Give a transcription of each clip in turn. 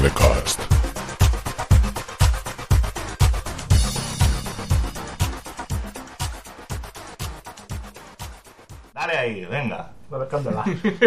de Cast. Dale ahí, venga. Dale, cándala.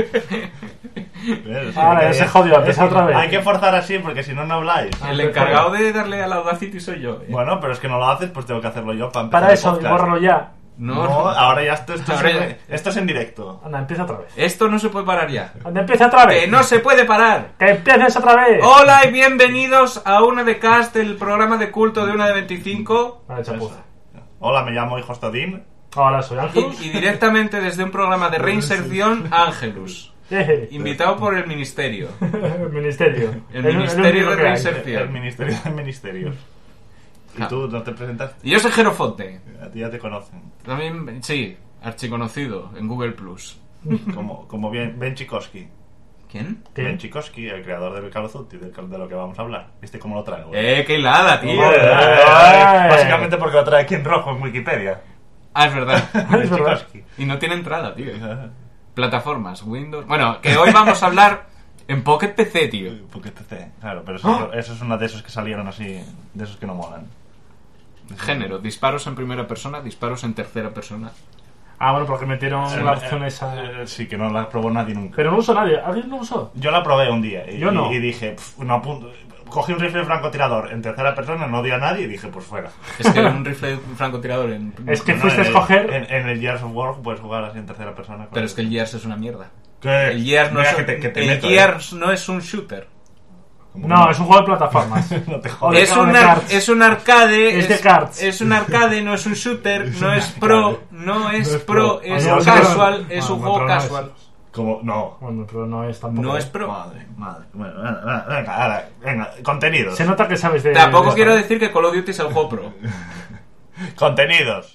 Sí, Ahora, se jodió, empezar otra vez. Hay que forzar así porque si no, no habláis. El encargado de darle a la Audacity soy yo. Bueno, pero es que no lo haces, pues tengo que hacerlo yo para empezar Para el eso, podcast. bórralo ya. No, ahora ya esto Ahora es en directo. Anda, empieza otra vez. Esto no se puede parar ya. Anda, empieza otra vez. ¡Que no se puede parar! ¡Que empieces otra vez! Hola y bienvenidos a Una de Cast, el programa de culto de Una de 25. Vale, chapuza. Hola, me llamo Hijos Todín. Ahora soy Ángelus. Y directamente desde un programa de reinserción, Ángelus. Invitado por el Ministerio. El ministerio. El Ministerio de El Reinserción. Ministerio de Ministerios. ¿Y Ah. tú no te presentaste? Y yo soy Jerofonte. A ti ya te conocen. También, sí, archiconocido en Google+. Como Ben Chikowski. ¿Quién? Ben Chikowski, el creador del Call of Duty, de lo que vamos a hablar. ¿Viste cómo lo traigo? ¡Qué hilada, tío! Básicamente porque lo trae aquí en rojo en Wikipedia. Ah, es verdad. Ben Chikowski. Y no tiene entrada, tío. Plataformas, Windows... Bueno, que hoy vamos a hablar en Pocket PC, tío. Pocket PC, claro, pero eso es una de esos que salieron así, de esos que no molan. Género, disparos en primera persona, disparos en tercera persona. Ah, bueno, porque metieron la opción esa. Sí, que no la probó nadie nunca. Pero no usó nadie. ¿Alguien lo usó? Yo la probé un día y, Yo no. y dije, no apunto. Cogí un rifle francotirador en tercera persona, no dio a nadie y dije, pues fuera. Es que un rifle francotirador en... Es que No, fuiste a escoger. En el Gears of War puedes jugar así en tercera persona. Pero es que el Gears es una mierda. ¿Qué? El Gears no, Mira es, que te el meto, Gears no es un shooter. No, es un juego de plataformas. No te O jodes. de- o de cards. Es un arcade. Es de cards. Es un arcade, no es un shooter, no es pro, no es pro, es No, casual, no, es no, un no, juego pero no es. casual. Como, no. Bueno, pero no es tampoco. No es pro. Madre. Bueno, venga, ahora, venga, contenidos. Se nota que sabes de. Tampoco de quiero esto. decir que Call of Duty es el juego pro. Contenidos.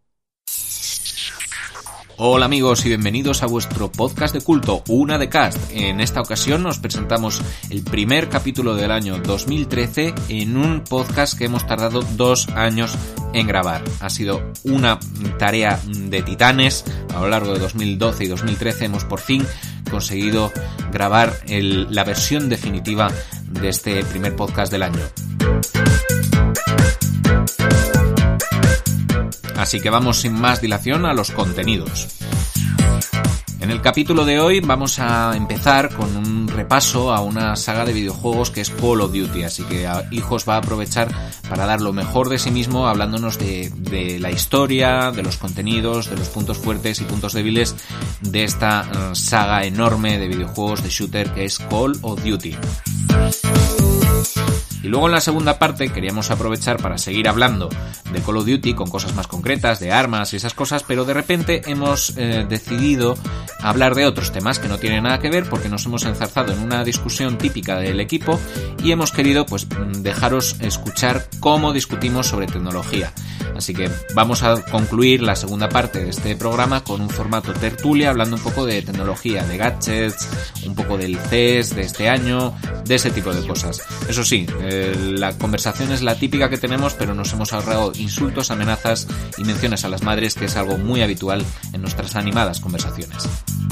Hola amigos y bienvenidos a vuestro podcast de culto, Una de Cast. En esta ocasión nos presentamos el primer capítulo del año 2013 en un podcast que hemos tardado 2 años en grabar. Ha sido una tarea de titanes. A lo largo de 2012 y 2013 hemos por fin conseguido grabar la versión definitiva de este primer podcast del año. Así que vamos sin más dilación a los contenidos. En el capítulo de hoy vamos a empezar con un repaso a una saga de videojuegos que es Call of Duty, así que Hijos va a aprovechar para dar lo mejor de sí mismo hablándonos de la historia, de los contenidos, de los puntos fuertes y puntos débiles de esta saga enorme de videojuegos de shooter que es Call of Duty. Y luego en la segunda parte queríamos aprovechar para seguir hablando de Call of Duty con cosas más concretas, de armas y esas cosas, pero de repente hemos decidido hablar de otros temas que no tienen nada que ver porque nos hemos enzarzado en una discusión típica del equipo y hemos querido pues dejaros escuchar cómo discutimos sobre tecnología. Así que vamos a concluir la segunda parte de este programa con un formato tertulia hablando un poco de tecnología, de gadgets, un poco del CES de este año, de ese tipo de cosas. Eso sí, la conversación es la típica que tenemos, pero nos hemos ahorrado insultos, amenazas y menciones a las madres, que es algo muy habitual en nuestras animadas conversaciones.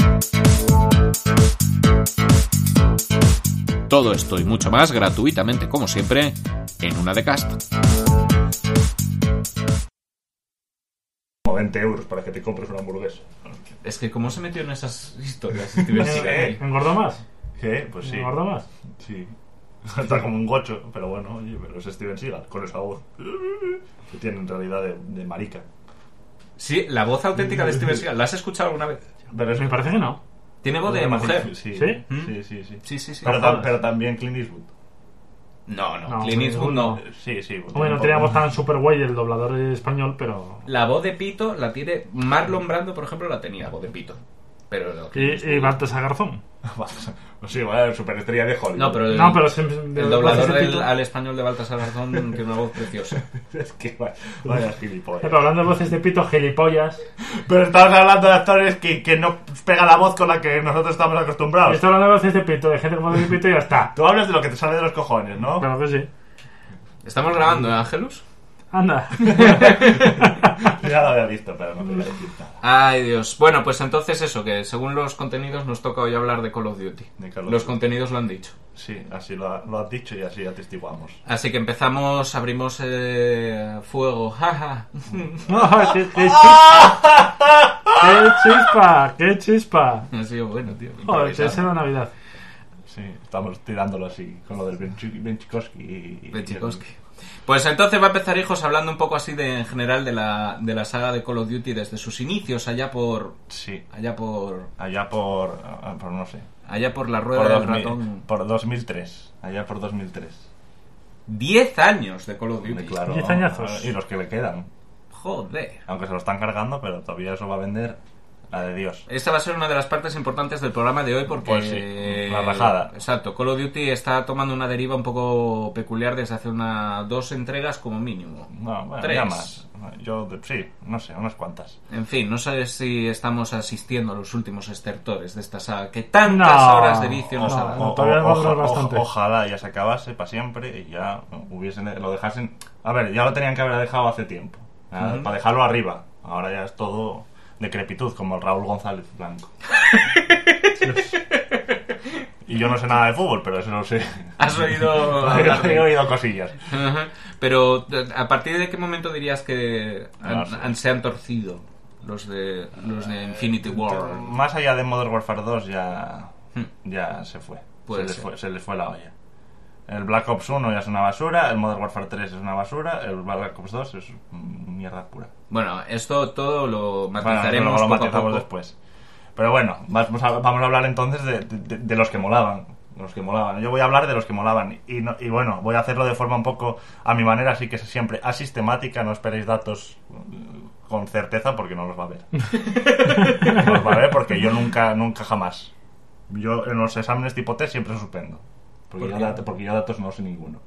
Todo esto y mucho más gratuitamente, como siempre, en Una de Cast. Como 20 euros para que te compres una hamburguesa. Es que ¿cómo se metió en esas historias? ¿Engordó más? ¿Qué? Pues sí. ¿Engordó más? Sí. Está como un gocho, pero bueno, oye, pero es Steven Seagal, con esa voz. Que tiene en realidad de marica. Sí, la voz auténtica de Steven Seagal. ¿La has escuchado alguna vez? Pero es Me parece que no. Tiene voz de mujer. Sí, ¿Sí? Sí. Pero también Clint Eastwood. No, Clint Eastwood no. Sí. Hombre, no teníamos tan super guay el doblador español, pero. La voz de Pito la tiene... Marlon Brando, por ejemplo, la tenía, voz de Pito. Pero no, Y Baltasar Garzón. Sí, bueno, superestrella de Hollywood. No, pero el, No, pero el doblador al español de Baltasar Garzón tiene una voz preciosa. Es que vaya gilipollas. Pero hablando de voces de pito, gilipollas. Pero estamos hablando de actores que no pega la voz con la que nosotros estamos acostumbrados. Estoy hablando de voces de pito, de gente con voces de pito y ya está. Tú hablas de lo que te sale de los cojones, ¿no? Claro que sí. ¿Estamos grabando, Ángelus? Anda. Ya lo había visto, pero no quería decir nada. Ay, Dios. Bueno, pues entonces eso, que según los contenidos nos toca hoy hablar de Call of Duty. De Call of Los Duty. contenidos lo han dicho. Sí, así lo has dicho y así atestiguamos. Así que empezamos, abrimos fuego. Jaja. ¡Oh, ¡Qué chispa! ¡Qué chispa! Ha sido bueno, tío. Joder, que sea la Navidad. Sí, estamos tirándolo así, con lo del Benchikoski y... Benchikoski. Pues entonces va a empezar, hijos, hablando un poco así en general de la saga de Call of Duty desde sus inicios, allá por no sé. allá por la rueda Por, del 2000, ratón. por 2003. Allá por 2003. 10 años de Call of Duty. Claro. 10 añazos. Y los que le quedan. Joder. Aunque se lo están cargando, pero todavía eso va a vender la de Dios. Esta va a ser una de las partes importantes del programa de hoy porque... Pues sí, la rajada. Exacto, Call of Duty está tomando una deriva un poco peculiar desde hace 2 entregas como mínimo. No, bueno, 3. ya más. Yo, sí, no sé, unas cuantas. En fin, no sé si estamos asistiendo a los últimos estertores de esta saga que tantas horas de vicio nos ha dado. Todavía va a durar bastante. Ojalá ya se acabase para siempre y ya lo dejasen... A ver, ya lo tenían que haber dejado hace tiempo. Para dejarlo arriba. Ahora ya es todo decrepitud, como el Raúl González Blanco. Y yo no sé nada de fútbol, pero eso lo sé. ¿Has oído? He oído cosillas. Pero ¿a partir de qué momento dirías que No sé. se han torcido los de Infinity War? Más allá de Modern Warfare 2 ya se fue. Puede Se les fue la olla. El Black Ops 1 ya es una basura, el Modern Warfare 3 es una basura, el Black Ops 2 es mierda pura. Bueno, esto todo lo Bueno, matizaremos luego lo poco a matizamos poco. después. Pero bueno, vamos a hablar entonces de los que molaban. Los que molaban. Yo voy a hablar de los que molaban. Y bueno, voy a hacerlo de forma un poco a mi manera, así que siempre asistemática. No esperéis datos con certeza porque no los va a ver. No los va a ver porque yo nunca jamás. Yo en los exámenes tipo test siempre suspendo. Porque yo datos no sé ninguno.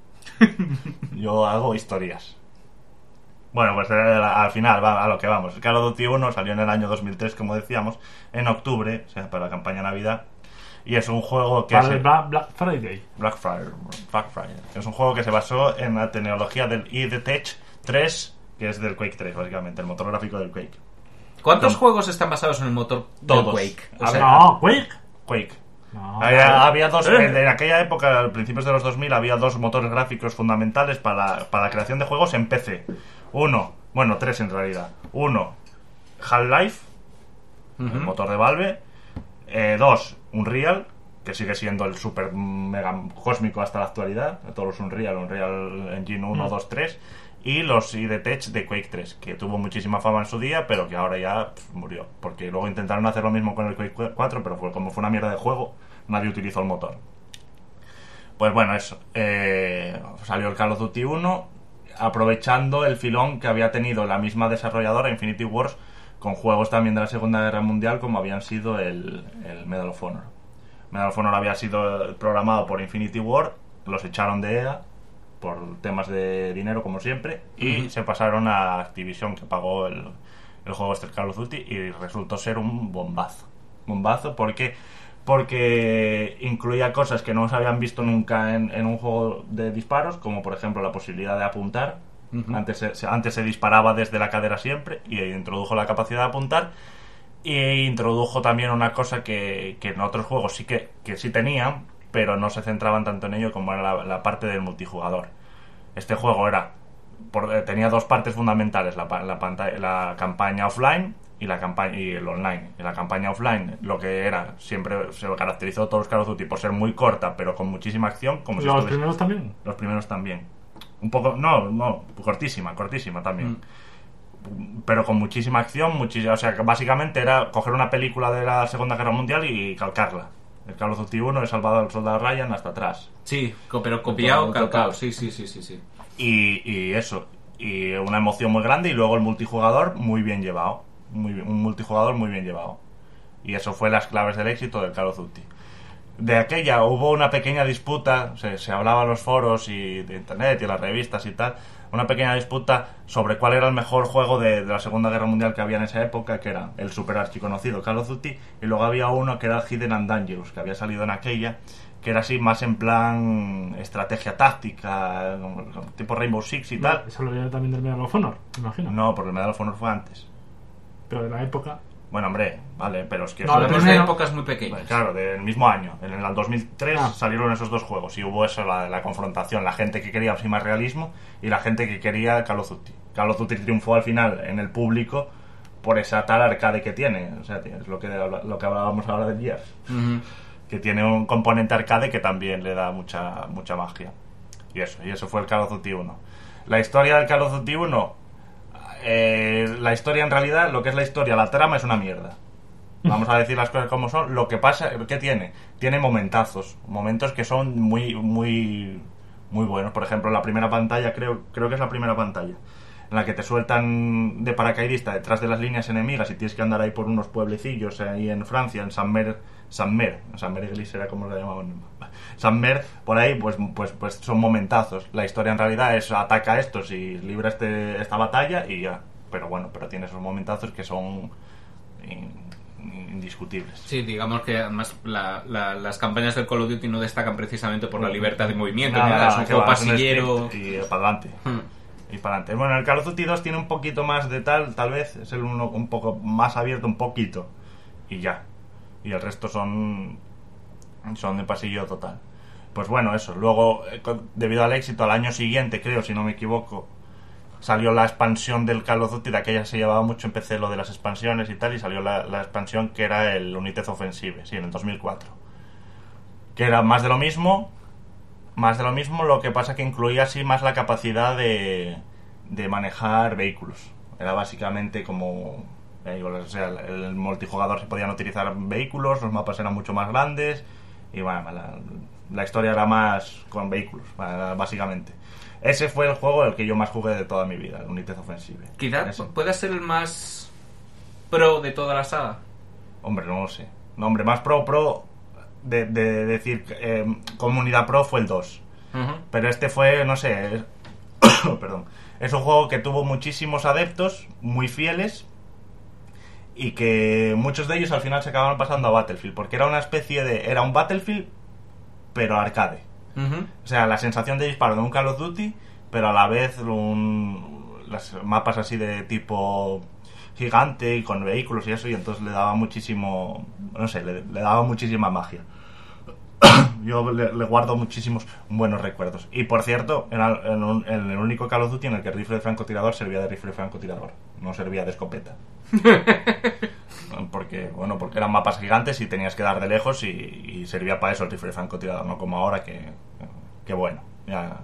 Yo hago historias. Bueno, pues al final, a lo que vamos. Call of Duty 1 salió en el año 2003, como decíamos, en octubre, o sea, para la campaña Navidad. Y es un juego que... Para el Black Friday. Black Friday. Es un juego que se basó en la tecnología del EDTech 3, que es del Quake 3, básicamente, el motor gráfico del Quake. ¿Cuántos juegos están basados en el motor del Todos. Quake? O A sea, ver, No, Quake. Quake. No. Había dos, en aquella época, a principios de los 2000, había dos motores gráficos fundamentales para la creación de juegos en PC. Tres en realidad. Uno, Half-Life, el motor de Valve. 2, Unreal, que sigue siendo el super mega cósmico hasta la actualidad. Todos los Unreal Engine 1, 2, 3. Y los EDTech de Quake 3, que tuvo muchísima fama en su día, pero que ahora ya murió. Porque luego intentaron hacer lo mismo con el Quake 4, pero como fue una mierda de juego, nadie utilizó el motor. Pues bueno, eso. Salió el Call of Duty 1, aprovechando el filón que había tenido la misma desarrolladora, Infinity Wars, con juegos también de la Segunda Guerra Mundial, como habían sido el Medal of Honor. Medal of Honor había sido programado por Infinity Ward, los echaron de EA por temas de dinero, como siempre, y se pasaron a Activision, que pagó el juego este Call of Duty, y resultó ser un bombazo porque incluía cosas que no se habían visto nunca en un juego de disparos, como por ejemplo la posibilidad de apuntar. Antes se disparaba desde la cadera siempre, y introdujo la capacidad de apuntar, e introdujo también una cosa que en otros juegos sí que sí tenían, pero no se centraban tanto en ello, como era la parte del multijugador. Este juego tenía dos partes fundamentales: la campaña offline y el online. En la campaña offline, lo que era, siempre se caracterizó todos los Call of Duty por ser muy corta, pero con muchísima acción. Como ¿Los primeros también? Los primeros también. Un poco, no, cortísima también. Pero con muchísima acción, o sea, que básicamente era coger una película de la Segunda Guerra Mundial y calcarla. El Call of Duty 1 he salvado al soldado Ryan hasta atrás. Sí, pero copiado, calcado. Sí. Y eso. Y una emoción muy grande. Y luego el multijugador muy bien llevado. Un multijugador muy bien llevado. Y eso fue las claves del éxito del Call of Duty. De aquella hubo una pequeña disputa. Se hablaba en los foros y de internet y en las revistas y tal. Una pequeña disputa sobre cuál era el mejor juego de la Segunda Guerra Mundial que había en esa época, que era el super archiconocido Call of Duty, y luego había uno que era Hidden and Dangerous, que había salido en aquella, que era así más en plan estrategia táctica, tipo Rainbow Six y tal. Eso lo viene también del Medal of Honor, me imagino. No, porque el Medal of Honor fue antes. Pero de la época... Bueno, hombre, vale, pero es que... No, Hablamos de primero- épocas muy pequeñas. Claro, del mismo año. En el 2003 Ah. salieron esos dos juegos y hubo eso, la confrontación. La gente que quería así más realismo y la gente que quería Call of Duty. Call of Duty triunfó al final en el público por esa tal arcade que tiene. O sea, tío, es lo que hablábamos ahora de Gears. Ujú. Que tiene un componente arcade que también le da mucha magia. Y eso fue el Call of Duty 1. La historia del Call of Duty 1... la historia en realidad, lo que es la historia, la trama es una mierda. Vamos a decir las cosas como son. Lo que pasa, ¿qué tiene? Tiene momentazos, momentos que son muy buenos. Por ejemplo, la primera pantalla, creo que es la primera pantalla, en la que te sueltan de paracaidista detrás de las líneas enemigas y tienes que andar ahí por unos pueblecillos ahí en Francia, en Saint-Mer era como lo llamaban. Saint-Mer, por ahí, pues son momentazos. La historia en realidad es ataca a estos y libra esta batalla y ya. Pero bueno, tiene esos momentazos que son indiscutibles. Sí, digamos que además las campañas del Call of Duty no destacan precisamente por la libertad de movimiento, ni nada, es un que juego va, es un pasillero. script y para adelante. Hmm. Y para adelante. Bueno, el Call of Duty 2 tiene un poquito más de tal vez es el uno un poco más abierto, un poquito. Y ya. Y el resto son de pasillo total. Pues bueno, eso. Luego, debido al éxito, al año siguiente, creo, si no me equivoco, salió la expansión del Call of Duty. De aquella se llevaba mucho, empecé lo de las expansiones y tal, y salió la expansión que era el United Offensive, sí, en el 2004. Que era más de lo mismo, lo que pasa que incluía así más la capacidad de manejar vehículos. Era básicamente como... o sea, el multijugador se podían utilizar vehículos, los mapas eran mucho más grandes y bueno, la historia era más con vehículos, básicamente. Ese fue el juego el que yo más jugué de toda mi vida, el United Offensive. Quizás pueda ser el más pro de toda la saga. Hombre, no lo sé. No, hombre, más pro de decir comunidad pro fue el 2. Ujú. Pero este fue, no sé, perdón. Es un juego que tuvo muchísimos adeptos, muy fieles, y que muchos de ellos al final se acabaron pasando a Battlefield, porque era una especie de... Era un Battlefield, pero arcade. Ujú. O sea, la sensación de disparo de un Call of Duty, pero a la vez las mapas así de tipo gigante y con vehículos y eso, y entonces le daba muchísimo... No sé, le daba muchísima magia. Yo le guardo muchísimos buenos recuerdos. Y por cierto, era el único Call of Duty en el que el rifle de francotirador servía de rifle de francotirador, no servía de escopeta. Porque eran mapas gigantes y tenías que dar de lejos y servía para eso el rifle de francotirador, no como ahora que bueno, ya.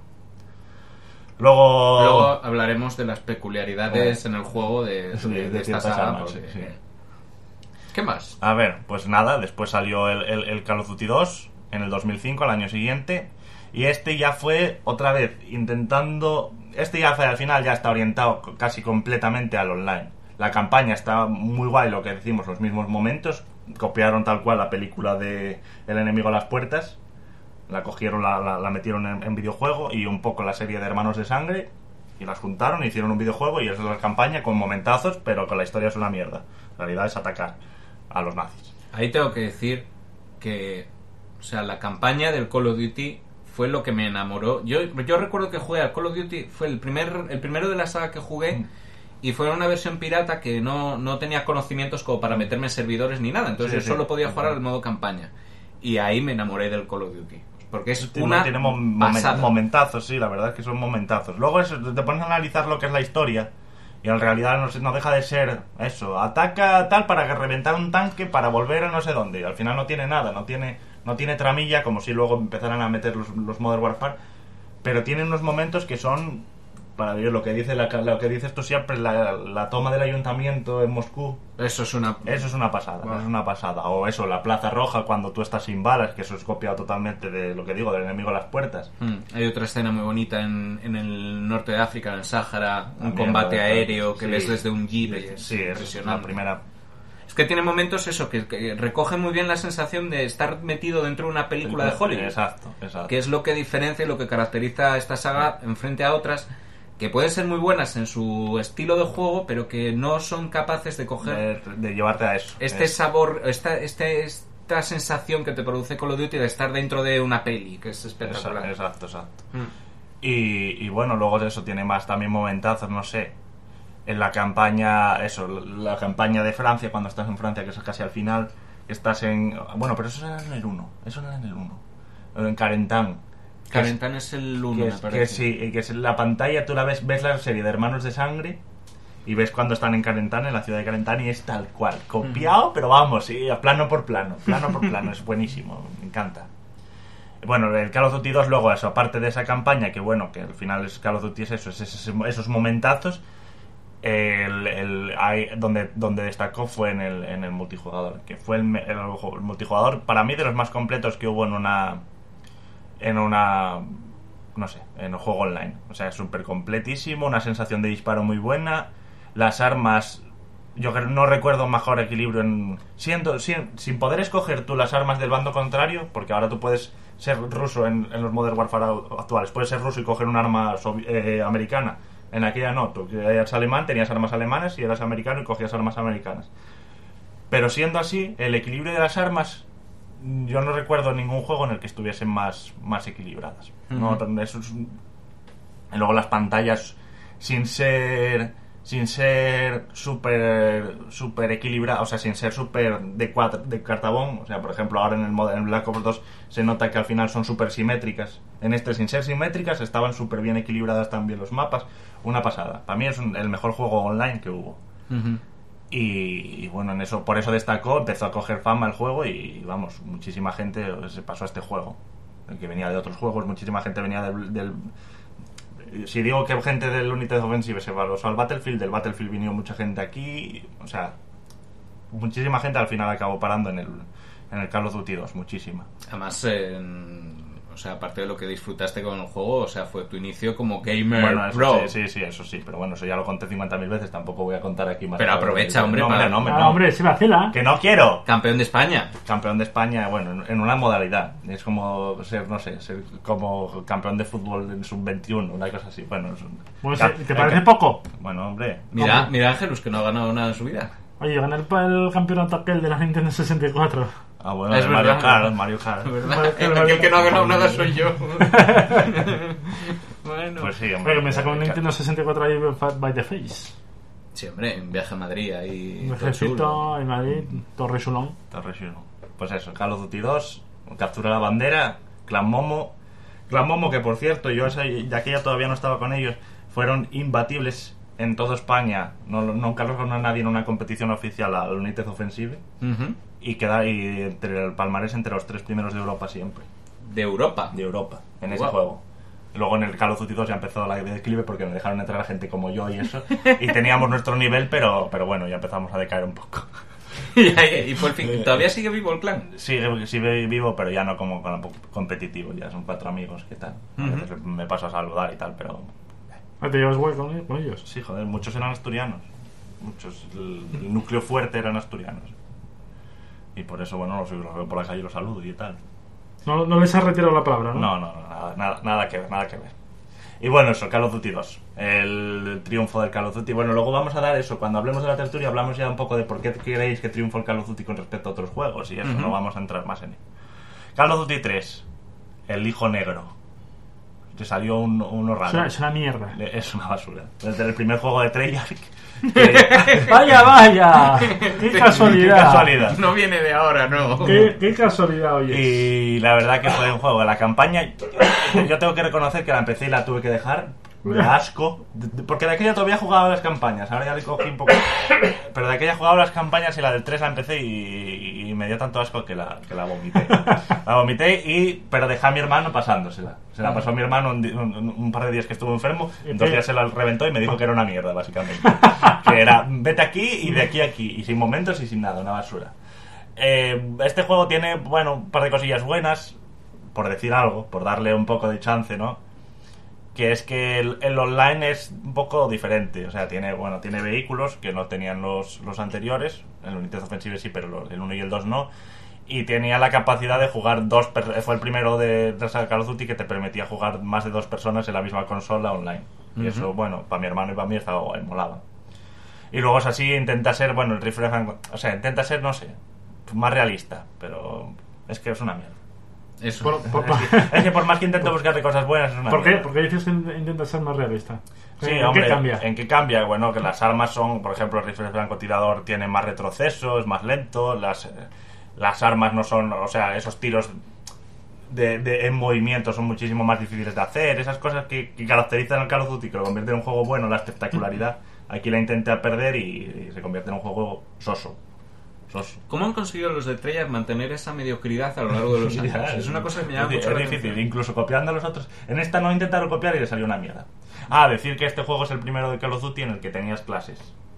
Luego hablaremos de las peculiaridades Bueno, en el juego de esta ciertas saga. armas, Porque... sí. ¿Qué más? A ver, pues nada, después salió el Call of Duty 2 en el 2005, al año siguiente, y este ya fue otra vez intentando... Este ya fue, al final ya está orientado casi completamente al online. La campaña está muy guay, lo que decimos, los mismos momentos. Copiaron tal cual la película de El enemigo a las puertas. La cogieron, la metieron en videojuego, y un poco la serie de Hermanos de Sangre, y las juntaron, hicieron un videojuego, y esa es la campaña con momentazos, pero con la historia es una mierda. En realidad es atacar a los nazis. Ahí tengo que decir que, o sea, la campaña del Call of Duty fue lo que me enamoró. Yo recuerdo que jugué al Call of Duty, fue el primero de la saga que jugué, y fue una versión pirata que no tenía conocimientos como para meterme en servidores ni nada, entonces Sí, yo solo sí. podía jugar al modo campaña. Y ahí me enamoré del Call of Duty. Porque es Tiene una pasada. momentazos, sí, la verdad es que son momentazos. Luego eso, te pones a analizar lo que es la historia, y en realidad no deja de ser eso, ataca tal para reventar un tanque para volver a no sé dónde, y al final no tiene nada, no tiene tramilla, como si luego empezaran a meter los Modern Warfare, pero tiene unos momentos que son, para ver lo que dice esto siempre, la toma del ayuntamiento en Moscú. Eso es una pasada, Wow. es una pasada. O eso, la Plaza Roja cuando tú estás sin balas, que eso es copiado totalmente de lo que digo, del enemigo a las puertas. Hay otra escena muy bonita en el norte de África, en el Sáhara, un También, combate ¿verdad? aéreo que Sí. ves desde un jeep. y Sí, es la impresionante. primera. Es que tiene momentos eso, que recoge muy bien la sensación de estar metido dentro de una película de Hollywood. Exacto. Que es lo que diferencia y lo que caracteriza a esta saga en frente a otras que pueden ser muy buenas en su estilo de juego, pero que no son capaces de coger De llevarte a eso. este sabor, este esta sensación que te produce Call of Duty de estar dentro de una peli, que es espectacular. Exacto. Y bueno, luego de eso tiene más también momentazos, no sé. En la campaña, la campaña de Francia, cuando estás en Francia, que es casi al final, estás en... Bueno, pero eso era en el 1. En Carentan. Carentan es el 1, me parece. Que sí, que es en la pantalla, tú la ves la serie de Hermanos de Sangre y ves cuando están en Carentan, en la ciudad de Carentan, y es tal cual, copiado, pero vamos, sí, plano por plano, es buenísimo, me encanta. Bueno, el Call of Duty 2 luego eso, aparte de esa campaña, que bueno, que al final es Call of Duty es eso, esos momentazos, donde destacó fue en el multijugador, que fue el multijugador para mí de los más completos que hubo en un juego online. O sea, súper completísimo, una sensación de disparo muy buena, las armas, yo no recuerdo un mejor equilibrio sin poder escoger tú las armas del bando contrario, porque ahora tú puedes ser ruso en los Modern Warfare actuales, puedes ser ruso y coger un arma americana. En aquella no, tú eras alemán, tenías armas alemanas, y eras americano y cogías armas americanas. Pero siendo así, el equilibrio de las armas, yo no recuerdo ningún juego en el que estuviesen más equilibradas. No, eso es... Y luego las pantallas, sin ser súper equilibradas, o sea, sin ser súper de cartabón. O sea, por ejemplo, ahora en Black Ops 2 se nota que al final son súper simétricas. En este, sin ser simétricas, estaban súper bien equilibradas también los mapas. Una pasada. Para mí es el mejor juego online que hubo. Y bueno, por eso destacó, empezó a coger fama el juego, y vamos, muchísima gente se pasó a este juego, el que venía de otros juegos, muchísima gente venía del si digo que gente del United Offensive se pasó al Battlefield, del Battlefield vino mucha gente aquí, o sea, muchísima gente al final acabó parando en el Call of Duty 2, muchísima. Además, o sea, aparte de lo que disfrutaste con el juego, o sea, fue tu inicio como gamer, bueno, eso pro. Sí, eso sí, pero bueno, eso ya lo conté 50.000 veces, tampoco voy a contar aquí más. Pero aprovecha, hombre, no, hombre, se vacila. ¡Que no quiero! Campeón de España. Campeón de España, bueno, en una modalidad. Es como ser como campeón de fútbol en sub-21, una cosa así. Bueno, ¿te parece poco? Bueno, hombre. Mira Ángelus, que no ha ganado nada en su vida. Oye, gané el campeonato aquel de la Nintendo 64. Ah, bueno, es Mario Kart. El que no ha ganado nada soy yo. Bueno. Pues sí, hombre. Pero me sacó un Nintendo 64 ahí by the face. Sí, hombre, en viaje a Madrid ahí. Un ejército en Madrid, Torre Sulón. Pues eso, Call of Duty 2, captura la bandera, Clan Momo, que por cierto, yo de aquella todavía no estaba con ellos, fueron imbatibles en toda España. Nunca lo ganó nadie en una competición oficial al United Offensive. Y queda entre el palmarés entre los 3 primeros de Europa siempre. ¿De Europa? De Europa, en ese juego. Luego en el Call of Duty 2 ya empezó la declive porque me dejaron entrar a gente como yo y eso. Y teníamos nuestro nivel, pero bueno, ya empezamos a decaer un poco. Y por fin, ¿todavía sigue vivo el clan? Sigue vivo, pero ya no como competitivo. Ya son 4 amigos, ¿qué tal? A veces me paso a saludar y tal, pero... ¿Te llevas guay con ellos? Sí, joder, muchos eran asturianos. Muchos, el núcleo fuerte eran asturianos. Y por eso, bueno, los veo por la calle y los saludo y tal. No les has retirado la palabra, ¿no? No, nada que ver. Y bueno, eso, Call of Duty 2. El triunfo del Call of Duty. Bueno, luego vamos a dar eso. Cuando hablemos de la tertulia, hablamos ya un poco de por qué creéis que triunfó el Call of Duty con respecto a otros juegos. Y eso, no vamos a entrar más en ello. Call of Duty 3. El hijo negro. Te salió uno raro. Es una mierda. Es una basura. Desde el primer juego de Treyarch. Vaya. Qué casualidad. No viene de ahora, no. Qué casualidad, oye. Y la verdad que fue un juego de la campaña. Yo tengo que reconocer que la empecé y la tuve que dejar. Me da asco. Porque de aquella todavía jugaba las campañas. Ahora ya le cogí un poco. Pero de aquella jugaba las campañas y la del 3 la empecé y me dio tanto asco que la vomité. La vomité, pero dejé a mi hermano pasándosela. Se la pasó a mi hermano un par de días que estuvo enfermo. En 2 días se la reventó y me dijo que era una mierda, básicamente. Que era, vete aquí y de aquí a aquí. Y sin momentos y sin nada, una basura. Este juego tiene, bueno, un par de cosillas buenas, por decir algo, por darle un poco de chance, ¿no? Que es que el online es un poco diferente. O sea, tiene vehículos que no tenían los anteriores. El United Offensive sí, pero el 1 y el 2 no. Y tenía la capacidad de jugar fue el primero de Call of Duty que te permitía jugar más de 2 personas en la misma consola online. Y eso, bueno, para mi hermano y para mí estaba guay, molaba. Y luego es así, intenta ser, bueno, el rifle, o sea, intenta ser, no sé, más realista, pero es que es una mierda. Eso. Es que por más que intento buscarle cosas buenas, es una ¿Por qué? mierda. ¿Por qué dices que intentas ser más realista? Sí, ¿En hombre, qué cambia? ¿en qué cambia? Bueno, que las armas son, por ejemplo, el rifle francotirador tiene más retroceso, es más lento, las armas no son, o sea, esos tiros en movimiento son muchísimo más difíciles de hacer, esas cosas que caracterizan al Call of Duty, que lo convierte en un juego bueno, la espectacularidad, aquí la intenta perder y se convierte en un juego soso. ¿Cómo han conseguido los de Treyarch mantener esa mediocridad a lo largo de los años? Ya, Es una cosa que me llama mucho es la difícil, atención. incluso copiando a los otros. En esta no intentaron copiar y le salió una mierda. Ah, decir que este juego es el primero de Call of Duty en el que tenías clases.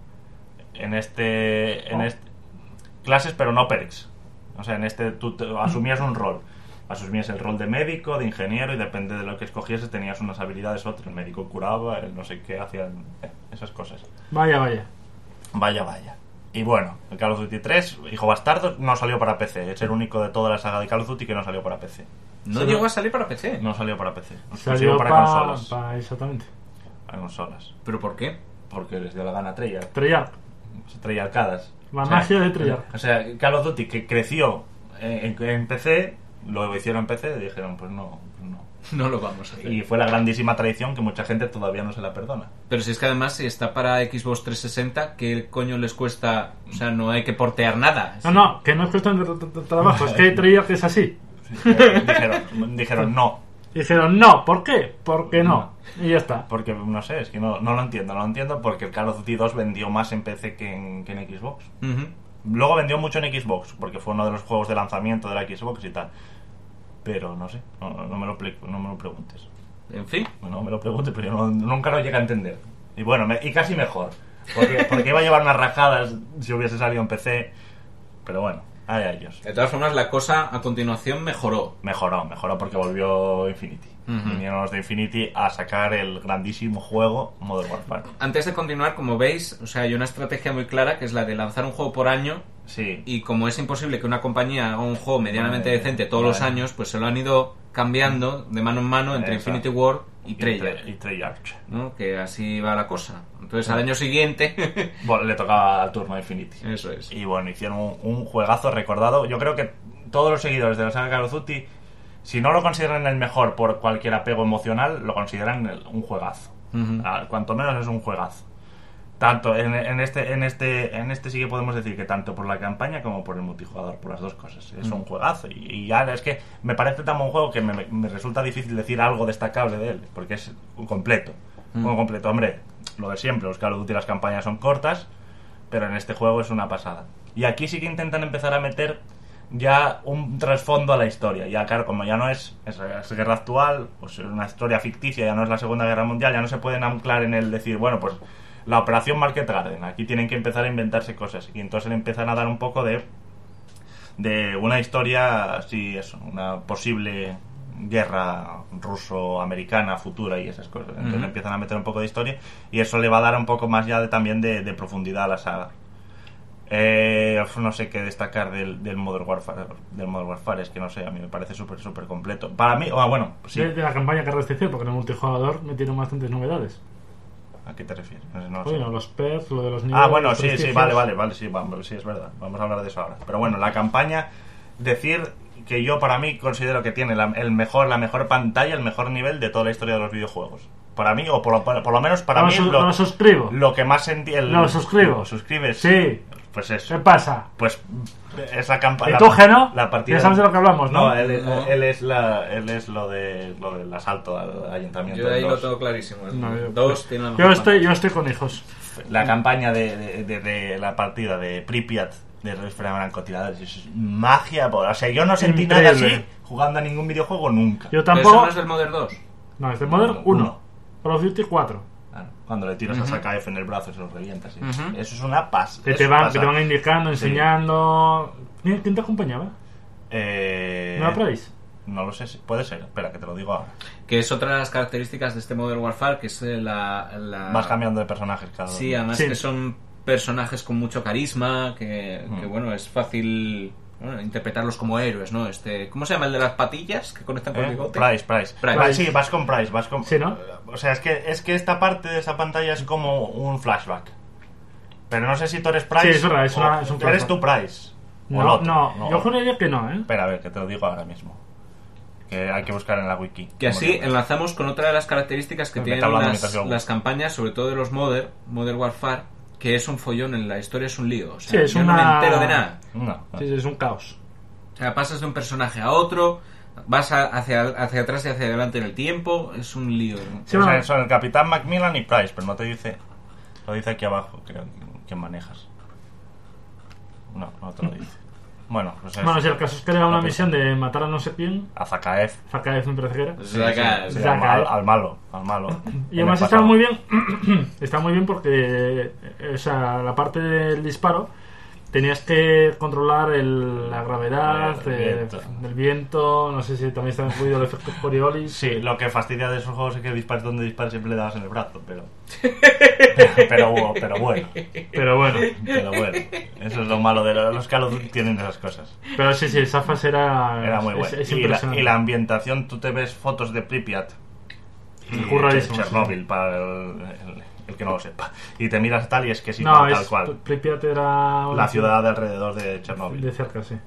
Clases, pero no perks. O sea, en este tú asumías un rol. Asumías el rol de médico, de ingeniero, y depende de lo que escogieses tenías unas habilidades u otras. El médico curaba, el no sé qué, hacían esas cosas. Vaya. Vaya. Y bueno, el Call of Duty 3, Hijo Bastardo, no salió para PC. Es el único de toda la saga de Call of Duty que no salió para PC. No llegó a salir para PC. No salió para PC. Salió para consolas. Exactamente. Para consolas. ¿Pero por qué? Porque les dio la gana a Treyarch. Treyarch. Treyarchadas. La magia de Treyarch. O sea, Call of Duty que creció en PC, lo hicieron en PC y dijeron, pues no. No lo vamos a hacer. Y fue la grandísima traición que mucha gente todavía no se la perdona. Pero si es que además, si está para Xbox 360, ¿qué coño les cuesta? O sea, no hay que portear nada. No, que no es cuestión de trabajo, es que Treyarch es así. Dijeron no. Y dijeron no, ¿por qué? Porque no. Y ya está. Porque, no sé, es que no lo entiendo porque el Call of Duty 2 vendió más en PC que en Xbox. Ujú. Luego vendió mucho en Xbox, porque fue uno de los juegos de lanzamiento de la Xbox y tal. Pero no sé, no me lo preguntes. En fin. No me lo preguntes, pero yo nunca lo llegué a entender. Y bueno, y casi mejor. Porque iba a llevar unas rajadas si hubiese salido en PC. Pero bueno, hay a ellos. De todas formas, la cosa a continuación mejoró. Mejoró porque volvió Infinity. Ujú. Vinieron los de Infinity a sacar el grandísimo juego Modern Warfare. Antes de continuar, como veis, o sea, hay una estrategia muy clara que es la de lanzar un juego por año. Sí. Y como es imposible que una compañía haga un juego medianamente decente todos los años, pues se lo han ido cambiando de mano en mano entre Exacto. Infinity Ward y Treyarch, Y Treyarch. ¿no? Que así va la cosa. Entonces al año siguiente... Bueno, le tocaba al turno a Infinity. Eso es. Y bueno, hicieron un juegazo recordado. Yo creo que todos los seguidores de la saga Call of Duty, si no lo consideran el mejor por cualquier apego emocional, lo consideran un juegazo. Ujú. Cuanto menos es un juegazo. Tanto en este sí que podemos decir que tanto por la campaña como por el multijugador, por las dos cosas. Es un juegazo. Y ya es que me parece tan buen juego que me resulta difícil decir algo destacable de él, porque es un completo. Un completo, hombre, lo de siempre, los Call of Duty las campañas son cortas, pero en este juego es una pasada. Y aquí sí que intentan empezar a meter ya un trasfondo a la historia. Ya claro, como ya no es guerra actual, pues es una historia ficticia, ya no es la Segunda Guerra Mundial, ya no se pueden anclar en el decir, bueno, pues la operación Market Garden, aquí tienen que empezar a inventarse cosas. Y entonces le empiezan a dar un poco de una historia así, eso, una posible guerra ruso-americana futura y esas cosas. Entonces le empiezan a meter un poco de historia y eso le va a dar un poco más ya también de profundidad a la saga. No sé qué destacar del Modern Warfare, es que no sé, a mí me parece súper completo. Para mí, bueno, sí. De la campaña que restricción, porque en el multijugador metieron bastantes novedades. ¿A qué te refieres? No sé. Bueno, los perks, lo de los niveles. Bueno, sí, prestigios. vale, sí, es verdad. Vamos a hablar de eso ahora. Pero bueno, la campaña, decir que yo para mí considero que tiene la mejor pantalla, el mejor nivel de toda la historia de los videojuegos. Para mí, o por lo menos para mí, Lo suscribo. lo que más sentí... Lo suscribo. ¿Lo suscribes? Sí. Pues eso. ¿Qué pasa? Pues es la campaña... ¿Y tú, Geno? La partida... Ya sabes de lo que hablamos, ¿no? No, él es lo del asalto al ayuntamiento. Yo ahí del lo 2. tengo clarísimo. No, Dos tiene la mejor yo estoy con hijos. La campaña de la partida de Pripyat de los francotiradores es magia. O sea, yo no sentí nada Increíble. así jugando a ningún videojuego nunca. Yo Pero tampoco. eso no es del Modern 2. No, es de Modern 1. Call of Duty 4. Claro, cuando le tiras a SKF en el brazo se lo revientas. ¿Sí? Ujú. Eso es una paz. Que te van indicando, enseñando. ¿Quién te acompañaba? ¿No Price? No lo sé, puede ser. Espera, que te lo digo ahora. Que es otra de las características de este Modern Warfare, que es la... Vas cambiando de personajes cada Sí, uno. además Sí. que son personajes con mucho carisma, que bueno, es fácil interpretarlos como héroes, ¿no? ¿Cómo se llama el de las patillas que conectan con el bigote? Price. Sí, vas con Price. Sí, ¿no? O sea, es que esta parte de esa pantalla es como un flashback. Pero no sé si tú eres Price. Sí, es verdad, es un eres flashback. tú Price. O el otro. No, yo juraría que no, ¿eh? Espera, a ver, que te lo digo ahora mismo. Que hay que buscar en la wiki. Que así enlazamos con otra de las características que tienen las campañas, sobre todo de los Modern Warfare, que es un follón en la historia, es un lío. O sea, sí, no me entero de nada. No. Sí, es un caos. O sea, pasas de un personaje a otro, vas hacia atrás y hacia adelante en el tiempo, es un lío. Sí, o sea, son el Capitán Macmillan y Price, pero no te dice. Lo dice aquí abajo, creo que manejas. No te lo dice. Bueno, pues si el caso es que era una misión de matar a no sé quién. A Zakaev. Zakaev me parece que era. Sí, al malo. Y además está muy bien. Está muy bien porque, o sea, la parte del disparo tenías que controlar la gravedad del viento. No sé si también está incluido el efecto Coriolis. Sí, lo que fastidia de esos juegos es que dispares donde dispares siempre le das en el brazo, pero bueno. Pero bueno. Eso es lo malo de los Call of Duty, tienen esas cosas. Pero sí, esa fase era muy buena. Y la ambientación, tú te ves fotos de Pripyat y Chernobyl para el que no lo sepa, y te miras tal y es que es igual, tal cual. Pripyat era la ciudad de alrededor de Chernobyl. De cerca, sí.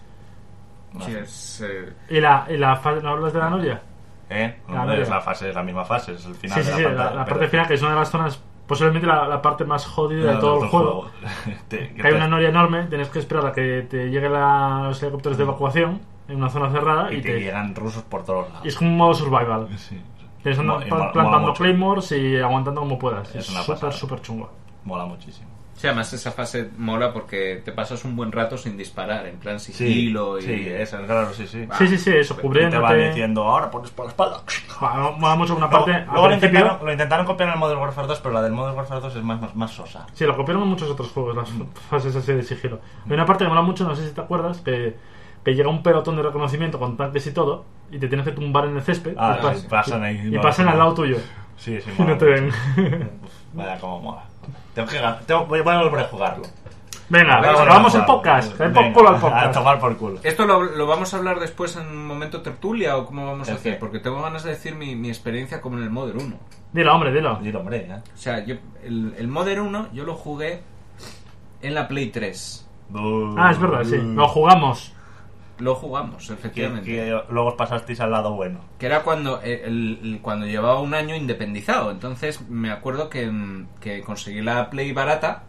Sí, es, ¿Y la fase, no hablas de la Noria? No, es la misma fase, es el final de la pantalla. La parte final, que es una de las zonas, posiblemente la parte más jodida de todo el juego. Que hay una noria enorme, tienes que esperar a que te lleguen los helicópteros de evacuación en una zona cerrada y te llegan rusos por todos lados. Y es como un modo survival. Sí. Tienes plantando claymores y aguantando como puedas. Es súper chungo. Mola muchísimo. Sí, además esa fase mola porque te pasas un buen rato sin disparar, en plan sigilo. Sí, claro, sí. Sí, eso, cubriéndote. Y te van diciendo, ahora pones por la espalda. Mola mucho una parte. Luego lo intentaron copiar en el Modern Warfare 2, pero la del Modern Warfare 2 es más sosa. Sí, lo copiaron en muchos otros juegos, las fases así de sigilo. Hay una parte que mola mucho, no sé si te acuerdas, que llega un pelotón de reconocimiento con tanques y todo, y te tienes que tumbar en el césped. Pasan ahí. Y pasan al lado tuyo. Sí, y no te ven. Vaya, cómo mola. Voy a volver a jugarlo. Venga, vamos al podcast. Al podcast. A tomar por culo. ¿Esto lo vamos a hablar después en un momento tertulia o cómo vamos a hacer? Porque tengo ganas de decir mi experiencia como en el Modern 1. Dilo, hombre. O sea, el Modern 1 yo lo jugué en la Play 3. Es verdad, sí. Lo jugamos, efectivamente. Que luego os pasasteis al lado bueno. Que era cuando llevaba un año independizado. Entonces me acuerdo que conseguí la Play barata,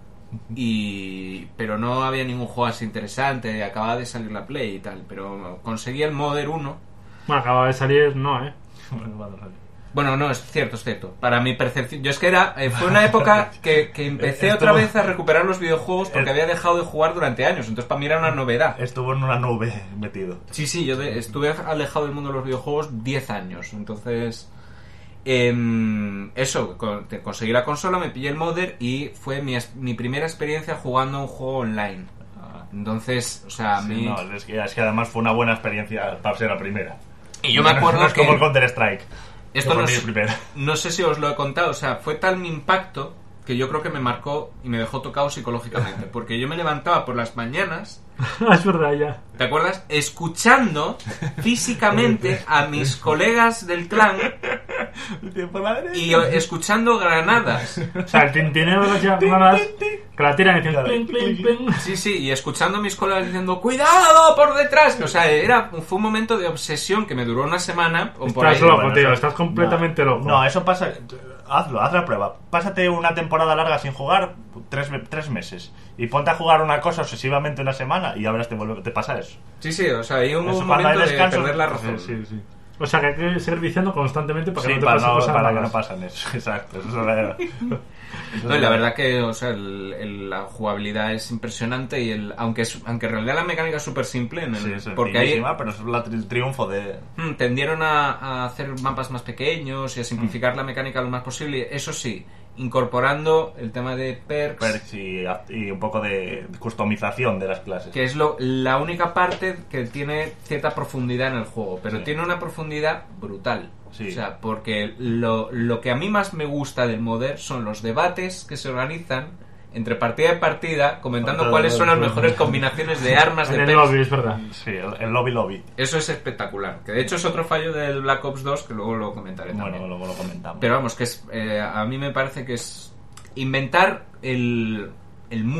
pero no había ningún juego así interesante. Acababa de salir la Play y tal. Pero conseguí el Modern 1. Bueno, acababa de salir, no, Bueno, no, es cierto. Para mi percepción, yo es que fue una época que empecé otra vez a recuperar los videojuegos porque había dejado de jugar durante años. Entonces para mí era una novedad. Estuvo en una nube metido. Sí, yo estuve alejado del mundo de los videojuegos 10 años. Entonces, conseguí la consola, me pillé el Modern y fue mi primera experiencia jugando un juego online. Entonces, o sea, a mí... No, es que además fue una buena experiencia para ser la primera. Y yo me acuerdo es como el Counter-Strike. Esto no sé si os lo he contado, o sea, fue tal mi impacto que yo creo que me marcó y me dejó tocado psicológicamente, porque yo me levantaba por las mañanas. Es verdad, ya. ¿Te acuerdas? Escuchando físicamente a mis colegas del clan y escuchando granadas. O sea, el tintineo de las granadas que la tiran y dicen pling, pling, pling. Sí, y escuchando a mis colegas diciendo ¡cuidado por detrás! O sea, fue un momento de obsesión que me duró una semana. Estás loco, tío, estás completamente loco. No, eso pasa... haz la prueba. Pásate una temporada larga sin jugar 3 meses y ponte a jugar una cosa obsesivamente una semana y ahora te pasa eso. Sí, o sea, hay un momento de perder la razón. Sí. O sea, que hay que seguir viciando constantemente para que no te pasen cosas para que no pasan eso. Exacto, eso es verdad. No, y la verdad que, o sea, la jugabilidad es impresionante y aunque en realidad la mecánica es súper simple, porque ahí, pero es el triunfo de... tendieron a hacer mapas más pequeños y a simplificar la mecánica lo más posible. Eso sí, incorporando el tema de perks y un poco de customización de las clases, que es la única parte que tiene cierta profundidad en el juego, pero tiene una profundidad brutal. O sea, porque lo que a mí más me gusta del Modern son los debates que se organizan entre partida y partida, comentando cuáles son las mejores combinaciones de armas, de perks. En el lobby, es verdad. Sí, el lobby. Eso es espectacular. Que de hecho es otro fallo del Black Ops 2, que luego lo comentaré también. Bueno, luego lo comentamos. Pero vamos, que a mí me parece que es inventar el mus.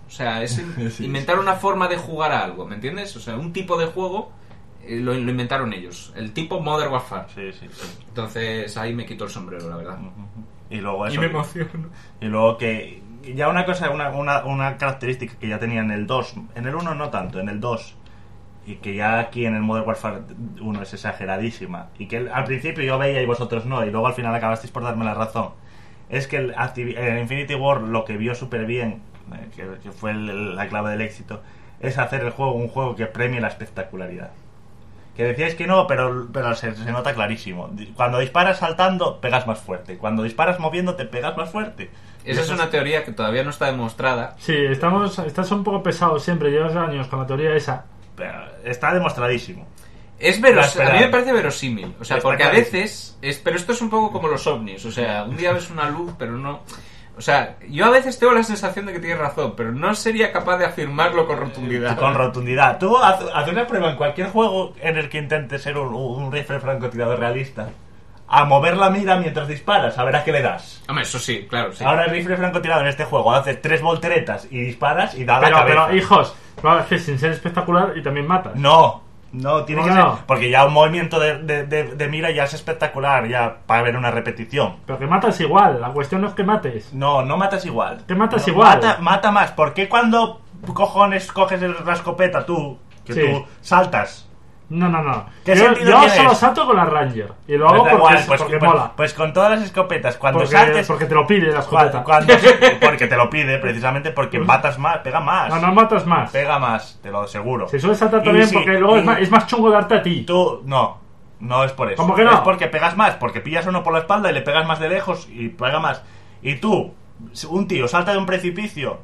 O sea, es inventar una forma de jugar a algo, ¿me entiendes? O sea, un tipo de juego lo inventaron ellos. El tipo Modern Warfare. Sí. Entonces ahí me quito el sombrero, la verdad. Y luego eso. Y me emociono. Y luego que ya una cosa, una característica que ya tenía en el 2, en el 1 no tanto, en el 2, y que ya aquí en el Modern Warfare 1 es exageradísima, y que al principio yo veía y vosotros no, y luego al final acabasteis por darme la razón, es que el Infinity War lo que vio súper bien, que fue la clave del éxito, es hacer el juego un juego que premie la espectacularidad. Que decíais que no, pero se nota clarísimo. Cuando disparas saltando, pegas más fuerte. Cuando disparas moviéndote, pegas más fuerte. Esa es una teoría que todavía no está demostrada. Sí, estás un poco pesado siempre. Llevas años con la teoría esa. Pero está demostradísimo. Es verosímil. A mí me parece verosímil. O sea, Está porque a clarísimo. veces... Pero esto es un poco como los ovnis. O sea, un día ves una luz, pero no... O sea, yo a veces tengo la sensación de que tienes razón, pero no sería capaz de afirmarlo con rotundidad. Con rotundidad. Tú haz una prueba en cualquier juego en el que intentes ser un rifle francotirador realista. A mover la mira mientras disparas, a ver a qué le das. Hombre, eso sí, claro, sí. Ahora el rifle francotirador en este juego haces 3 volteretas y disparas y da la cabeza. Pero, hijos, lo haces sin ser espectacular y también matas. No, tiene que No. ser. Porque ya un movimiento de mira ya es espectacular, ya para ver una repetición. Pero que matas igual, la cuestión no es que mates. No matas igual. Que matas No, igual. Mata más. ¿Por qué cuando cojones coges la escopeta tú, que Sí. tú saltas? No. ¿Qué Yo sentido solo tiene eso? salto con la Ranger. Y lo hago Pues da igual, porque mola. pues con todas las escopetas, cuando Porque, saltes... porque te lo pide la escopeta. Porque te lo pide, precisamente porque matas más, pega más. No matas más. Pega más, te lo aseguro. Se suele saltar Y también si- porque luego y es más chungo darte a ti. Tú, no es por eso. ¿Cómo que no? Es porque pegas más, porque pillas uno por la espalda y le pegas más de lejos y pega más. Y tú, un tío salta de un precipicio,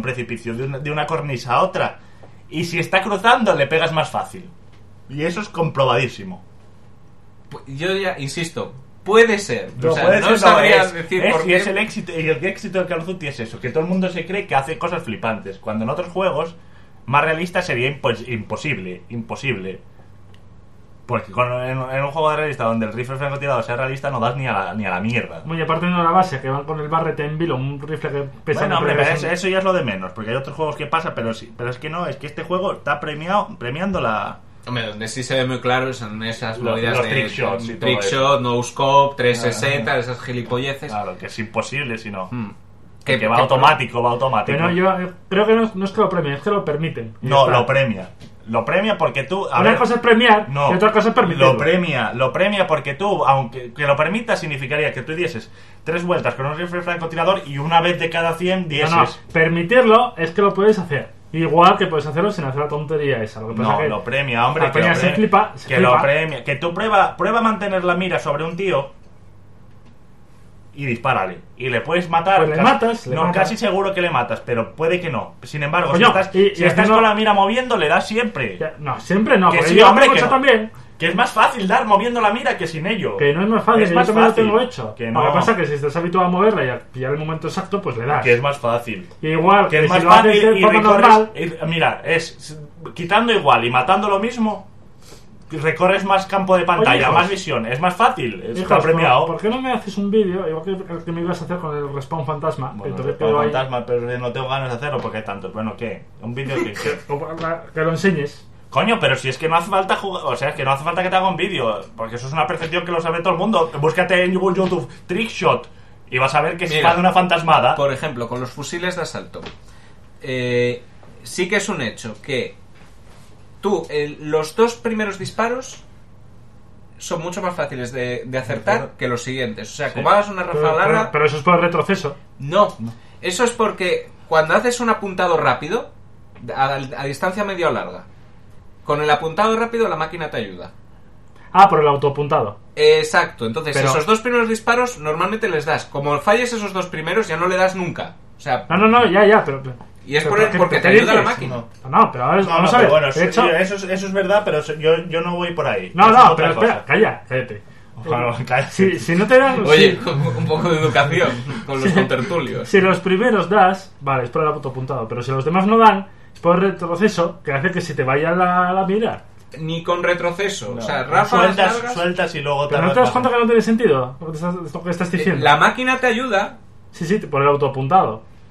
de una cornisa a otra, y si está cruzando le pegas más fácil. Y eso es comprobadísimo. Yo ya insisto, puede ser. No, o sea, puede no ser, sabría es, decir es, por y qué. es el éxito, y el éxito del Call of Duty es eso, que todo el mundo se cree que hace cosas flipantes, cuando en otros juegos más realistas sería imposible. Porque en un juego de realista donde el rifle francotirador sea realista no das ni a la mierda. Muy aparte de la base, que van con el Barrett en vilo, un rifle que pesa... Bueno, hombre, que pero pesa- eso ya es lo de menos, porque hay otros juegos que pasa, pero sí, pero es que no, es que este juego está premiando la... Hombre, donde sí se ve muy claro son esas movidas los de trick shots y todo trick eso. shot, no scope, 360, esas gilipolleces. Claro, que es imposible si no. Que va automático. Pero yo creo que no es que lo premien, es que lo permiten. Y No, ya está. lo premia. Lo premia porque tú... Una cosa es premiar No, y otra cosa es permitirlo. lo premia porque tú, aunque que lo permita, significaría que tú dieses 3 vueltas con un rifle francotirador y una vez de cada 100 dieses... No, permitirlo es que lo puedes hacer. Igual que puedes hacerlo sin hacer la tontería esa. Lo que pasa No, que lo premia, hombre. la peña se flipa. Lo premia. Que tú prueba a mantener la mira sobre un tío y dispárale. Y le puedes matar. Pues le matas. Casi seguro que le matas, pero puede que no. Sin embargo, Coño, si y estás no- con la mira moviendo, le das siempre. No, siempre no. Que porque sí, yo hombre, lo tengo que hecho no. también. Que es más fácil dar moviendo la mira que sin ello. Que no es más fácil, Es que más yo también fácil. lo tengo hecho. Que Lo que no. pasa es que si estás habituado a moverla y a pillar el momento exacto, pues le das. Que es más fácil. Igual Que que es más si lo haces fácil de y forma normal. mira, quitando igual y matando lo mismo, recorres más campo de pantalla, Oye, hijos. más visión, es más fácil, Hijos, está premiado. ¿por qué no me haces un vídeo, igual que el que me ibas a hacer con el Respawn Fantasma? Bueno, que te Respawn quedo ahí, Fantasma, pero no tengo ganas de hacerlo porque hay tantos. Bueno, ¿qué? Un vídeo que lo enseñes. Coño, pero si es que no hace falta jugar, o sea, es que no hace falta que te haga un vídeo, porque eso es una percepción que lo sabe todo el mundo. Búscate en YouTube Trickshot y vas a ver que se Mira, va de una fantasmada. Por ejemplo, con los fusiles de asalto. Sí que es un hecho que tú, los 2 primeros disparos son mucho más fáciles de acertar que los siguientes. O sea, Sí. como hagas una ráfaga larga... Pero eso es por retroceso. No, eso es porque cuando haces un apuntado rápido, a distancia media o larga, con el apuntado rápido la máquina te ayuda. Ah, por el autoapuntado. Exacto, entonces Pero- esos 2 primeros disparos normalmente les das. Como falles esos 2 primeros ya no le das nunca. O sea, No, ya, pero... y es pero porque ¿qué te ayuda la dices? máquina. No, pero ahora vamos a pero ver. bueno, de hecho, eso es verdad, pero yo no voy por ahí. no, Eso es otra pero espera, cosa. cállate. Bueno, cállate. Si no te dan... Oye, si- un poco de educación con los contertulios. Si los primeros das, vale, es por el autoapuntado, pero si los demás no dan, es por el retroceso, que hace que se te vaya la mira. Ni con retroceso. No, O sea, ráfagas largas. sueltas y luego Pero no te das cuenta que no tiene sentido lo que estás diciendo. La máquina te ayuda. Sí, por el autoapuntado.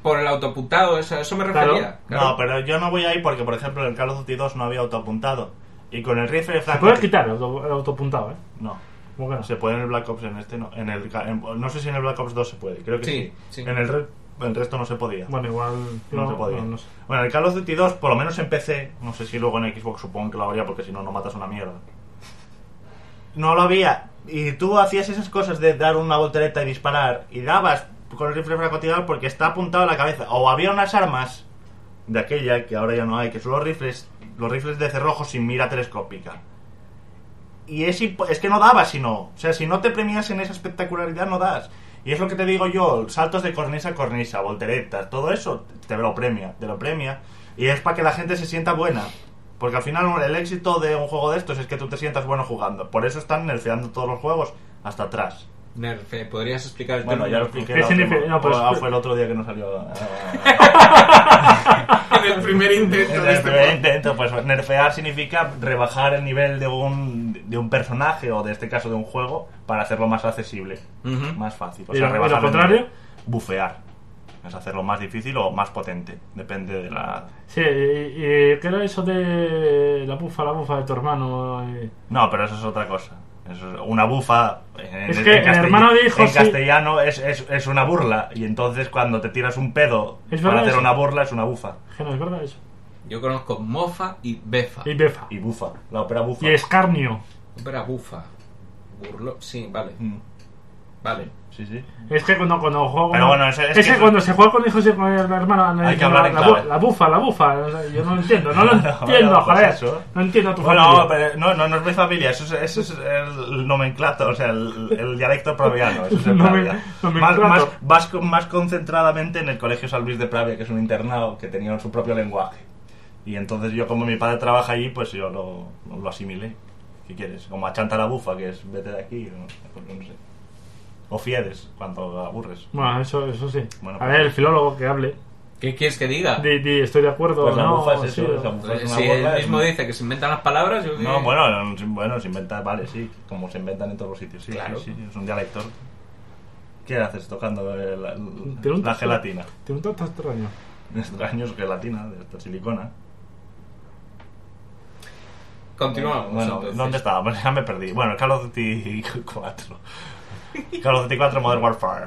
por el autopuntado, eso me refería. Claro. No, pero yo no voy ahí porque, por ejemplo, en el Call of Duty 2 no había autoapuntado. Y con el rifle se puede quitar el autopuntado, ¿eh? No. ¿Cómo que no? Se puede en el Black Ops, en este no. No sé si en el Black Ops 2 se puede, creo que sí. En el resto no se podía. Bueno, igual no se podía. No sé. Bueno, en el Call of Duty 2, por lo menos en PC, no sé si luego en Xbox supongo que lo habría porque si no, no matas una mierda. No lo había. Y tú hacías esas cosas de dar una voltereta y disparar y dabas con el rifle francotirador porque está apuntado a la cabeza. O había unas armas de aquella que ahora ya no hay, que son los rifles de cerrojo sin mira telescópica. Y es que no dabas si no. O sea, si no te premias en esa espectacularidad, no das. Y es lo que te digo yo, saltos de cornisa a cornisa, volteretas, todo eso te lo premia. Y es para que la gente se sienta buena. Porque al final el éxito de un juego de estos es que tú te sientas bueno jugando. Por eso están nerfeando todos los juegos hasta atrás. Nerfe, ¿podrías explicar el Bueno, ya lo expliqué. Fue el otro día que no salió. En el primer intento. Pues nerfear significa rebajar el nivel de un personaje o de este caso de un juego para hacerlo más accesible, más fácil. O sea, rebajar. ¿Y lo contrario? Bufear. Es hacerlo más difícil o más potente. Depende de la... Sí, ¿y qué era eso de la bufa de tu hermano? No, pero eso es otra cosa. Eso es una bufa el hermano dijo en castellano es una burla. Y entonces cuando te tiras un pedo para hacer una burla es una bufa. No es verdad eso. Yo conozco mofa y befa. Y bufa, la ópera bufa. Y escarnio. Ópera bufa. Burlo, sí, vale. Vale. Sí. Es que cuando juego... Pero bueno, es que cuando se juega con hijos y con el hermano... Hay que hablar en clave. La bufa. O sea, yo no lo entiendo. Entiendo, pues joder. Eso. No entiendo tu familia. No, pero no es mi familia. Eso es el nomenclato, o sea, el dialecto praviano. Eso es el Pravia. Más concentradamente en el Colegio San Luis de Pravia, que es un internado que tenía su propio lenguaje. Y entonces yo, como mi padre trabaja allí, pues yo lo asimilé. ¿Qué quieres? Como achanta la bufa, que es vete de aquí, no sé. O fiedes, cuando aburres. Bueno, eso sí. Bueno, a ver, el filólogo que hable. ¿Qué quieres que diga? Estoy de acuerdo. Pues la no, bufa es eso. sí, La bufa es una si burla, él mismo dice que se inventan las palabras, yo No, bueno, se inventa, vale, sí. Como se inventan en todos los sitios. Sí, claro. Sí, es un dialecto. ¿Qué haces tocando la gelatina? Tiene un tanto extraño. Extraño es gelatina, de esta silicona. Continuamos. Bueno, entonces. ¿Dónde estábamos? Ya me perdí. Bueno, Call of Duty 4. Call of Duty 4 Modern Warfare.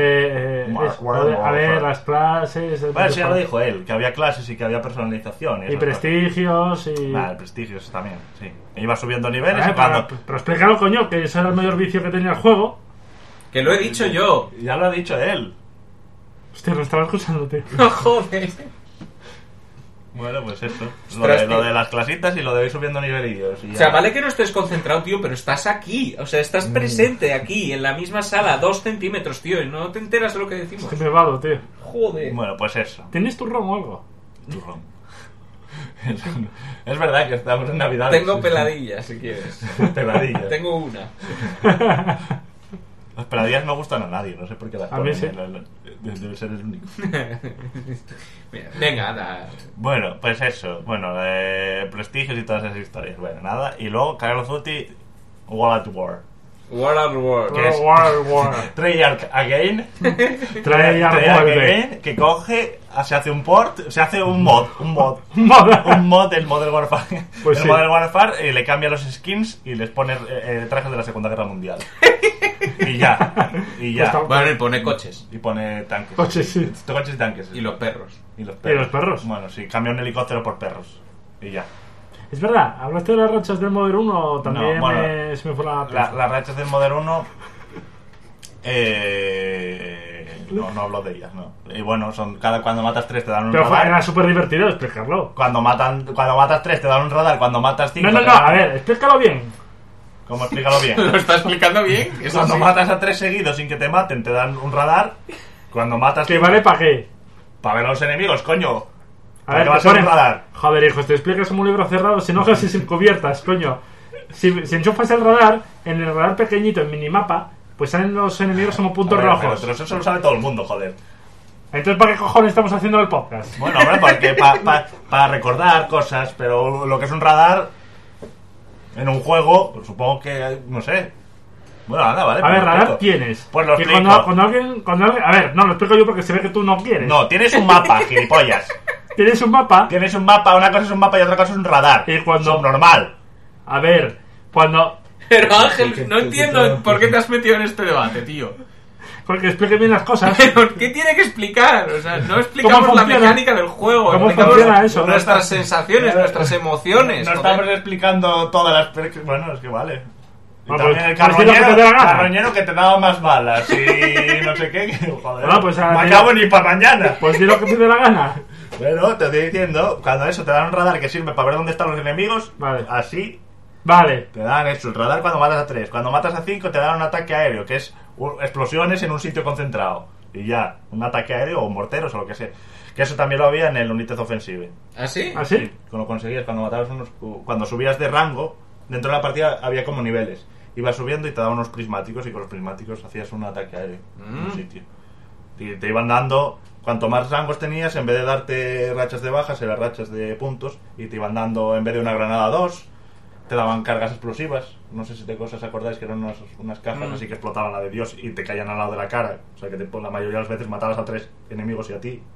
A ver, las clases... Bueno, sí, ya lo dijo él, que había clases y que había personalización. Y prestigios y... prestigios también, sí. Iba subiendo niveles pero explícalo, coño, que ese era el mayor vicio que tenía el juego. Que lo he dicho yo. Ya lo ha dicho él. Hostia, no estaba escuchándote. No, joder. Bueno, pues eso. Lo de las clasitas y lo de ir subiendo nivelillos. O sea, vale que no estés concentrado, tío, pero estás aquí. O sea, estás presente aquí, en la misma sala, 2 centímetros, tío, y no te enteras de lo que decimos. Es que me vado, tío. Joder. Bueno, pues eso. ¿Tienes turrón o algo? Turrón. Es verdad que estamos en Navidad. Tengo peladillas, si quieres. Peladillas. Tengo una. Las peladillas no gustan a nadie, no sé por qué las ponen. A mí sí. Debe ser el único. Venga, anda. Bueno, pues eso. Bueno, prestigios y todas esas historias. Bueno, nada. Y luego Call of Duty World at War. World at War. Que es Treyarch Again. Treyarch Again, que coge, se hace un port, se hace un mod del Modern Warfare. Pues el Modern Warfare, y le cambia los skins y les pone trajes de la Segunda Guerra Mundial. Y ya. Bueno, y pone coches. Y pone tanques. Coches, sí. Coches y tanques. Y los perros. ¿Y los perros? Bueno, sí, cambia un helicóptero por perros. Y ya. Es verdad, ¿hablaste de las rachas del Modern 1 o también no, bueno, se me fue la... Las rachas del Modern 1... no hablo de ellas, no. Y bueno, son cuando matas 3 te dan un radar. Pero era súper divertido explicarlo. Cuando matas 3 te dan un radar, cuando matas 5... No, a ver, explícalo bien. ¿Cómo explícalo bien? ¿Lo está explicando bien? Cuando matas a 3 seguidos sin que te maten te dan un radar. Cuando matas... ¿Que vale para qué? Para ver a los enemigos, coño. A ver, va a ser un radar. Joder, hijo, te explicas como un libro cerrado sin hojas y sin cubiertas, coño. Si enchufas el radar, en el radar pequeñito, en minimapa, pues salen los enemigos como puntos rojos. Pero eso lo sabe todo el mundo, joder. Entonces, ¿para qué cojones estamos haciendo el podcast? Bueno, hombre, porque para recordar cosas, pero lo que es un radar en un juego, supongo que, no sé. Bueno, anda, vale. A ver, radar tienes. Pues lo que explico. cuando alguien... A ver, no, lo explico yo porque se ve que tú no quieres. No, tienes un mapa, gilipollas. Tienes un mapa. Tienes un mapa, una cosa es un mapa y otra cosa es un radar. Y cuando... Subnormal. A ver, cuando... Pero Ángel, no entiendo por qué te has metido en este debate, tío. Porque explique bien las cosas. ¿Pero qué tiene que explicar? O sea, no explicamos la mecánica del juego. ¿Cómo explicamos funciona eso? nuestras sensaciones, nuestras emociones. No joder. estamos explicando todas las... Bueno, es que vale. Y Bueno, también el pues di lo que te dé la gana. carroñero que te daba más balas y no sé qué. Que, joder, Bueno, pues, me acabo ni para mañana. Pues di lo que te dé la gana. Bueno, te estoy diciendo, cuando eso te dan un radar que sirve para ver dónde están los enemigos, Vale. así Vale. te dan eso, el radar cuando matas a 3. Cuando matas a 5 te dan un ataque aéreo, que es explosiones en un sitio concentrado. Y ya, un ataque aéreo o morteros o lo que sea. Que eso también lo había en el United Offensive. ¿Ah, sí? ¿Ah, sí? Cuando conseguías, cuando subías de rango, dentro de la partida había como niveles. Ibas subiendo y te daban unos prismáticos y con los prismáticos hacías un ataque aéreo en un sitio. Y te iban dando, cuanto más rangos tenías, en vez de darte rachas de bajas, eran rachas de puntos. Y te iban dando, en vez de una granada, 2, te daban cargas explosivas. No sé si de cosas acordáis que eran unas cajas así que explotaban la de Dios y te caían al lado de la cara. O sea que la mayoría de las veces matabas a 3 enemigos y a ti.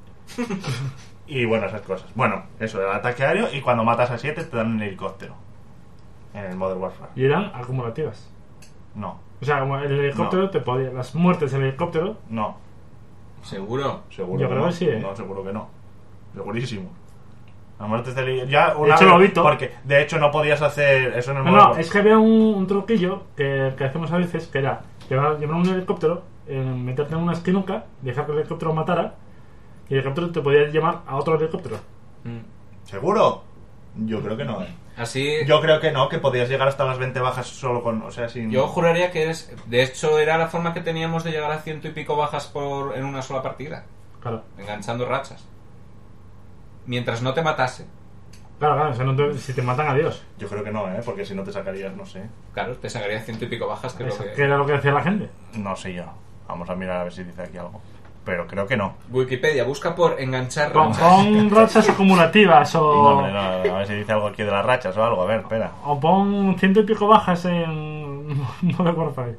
Y bueno, esas cosas. Bueno, eso, el ataque aéreo. Y cuando matas a 7 te dan un helicóptero. En el Modern Warfare. Y eran acumulativas. No, O sea, como el helicóptero No. te podía... Las muertes en el helicóptero... no. ¿Seguro? Seguro Yo que creo no. que sí, ¿eh? No, seguro que no. Segurísimo. La muerte ya De hecho, lo vi todo. Porque de hecho no podías hacer eso en el No, Modern no, Warfare. es que había un truquillo que hacemos a veces, que era llevar un helicóptero, meterte en una esquinuca, dejar que el helicóptero matara, y el helicóptero te podía llamar a otro helicóptero. ¿Seguro? Yo creo que no, Así... Yo creo que no, que podías llegar hasta las 20 bajas solo con... O sea, sin... Yo juraría que de hecho era la forma que teníamos de llegar a 100 y pico bajas en una sola partida, Claro, enganchando rachas. Mientras no te matase. claro, o sea, si te matan, adiós. Yo creo que no, porque si no te sacarías, no sé. Claro, te sacaría 100 y pico bajas, que es lo Que que... era lo que decía la gente. No sé yo. Vamos a mirar a ver si dice aquí algo. Pero creo que no. Wikipedia, busca por enganchar Con rachas. rachas acumulativas No, o... hombre, no, a ver si dice algo aquí de las rachas o algo. A ver, espera. O pon 100 y pico bajas en Modern Warfare.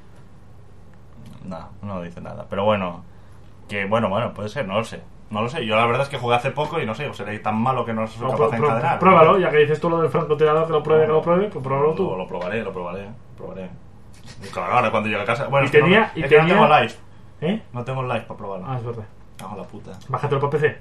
No dice nada. Pero bueno, que bueno, puede ser, no lo sé. No lo sé. Yo la verdad es que jugué hace poco y no sé, o seré tan malo que no soy capaz de encadenar. Pruébalo, ya que dices tú lo del francotirador, que lo pruebe, pues pruébalo tú. Lo probaré. Y claro, ahora cuando llegue a casa... Bueno, Y es que tenía- no, y es que no tenía- tengo live. ¿Eh? No tengo live para probarlo. Ah, es verdad. Cago en la puta. Bájatelo para PC.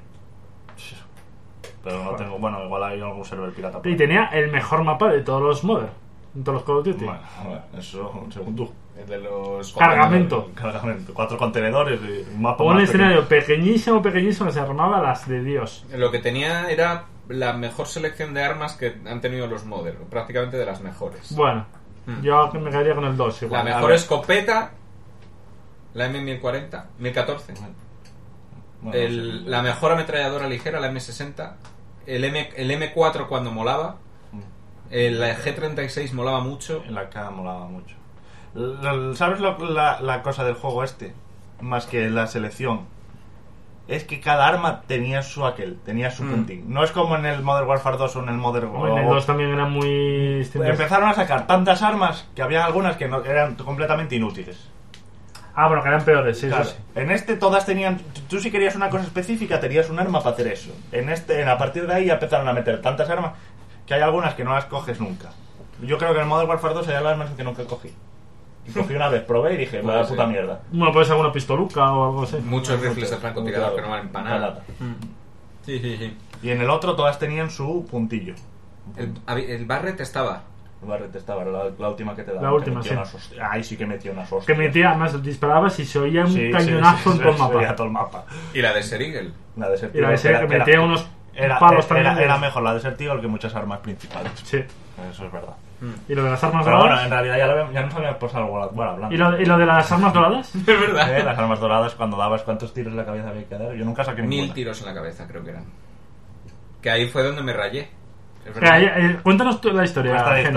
Pero no tengo... Bueno, igual hay algún server pirata. por Y ahí. tenía el mejor mapa de todos los Modern, de todos los Call of Duty. Bueno, eso según tú. El de los... Cargamento. Cargamento. 4 contenedores y un mapa Un más escenario pequeñísimo, que se armaba las de Dios. Lo que tenía era la mejor selección de armas que han tenido los Modern, prácticamente de las mejores. Bueno, yo me quedaría con el 2 La igual. mejor escopeta, la M1040, 1014. Bueno, La mejor ametralladora ligera, la M60. El M4 cuando molaba. El G36 molaba mucho. En la K molaba mucho. ¿Sabes la cosa del juego este? Más que la selección. Es que cada arma tenía su tenía su puntín. No es como en el Modern Warfare 2 o en el Modern Hombre, en el 2 también eran muy distintos. Empezaron a sacar tantas armas que había algunas que no, eran completamente inútiles. Ah, bueno, que eran peores, sí, Claro, eso sí. en este todas tenían... Tú si querías una cosa específica tenías un arma para hacer eso. A partir de ahí ya empezaron a meter tantas armas que hay algunas que no las coges nunca. Yo creo que en el Modern Warfare 2 hay armas que nunca cogí. Y cogí una vez, probé y dije, Puede vaya ser. puta mierda. Bueno, puede ser alguna pistoluca o algo así. Muchos rifles de francotirador que no valen para nada. Sí. Y en el otro todas tenían su puntillo. El Barret estaba. El Barret estaba, la última que te daba. La última, que metía sí. unas ahí sí que metía unas hostias. Que metía, además disparabas y se oía un Sí, cañonazo en todo el se veía mapa. todo el mapa. Y la de Serigel. La de Y la de ser que metía unos era, palos también. era mejor la de Desert Eagle que muchas armas principales. Sí. Eso es verdad. ¿Y lo de las armas Pero bueno, doradas? en realidad ya nos habíamos pasado algo bueno, hablando. ¿Y lo de las armas doradas? Es verdad. Las armas doradas, cuando dabas cuántos tiros en la cabeza había que dar. Yo nunca saqué 1000 ninguna. tiros en la cabeza, creo que eran. Que ahí fue donde me rayé. Es verdad. Cuéntanos tú la historia. Geno.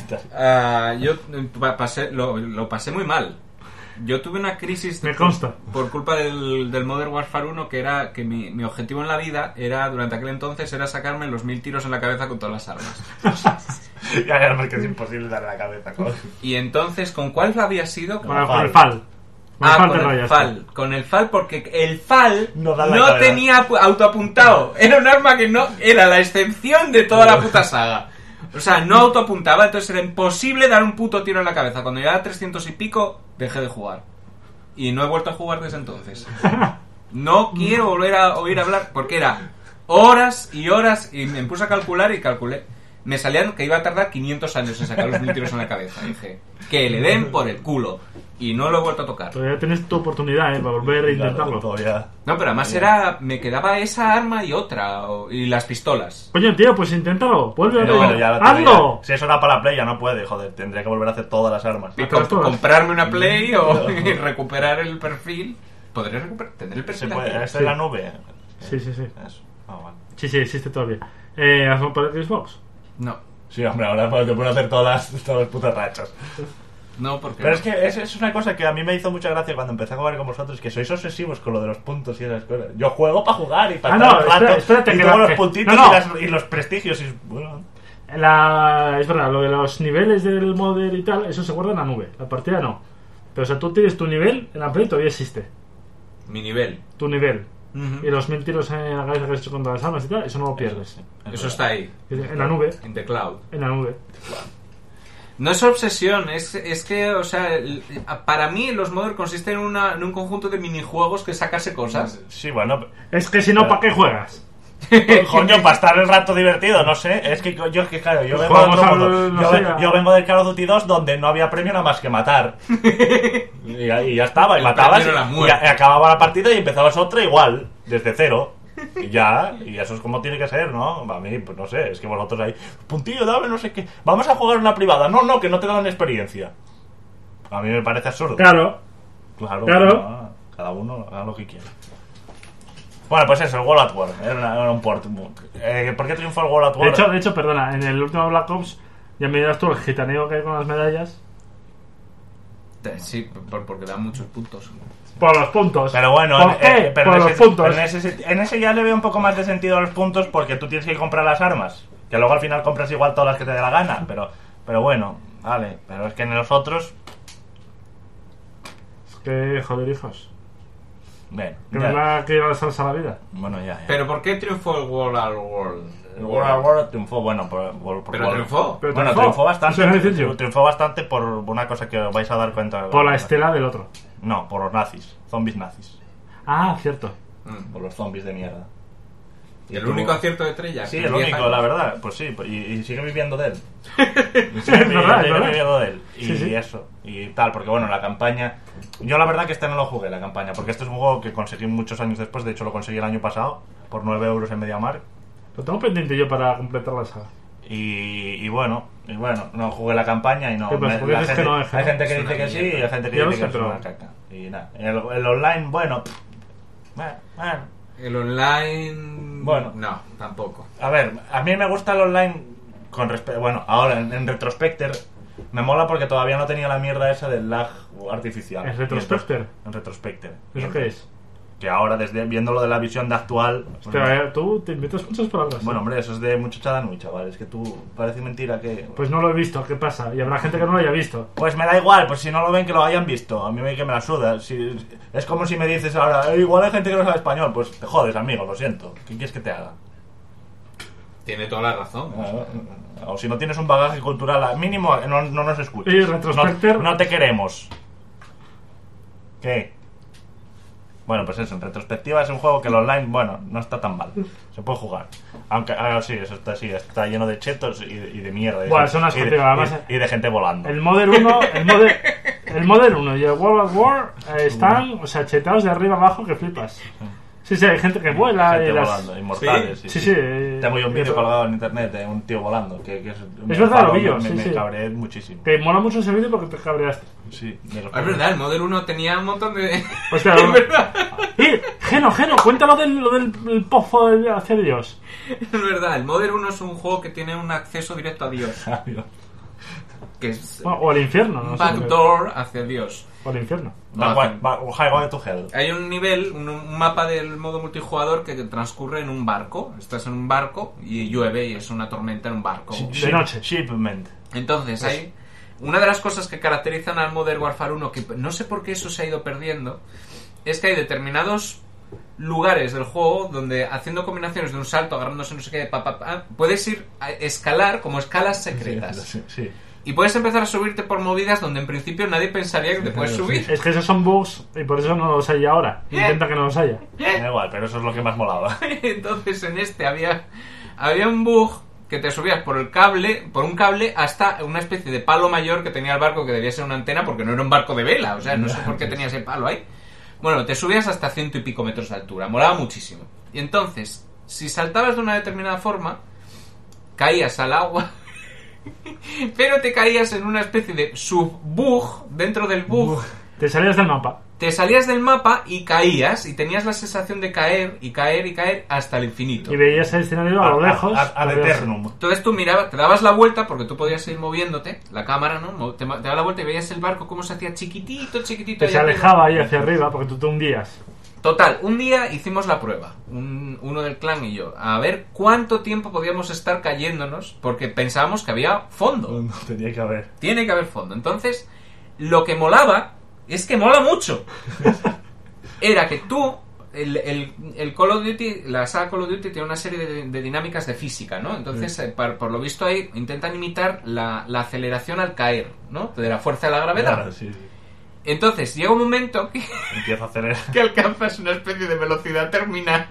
Yo lo pasé muy mal. Yo tuve una crisis Me consta. por culpa del Modern Warfare 1, que era que mi objetivo en la vida era, durante aquel entonces, era sacarme los 1000 tiros en la cabeza con todas las armas. Y hay armas que es imposible darle la cabeza con. Y entonces, ¿con cuál había sido? Con el FAL. Con el FAL, porque el FAL No da no la tenía autoapuntado. Era un arma que no... Era la excepción de toda la puta saga. O sea, no autoapuntaba, entonces era imposible dar un puto tiro en la cabeza. Cuando llegaba a 300 y pico, dejé de jugar. Y no he vuelto a jugar desde entonces. No quiero volver a oír hablar, porque era horas y horas, y me puse a calcular y calculé. Me salían que iba a tardar 500 años en sacar los 1000 tiros en la cabeza. Dije, que le den por el culo. Y no lo he vuelto a tocar. Todavía tienes tu oportunidad, para volver a intentarlo. Todavía. No, pero además me quedaba esa arma y otra, y las pistolas. Coño, tío, pues inténtalo. Vuelve a Pero bueno, ver. ya ¡Hazlo! Si eso era para la Play, ya no puede, joder. Tendría que volver a hacer todas las armas. Y comprarme una Play o y recuperar el perfil. ¿Podré recuperar? ¿Tendré el perfil? ¿Se puede? aquí? ¿Esta es la nube? Sí. Eso. Vale. Sí, existe todavía. ¿Has comprado el Xbox? No. Sí, hombre, ahora te puedo hacer todas las putas rachas. No, porque Pero es que es una cosa que a mí me hizo mucha gracia cuando empecé a jugar con vosotros, que sois obsesivos con lo de los puntos y esas cosas. Yo juego para jugar y para estar un rato, espérate, y que tengo la- los puntitos no. y los prestigios y bueno. Es verdad, lo de los niveles del modder y tal, eso se guarda en la nube. La partida no. Pero o sea, tú tienes tu nivel en la Play, todavía existe. mi nivel. Tu nivel. Ujú. Y los 1000 tiros en la cabeza que has hecho contra las armas y tal, eso no lo pierdes. Eso está ahí, En la nube. en the cloud. En la nube. No es obsesión, es que, o sea, para mí los modders consisten en un conjunto de minijuegos que sacase cosas. Sí, bueno. Es que si no, ¿para qué juegas? Coño, para estar el rato divertido, no sé. Es que yo vengo de Jugamos otro al- mundo. no sé, Yo vengo del Call of Duty 2 donde no había premio nada más que matar. y ya estaba, y El matabas premio era la y muerte. acababa la partida y empezabas otra igual, desde cero. Y ya, y eso es como tiene que ser, ¿no? A mí, pues no sé, es que vosotros ahí, puntillo, dame, no sé qué. Vamos a jugar una privada. No, que no te dan experiencia. A mí me parece absurdo. Claro. Claro. Claro. Cada uno haga lo que quiera. Bueno, pues eso, el World at War. Era un port. ¿Por qué triunfó el World at War? De hecho, perdona, en el último Black Ops ya me dirás tú el gitaneo que hay con las medallas. Sí, porque dan muchos puntos. Por los puntos. Pero bueno, ¿Por qué? pero Por en los ese, puntos. pero en ese ya le veo un poco más de sentido a los puntos porque tú tienes que comprar las armas. Que luego al final compras igual todas las que te dé la gana. Pero bueno, vale. Pero es que en los otros. Es que, joder, hijos. Bueno, Que ya. me va a quedar la salsa a la vida. Bueno, ya. Pero ¿por qué triunfó el World at War? El World at War triunfó, bueno, por Pero triunfó. Pero Bueno, triunfó. triunfó bastante. Eso es sencillo. Triunfó bastante por una cosa que os vais a dar cuenta. Por la estela del otro. No, por los nazis. Zombies nazis. Ah, cierto. Por los zombies de mierda. ¿Y el único acierto de Trella? Sí, el único, la verdad. Pues sí, y sigue viviendo de él. Es verdad. Viviendo de él. Y Sí. eso, y tal, porque bueno, la campaña... Yo la verdad que este no lo jugué, la campaña, porque este es un juego que conseguí muchos años después. De hecho, lo conseguí el año pasado, por 9 euros en MediaMarkt. Lo tengo pendiente yo para completar la saga. Y bueno, no jugué la campaña y no. ¿Qué pasa? ¿Por qué La dices gente, que no es que hay no? gente que Es dice una que sí mierda. y hay gente que Ya lo dice que sé, es pero- una caca. Y nada, el online, bueno. Bueno. El online... Bueno. No, tampoco. A ver, a mí me gusta el online con respecto... Bueno, ahora en Retrospector me mola porque todavía no tenía la mierda esa del lag artificial. ¿En Retrospector? En Retrospector. ¿Eso qué es? Que ahora, viéndolo de la visión de actual... pues, Hostia, tú te inventas muchas palabras. bueno, ¿eh? hombre, eso es de muchachada nui, chaval. Es que tú parece mentira que... Pues no lo he visto, ¿qué pasa? Y habrá gente que no lo haya visto. Pues me da igual, pues si no lo ven que lo hayan visto. A mí que me la suda. Es como si me dices ahora, igual hay gente que no sabe español. Pues te jodes, amigo, lo siento. ¿Qué quieres que te haga? Tiene toda la razón. O si no tienes un bagaje cultural, al mínimo no nos escuches. Y Retrospector- No te queremos. ¿Qué? Bueno, pues eso, en retrospectiva es un juego que el online, bueno, no está tan mal. Se puede jugar. Aunque, sí, eso está lleno de chetos y de mierda. Buah, es una escopeta, además. y de gente volando. El Modern 1, el Modern 1 y el World at War están, o sea, chetados de arriba abajo que flipas. Sí, hay gente que vuela Gente y las... volando, inmortales. Sí. Tengo yo un vídeo Eso. colgado en internet de un tío volando. Que es verdad, lo vi yo, me sí. cabreé muchísimo. Te mola mucho ese vídeo porque te cabreaste. Sí, de los Es verdad, el Model 1 tenía un montón de... Hostia, es verdad. Geno, cuéntalo del pozo hacia Dios. Es verdad, el Model 1 es un juego que tiene un acceso directo a Dios. que es o al infierno, un backdoor hacia Dios. O al infierno. Highway to Hell. Hay un nivel, un mapa del modo multijugador que transcurre en un barco. Estás en un barco y llueve y es una tormenta en un barco. De noche. Shipment. Entonces, hay una de las cosas que caracterizan al Modern Warfare 1, que no sé por qué eso se ha ido perdiendo, es que hay determinados lugares del juego donde haciendo combinaciones de un salto, agarrándose no sé qué, puedes ir a escalar como escalas secretas. Sí. Y puedes empezar a subirte por movidas donde en principio nadie pensaría que te puedes subir. Es que esos son bugs y por eso no los hay ahora. Intenta que no los haya. Da igual, pero eso es lo que más molaba. Entonces en este había un bug que te subías por un cable hasta una especie de palo mayor que tenía el barco, que debía ser una antena porque no era un barco de vela. O sea, no sé por qué tenía ese palo ahí. Bueno, te subías hasta 100 y pico metros de altura. Molaba muchísimo. Y entonces, si saltabas de una determinada forma, caías al agua, pero te caías en una especie de sub-bug dentro del bug. Te salías del mapa. Te salías del mapa y caías, y tenías la sensación de caer y caer y caer hasta el infinito. Y veías el escenario a lo lejos. Ad eternum. Entonces tú mirabas, te dabas la vuelta porque tú podías ir moviéndote, la cámara, ¿no? Te daba la vuelta y veías el barco como se hacía chiquitito. Que se alejaba ahí hacia arriba porque tú te hundías. Total, un día hicimos la prueba, uno del clan y yo, a ver cuánto tiempo podíamos estar cayéndonos, porque pensábamos que había fondo. No, tenía que haber. Tiene que haber fondo. Entonces, lo que molaba, es que mola mucho. Era que tú, el Call of Duty, la saga Call of Duty tiene una serie de dinámicas de física, ¿no? Entonces, por lo visto ahí, intentan imitar la aceleración al caer, ¿no? De la fuerza de la gravedad. Claro, sí. Entonces llega un momento que empieza a acelerar, que alcanzas una especie de velocidad terminal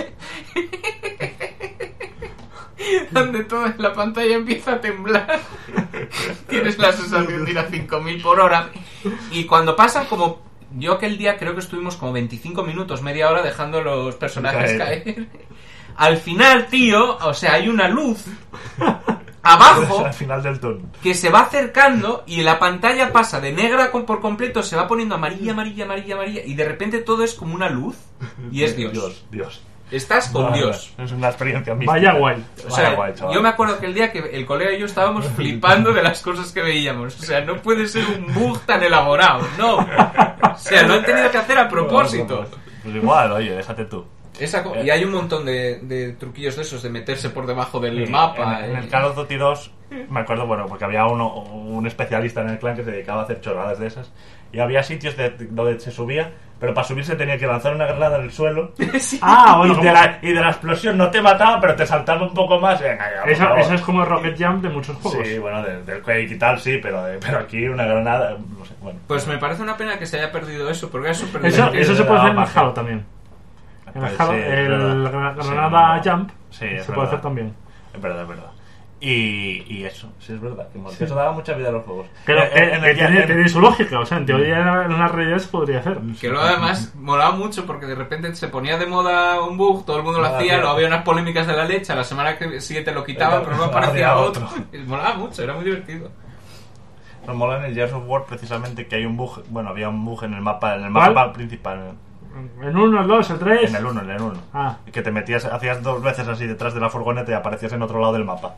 donde toda la pantalla empieza a temblar. Tienes la sensación de ir a 5000 por hora. Y cuando pasan como... Yo aquel día creo que estuvimos como 25 minutos, media hora dejando los personajes caer. Al final, tío, o sea, hay una luz abajo al final del túnel que se va acercando y la pantalla pasa de negra por completo, se va poniendo amarilla, amarilla, amarilla, amarilla, y de repente todo es como una luz y es Dios. Estás con Dios. Es una experiencia mística. Vaya guay. O sea, yo me acuerdo que el día que el colega y yo estábamos flipando de las cosas que veíamos. O sea, no puede ser un bug tan elaborado, no. O sea, lo han tenido que hacer a propósito. Pues igual, oye, déjate tú. Y hay un montón de truquillos de esos, de meterse por debajo del mapa. En el Call of Duty 2, me acuerdo, bueno, porque había un especialista en el clan que se dedicaba a hacer chorradas de esas. Y había sitios donde se subía, pero para subirse tenía que lanzar una granada en el suelo. Sí. Bueno, y de la explosión no te mataba, pero te saltaba un poco más. Venga, eso es como el Rocket Jump de muchos juegos. Sí, bueno, del Quake y tal, sí, pero aquí una granada, no sé, bueno. Pues me parece una pena que se haya perdido eso, porque es súper Eso se puede hacer en el Halo también. En el Halo, el granada Jump se puede hacer también. Es verdad. Y eso, sí es verdad, que eso daba mucha vida a los juegos. Pero tiene su lógica, o sea, en teoría en una realidad se podría hacer. Que luego además molaba mucho porque de repente se ponía de moda un bug, todo el mundo lo hacía, luego había unas polémicas de la leche, a la semana siguiente lo quitaban, pero luego aparecía otro. Molaba mucho, era muy divertido. Nos mola en el Gears of War precisamente que hay un bug, bueno, había un bug en el mapa principal. ¿En 1, el 2, el 3? En el 1. Que te metías, hacías 2 veces así detrás de la furgoneta y aparecías en otro lado del mapa.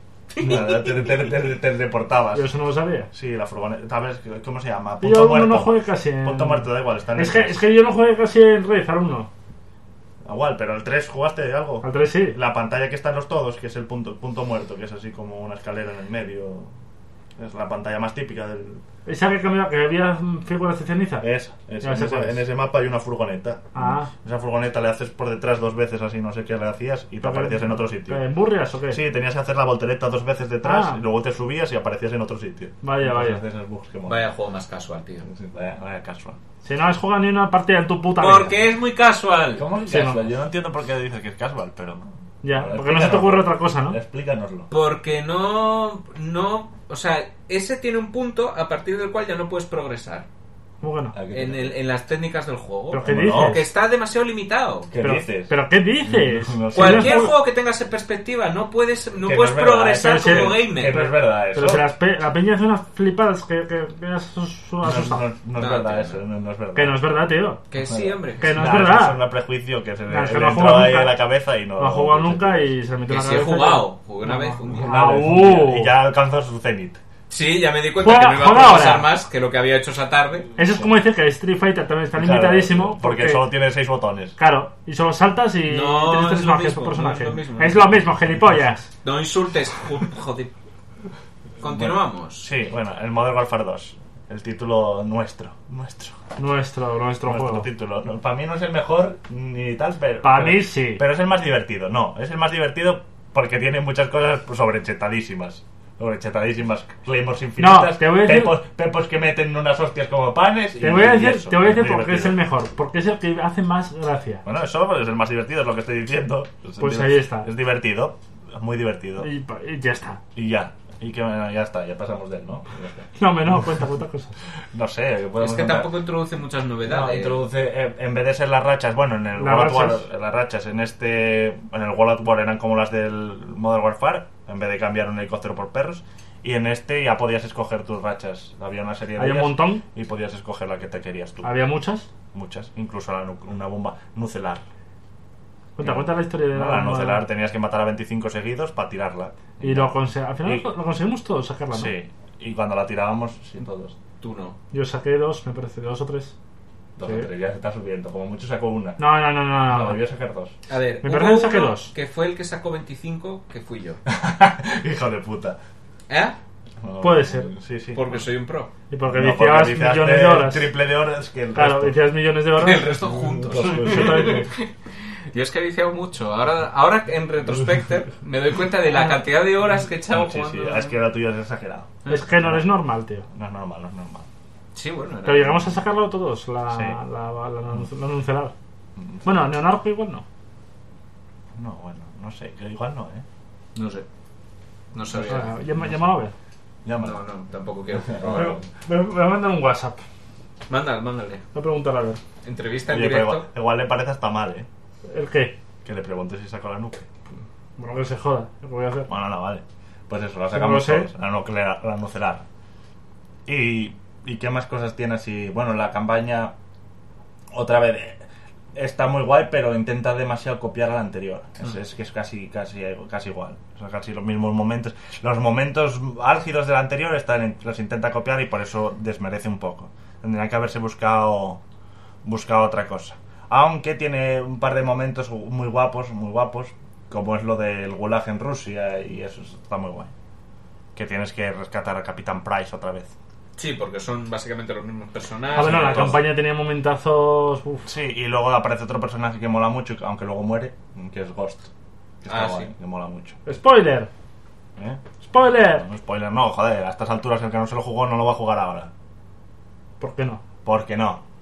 Te reportabas. Yo eso no lo sabía. Sí, la furgoneta. ¿Sabes cómo se llama? Punto muerto. No juegue casi en... Punto muerto, da igual. Está en es que yo no jugué casi en Red al 1. Igual, pero el 3 jugaste algo. Al 3 sí. La pantalla que está en los todos, que es el punto muerto, que es así como una escalera en el medio. Es la pantalla más típica del... ¿Esa que cambiaba, que había figuras de ceniza? En ese mapa hay una furgoneta. Esa furgoneta le haces por detrás 2 veces así, no sé qué le hacías, y te aparecías en otro sitio. ¿En burrias o qué? Sí, tenías que hacer la voltereta 2 veces detrás, y luego te subías y aparecías en otro sitio. Vaya. Vaya juego más casual, tío. Sí, vaya casual. Si no has jugado ni una partida en tu puta vida. Porque es muy casual. ¿Cómo es casual? Yo no entiendo por qué dices que es casual, pero... Ya, porque no se te ocurre otra cosa, ¿no? Explícanoslo. Porque no... O sea, ese tiene un punto a partir del cual ya no puedes progresar. Muy bueno. En las técnicas del juego. ¿Pero qué dices? Porque está demasiado limitado. ¿Qué dices? ¿Pero qué dices? No sé. Cualquier juego que tengas en perspectiva no puedes progresar como gamer. Que no es verdad eso. Pero si la peña hace unas flipadas que has asustado. No es verdad eso, no es verdad. Que no es verdad, tío. Que sí, hombre. Que no es verdad. Es un prejuicio que se le entró ahí en la cabeza y no... No ha jugado nunca y se metió en la cabeza. Jugué una vez un día. Y ya alcanzó su cenit. Sí, ya me di cuenta que no iba a progresar más que lo que había hecho esa tarde. Eso es como decir que Street Fighter también está limitadísimo. Porque solo tiene 6 botones. Claro, y solo saltas y tienes 3 magias por personaje. Es lo mismo, gilipollas. No insultes, joder. Continuamos. Sí, bueno, el Modern Warfare 2. El título nuestro juego. Título. No, para mí no es el mejor ni tal, pero... Para mí sí. Pero es el más divertido. No, es el más divertido porque tiene muchas cosas sobrechetadísimas. Claymores infinitas, pepos que meten unas hostias como panes. Te voy a decir por qué es el mejor. Porque es el que hace más gracia. Bueno, eso es el más divertido, es lo que estoy diciendo. Pues ahí está. Es divertido, muy divertido. Y ya está. Y ya. Y que ya está, ya pasamos de él, ¿no? No, cuenta cosas. No sé. Es que tampoco introduce muchas novedades. No, introduce, en vez de ser las rachas, bueno, en el World War, las rachas en el World War eran como las del Modern Warfare, en vez de cambiar un helicóptero por perros. Y en este ya podías escoger tus rachas. Había una serie de ellas. ¿Había un montón? Y podías escoger la que te querías tú. ¿Había muchas? Muchas, incluso una bomba nucelar. Cuenta la historia de la nucelar. Tenías que matar a 25 seguidos para tirarla. Y al final lo conseguimos todos sacarla, ¿no? Sí, y cuando la tirábamos, sí, todos. Tú no. Yo saqué 2, me parece, 2 o 3. 2 o 3, ya se está subiendo. Como mucho sacó una. No. Debió sacar 2. A ver, me parece que saqué 2. Que fue el que sacó 25, que fui yo. Hijo de puta. No, puede ser. Sí. Porque soy un pro. Y porque viciabas millones de horas. Triple de horas que el resto. Viciabas millones de horas. Que el resto juntos. Yo es que he viciado mucho. Ahora en retrospecto me doy cuenta de la cantidad de horas que he echado jugando. Sí, es que la tuya es exagerado. Es que no es normal, tío. No es normal. Sí, bueno. Pero llegamos a sacarlo todos, la nucelar. Bueno, Neonarco igual no. No, bueno, no sé, igual no, No sé. No sabía. Llámalo a ver. No, tampoco quiero. Me voy a mandar un WhatsApp. Mándale. Voy a preguntar a ver. Entrevista en directo. Igual le parece hasta mal, ¿El qué? Que le pregunte si sacó la nuke. Bueno, que se joda. ¿Qué voy a hacer? Bueno, no, vale. Pues eso, la sacamos todos. La nucelar. ¿Y qué más cosas tiene así? Bueno, la campaña, otra vez, está muy guay, pero intenta demasiado copiar a la anterior. Es que es casi igual. O sea, casi los mismos momentos. Los momentos álgidos de la anterior los intenta copiar y por eso desmerece un poco. Tendrían que haberse buscado otra cosa. Aunque tiene un par de momentos muy guapos, como es lo del Gulag en Rusia, y eso está muy guay. Que tienes que rescatar a Capitán Price otra vez. Sí, porque son básicamente los mismos personajes. Bueno, la campaña tenía momentazos... Sí, y luego aparece otro personaje que mola mucho, aunque luego muere, que es Ghost. Que está guay, sí. Que mola mucho. ¡Spoiler! ¡Spoiler! No, spoiler no, joder, a estas alturas el que no se lo jugó no lo va a jugar ahora. ¿Por qué no? Porque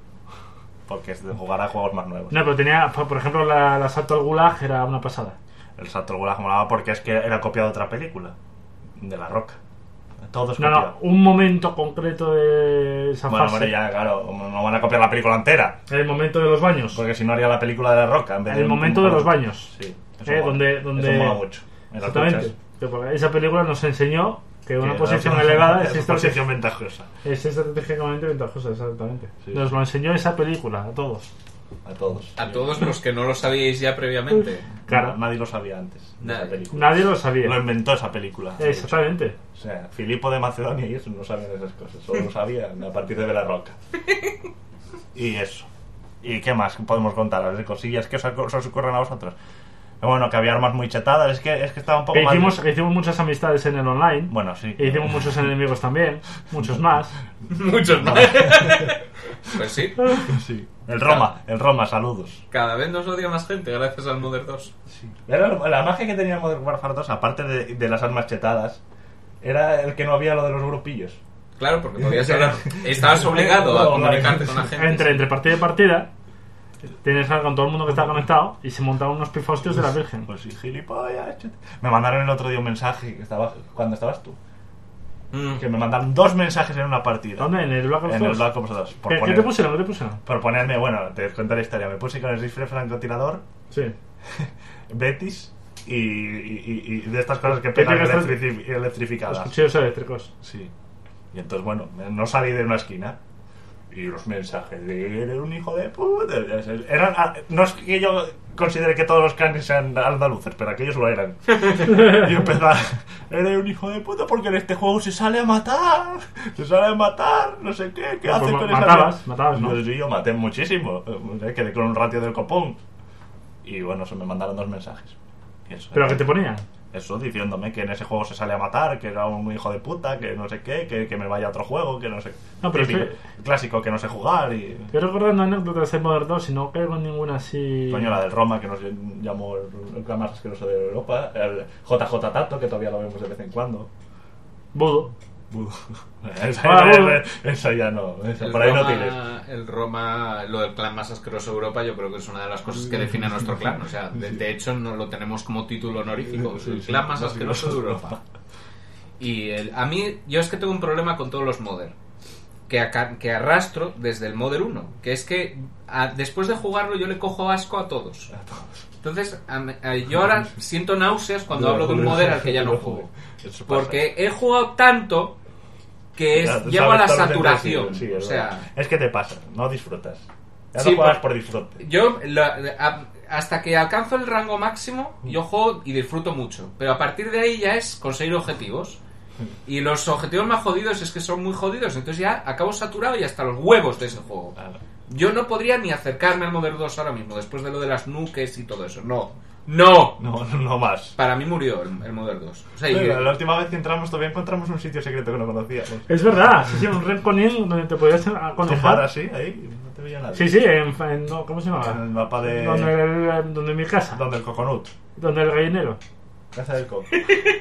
es de jugar a juegos más nuevos. No, pero tenía, por ejemplo, el asalto al Gulag era una pasada. El asalto al Gulag molaba porque es que era copiado de otra película, de La Roca. Todo es copiado. Un momento concreto de esa fase. Bueno, ya, claro, no van a copiar la película entera. El momento de los baños. Porque si no haría la película de La Roca. En vez el momento de los baños. Sí, donde eso mola mucho. Exactamente. Esa película nos enseñó que una posición elevada es posición ventajosa. Es estratégicamente ventajosa, exactamente. Sí. Nos lo enseñó esa película a todos. A todos los que no lo sabíais ya previamente. Claro, nadie lo sabía antes. Nadie lo sabía. Lo inventó esa película. Exactamente. O sea, Filipo de Macedonia y eso no sabían esas cosas. Solo lo sabían a partir de La Roca. Y eso. ¿Y qué más podemos contar? A ver, cosillas que os ocurren a vosotros. Bueno, que había armas muy chetadas. Es que estaba un poco que hicimos muchas amistades en el online. Bueno, sí. Y hicimos muchos enemigos también. Muchos más. Muchos más. Pues sí. El Roma, saludos. Cada vez nos odia más gente gracias al Modern 2. Sí. La magia que tenía el Modern Warfare 2, aparte de las armas chetadas, era el que no había lo de los grupillos. Claro, porque podías hablar. Estabas obligado a comunicarte con la gente. Entre partida y partida, tienes que hablar con todo el mundo que está conectado y se montaban unos pifostios de la Virgen. Pues sí, gilipollas. Me mandaron el otro día un mensaje cuando estabas tú. Que me mandaron 2 mensajes en una partida. ¿Dónde? ¿En el Black Ops 2? En el Black Ops 2. ¿Qué te pusieron? Por ponerme, bueno, te cuento la historia. Me puse con el rifle francotirador. Sí. Betis y de estas cosas que pegan electrificadas. Los cuchillos eléctricos. Sí. Y entonces, bueno, no salí de una esquina. Y los mensajes de eres un hijo de puta. No es que yo considere que todos los canes sean andaluces, pero aquellos lo eran. Y eres un hijo de puta porque en este juego se sale a matar, no sé qué hace con matabas, ¿no? Pues sí, yo maté muchísimo, quedé con un ratio del copón. Y bueno, me mandaron 2 mensajes. Eso, ¿pero qué te ponían? Eso, diciéndome que en ese juego se sale a matar, que era un hijo de puta, que no sé qué, que me vaya a otro juego, que no sé. No, pero típico, clásico, que no sé jugar y... Estoy recordando anécdotas de Modern 2 y no caigo en ninguna así... Coño, la del Roma, que nos llamó el clan más asqueroso de Europa, el JJ Tato, que todavía lo vemos de vez en cuando. Budo. Esa ya no, por Roma, ahí no tienes. el Roma, lo del clan más asqueroso de Europa, yo creo que es una de las cosas que define a nuestro clan. O sea, de hecho no lo tenemos como título honorífico, el clan más asqueroso de Europa. Y a mí, yo es que tengo un problema con todos los Modern que arrastro desde el Modern 1, que es que después de jugarlo yo le cojo asco a todos. Entonces, yo ahora siento náuseas cuando hablo de un Modern al que ya no juego. Porque he jugado tanto que llego a la saturación. Sí, o sea, es que te pasa, no disfrutas. Ya sí, no juegas por disfrute. Yo, hasta que alcanzo el rango máximo, yo juego y disfruto mucho. Pero a partir de ahí ya es conseguir objetivos. Y los objetivos más jodidos es que son muy jodidos. Entonces ya acabo saturado y hasta los huevos de ese juego. Yo no podría ni acercarme al Modern 2 ahora mismo, después de lo de las nuques y todo eso. No más. Para mí murió el Modern 2. O sea, la última vez que entramos todavía encontramos un sitio secreto que no conocíamos. Es verdad, sí, un renconín donde te podías conectar. así, ahí, no te veía nadie. Sí, no, ¿cómo se llamaba? En el mapa de... Donde mi casa. Donde el coconut. Donde el gallinero. Casa del coco.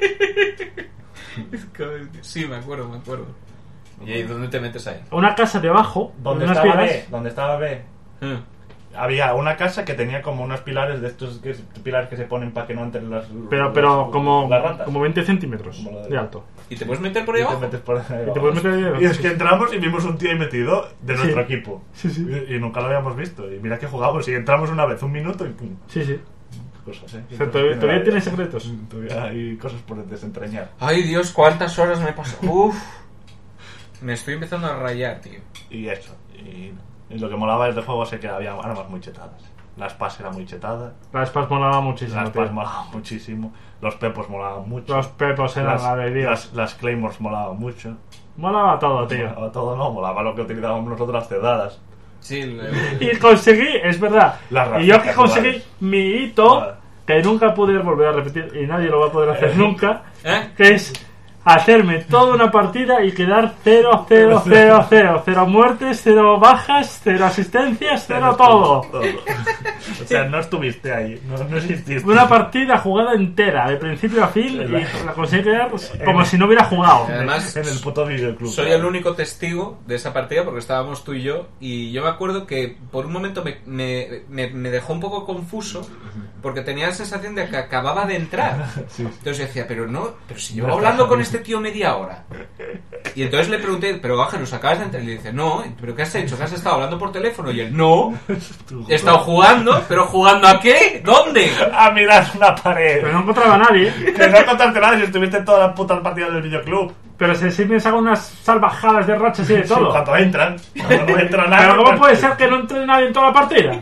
Sí, me acuerdo. ¿Y ahí dónde te metes ahí? Una casa debajo. Donde estaba B. Había una casa que tenía como unos pilares de estos pilares que se ponen para que no entren las como ratas. Como 20 centímetros de alto. ¿Y te puedes meter por ahí abajo? Y es que entramos y vimos un tío ahí metido de nuestro equipo. Sí. Y nunca lo habíamos visto. Y mira que jugamos. Y entramos una vez, un minuto y pum. Sí. Cosas, O sea, todavía tiene secretos. Todavía hay cosas por desentrañar. Ay, Dios, cuántas horas me he pasado. Uf. Me estoy empezando a rayar, tío. Y eso. Y lo que molaba del juego es que había armas muy chetadas. La Spas era muy chetada. La Spas molaba muchísimo. Los Pepos molaban mucho. Los Pepos eran la de Dios. Las Claymores molaban mucho. Molaba todo, tío. Molaba lo que utilizábamos nosotros, las cedadas. Sí, y conseguí, es verdad. Y yo que conseguí mi hito, que nunca pude volver a repetir, y nadie lo va a poder hacer nunca, que es hacerme toda una partida y quedar 0, 0, 0, 0. 0 muertes, 0 bajas, 0 asistencias, 0 todo. O sea, no estuviste ahí, no exististe. Una partida jugada entera, de principio a fin, y la conseguí quedar como si no hubiera jugado. Además, en el puto videoclub. Soy el único testigo de esa partida porque estábamos tú y yo me acuerdo que por un momento me dejó un poco confuso porque tenía la sensación de que acababa de entrar. Entonces yo decía, pero si llevo hablando con este tío media hora. Y entonces le pregunté, pero Ángelus, acabas de entrar. Y le dice, no, ¿pero qué has hecho? ¿Que has estado hablando por teléfono? Y él, no, he estado jugando, pero ¿jugando a qué? ¿Dónde? A mirar una pared. Pero no encontraba a nadie. Que no encontraste nada si estuviste en todas las putas partidas del videoclub. Pero si me sacan unas salvajadas de rachas y de todo. Cuando entran, no entra nada. Pero ¿cómo puede ser que no entre nadie en toda la partida?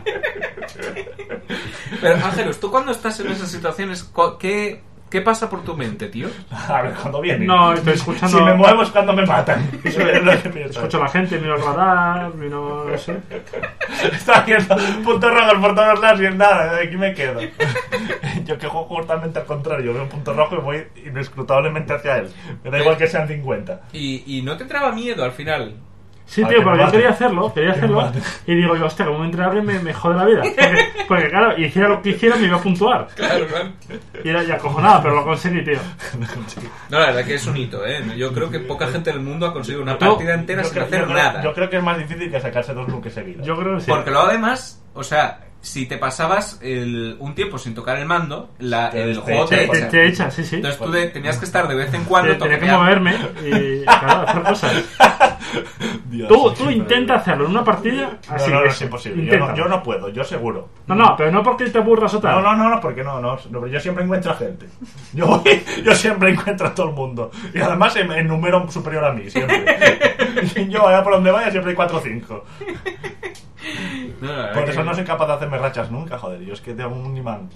Pero Ángelus, tú cuando estás en esas situaciones, ¿qué pasa por tu mente, tío? A ver, cuando viene. No, estoy escuchando. Si me muevo es cuando me matan. Escucho a la gente, miro el radar, no sé. Está haciendo puntos rojos por todos lados y nada, de aquí me quedo. Yo que juego justamente al contrario, veo un punto rojo y voy inescrutablemente hacia él. Me da igual que sean 50. ¿Y no te entraba miedo al final? Sí, tío, pero yo quería hacerlo y digo yo, hostia, como me entra alguien me jode la vida. Porque claro, hiciera lo que hiciera me iba a puntuar. Claro. Y era ya acojonada, pero lo conseguí, tío. No, la verdad que es un hito, ¿eh? Yo creo que poca gente del mundo ha conseguido una partida entera sin hacer nada. Yo creo que es más difícil que sacarse 2 nuques seguidos. Yo creo que sí. Porque luego además, o sea, si te pasabas un tiempo sin tocar el mando, el juego te echa, sí. Entonces tú tenías que estar de vez en cuando tenía que moverme y claro, hacer cosas. Dios, tú intenta hacerlo en una partida así. No, es imposible. Yo no puedo, yo seguro. No, pero no porque te aburras o tal. No, porque no, yo siempre encuentro a gente. Yo siempre encuentro a todo el mundo. Y además en número superior a mí, siempre. Yo vaya por donde vaya, siempre hay 4 o 5. Por eso no soy capaz de hacerme rachas nunca, joder. Yo es que tengo un imán.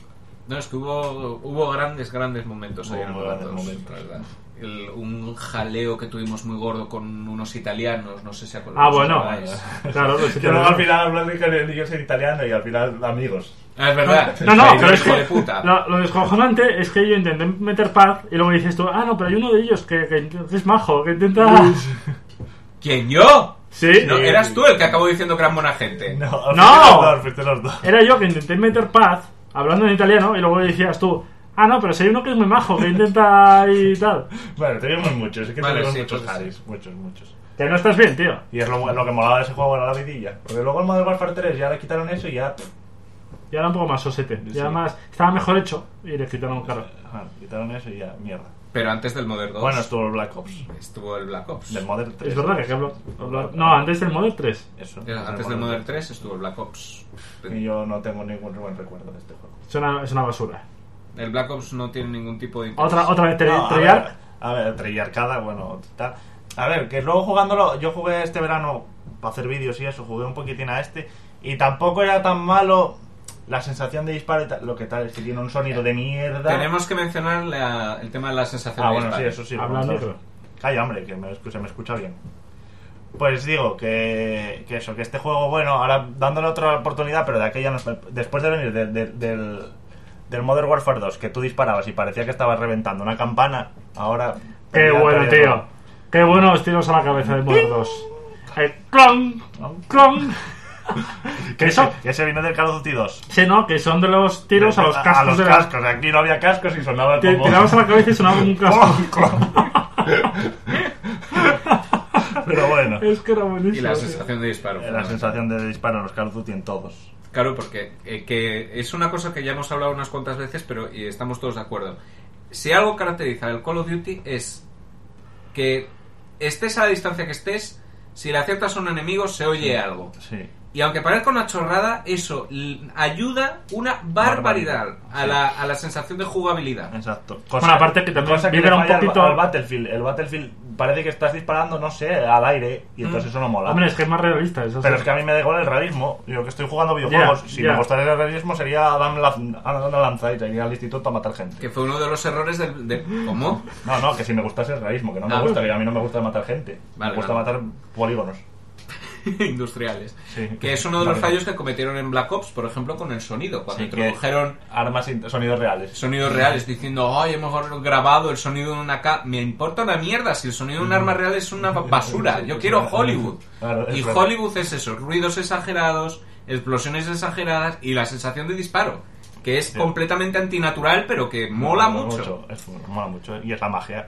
No, es que hubo grandes momentos ahí en el Modern 2, momentos. ¿verdad? Un jaleo que tuvimos muy gordo con unos italianos, no sé si acordáis. Ah, bueno, claro, yo luego al final hablando de yo soy italiano y al final amigos. Es verdad. No, pero es que lo descojonante es que yo intenté meter paz y luego dices tú, no, pero hay uno de ellos que es majo, que intenta... ¿Quién, yo? Sí. No, eras tú el que acabó diciendo que eran buena gente. No. Fuiste los dos. Era yo que intenté meter paz hablando en italiano y luego decías tú, no, pero si hay uno que es muy majo, que intenta y tal. Bueno, teníamos muchos, es que vale, tenemos sí, muchos pues Harrys, muchos. Que no estás bien, tío. Y es lo que molaba de ese juego, era la vidilla. Porque luego el Modern Warfare 3 ya le quitaron eso y ya... Ya era un poco más sosete. Sí. Ya más, estaba mejor hecho y le quitaron claro. Quitaron eso y ya, mierda. Pero antes del Modern 2... Bueno, estuvo el Black Ops. Estuvo el Black Ops. Del Modern 3. Es verdad que hablo... No, antes del Modern 3. Eso. Antes del Modern 3 estuvo el Black Ops. Y yo no tengo ningún buen recuerdo de este juego. Es una basura. El Black Ops no tiene ningún tipo de interés. Otra vez Treyarch. A ver, Treyarchada, bueno, tal. A ver, que luego jugándolo, yo jugué este verano para hacer vídeos y eso, jugué un poquitín a este y tampoco era tan malo la sensación de disparo y tal. Lo que tal es que tiene un sonido de mierda. Tenemos que mencionar el tema de la sensación de disparo. Sí, eso sí. Hablando. Calla, hombre, que se me escucha bien. Pues digo que este juego, bueno, ahora dándole otra oportunidad, pero de aquella después de venir del Modern Warfare 2, que tú disparabas y parecía que estabas reventando una campana, ahora... Qué bueno, tío. Qué bueno los tiros a la cabeza del Modern 2. ¡Clon! ¡Clon! Que eso viene del Call of Duty 2. Sí, no, que son de los tiros a los cascos. A los cascos, aquí no había cascos y sonaba como... Tirabas a la cabeza y sonaba como un casco. Pero bueno. Es que era buenísimo. Y la sensación de disparo. La sensación de disparo en los Call of Duty en todos. Claro, porque que es una cosa que ya hemos hablado unas cuantas veces, pero y estamos todos de acuerdo. Si algo caracteriza el Call of Duty es que estés a la distancia que estés, si le aciertas a un enemigo se oye algo. Sí. Y aunque parezca una chorrada, eso ayuda una barbaridad a la sensación de jugabilidad. Exacto. Bueno, aparte que también vibra un poquito al Battlefield. El Battlefield parece que estás disparando, no sé, al aire y entonces eso no mola. Hombre, es que es más realista. Eso pero es que a mí me da igual el realismo. Yo que estoy jugando videojuegos, si me gustaría el realismo sería dar una lanza y iría al instituto a matar gente. Que fue uno de los errores de ¿Cómo? No, que si me gustase el realismo, que no me gusta, que a mí no me gusta matar gente. Me gusta matar polígonos. Industriales. Sí. Que es uno de los fallos que cometieron en Black Ops, por ejemplo, con el sonido. Cuando introdujeron armas sonidos reales diciendo, hemos grabado el sonido de una me importa una mierda si el sonido de un arma real es una basura. Yo quiero Hollywood. Claro, y verdad. Hollywood es eso, ruidos exagerados, explosiones exageradas y la sensación de disparo, que es completamente antinatural, pero que mola mucho. Mola mucho y es la magia.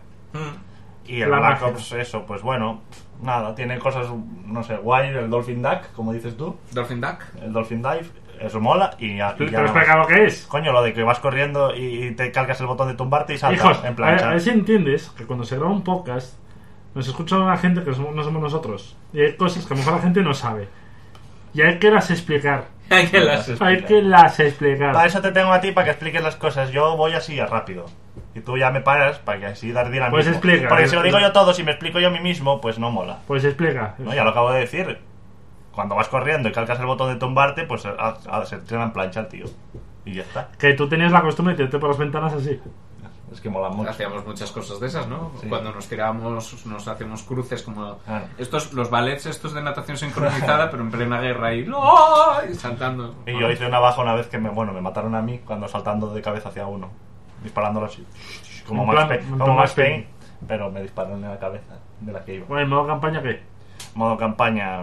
Y el La Black magia. Ops, eso, pues bueno, nada, tiene cosas, no sé, guay, el Dolphin Duck, como dices tú, Dolphin Duck. el Dolphin Dive, eso mola y ya. Pero explica lo que es. Coño, lo de que vas corriendo y te cargas el botón de tumbarte y saltas Hijos, en plancha. a ver si entiendes que cuando se graba un podcast nos escucha una gente que no somos nosotros. Y hay cosas que a lo mejor la gente no sabe. Y hay que las explicar. Hay que las explicar. Para eso te tengo a ti, para que expliques las cosas. Yo voy así rápido. Y tú ya me paras para que así dar dinamismo. Pues explica. Porque si lo digo yo todo, si me explico yo a mí mismo, pues no mola. Pues explica. No, ya lo acabo de decir. Cuando vas corriendo y calcas el botón de tumbarte, pues se tira en plancha el tío. Y ya está. Que tú tenías la costumbre de tirarte por las ventanas así. Es que mola mucho. Hacíamos muchas cosas de esas, ¿no? Sí. Cuando nos tirábamos, nos hacíamos cruces como... Claro. Los ballets estos de natación sincronizada, pero en plena guerra y saltando. Y yo hice una baja una vez que me mataron a mí cuando saltando de cabeza hacia uno. Disparándolo así. Como Max Payne. Pero me dispararon en la cabeza de la que iba. Bueno, ¿en modo campaña qué? Modo campaña...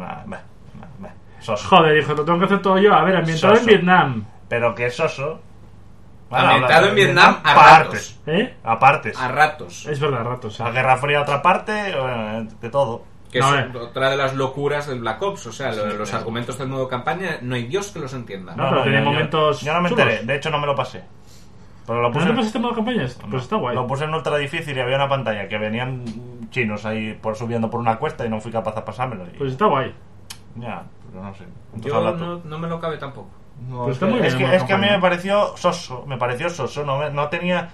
soso. Joder, hijo, lo tengo que hacer todo yo. A ver, ambientado en Vietnam. Pero que es soso. Ambientado en Vietnam a ratos. A partes. A ratos. Es verdad, a ratos. La Guerra Fría otra parte, de todo. Que No, es otra de las locuras del Black Ops. O sea, los argumentos del modo campaña, no hay Dios que los entienda. No, pero tiene momentos yo no me chulos. enteré, de hecho no me lo pasé. Pero lo ¿No puse, te pasaste modo campaña? Pues está guay. lo puse en ultra difícil y había una pantalla que venían chinos ahí subiendo por una cuesta y no fui capaz de pasármelo. Pues está guay. Ya, pero no sé. Entonces, Yo no me lo cabe tampoco. No, Pues es está muy bien el modo que a mí campaña. me pareció soso, no tenía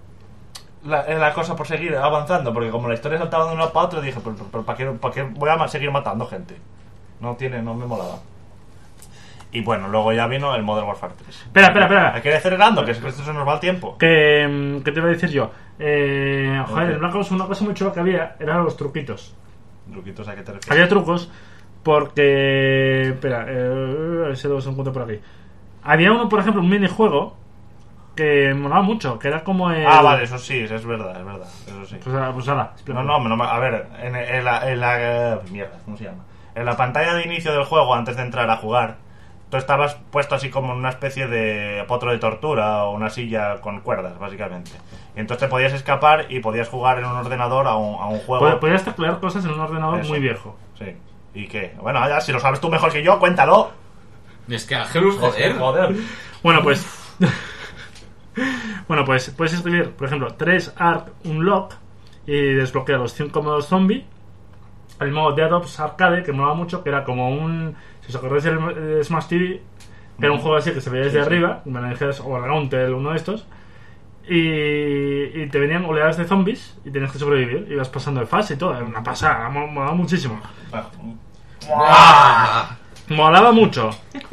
la cosa por seguir avanzando, porque como la historia saltaba de un lado para otro, dije, pero ¿para qué voy a seguir matando gente? No me molaba. Y bueno, luego ya vino el Modern Warfare 3. Espera. Hay que ir acelerando, que esto se nos va el tiempo. ¿Qué te iba a decir yo? Joder, en Black Ops una cosa muy chula que había eran los truquitos. ¿Truquitos a qué te refieres? Había trucos porque... Espera, a ver si lo encuentro por aquí. Había uno, por ejemplo, un minijuego que molaba mucho, que era como el... Vale, eso sí, es verdad, eso sí. Pues ahora, explícame. No, a ver, en la mierda, ¿cómo se llama? En la pantalla de inicio del juego, antes de entrar a jugar, tú estabas puesto así como en una especie de potro de tortura o una silla con cuerdas, básicamente. Y entonces te podías escapar y podías jugar en un ordenador a un juego. Podías teclear cosas en un ordenador muy viejo. Sí. ¿Y qué? Bueno, ya, si lo sabes tú mejor que yo, cuéntalo. Es que Angelus, joder. Bueno, pues puedes escribir, por ejemplo, 3 ARC unlock y desbloquear los 5 modos zombie. El modo Dead Ops Arcade, que molaba mucho, que era como un... Si os acordáis del Smash TV, que era un juego así que se veía desde arriba, o el Gauntel, uno de estos, y te venían oleadas de zombies y tenías que sobrevivir, ibas pasando de fase y todo, era una pasada, molaba muchísimo. Molaba mucho.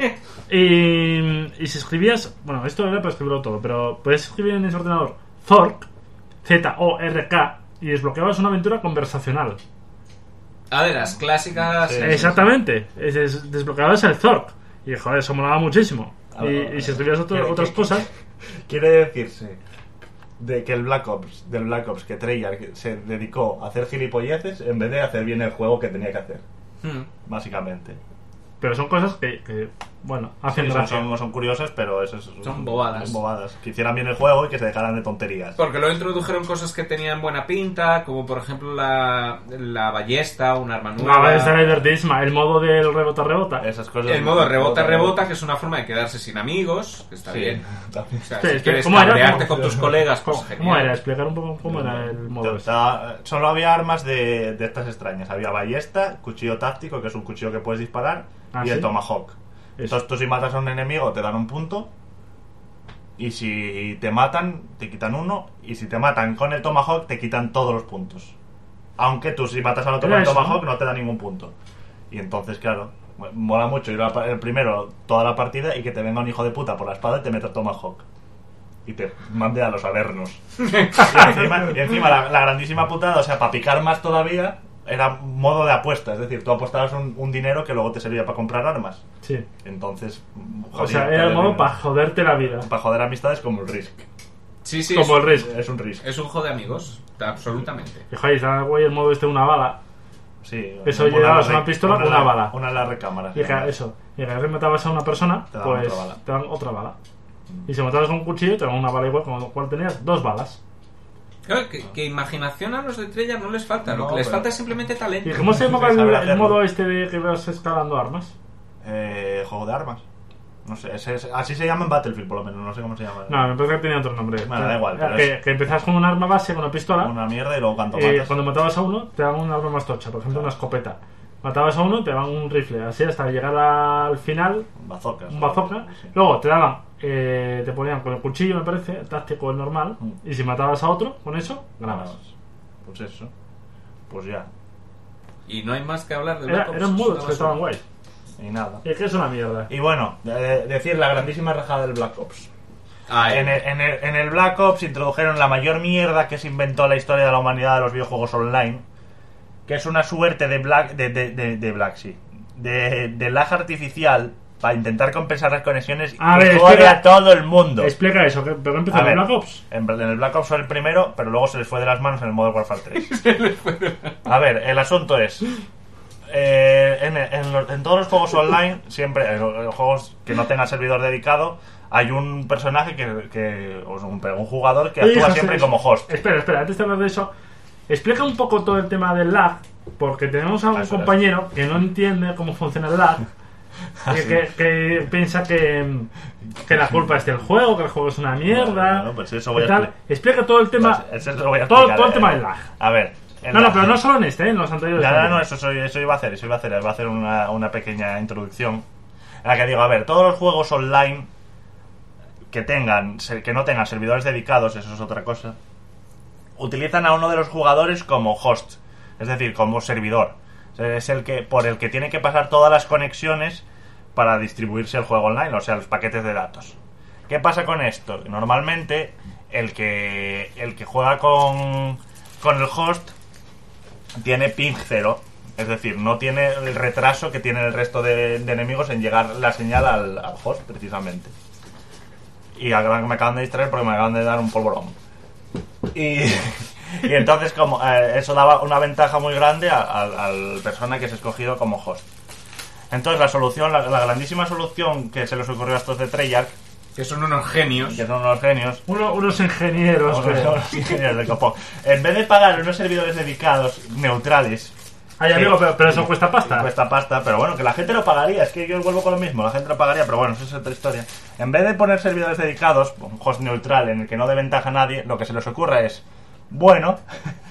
Y si escribías... Bueno, esto era para escribirlo todo, pero puedes escribir en ese ordenador Zork, Z-O-R-K, y desbloqueabas una aventura conversacional. De las clásicas... Sí, exactamente. Desbloqueabas el Zork. Y joder, eso molaba muchísimo. Y si escribías otras cosas... Quiere decirse de que del Black Ops que Treyarch se dedicó a hacer gilipolleces en vez de hacer bien el juego que tenía que hacer. Básicamente. Pero son cosas que bueno, hacen gracia. Son curiosas, pero son bobadas. Son bobadas. Que hicieran bien el juego y que se dejaran de tonterías. Porque luego introdujeron cosas que tenían buena pinta, como por ejemplo la ballesta, un arma nueva. La ballesta de divertidísima, el modo del rebota. Esas cosas. El modo rebota, que es una forma de quedarse sin amigos, que está bien. También. O sea, si quieres cabrearte con tus colegas, pues genial. ¿Cómo era? Explicar un poco cómo era el modo. Solo había armas de estas extrañas. Había ballesta, cuchillo táctico, que es un cuchillo que puedes disparar, y el Tomahawk. Entonces tú si matas a un enemigo te dan un punto, y si te matan te quitan 1, y si te matan con el Tomahawk te quitan todos los puntos. Aunque tú si matas al otro con el Tomahawk no te da ningún punto. Y entonces claro, mola mucho ir el primero toda la partida y que te venga un hijo de puta por la espada y te meta el Tomahawk y te mande a los avernos. y encima la grandísima putada, o sea, para picar más todavía, era modo de apuesta, es decir, tú apostabas un dinero que luego te servía para comprar armas. Sí. Entonces, o sea, era el modo para joderte la vida. Para joder amistades como el Risk. Sí, como el Risk. Es un Risk. Es un juego de amigos, absolutamente. Y joder, está guay el modo una bala. Sí. Eso llevabas una pistola con una bala. Una en la recámara. Y cada vez matabas a una persona, pues te dan otra bala. Y si matabas con un cuchillo, te dan una bala igual, con lo cual tenías 2 balas. Claro, que imaginación a los de Treyarch no les falta, lo que les falta es simplemente talento. ¿Y cómo se llamaba el modo este de que vas escalando armas? Juego de armas. No sé, así se llama en Battlefield, por lo menos, no sé cómo se llama. No, me parece que tenía otro nombre. Bueno, da igual. Que empezabas con un arma base, con una pistola. Una mierda y luego cuando matabas a uno, te daban un arma más tocha, por ejemplo, una escopeta. Matabas a uno, te daban un rifle, así hasta llegar al final. Un bazooka. Sí. Luego te daban, te ponían con el cuchillo, me parece, el táctico, el normal. Y si matabas a otro, con eso, ganabas. Pues eso. Pues ya. Y no hay más que hablar de Black Ops. Eran modos que estaban guays. Y nada. Es que es una mierda. Y bueno, decir la grandísima rajada del Black Ops. En el Black Ops introdujeron la mayor mierda que se inventó en la historia de la humanidad de los videojuegos online, que es una suerte de lag artificial para intentar compensar las conexiones y jode a todo el mundo. Explica eso, ¿pero empezó en el Black Ops? En el Black Ops fue el primero, pero luego se les fue de las manos en el Modern Warfare 3. A ver, el asunto es... en todos los juegos online, siempre en los juegos que no tengan servidor dedicado, hay un personaje un jugador que actúa siempre como host. Espera, antes de hablar de eso, explica un poco todo el tema del lag, porque tenemos a un compañero que no entiende cómo funciona el lag. Que piensa que la culpa es del juego, que el juego es una mierda. No, pues eso voy a explica todo el tema. Eso lo voy a explicar, todo el tema del lag. A ver. Pero no solo en en los anteriores. No, eso iba a hacer una pequeña introducción. En la que digo, a ver, todos los juegos online que no tengan servidores dedicados, eso es otra cosa, utilizan a uno de los jugadores como host, es decir, como servidor. Es por el que tiene que pasar todas las conexiones para distribuirse el juego online, o sea, los paquetes de datos. ¿Qué pasa con esto? Normalmente el que juega con el host tiene ping 0, es decir, no tiene el retraso que tiene el resto de enemigos en llegar la señal al host, precisamente. Y ahora me acaban de distraer porque me acaban de dar un polvorón. Y entonces como eso daba una ventaja muy grande al persona que se ha escogido como host. Entonces la solución, la grandísima solución que se les ocurrió a estos de Treyarch, que son unos genios, unos ingenieros, unos ingenieros de copón, en vez de pagar unos servidores dedicados neutrales. Ay, amigo, pero eso cuesta pasta. Cuesta pasta, pero bueno, que la gente lo pagaría. Es que yo vuelvo con lo mismo, la gente lo pagaría, pero bueno, eso es otra historia. En vez de poner servidores dedicados, un host neutral en el que no dé ventaja a nadie, lo que se les ocurra es, bueno,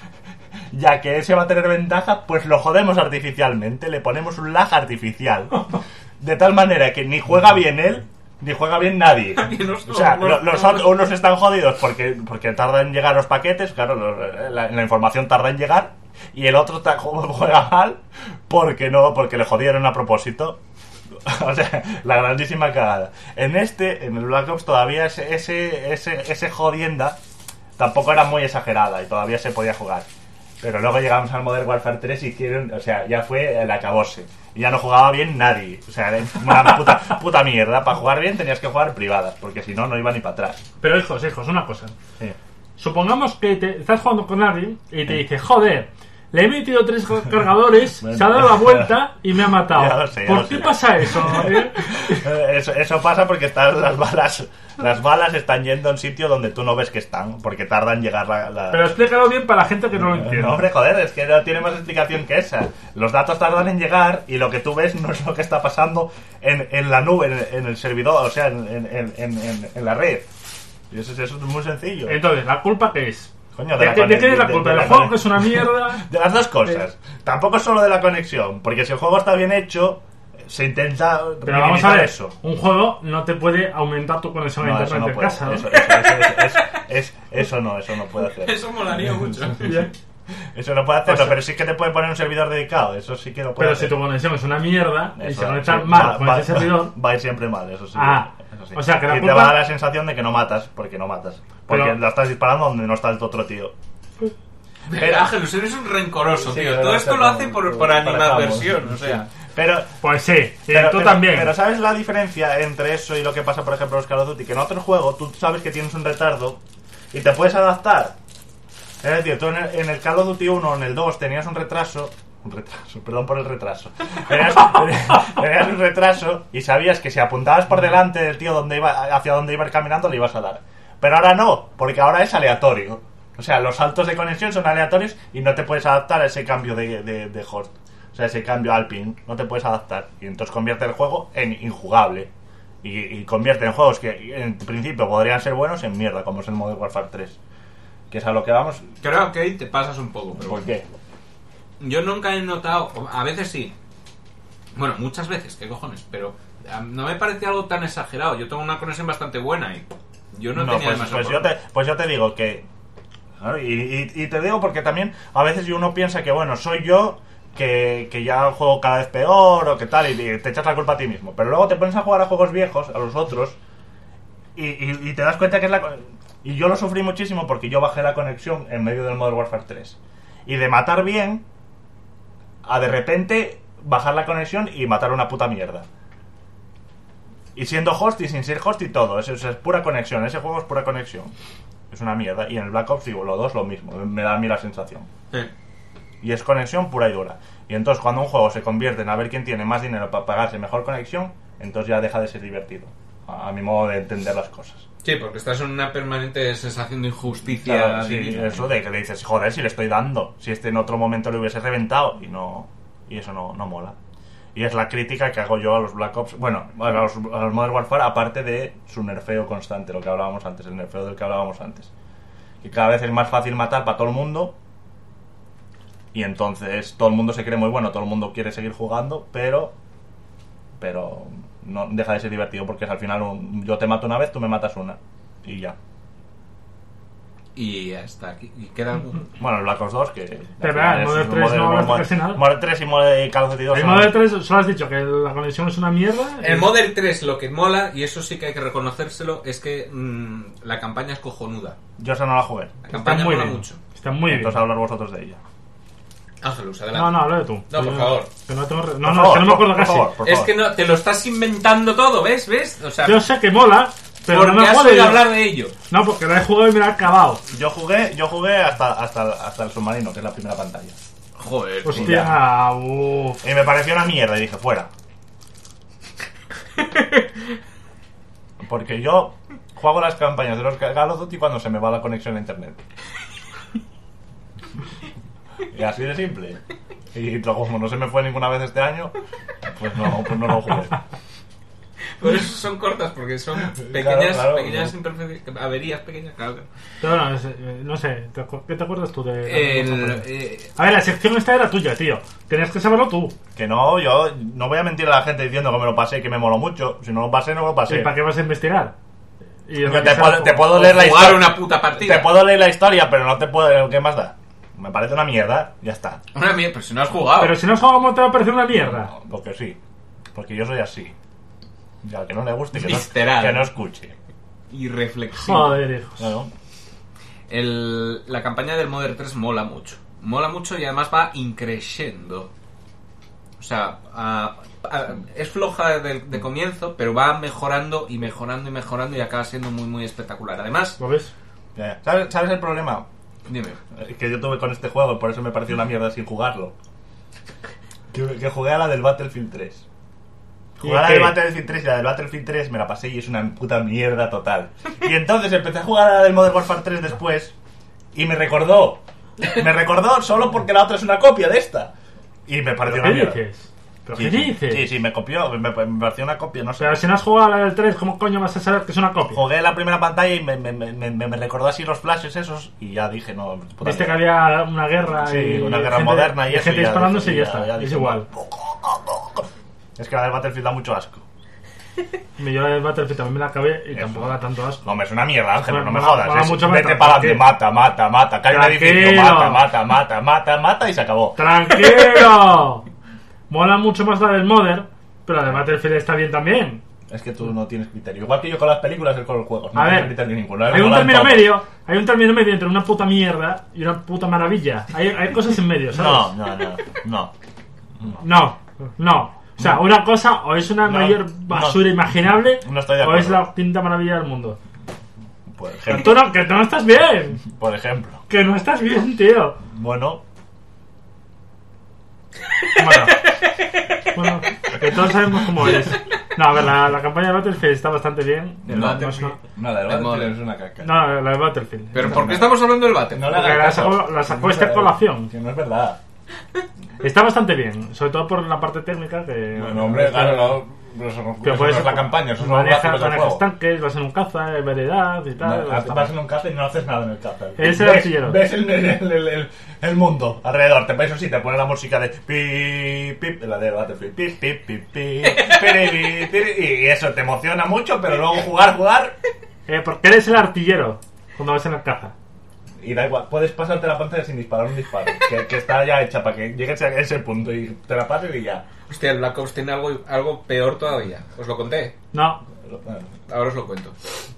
ya que ese va a tener ventaja, pues lo jodemos artificialmente, le ponemos un lag artificial. De tal manera que ni juega bien él, ni juega bien nadie. O sea, unos están jodidos porque tarda en llegar los paquetes, claro, la información tarda en llegar, y el otro juega mal porque le jodieron a propósito. O sea, la grandísima cagada. En el Black Ops todavía ese jodienda tampoco era muy exagerada y todavía se podía jugar. Pero luego llegamos al Modern Warfare 3 y hicieron, o sea, ya fue el acabose. Y ya no jugaba bien nadie. O sea, era una puta mierda. Para jugar bien tenías que jugar privadas, porque si no, no iba ni para atrás. Pero hijos, una cosa. Sí. Supongamos que estás jugando con alguien y te dice, joder, le he metido 3 cargadores, se ha dado la vuelta y me ha matado. Ya lo sé, ¿Por qué pasa eso? Eso pasa porque están las balas están yendo a un sitio donde tú no ves que están, porque tardan en llegar la... Pero explícalo bien para la gente que no lo entiende. No, hombre, joder, es que no tiene más explicación que esa. Los datos tardan en llegar y lo que tú ves no es lo que está pasando en la nube, en el servidor, o sea, en la red. Y eso es muy sencillo. Entonces, ¿la culpa qué es? Coño, ¿De qué es la culpa? ¿Del juego que es una mierda? De las dos cosas. Tampoco es solo de la conexión, porque si el juego está bien hecho, se intenta pero vamos a ver, eso. Un juego no te puede aumentar tu conexión a internet en casa, ¿no? Eso no puede hacer. Eso molaría mucho. Eso no puede hacerlo, pero sí que te puede poner un servidor dedicado. Eso sí que lo puede hacer. Si tu conexión es una mierda y se conecta mal con ese servidor, va a ir siempre mal, eso sí. Eso sí. O sea, que la y culpa... te va a dar la sensación de que no matas, porque no matas. Porque la estás disparando donde no está el otro tío. Pero Ángelus, eres un rencoroso, sí, tío. Todo esto lo hace por animadversión, o sea. Pero, pues sí, tú también. Pero ¿sabes la diferencia entre eso y lo que pasa, por ejemplo, en los Call of Duty? Que en otro juego tú sabes que tienes un retardo y te puedes adaptar. Es decir, tú en el Call of Duty 1 o en el 2 tenías un retraso, perdón por el retraso. Tenías un retraso y sabías que si apuntabas por delante del tío hacia donde iba caminando, le ibas a dar. Pero ahora no, porque ahora es aleatorio. O sea, los saltos de conexión son aleatorios y no te puedes adaptar a ese cambio de host. O sea, ese cambio al ping, no te puedes adaptar. Y entonces convierte el juego en injugable. Y convierte en juegos que en principio podrían ser buenos en mierda, como es el Modern Warfare 3. Que es a lo que vamos. Creo que te pasas un poco, pero ¿por qué? Yo nunca he notado, a veces sí. Bueno, muchas veces, qué cojones, pero no me parece algo tan exagerado. Yo tengo una conexión bastante buena y yo no tenía demasiado. Pues yo te digo que... Y te digo porque también a veces uno piensa que, bueno, soy yo que ya juego cada vez peor o que tal, y te echas la culpa a ti mismo. Pero luego te pones a jugar a juegos viejos, a los otros, y te das cuenta que es la... Y yo lo sufrí muchísimo porque yo bajé la conexión en medio del Modern Warfare 3. Y de matar bien, a de repente bajar la conexión y matar una puta mierda. Y siendo host y sin ser host y todo. Eso es pura conexión. Ese juego es pura conexión. Es una mierda. Y en el Black Ops, digo, los dos lo mismo. Me da a mí la sensación. Sí. Y es conexión pura y dura. Y entonces cuando un juego se convierte en a ver quién tiene más dinero para pagarse mejor conexión, entonces ya deja de ser divertido. A mi modo de entender las cosas. Sí, porque estás en una permanente sensación de injusticia. Claro, sí, eso de que le dices, joder, si le estoy dando. Si en otro momento le hubiese reventado. Y eso no mola. Y es la crítica que hago yo a los Black Ops. Bueno, a los Modern Warfare, aparte de su nerfeo constante, lo que hablábamos antes, el nerfeo del que hablábamos antes. Que cada vez es más fácil matar para todo el mundo. Y entonces todo el mundo se cree muy bueno, todo el mundo quiere seguir jugando, pero no deja de ser divertido porque es al final yo te mato una vez, tú me matas una. Y ya. Y hasta aquí. ¿Y queda algún? Bueno, el Black Ops 2, que... Pero el Modern 3 no hablas casi nada. Modern 3 y Call of Duty 2. El Modern 3 solo has dicho que la conexión es una mierda. El Modern 3 lo que mola, y eso sí que hay que reconocérselo, es que la campaña es cojonuda. Yo esa no la jugué. La campaña mola mucho. Está muy bien. Entonces hablar vosotros de ella. Ángelus, adelante. No, habla de tú. No, por favor. Que no, tengo... Por es que favor, no me acuerdo por casi. favor, por Es favor. que no, te lo estás inventando todo, ¿ves? O sea, Yo sé que mola, pero porque no me has jode. oído hablar de ello. No, porque la he jugado y me la he acabado. Yo jugué hasta el submarino, que es la primera pantalla. Joder. Hostia, uff. Y me pareció una mierda y dije, fuera. Porque yo juego las campañas de los Call of Duty cuando se me va la conexión a internet. Y así de simple. Y como no se me fue ninguna vez este año, pues no lo jugué. Por eso son cortas, porque son pequeñas, Claro, pequeñas no. imperfecciones, averías pequeñas, claro. Pero no sé, ¿qué te acuerdas tú de...? A A ver, la sección esta era tuya, tío. Tenías que saberlo tú. Que no, yo no voy a mentir a la gente diciendo que me lo pasé y que me moló mucho. Si no lo pasé, no lo pasé. ¿Y para qué vas a investigar? Y Yo te puedo leer la jugar historia. una puta partida. Te puedo leer la historia, pero no te puedo... ¿Qué más da? Me parece una mierda, ya está. Una mierda, pero si no has jugado. Pero si no juego, ¿cómo te va a parecer una mierda? No, porque sí. Porque yo soy así. Y al que no le guste, Visceral. que no escuche. Y reflexivo. Joder, hijos. Claro. La campaña del Modern 3 mola mucho. Mola mucho y además va increciendo. O sea, es floja de comienzo, pero va mejorando y mejorando y mejorando y acaba siendo muy, muy espectacular. Además, ¿Lo ves? ¿Sabes el problema? dime. Que yo tuve con este juego y por eso me pareció una mierda sin jugarlo. Que jugué a la del Battlefield 3. Jugué a la del Battlefield 3 y la del Battlefield 3 me la pasé y es una puta mierda total. Y entonces empecé a jugar a la del Modern Warfare 3 después y me recordó. Me recordó solo porque la otra es una copia de esta. Y me pareció una ¿Qué mierda. dices? ¿Pero Sí, qué dices? Sí, me copió, me pareció una copia, no sé. Pero si no has jugado a la del 3, ¿cómo coño vas a saber que es una copia? Jugué la primera pantalla y me recordó así los flashes esos y ya dije, no... puta Viste que mierda. había una guerra Sí, y una guerra gente, moderna y eso. gente ya disparándose dije, y ya está. Es dije, igual. Es que la del Battlefield da mucho asco. Yo la del Battlefield también me la acabé y tampoco da tanto asco. No, me es una mierda, Ángel, Bueno, no me mola- jodas. mola Es, mucho vete más, para adelante, tranquilo. mata. Cae un edificio, Tranquilo. mata y se acabó. ¡Tranquilo! Mola mucho más la del Modern, pero la del Battlefield está bien también. Es que tú no tienes criterio. Igual que yo con las películas y con los juegos. No A tienes ver, criterio ninguno. hay un término medio. Hay un término medio entre una puta mierda y una puta maravilla. Hay cosas en medio, ¿sabes? No. No. O sea, una cosa o es una No, mayor basura imaginable no estoy de o es acuerdo. la quinta maravilla del mundo. Por Que ejemplo. tú no estás bien. Por ejemplo. Que no estás bien, tío. Bueno, Bueno, que todos sabemos cómo eres. No, a ver, la campaña de Battlefield está bastante bien. El No, Battlefield. no, la del El Battlefield Modern. es una caca. no, la de Battlefield. ¿Pero por qué estamos hablando del Battle? No le Porque hagas caso. la sacó Que esta no es colación. Que no es verdad. Está bastante bien, sobre todo por la parte técnica que... Bueno, hombre, claro, no. Eso Que no es la campaña, eso son los gráficos del manejas juego. tanques, vas en un caza, hay variedad y tal. Vas en un caza y no haces nada en el caza. Es el Ves- artillero. Ves el mundo alrededor. Eso sí, te pone la música de pip, pip, la de Battlefield. Pip, pip, pip, pip, piri, piri, y eso te emociona mucho, pero luego jugar. Porque eres el artillero cuando vas en el caza. Y da igual, puedes pasarte la pantalla sin disparar un disparo. Que está ya hecha para que llegues a ese punto y te la pases y ya. Hostia, el Black Ops tiene algo peor todavía. ¿Os lo conté? No, Ahora os lo cuento.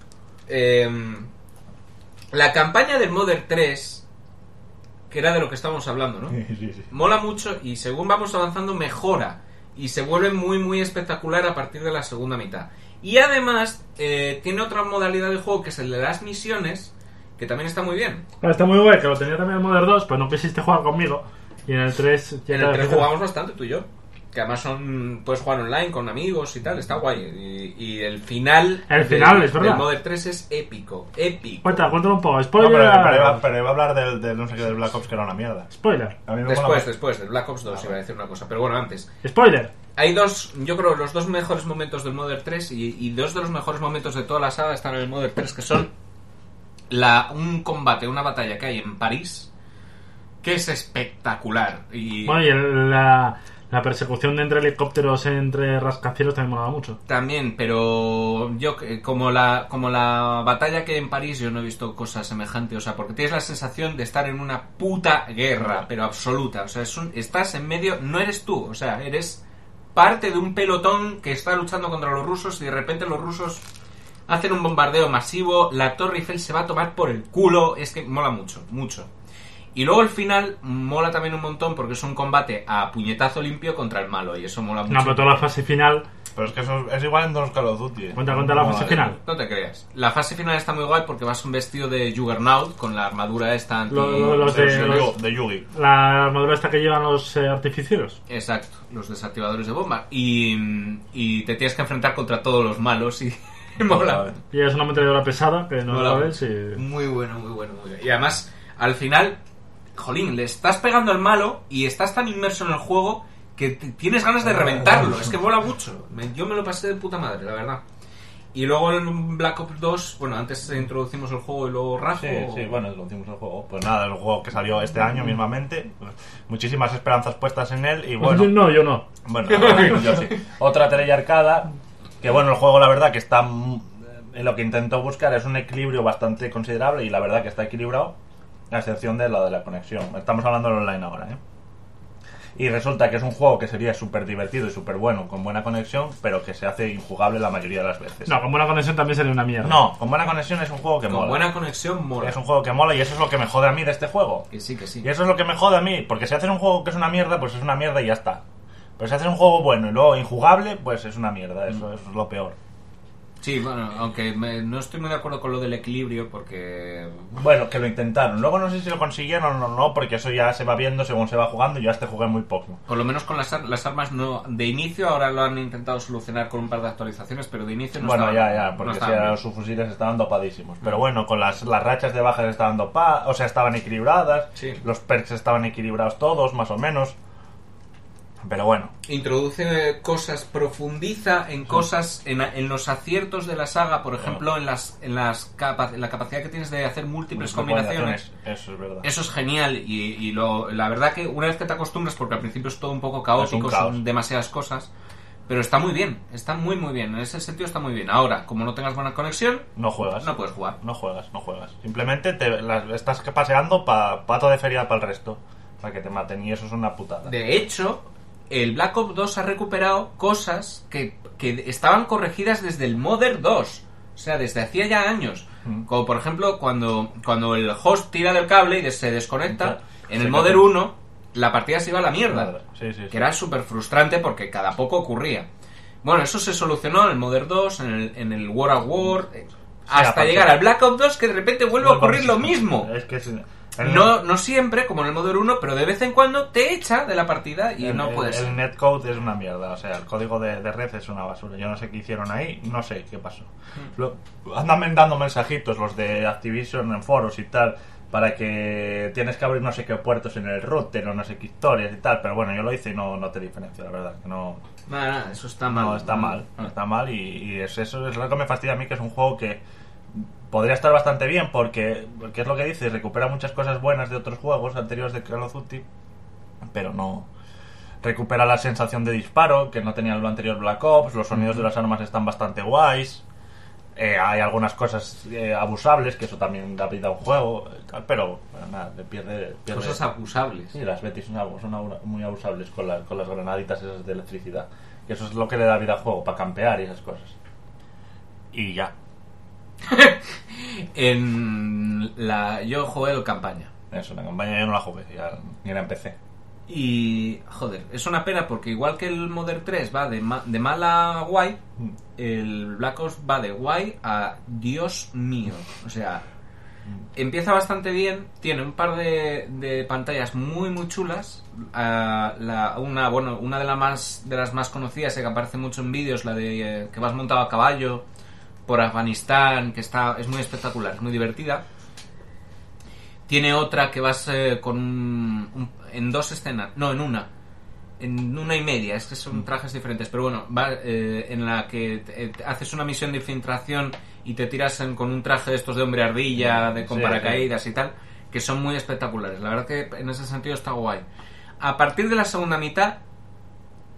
La campaña del Modern 3, que era de lo que estábamos hablando, ¿no? Sí. Mola mucho y según vamos avanzando mejora. Y se vuelve muy, muy espectacular a partir de la segunda mitad. Y además tiene otra modalidad de juego que es el de las misiones, que también está muy bien. está muy guay, que lo tenía también el Modern 2, pues no quisiste jugar conmigo. Y en el 3... En el 3 jugamos bastante, tú y yo. Que además puedes jugar online con amigos y tal, está guay. Y el final... El final, es verdad. El Modern 3 es épico. Cuéntalo un poco, No, spoiler. pero iba a hablar del no sé qué del Black Ops que era una mierda. Spoiler. A mí me mola más. Después, del Black Ops 2 iba a decir una cosa. Pero bueno, antes. Spoiler. Hay yo creo, los dos mejores momentos del Modern 3 y dos de los mejores momentos de toda la saga están en el Modern 3, que son un combate, una batalla que hay en París, que es espectacular. Y Bueno, y la La persecución entre helicópteros entre rascacielos también me molaba mucho. También, pero yo como la batalla que hay en París, yo no he visto cosas semejantes, o sea, porque tienes la sensación de estar en una puta guerra, pero absoluta, o sea, estás en medio, no eres tú, o sea, eres parte de un pelotón que está luchando contra los rusos y de repente los rusos hacen un bombardeo masivo, la Torre Eiffel se va a tomar por el culo, es que mola mucho, mucho. Y luego el final mola también un montón porque es un combate a puñetazo limpio contra el malo y eso mola mucho. No, pero toda la fase final... Pero es que eso es igual en todos los Call of Duty. Cuenta la fase final. No te creas. La fase final está muy guay porque vas un vestido de Juggernaut con la armadura esta anti... de Yugi. La armadura esta que llevan los artificieros. Exacto, los desactivadores de bomba. Y te tienes que enfrentar contra todos los malos y... mola. Y es una ametralladora pesada que no mola. La ves y... Muy bueno, muy bueno, muy bueno. Y además, al final... Jolín, le estás pegando al malo y estás tan inmerso en el juego que tienes ganas de reventarlo. Es que mola mucho. Yo me lo pasé de puta madre, la verdad. Y luego en Black Ops 2, bueno, antes introducimos el juego y luego Rajo. Sí, bueno, introducimos el juego. Pues nada, el juego que salió este año mismamente. Muchísimas esperanzas puestas en él y bueno... No, yo no. Bueno, yo sí. Otra teleyarcada, que bueno, el juego la verdad que está... En lo que intento buscar es un equilibrio bastante considerable y la verdad que está equilibrado. A excepción de la conexión. Estamos hablando del online ahora, ¿eh? Y resulta que es un juego que sería súper divertido y súper bueno, con buena conexión, pero que se hace injugable la mayoría de las veces. No, con buena conexión también sería una mierda. No, con buena conexión es un juego que mola. Con buena conexión mola. Es un juego que mola y eso es lo que me jode a mí de este juego. Que sí, que sí. Y eso es lo que me jode a mí, porque si haces un juego que es una mierda, pues es una mierda y ya está. Pero si haces un juego bueno y luego injugable, pues es una mierda, eso es lo peor. Sí, bueno, aunque no estoy muy de acuerdo con lo del equilibrio porque... Bueno, que lo intentaron. Luego no sé si lo consiguieron o no, porque eso ya se va viendo según se va jugando y yo jugué muy poco. Por lo menos con las armas no... De inicio ahora lo han intentado solucionar con un par de actualizaciones, pero de inicio no bueno, estaban... porque no si los subfusiles estaban dopadísimos. Pero bueno, con las rachas de bajas estaban dopadas, o sea, estaban equilibradas. Sí. Los perks estaban equilibrados todos, más o menos. Pero bueno. Introduce cosas, profundiza en cosas, en los aciertos de la saga, por ejemplo, en la capacidad que tienes de hacer múltiples combinaciones. Eso es verdad. Eso es genial y la verdad que una vez que te acostumbras, porque al principio es todo un poco caótico, son demasiadas cosas, pero está muy bien, está muy muy bien, en ese sentido está muy bien. Ahora, como no tengas buena conexión, no juegas. No puedes jugar. No juegas. Simplemente estás paseando pato de feria para el resto, para que te maten y eso es una putada. De hecho... El Black Ops 2 ha recuperado cosas que estaban corregidas desde el Modern 2. O sea, desde hacía ya años. Como por ejemplo, cuando el host tira del cable y se desconecta, en el Modern 1 la partida se iba a la mierda. Sí. Que era súper frustrante porque cada poco ocurría. Bueno, eso se solucionó en el Modern 2, en el World at War, hasta llegar al Black Ops 2 que de repente vuelve a ocurrir lo mismo. Es que no siempre, como en el Modern 1, pero de vez en cuando te echa de la partida y no puede ser. El netcode es una mierda, o sea, el código de red es una basura. Yo no sé qué hicieron ahí, no sé qué pasó. Andan dando mensajitos los de Activision en foros y tal, para que tienes que abrir no sé qué puertos en el router o no sé qué historias y tal, pero bueno, yo lo hice y no te diferencio, la verdad. Que no, nada, eso está mal. No, está mal y eso es lo que me fastidia a mí, que es un juego que podría estar bastante bien porque es lo que dices, recupera muchas cosas buenas de otros juegos anteriores de Call of Duty, pero no recupera la sensación de disparo que no tenía el anterior Black Ops. Los sonidos de las armas están bastante guays, hay algunas cosas abusables, que eso también da vida a un juego, pero nada, pierde cosas abusables. Sí, las Betis son muy abusables con las granaditas esas de electricidad, que eso es lo que le da vida al juego, para campear y esas cosas. Y ya. Yo jugué la campaña. Eso, la campaña yo no la jugué, ni la empecé. Y joder, es una pena porque igual que el Modern 3 va de mal a guay, el Black Ops va de guay a Dios mío. O sea, empieza bastante bien, tiene un par de pantallas muy muy chulas. Una de las más conocidas que aparece mucho en vídeos, la de que vas montado a caballo por Afganistán, que es muy espectacular, es muy divertida. Tiene otra que vas en dos escenas, no, en una y media, es que son trajes diferentes, pero bueno, en la que haces una misión de infiltración y te tiras con un traje de estos de hombre ardilla, con paracaídas y tal, que son muy espectaculares. La verdad que en ese sentido está guay. A partir de la segunda mitad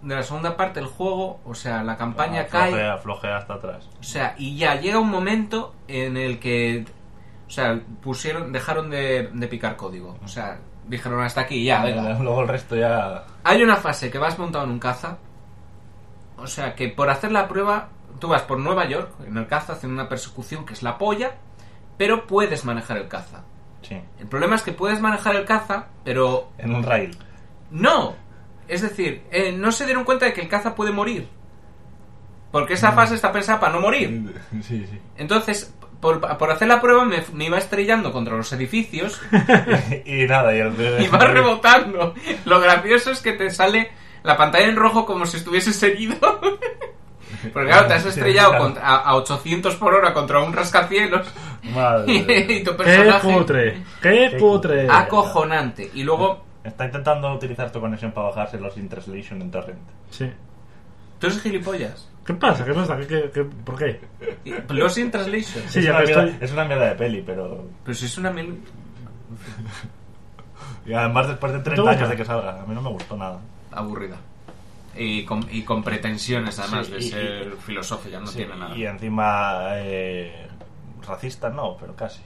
de la segunda parte del juego, o sea, la campaña cae... Flojea hasta atrás. O sea, y ya llega un momento en el que... O sea, dejaron de picar código. O sea, dijeron hasta aquí, ya, venga. Luego el resto ya... Hay una fase que vas montado en un caza. O sea, que por hacer la prueba, tú vas por Nueva York, en el caza, haciendo una persecución que es la polla, pero puedes manejar el caza. Sí. El problema es que puedes manejar el caza, pero... En un rail. ¡No! Es decir, no se dieron cuenta de que el caza puede morir. Porque esa fase está pensada para no morir. Sí, sí. Entonces, por hacer la prueba me iba estrellando contra los edificios. y nada, y va rebotando. Lo gracioso es que te sale la pantalla en rojo como si estuviese seguido. Porque claro, te has estrellado a 800 por hora contra un rascacielos. Madre. Y tu personaje... ¡Qué cutre! Acojonante. Y luego... Está intentando utilizar tu conexión para bajarse los in translation en torrent. Sí. ¿Tú eres gilipollas? ¿Qué pasa? ¿Qué pasa? ¿Por qué? Los in translation. Sí, ya que estoy... Es una mierda de peli, pero... Pero si es una Y además después de 30 años de que salga, a mí no me gustó nada. Aburrida. Y con pretensiones además de ser filosófica, no tiene nada. Y encima racista no, pero casi.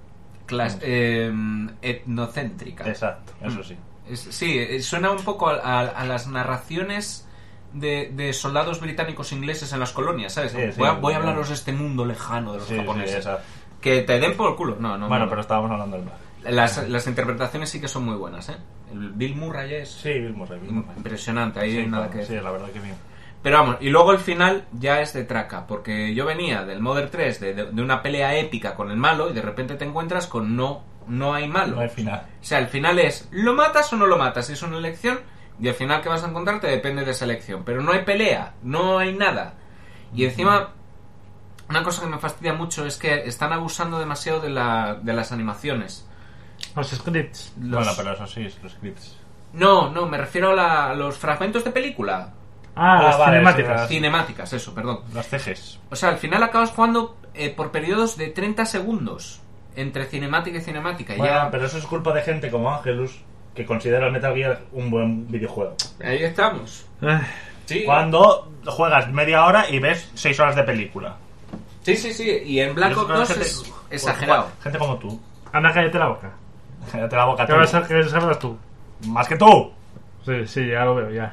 Etnocéntrica. Exacto, eso sí. Sí, suena un poco a las narraciones de soldados británicos ingleses en las colonias, ¿sabes? Sí, voy a hablaros de este mundo lejano de los japoneses. Sí, que te den por el culo. No. Bueno, pero estábamos hablando del mar. Las interpretaciones sí que son muy buenas, ¿eh? El Bill Murray es... Sí, Bill Murray. Impresionante, ahí hay nada que decir. Sí, la verdad que bien. Pero vamos, y luego el final ya es de traca, porque yo venía del Mother 3 de una pelea épica con el malo y de repente te encuentras con no hay malo. No hay final. O sea, el final es, ¿lo matas o no lo matas? Es una elección y el final que vas a encontrar te depende de esa elección. Pero no hay pelea, no hay nada. Y encima, una cosa que me fastidia mucho es que están abusando demasiado de las animaciones. Los scripts. Bueno, pero eso sí, los scripts. No, me refiero a los fragmentos de película. Las vale, cinemáticas. Cinemáticas, eso, perdón. Las cejes. O sea, al final acabas jugando por periodos de 30 segundos entre cinemática y cinemática. Bueno, ya... pero eso es culpa de gente como Angelus, que considera el Metal Gear un buen videojuego. Ahí estamos. Sí. Cuando juegas media hora y ves 6 horas de película. Sí. Y en Black Ops 2 es exagerado. Gente como tú. Anda, cállate la boca. Cállate la boca, ¿Qué vas a hablar tú? ¡Más que tú! Sí, ya lo veo, ya.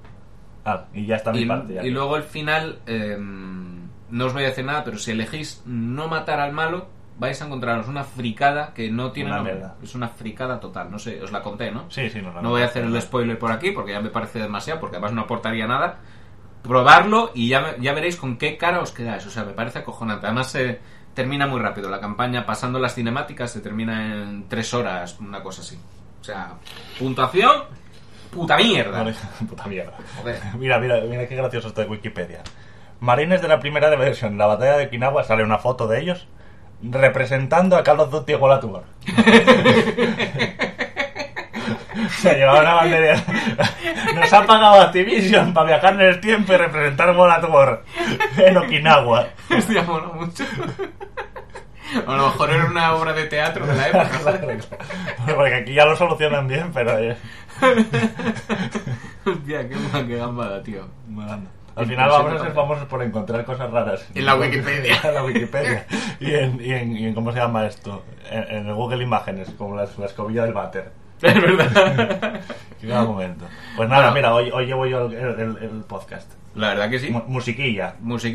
Y ya está mi parte. Ya. Y luego el final, no os voy a decir nada, pero si elegís no matar al malo, vais a encontraros una fricada que no tiene Una nombre. mierda. Es una fricada total, no sé, os la conté, ¿no? Sí, No voy a hacer el spoiler por aquí, porque ya me parece demasiado, porque además no aportaría nada. Probarlo y ya veréis con qué cara os quedáis. O sea, me parece acojonante. Además se termina muy rápido. La campaña, pasando las cinemáticas, se termina en 3 horas, una cosa así. O sea, puntuación, puta mierda. Puta mierda. Joder. Mira qué gracioso esto de Wikipedia. Marines de la primera versión de la batalla de Okinawa, sale una foto de ellos representando a Call of Duty World at War. Se llevaba una bandera. Nos ha pagado Activision para viajar en el tiempo y representar World at War en Okinawa. Hostia, mola mucho. A lo mejor era una obra de teatro de la época. Porque aquí ya lo solucionan bien, pero... Hostia, qué gambada, tío. Al final vamos a ser famosos por encontrar cosas raras en la Wikipedia. En la Wikipedia. Y en ¿cómo se llama esto? En el Google Imágenes, como la escobilla del váter. Es verdad. Qué gran momento. Pues nada, mira, hoy llevo yo el podcast. La verdad que sí. Musiquilla.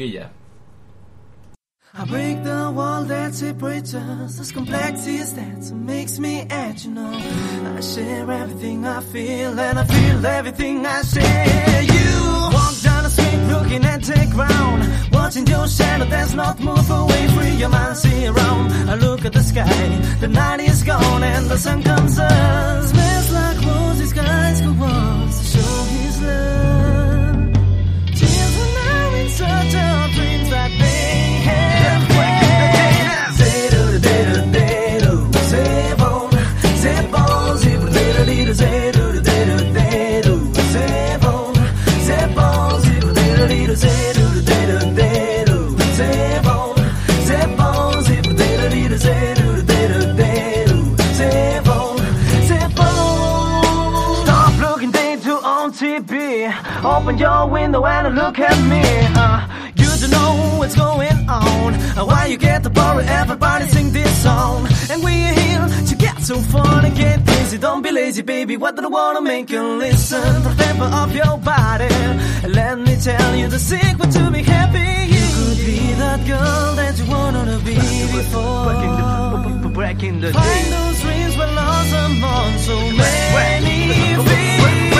I break the wall that separates us. This complexities that makes me edge, you know. I share everything I feel, and I feel everything I share. You walk down the street looking at the ground, watching your shadow that's not move away. Free your mind, see around. I look at the sky, the night is gone and the sun comes up. Smells like rosy skies go on to show his love. Children are in search of dreams that they have. Zebon, TV. Open your window and look at me. You don't know what's going on. Why you get the ball, everybody sing this song. And we're here to get so fun and get busy. Don't be lazy, baby. What do I wanna make you listen? Remember up your body. Let me tell you the secret to be happy. You could be that girl that you wanted to be before. Back in the day. Find those dreams were lost among so many things.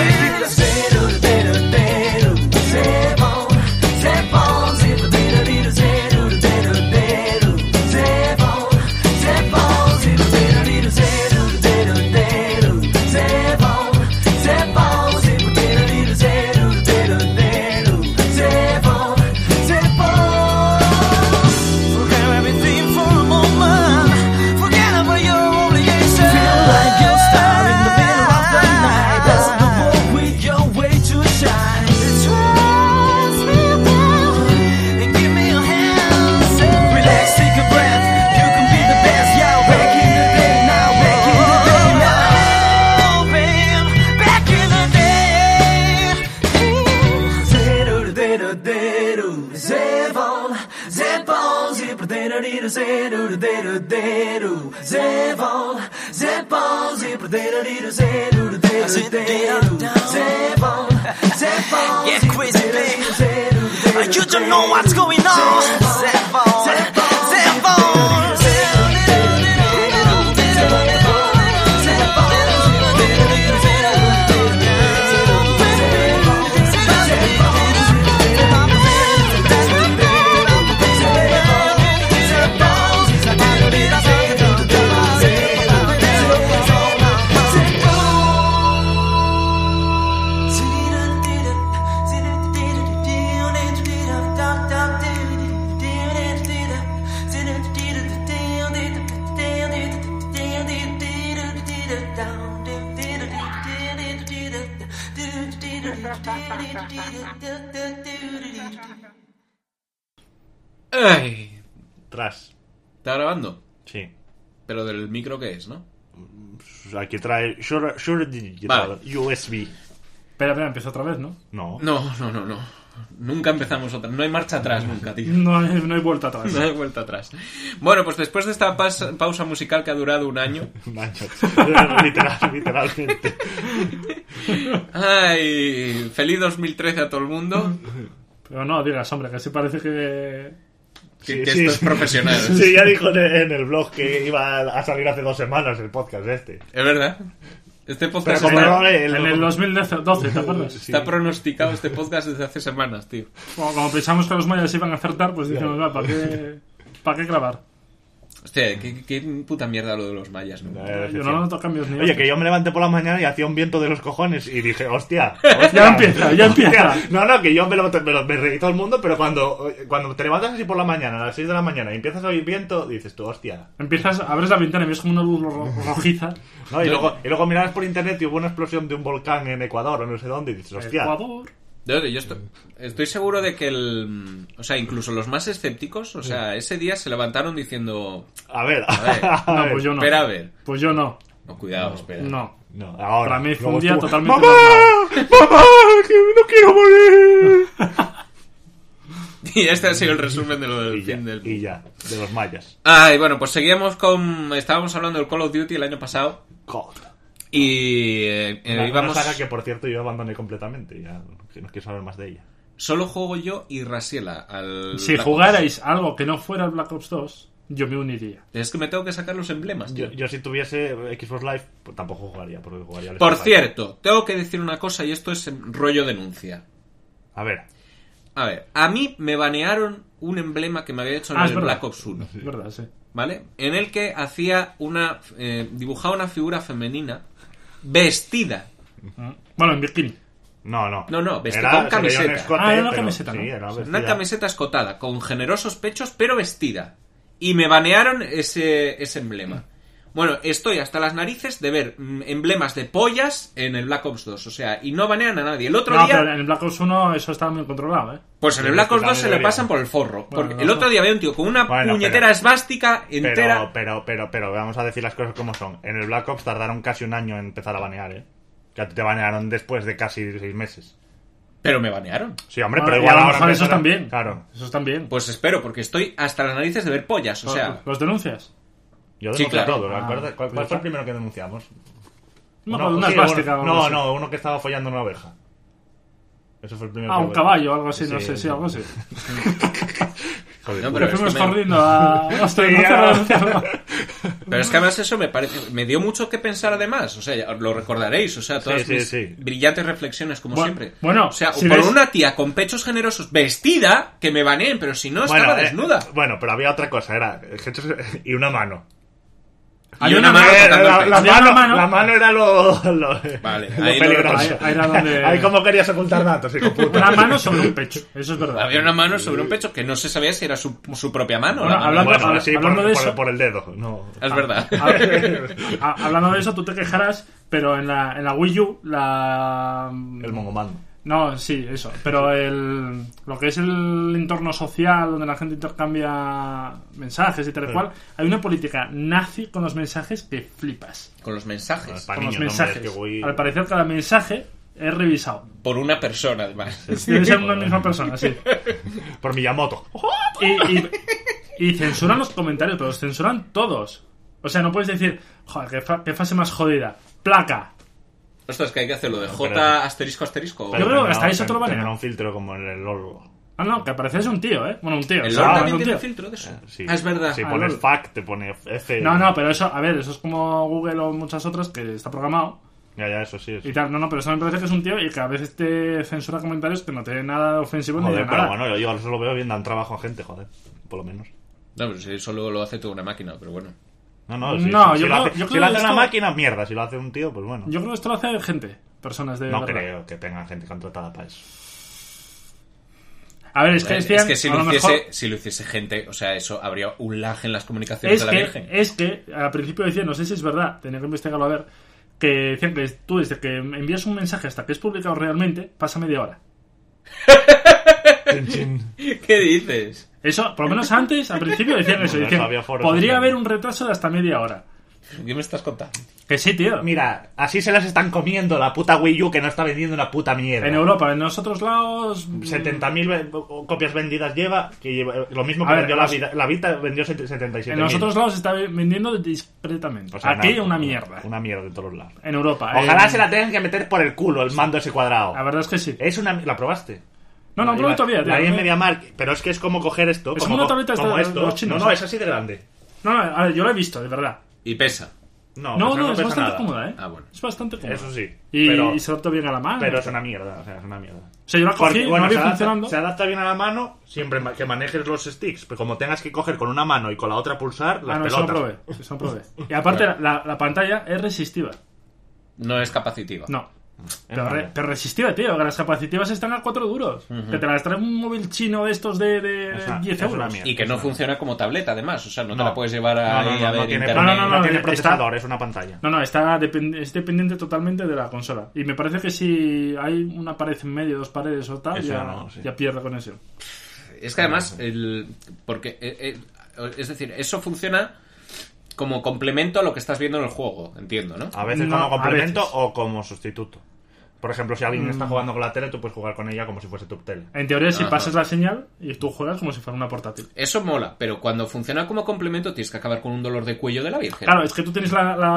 Get crazy, baby. You don't know what's going on. Zevon, Ay. Tras. ¿Está grabando? Sí. Pero del micro que es, ¿no? Aquí trae Vale. USB. Espera, empieza otra vez, ¿no? No. No. Nunca empezamos otra. No hay marcha atrás nunca, tío. No hay vuelta atrás. No hay vuelta atrás. Bueno, pues después de esta pausa musical que ha durado un año. Literalmente. Ay, feliz 2013 a todo el mundo. Pero no digas, hombre, que sí parece que esto es profesional. Sí, ya dijo en el blog que iba a salir hace 2 semanas el podcast este. Es verdad. Este podcast Pero como en el 2012, ¿te acuerdas? Está pronosticado este podcast desde hace semanas, tío. Como pensamos que los mayas iban a acertar, pues dijimos, ¿para qué grabar? Hostia, qué puta mierda lo de los mayas, ¿no? Yo no noto cambios ni Oye, que yo me levanté por la mañana y hacía un viento de los cojones y dije, hostia. Ya empieza. Hostia. No, que yo me reí todo el mundo, pero cuando te levantas así por la mañana, a las 6 de la mañana, y empiezas a oír viento, dices tú, hostia. Abres la ventana y ves como una luz rojiza. No, y luego miras por internet y hubo una explosión de un volcán en Ecuador o no sé dónde, y dices, hostia. Ecuador. Yo estoy seguro de que o sea, incluso los más escépticos, o sea, ese día se levantaron diciendo... A ver. No, pues yo no. Espera, a ver. Pues yo no. No, cuidado, espera. No, ahora. Para mí fue un día totalmente ¡Mamá! ¡Que no quiero morir! Y este ha sido el resumen de lo del fin del... Y ya, de los mayas. Ay, bueno, pues seguíamos estábamos hablando del Call of Duty el año pasado. God. Y íbamos... Una saga que, por cierto, yo abandoné completamente. Ya no quiero saber más de ella. Solo juego yo y Rasiela al... Si jugarais algo que no fuera el Black Ops 2, yo me uniría. Es que me tengo que sacar los emblemas, tío. Yo si tuviese Xbox Live, pues tampoco jugaría, porque jugaría al Por Street cierto, tengo que decir una cosa y esto es rollo denuncia. A ver, a mí me banearon un emblema que me había hecho en el Black Ops 1. Es verdad, sí. ¿Vale? En el que hacía dibujaba una figura femenina vestida. Bueno, en bikini. No, vestida con camiseta. Era una camiseta, ¿no? Era Una camiseta escotada, con generosos pechos, pero vestida. Y me banearon ese emblema. Bueno, estoy hasta las narices de ver emblemas de pollas en el Black Ops 2. O sea, y no banean a nadie. El otro día... pero en el Black Ops 1 eso estaba muy controlado, ¿eh? Pues en el Black Ops 2 se le pasan por el forro. Porque el otro día había un tío con una puñetera esvástica entera. Pero vamos a decir las cosas como son. En el Black Ops tardaron casi un año en empezar a banear, ¿eh? Que a ti te banearon después de casi 6 meses. Pero me banearon. Sí, hombre, Bueno, pero y a igual lo ahora... mejor esos empezará- también. Claro. Esos también. Pues espero, porque estoy hasta las narices de ver pollas, o sea... ¿Los denuncias? Yo Sí, denuncio claro. todo. Ah, ¿Cuál pues fue ya. el primero que denunciamos? No, una plástica. uno que estaba follando una oveja. Eso fue el primero. Un caballo o algo así, no Sí, sé, sí, sí. algo así. Joder, No, Pero pero es fuimos que me- corriendo a... Hostia, no quiero denunciarlo. Pero es que además eso me dio mucho que pensar además, o sea, ya lo recordaréis, o sea, todas Sí, mis sí. brillantes reflexiones como Bueno, siempre. bueno, o sea, si por ves- una tía con pechos generosos vestida, que me baneen, pero si no estaba desnuda. Bueno, pero había otra cosa, era y una mano. Y una mano tocando el pecho. Había una mano. La mano era lo Vale, lo ahí lo peligroso. Ahí era donde... Ahí como querías ocultar datos, hijo puta. Una mano sobre un pecho, eso es verdad. Había una mano sobre un pecho que no se sabía si era su propia mano. Bueno, la mano. hablando- Bueno, sí, hablando de eso- por el dedo. No. Es verdad. Hablando de eso, tú te quejarás, pero en la Wii U, El mongomando. No, sí, eso. Pero lo que es el entorno social, donde la gente intercambia mensajes y tal y cual, hay una política nazi con los mensajes que flipas. Con los mensajes. Para Con los niños, hombre, mensajes. es que Wii- Al parecer, cada mensaje es revisado. Por una persona, además. Debe ser una misma persona, sí. Por Miyamoto. Y censuran los comentarios, pero los censuran todos. O sea, no puedes decir, joder, qué fase más jodida. Placa. Ostras, que hay que hacerlo de J Pero- asterisco asterisco. Yo creo que hasta eso te lo banean. banean. Un filtro como en el LOL. Ah, no, que aparece es un tío, ¿eh? Bueno, un tío. ¿El o LOL sea, también es un tiene tío. filtro de eso? Sí. Ah, es verdad. Si Ah, pones LOL. FAQ, te pone F. No, pero eso, a ver, eso es como Google o muchas otras que está programado Ya, eso sí. y tal. No, pero eso me parece que es un tío y que a veces te censura comentarios que no tienen nada ofensivo ni Joder, de pero nada. bueno, yo eso lo veo bien, dan trabajo a gente, joder. Por lo menos. No, pero si eso lo hace toda una máquina, pero bueno. No, si, No, si yo lo creo- hace, yo si creo lo hace que una esto- máquina, mierda. Si lo hace un tío, pues bueno. Yo creo que esto lo hace gente, personas de No verdad. creo que tengan gente contratada para eso. A ver, es que decían, Es que si a lo, lo mejor, hiciese gente, o sea, eso habría un lag en las comunicaciones de la Virgen. es que al principio decían, no sé si es verdad, tenía que investigarlo a ver, que decían que tú desde que envías un mensaje hasta que es publicado realmente, pasa media hora. ¿Qué dices? Eso, por lo menos antes, al principio decían eso, Bueno, decían, eso había foros podría también. haber un retraso de hasta media hora. ¿Qué me estás contando? Que sí, tío. Mira, así se las están comiendo la puta Wii U que no está vendiendo una puta mierda. En Europa, en los otros lados... 70.000 copias vendidas lleva, lo mismo A que ver, vendió la Vita vendió 77.000. En los otros lados está vendiendo discretamente. O sea, Aquí no, una mierda. Una mierda de todos los lados. En Europa. Ojalá se la tengan que meter por el culo el mando ese cuadrado. La verdad es que sí. Es una... ¿La probaste? No, no, La- todavía, tío. La vi en MediaMarkt, pero es que es como coger esto. Es como como una tableta como de esto. los chinos, No, ¿eh? es así de grande. No, a ver, yo lo he visto, de verdad. Y pesa. No, No, pues no, es pesa bastante nada. cómoda, ¿eh? Ah, bueno. Es bastante cómoda. Eso sí. Y, pero, y se adapta bien a la mano. pero es una mierda. O sea, es una mierda. O sea, yo la cogí, Porque, bueno, no la vi se adapta, funcionando. se adapta bien a la mano siempre que manejes los sticks. Pero como tengas que coger con una mano y con la otra pulsar, las Ah, no, eso lo pelotas. probé. Eso lo probé. Y aparte, la pantalla es resistiva. No es capacitiva. No. Pero resistiva, tío. Que las capacitivas están a 4 duros. Que te las trae un móvil chino de estos de 10 es una euros. mierda. Y que no funciona como tableta, además. O sea, no te No. la puedes llevar No, ahí no, a no ver tiene, internet. no, tiene está- procesador, es una pantalla. No, es dependiente totalmente de la consola. Y me parece que si hay una pared en medio, 2 paredes o tal, Eso ya, no, sí. ya pierde conexión. Es que además, porque es decir, eso funciona como complemento a lo que estás viendo en el juego, entiendo, ¿no? A veces No, como complemento a veces. o como sustituto. Por ejemplo, si alguien está jugando con la tele, tú puedes jugar con ella como si fuese tu tele. En teoría, si Ajá. pasas la señal y tú juegas como si fuera una portátil. Eso mola, pero cuando funciona como complemento tienes que acabar con un dolor de cuello de la Virgen. Claro, es que tú tienes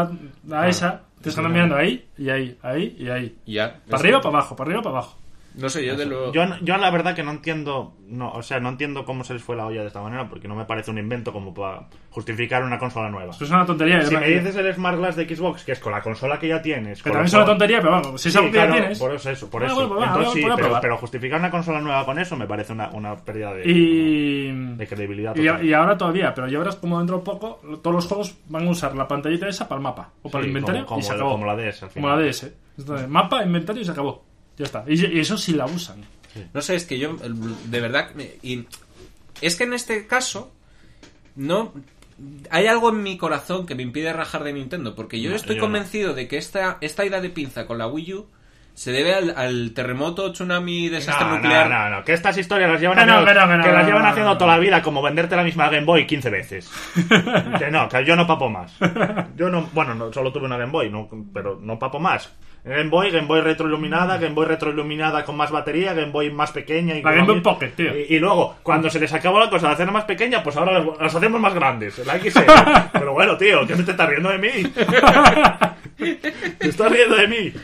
la esa, te están mirando ahí y ahí, ahí y ahí. Y ya. Para arriba, para abajo, para arriba, para abajo. No sé, yo de lo... Yo la verdad que no entiendo, no entiendo cómo se les fue la olla de esta manera, porque no me parece un invento como para justificar una consola nueva. Eso es una tontería. Si ¿verdad? me dices el Smart Glass de Xbox, que es con la consola que ya tienes... Que con también los es una juegos- tontería, pero vamos, si es Sí, algo que claro, ya tienes. por eso. Ah, bueno, pues va, Entonces sí, voy a probar. pero justificar una consola nueva con eso me parece una pérdida de credibilidad total. Y ahora todavía, pero ya verás como dentro de poco todos los juegos van a usar la pantallita esa para el mapa o para Sí, el inventario como y se acabó. como la DS al final. Como la DS. Entonces, mapa, inventario y se acabó. Ya está. Y eso sí la usan. No sé, es que yo, de verdad... Y es que en este caso, no... Hay algo en mi corazón que me impide rajar de Nintendo, porque yo estoy yo convencido de que esta ida de pinza con la Wii U se debe al terremoto, tsunami, desastre nuclear. No, que estas historias las llevan Que no, haciendo, que no, que no, que las no, llevan no, haciendo no. toda la vida, como venderte la misma Game Boy 15 veces. Que yo no papo más. Yo no, bueno, no, solo tuve una Game Boy, no, pero no papo más. Game Boy retroiluminada con más batería, Game Boy más pequeña. Y la Game Boy Pocket, tío. Y luego, cuando se les acabó la cosa de hacerla más pequeña, pues ahora las hacemos más grandes. La XL. Pero bueno, tío, ¿qué te estás riendo de mí? ¿Te estás riendo de mí?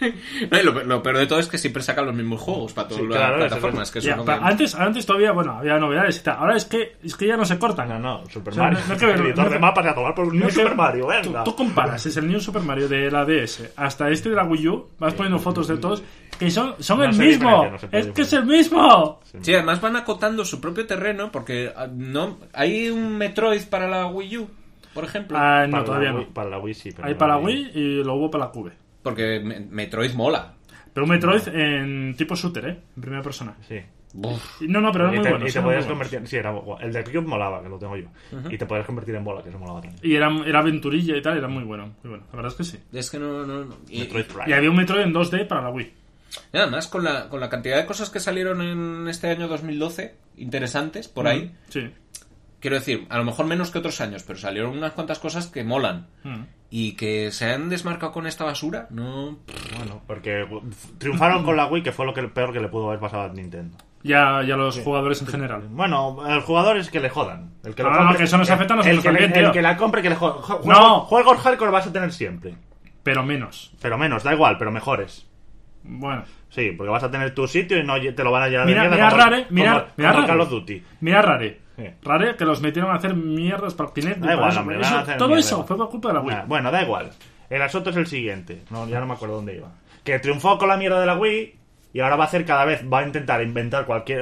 Lo peor de todo es que siempre sacan los mismos juegos para todas las plataformas. Que ya, antes todavía, había novedades y tal. Ahora es que ya no se cortan. No, Super Mario. No hay que ver, el editor de mapas a tomar por un New Super Mario, venga. Tú comparas, es el New Super Mario de la DS hasta este de la Wii U, vas poniendo fotos de todos, que son el mismo. Es que es el mismo. Sí, además van acotando su propio terreno porque no hay un Metroid para la Wii U, por ejemplo. No, todavía no. Para la Wii sí. Hay para la Wii y lo hubo para la Cube. Porque Metroid mola. Pero un Metroid en tipo shooter, en primera persona. Sí. No, pero era muy bueno. Y te podías convertir... Sí, el de Cube molaba, que lo tengo yo. Y te podías convertir en bola, que eso molaba también. Y era aventurilla y tal, era muy bueno. Muy bueno. La verdad es que sí. Es que no. Y había un Metroid en 2D para la Wii. Y además, con la cantidad de cosas que salieron en este año 2012, interesantes, por ahí. Sí. Quiero decir, a lo mejor menos que otros años, pero salieron unas cuantas cosas que molan. Y que se han desmarcado con esta basura, no... Bueno, porque triunfaron con la Wii, que fue lo peor que le pudo haber pasado a Nintendo. Ya los jugadores en general. Bueno, el jugador es que le jodan. El que que eso nos afecta a nosotros también, tío. El que la compre, que le jodan. Juegos hardcore vas a tener siempre. Pero menos, da igual, pero mejores. Bueno. Sí, porque vas a tener tu sitio y no te lo van a llenar de mierda como Call of Duty. Mira Rare, que los metieron a hacer mierdas para el Kinect. Da igual, hombre, todo eso fue por culpa de la Wii. Bueno, da igual. El asunto es el siguiente. Ya no me acuerdo dónde iba. Que triunfó con la mierda de la Wii y ahora va a hacer cada vez, va a intentar inventar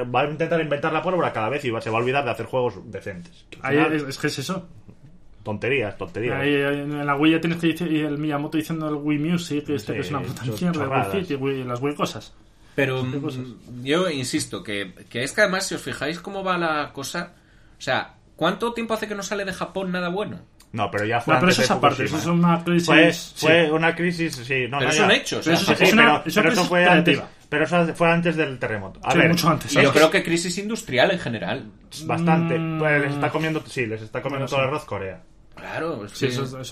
la pólvora cada vez y se va a olvidar de hacer juegos decentes. Es que es eso. Tonterías. Ahí, en la Wii ya tienes que decir, y el Miyamoto diciendo el Wii Music, que es una puta mierda, el Wii Fit, las Wii cosas. Pero yo insisto que es que además, si os fijáis cómo va la cosa, o sea, ¿cuánto tiempo hace que no sale de Japón nada bueno? No, pero ya fue pero eso es aparte, eso es una crisis. Fue una crisis, sí. Pero son hechos. Pero eso fue antes. Pero eso fue antes del terremoto. A ver, mucho antes. Yo creo que crisis industrial en general. Bastante. Pues les está comiendo todo el arroz Corea. Claro, sí.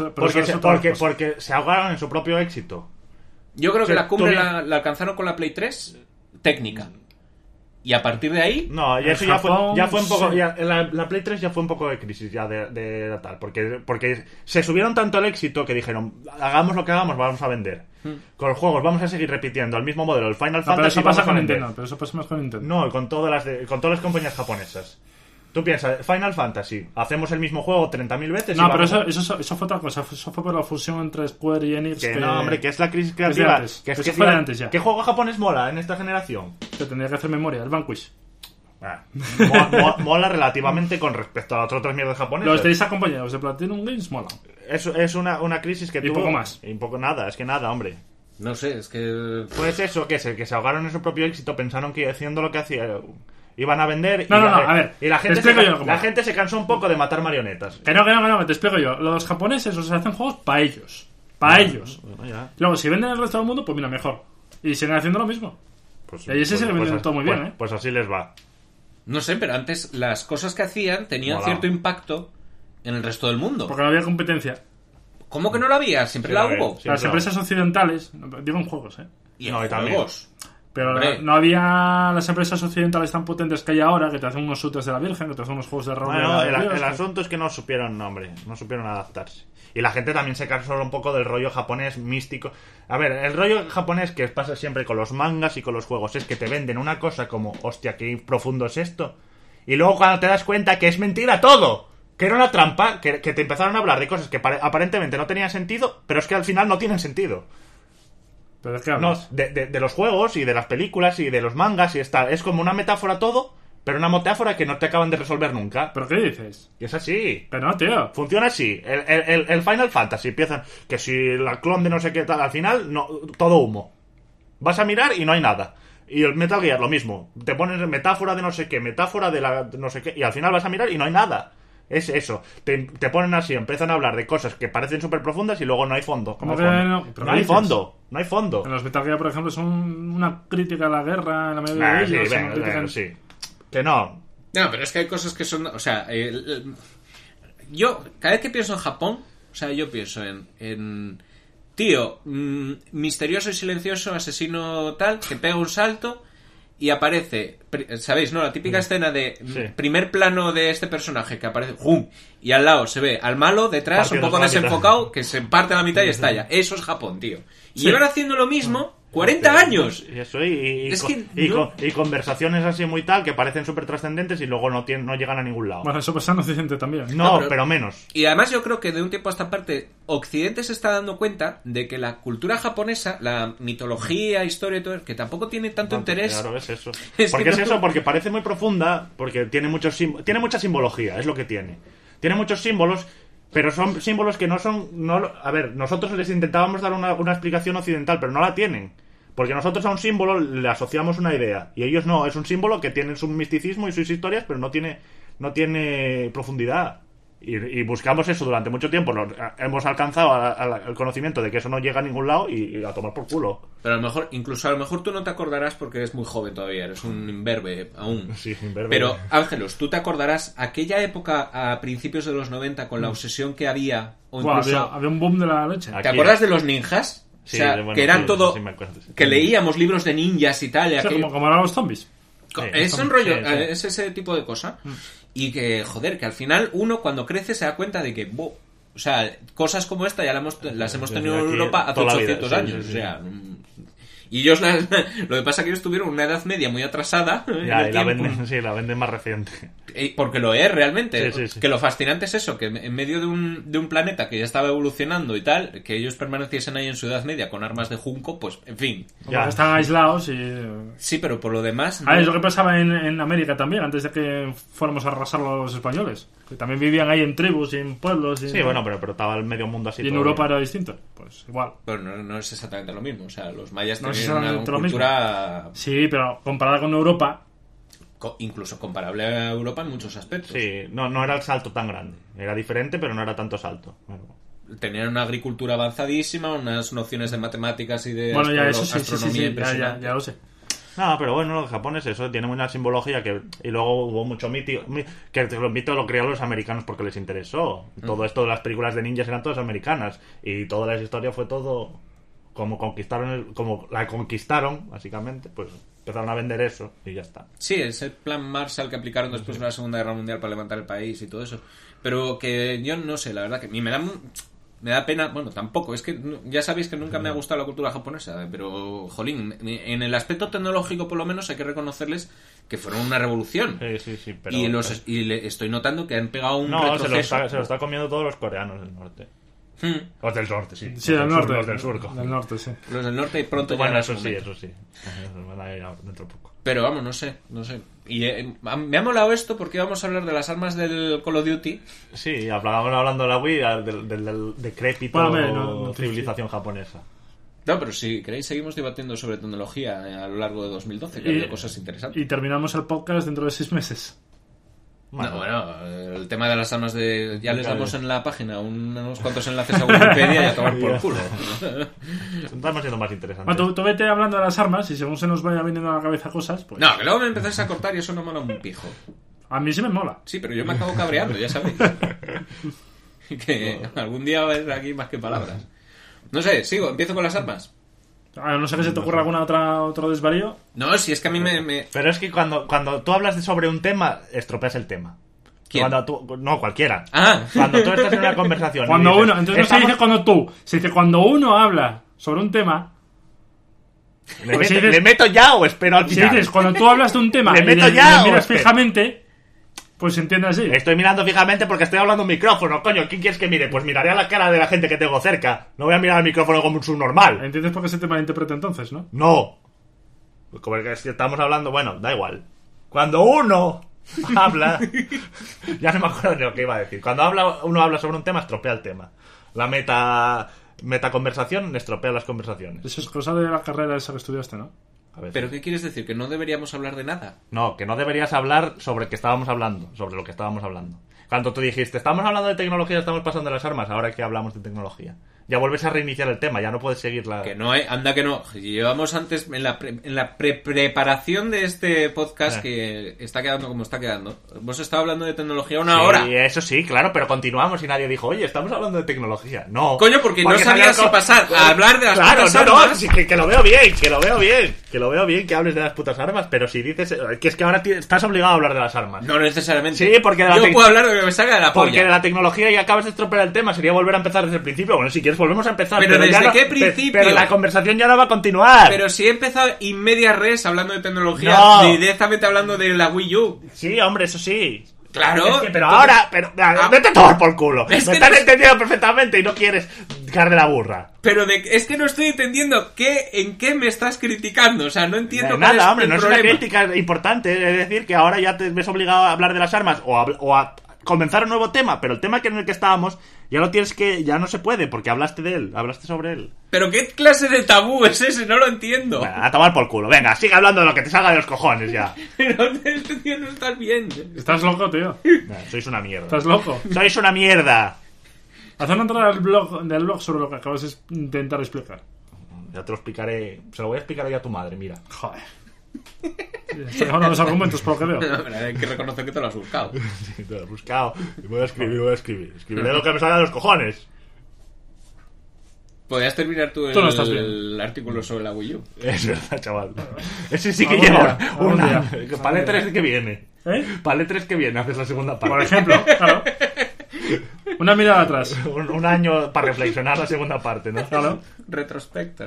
Porque se ahogaron en su propio éxito. Yo creo que la cumbre la alcanzaron con la Play 3 técnica. Y a partir de ahí... No, y eso ya fue un poco... Sí. La Play 3 ya fue un poco de crisis ya de tal. Porque se subieron tanto el éxito que dijeron, hagamos lo que hagamos, vamos a vender. Con los juegos vamos a seguir repitiendo el mismo modelo. El Final Fantasy... Pero eso pasa con Nintendo. Pero eso pasa más con Nintendo. No, con todas las compañías japonesas. Tú piensas, Final Fantasy, hacemos el mismo juego 30.000 veces. No, pero eso fue otra cosa. Eso fue por la fusión entre Square y Enix. No, hombre, que es la crisis creativa. Que fue de antes ya. ¿Qué juego japonés mola en esta generación? Te tendría que hacer memoria, el Vanquish. Mola relativamente con respecto a las otras mierdas japonesas. Los de esa compañía, los de Platinum Games, mola. Es una crisis que tuvo. Y poco más. Y poco nada, es que nada, hombre. No sé, es que... Pues eso, que se ahogaron en su propio éxito, pensaron que haciendo lo que hacía... Iban a vender y la gente se cansó un poco de matar marionetas. Que no, te explico yo. Los japoneses hacen juegos para ellos. Para ellos. Bueno, luego, si venden el resto del mundo, pues mira, mejor. Y siguen haciendo lo mismo. Y ahí se sigue vendiendo todo muy bien, ¿eh? Pues así les va. No sé, pero antes las cosas que hacían tenían cierto impacto en el resto del mundo. Porque no había competencia. ¿Cómo que no la había? Siempre la hubo. Las empresas occidentales, digo en juegos, ¿eh? Y en juegos. Pero no había las empresas occidentales tan potentes que hay ahora, que te hacen unos shooters de la Virgen, que te hacen unos juegos de rol. Bueno, el asunto es que no supieron adaptarse. Y la gente también se cansó un poco del rollo japonés místico. A ver, el rollo japonés que pasa siempre con los mangas y con los juegos es que te venden una cosa como, hostia, qué profundo es esto. Y luego cuando te das cuenta que es mentira todo, que era una trampa, que te empezaron a hablar de cosas que aparentemente no tenían sentido, pero es que al final no tienen sentido. ¿Pero de qué hablas? No, de los juegos y de las películas y de los mangas y está. Es como una metáfora todo, pero una metáfora que no te acaban de resolver nunca. ¿Pero qué dices? Y es así. Pero no, tío. Funciona así. El Final Fantasy empiezan que si la clon de no sé qué tal, al final, no, todo humo. Vas a mirar y no hay nada. Y el Metal Gear lo mismo. Te pones metáfora de no sé qué, metáfora de la no sé qué, y al final vas a mirar y no hay nada. Es eso, te ponen así, empiezan a hablar de cosas que parecen súper profundas y luego no hay fondo. ¿Cómo que no? No hay fondo, no hay fondo. En los Metal Gear, por ejemplo, son una crítica a la guerra en la mayoría de ellos. Sí. Que no. No, pero es que hay cosas que son... O sea, yo cada vez que pienso en Japón, o sea, yo pienso en tío misterioso y silencioso, asesino tal, que pega un salto y aparece, ¿sabéis, no? La típica escena de primer plano de este personaje que aparece, ¡jum! Y al lado se ve al malo detrás, un poco desenfocado, que se parte a la mitad y estalla. Eso es Japón, tío. Y llevan haciendo lo mismo 40 años. Y eso, y conversaciones así muy tal que parecen súper trascendentes y luego no llegan a ningún lado. Bueno, eso pasa en Occidente también. No, pero menos. Y además yo creo que de un tiempo a esta parte Occidente se está dando cuenta de que la cultura japonesa, la mitología, historia y todo, que tampoco tiene tanto interés. Claro, es eso. Porque es eso, porque parece muy profunda, porque tiene mucha simbología, es lo que tiene. Tiene muchos símbolos, pero son símbolos que no son... a ver, nosotros les intentábamos dar una explicación occidental, pero no la tienen. Porque nosotros a un símbolo le asociamos una idea. Y ellos no, es un símbolo que tiene su misticismo y sus historias, pero no tiene profundidad. Y buscamos eso durante mucho tiempo. Hemos alcanzado el conocimiento de que eso no llega a ningún lado y a tomar por culo. Pero a lo mejor tú no te acordarás porque eres muy joven todavía, eres un imberbe aún. Sí, imberbe. Pero, Ángelos, ¿tú te acordarás aquella época a principios de los 90 con la obsesión que había? O incluso, había un boom de la leche. ¿Te acuerdas de los ninjas? Sí, o sea, bueno, que eran sí, todo... sí me acuerdo, sí. Que leíamos libros de ninjas y tal. Y Sí, como eran los zombies. Es un rollo, es ese tipo de cosa. Y que, joder, que al final uno cuando crece se da cuenta de que, o sea, cosas como esta ya las hemos tenido en Europa hace 800 años. O sea, y ellos lo que pasa es que ellos tuvieron una edad media muy atrasada. Ya, y la venden más reciente. Porque lo es realmente. Sí. Que lo fascinante es eso, que en medio de un planeta que ya estaba evolucionando y tal, que ellos permaneciesen ahí en su edad media con armas de junco, pues, en fin. Ya están aislados y... Sí, pero por lo demás... Es lo que pasaba en América también, antes de que fuéramos a arrasar los españoles. Que también vivían ahí en tribus y en pueblos. Sí, bueno, pero estaba el medio mundo así. Y en Europa era distinto. Pues igual. Pero no es exactamente lo mismo. O sea, los mayas No tenían una cultura... Sí, pero comparada con Europa... Incluso comparable a Europa en muchos aspectos. Sí, no era el salto tan grande. Era diferente, pero no era tanto salto. Tenían una agricultura avanzadísima, unas nociones de matemáticas y de astronomía impresionante. Ya lo sé. No, pero bueno, los japoneses eso tiene una simbología y luego hubo mucho mito, que los mitos lo crearon los americanos porque les interesó. Todo esto de las películas de ninjas eran todas americanas y toda la historia fue todo como la conquistaron, básicamente, pues empezaron a vender eso y ya está. Sí, es el plan Marshall que aplicaron después de la Segunda Guerra Mundial para levantar el país y todo eso. Pero que yo no sé, la verdad que a mí me da pena, bueno, tampoco, es que ya sabéis que nunca me ha gustado la cultura japonesa, pero, jolín, en el aspecto tecnológico por lo menos hay que reconocerles que fueron una revolución. Sí, pero... estoy notando que han pegado un retroceso. Se lo está comiendo todos los coreanos del norte. Los del norte, sí. Sí, del norte. Los del sur. Del norte, sí. Los del norte y pronto bueno, ya... eso sí. Van a ir dentro de poco. Pero vamos, no sé. Y me ha molado esto porque vamos a hablar de las armas del Call of Duty. Sí, hablando de la Wii, del decrépito civilización japonesa. No, pero si queréis seguimos debatiendo sobre tecnología a lo largo de 2012, que ha habido cosas interesantes. Y terminamos el podcast dentro de 6 meses. Bueno, el tema de las armas ya les damos en la página unos cuantos enlaces a Wikipedia y a tomar por culo. Estamos siendo más interesantes. Bueno, tú vete hablando de las armas y según se nos vaya viniendo a la cabeza cosas, pues... No, que luego me empezáis a cortar y eso no mola un pijo. A mí sí me mola. Sí, pero yo me acabo cabreando, ya sabéis. Que algún día va a haber aquí más que palabras. No sé, empiezo con las armas. A no sé que se te ocurra alguna otro desvarío. No, si es que a mí me... Pero es que cuando tú hablas sobre un tema, estropeas el tema. ¿Quién? No, cualquiera. Ah. Cuando tú estás en una conversación... Cuando dices, uno... Entonces no se dice cuando tú. Se dice cuando uno habla sobre un tema... ¿Le meto ya o espero al final? Si dices cuando tú hablas de un tema ¿Le meto ya y miras o fijamente... Pues se entiende así. Estoy mirando fijamente porque estoy hablando a un micrófono, coño. ¿Quién quieres que mire? Pues miraré a la cara de la gente que tengo cerca. No voy a mirar al micrófono como un subnormal. ¿Entiendes por qué se te malinterpreta entonces, no? No. Como que estamos hablando, bueno, da igual. Cuando uno habla... ya no me acuerdo de lo que iba a decir. Cuando uno habla sobre un tema, estropea el tema. La metaconversación estropea las conversaciones. Eso es cosa de la carrera esa que estudiaste, ¿no? ¿Pero qué quieres decir? ¿Que no deberíamos hablar de nada? No, que no deberías hablar sobre lo que estábamos hablando. Cuando tú dijiste, estamos hablando de tecnología, estamos pasando de las armas, ahora que hablamos de tecnología. ya vuelves a reiniciar el tema, ya no puedes seguir la... Que no hay, anda que no. Llevamos antes, en la preparación de este podcast, que está quedando como está quedando. Hemos estado hablando de tecnología una hora. Sí, eso sí, claro, pero continuamos y nadie dijo, oye, estamos hablando de tecnología. No. Coño, porque no sabía si pasar a hablar de las putas armas. Claro, sí, que lo veo bien, que hables de las putas armas, pero si dices, que es que ahora estás obligado a hablar de las armas. No necesariamente. Sí, porque yo puedo hablar de lo que me salga de la polla. Porque de la tecnología y acabas de estropear el tema, sería volver a empezar desde el principio. Bueno, si quieres volvemos a empezar. Pero ¿desde qué principio? Pero la conversación ya no va a continuar. Pero si he empezado in media res hablando de tecnología, directamente hablando de la Wii U. Sí, hombre, eso sí. Claro. Es que, pero ahora, vete a tomar por culo. Me estás entendiendo perfectamente y no quieres darle la burra. Pero es que no estoy entendiendo en qué me estás criticando. O sea, no entiendo nada, hombre, no problema. Es una crítica importante. Es decir, que ahora ya te ves obligado a hablar de las armas o a comenzar un nuevo tema, pero el tema en el que estábamos ya no se puede porque hablaste sobre él. Pero qué clase de tabú es ese, no lo entiendo. Bueno, a tomar por culo, venga, sigue hablando de lo que te salga de los cojones ya. Pero este tío no estás bien. Estás loco, tío. Sois una mierda. Estás loco. Sois una mierda. Haz una entrada del blog sobre lo que acabas de intentar explicar. Ya te lo explicaré, se lo voy a explicar hoy a tu madre, mira. Joder. Estoy llamando los argumentos por lo que veo. No, hay que reconocer que te lo has buscado. Sí, te lo he buscado. Y voy a escribir. Escribiré lo que me salga de los cojones. Podrías terminar tú el artículo sobre la Wii U. Es verdad, chaval. Ese sí que lleva una. Para el 3 que viene. Para el 3 que viene haces la segunda parte. Por ejemplo, claro. Una mirada atrás. Un año para reflexionar la segunda parte, ¿no? Claro. Retrospecto.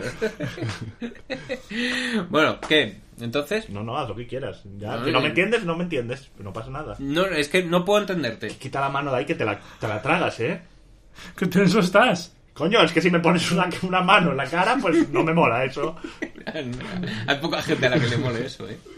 Bueno, ¿qué? ¿Entonces? No, haz lo que quieras. Ya, si no me entiendes, no me entiendes. No pasa nada. No, es que no puedo entenderte. Quita la mano de ahí que te la tragas, ¿eh? ¿Qué tenso estás? Coño, es que si me pones una mano en la cara, pues no me mola eso. Hay poca gente a la que le mole eso, ¿eh?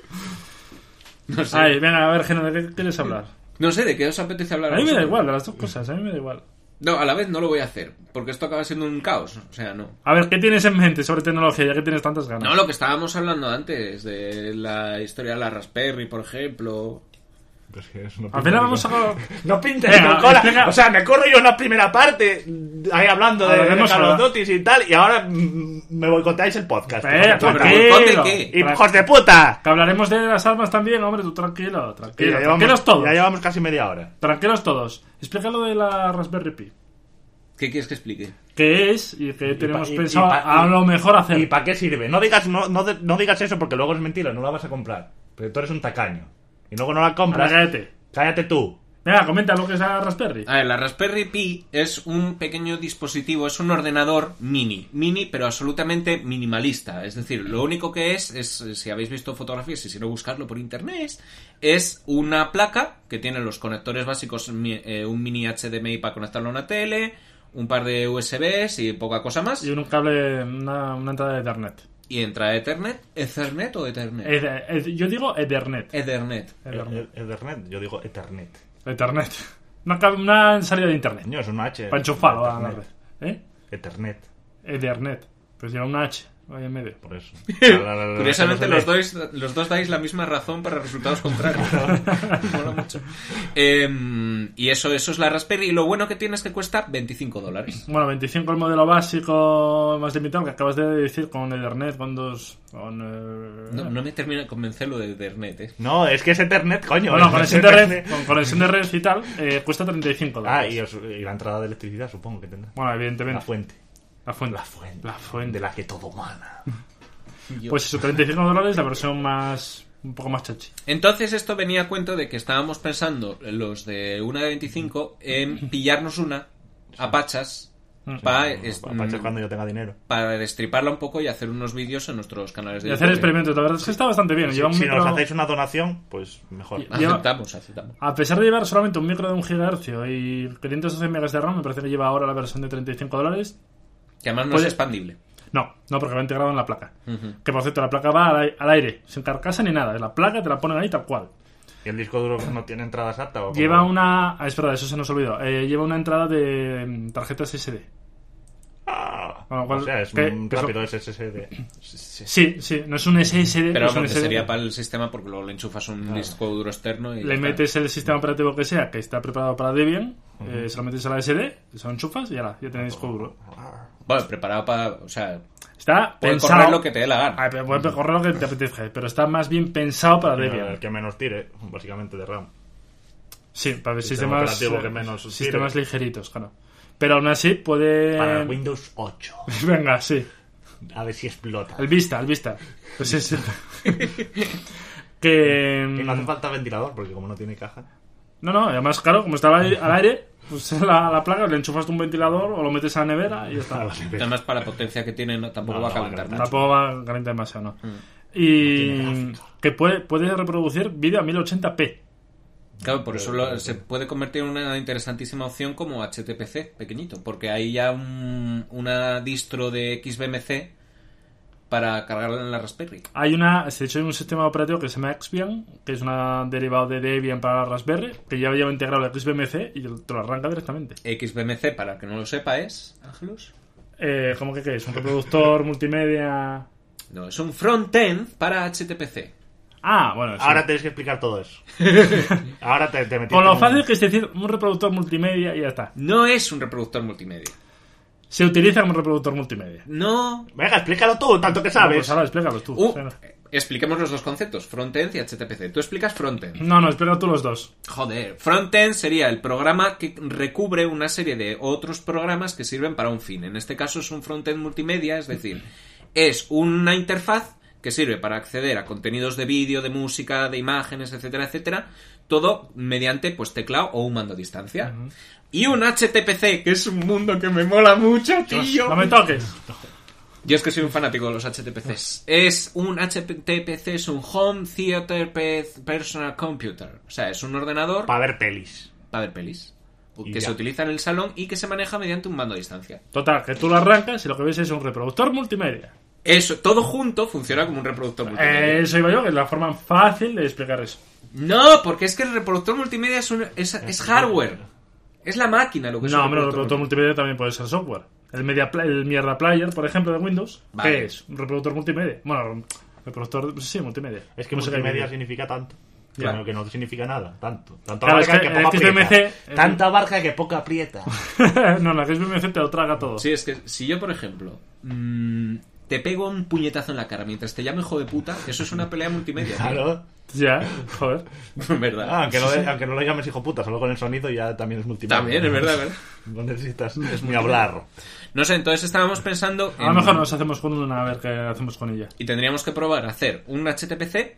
No sé. Ay, venga, a ver, Geno, ¿de qué quieres hablar? No sé, ¿de qué os apetece hablar? A mí me da igual, de las dos cosas, a mí me da igual. No, a la vez no lo voy a hacer, porque esto acaba siendo un caos, o sea, no. A ver, ¿qué tienes en mente sobre tecnología, ya que tienes tantas ganas? No, lo que estábamos hablando antes, de la historia de la Raspberry, por ejemplo. Pues que eso no al final vamos a... No pintes con cola. O sea, me corro yo una primera parte ahí hablando de Call of Duty y tal, y ahora me boicoteáis el podcast. Tranquilo. ¡Hijos de puta! Que hablaremos de las armas también, hombre, tú tranquilo. Tranquilos todos. Ya llevamos casi media hora. Tranquilos todos. Explica lo de la Raspberry Pi. ¿Qué quieres que explique? ¿Qué es? Y que tenemos pensado a lo mejor hacer. ¿Y para qué sirve? No digas eso porque luego es mentira, no la vas a comprar. Pero tú eres un tacaño. Y luego no la compras. Cállate tú. Venga, comenta lo que es la Raspberry. A ver, la Raspberry Pi es un pequeño dispositivo, es un ordenador mini, pero absolutamente minimalista. Es decir, lo único que es, si habéis visto fotografías y si no buscarlo por internet, es una placa que tiene los conectores básicos, un mini HDMI para conectarlo a una tele, un par de USBs y poca cosa más. Y un cable, una entrada de Ethernet. ¿Y entra Ethernet o Ethernet? Yo digo Ethernet. Ethernet. Yo digo Ethernet. Ethernet. Una salida de internet. No, es un H. Para enchufarlo a la red. Ethernet. Pues lleva una H ahí en medio. Por eso. Curiosamente los dos dais la misma razón para resultados contrarios. Mola mucho. Y eso es la Raspberry. Y lo bueno que tiene es que cuesta $25. Bueno, 25 el modelo básico más limitado que acabas de decir, con Ethernet, con dos... No me termina de convencer lo de Ethernet, ¿eh? No, es que es Ethernet, coño. Bueno, conexión de red, con conexión de red y tal, cuesta $35. Ah, y la entrada de electricidad supongo que tendrá. Bueno, evidentemente. La fuente de la que todo mana. Pues eso, $35, la versión un poco más chachi. Entonces esto venía a cuento de que estábamos pensando, los de una de 25, en pillarnos una a pachas para cuando yo tenga dinero, para destriparla un poco y hacer unos vídeos en nuestros canales de YouTube. Y hacer experimentos. La verdad es que está bastante bien. Si nos hacéis una donación, pues mejor. Aceptamos. A pesar de llevar solamente un micro de 1 GHz y 512 MB de RAM, me parece que lleva ahora la versión de $35. Que además no es expandible. No, porque va integrado en la placa. Que por cierto, la placa va al aire, sin carcasa ni nada. La placa te la ponen ahí tal cual. ¿Y el disco duro no tiene entrada SATA? ¿O lleva una... es verdad, eso se nos olvidó. Lleva una entrada de tarjetas SD. Con lo cual, O sea, es un rápido SSD. Sí, no es un SSD. Pero es un SSD. sería para el sistema porque luego le enchufas un disco duro externo y Le ya metes el sistema operativo que sea, que está preparado para Debian, se lo metes a la SD, se lo enchufas y ya tenéis disco duro. Bueno, preparado para... O sea, Está puedes pensado... correr lo que te dé la gana. Ah, puedes correr lo que te apetezca, pero está más bien pensado para Debian. El que menos tire, básicamente, de RAM. Sí, para ver Sistema sistemas, operativo que menos sistemas tire. ligeritos, claro. Pero aún así puede... Para Windows 8. Venga, sí. A ver si explota. El Vista. Pues es... que... Y no hace falta ventilador, porque como no tiene caja... No, además, claro, como estaba al aire, pues la placa, le enchufas un ventilador o lo metes a la nevera y ya está. Además, para la potencia que tiene, tampoco va a calentar mucho. Tampoco va a calentar demasiado, ¿no? Y que puede reproducir vídeo a 1080p. Claro, por eso se puede convertir en una interesantísima opción como HTPC pequeñito, porque hay ya una distro de XBMC para cargarla en la Raspberry. De hecho hay un sistema operativo que se llama Xbian, que es una derivado de Debian para la Raspberry, que ya lleva integrado el XBMC y te lo arranca directamente. XBMC, para el que no lo sepa, es... ¿Ángelus? ¿Cómo que qué es? ¿Un reproductor multimedia? No, es un frontend para HTPC. Ah, bueno, sí. Ahora tienes que explicar todo eso. Ahora te metiste Con lo en fácil que es decir, un reproductor multimedia y ya está. No es un reproductor multimedia. Se utiliza como reproductor multimedia. No. Venga, explícalo tú, tanto que sabes. Pues ahora explícalo tú. Expliquemos los dos conceptos, frontend y HTPC. Tú explicas frontend. No, explica tú los dos. Joder, frontend sería el programa que recubre una serie de otros programas que sirven para un fin. En este caso es un frontend multimedia, es decir, es una interfaz que sirve para acceder a contenidos de vídeo, de música, de imágenes, etcétera, etcétera, todo mediante pues teclado o un mando a distancia. Y un HTPC, que es un mundo que me mola mucho, tío. No me toques. Yo es que soy un fanático de los HTPCs. Un HTPC es un Home Theater Personal Computer. O sea, es un ordenador... Para ver pelis. Que se utiliza en el salón y que se maneja mediante un mando a distancia. Total, que tú lo arrancas y lo que ves es un reproductor multimedia. Eso, todo junto funciona como un reproductor multimedia. Eso iba yo, que es la forma fácil de explicar eso. No, porque es que el reproductor multimedia es hardware. Es la máquina lo que es el reproductor multimedia también puede ser software. El Mierda Player, por ejemplo, de Windows, vale. ¿qué es? Un reproductor multimedia. Bueno, reproductor, sí, multimedia. Es que multimedia significa tanto. Claro, que no significa nada, tanto. Tanto claro, abarca que poco aprieta. Tanta abarca que poco aprieta. No, la XBMC te lo traga todo. Sí, es que si yo, por ejemplo, te pego un puñetazo en la cara mientras te llamo hijo de puta, eso es una pelea multimedia. Claro. Ya, joder. ¿Verdad? Aunque no lo llames hijo puta, solo con el sonido ya también es multimedia. También, es verdad, ¿verdad? No necesitas ni hablar. No sé, entonces estábamos pensando... A lo mejor nos hacemos con una, a ver qué hacemos con ella. Y tendríamos que probar a hacer un HTPC,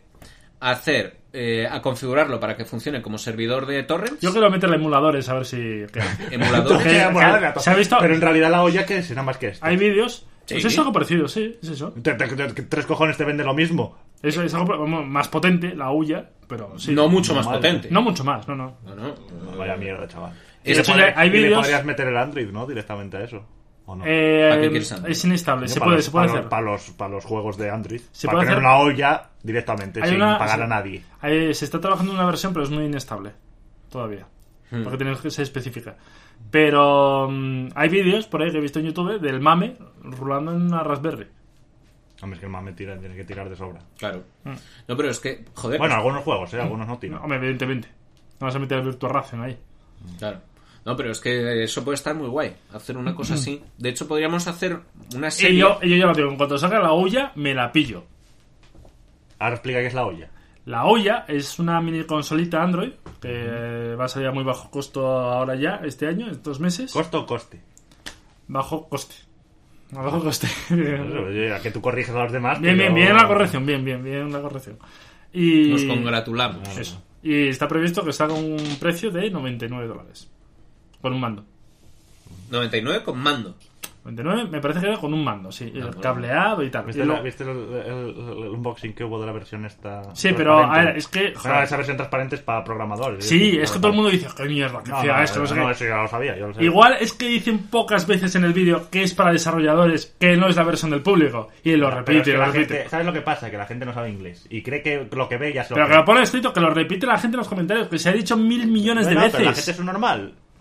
a configurarlo para que funcione como servidor de torrents. Yo quiero meterle emuladores a ver si... ¿Emuladores? ¿Se ha visto? Pero en realidad la olla, ¿qué es? Nada más que esto. Hay vídeos... Sí. Pues es algo parecido, sí, es eso. Tres cojones te vende lo mismo. Eso es algo más potente, la huya, pero sí. No mucho más potente. No mucho más, no. Vaya mierda, chaval. De hecho, hay vídeos... le podrías meter el Android, ¿no? Directamente a eso. ¿O no? Es inestable, se puede hacer. Para los juegos de Android. Se para puede tener hacer una olla directamente, sin pagar a nadie. Se está trabajando en una versión, pero es muy inestable. Todavía. Porque tiene que ser específica. Pero hay vídeos por ahí que he visto en YouTube del mame rulando en una Raspberry. Hombre, es que el mame tiene que tirar de sobra. Claro. No, pero es que, joder. Bueno, algunos juegos, algunos no tiran. No, hombre, evidentemente. No vas a meter el Virtua Racing ahí. Claro. No, pero es que eso puede estar muy guay. Hacer una cosa así. De hecho, podríamos hacer una serie. Y yo ya lo digo. En cuanto salga la olla, me la pillo. Ahora explica qué es la olla. La olla es una mini consolita Android que va a salir a muy bajo costo ahora ya, este año, estos meses. ¿Costo o coste? Bajo coste. A bajo coste. A que tú corriges a los demás. Bien la corrección, bien la corrección. Y nos congratulamos. Eso. Y está previsto que salga un precio de $99. Con un mando. 99 con mando. 99 me parece que era con un mando, sí. El cableado y tal. ¿Viste el unboxing que hubo de la versión esta? Sí, pero a ver, es que... Joder, esa versión transparente es para programadores. Sí, es que todo el mundo dice, qué mierda, que fea esto, no sé qué. Eso ya lo sabía, yo lo sabía. Igual es que dicen pocas veces en el vídeo que es para desarrolladores, que no es la versión del público. Y lo repite, lo repite. ¿Sabes lo que pasa? Que la gente no sabe inglés. Y cree que lo que ve ya se lo Pero que lo pone escrito, que lo repite la gente en los comentarios, que se ha dicho 1.000 millones de veces. Pero la gente es normal.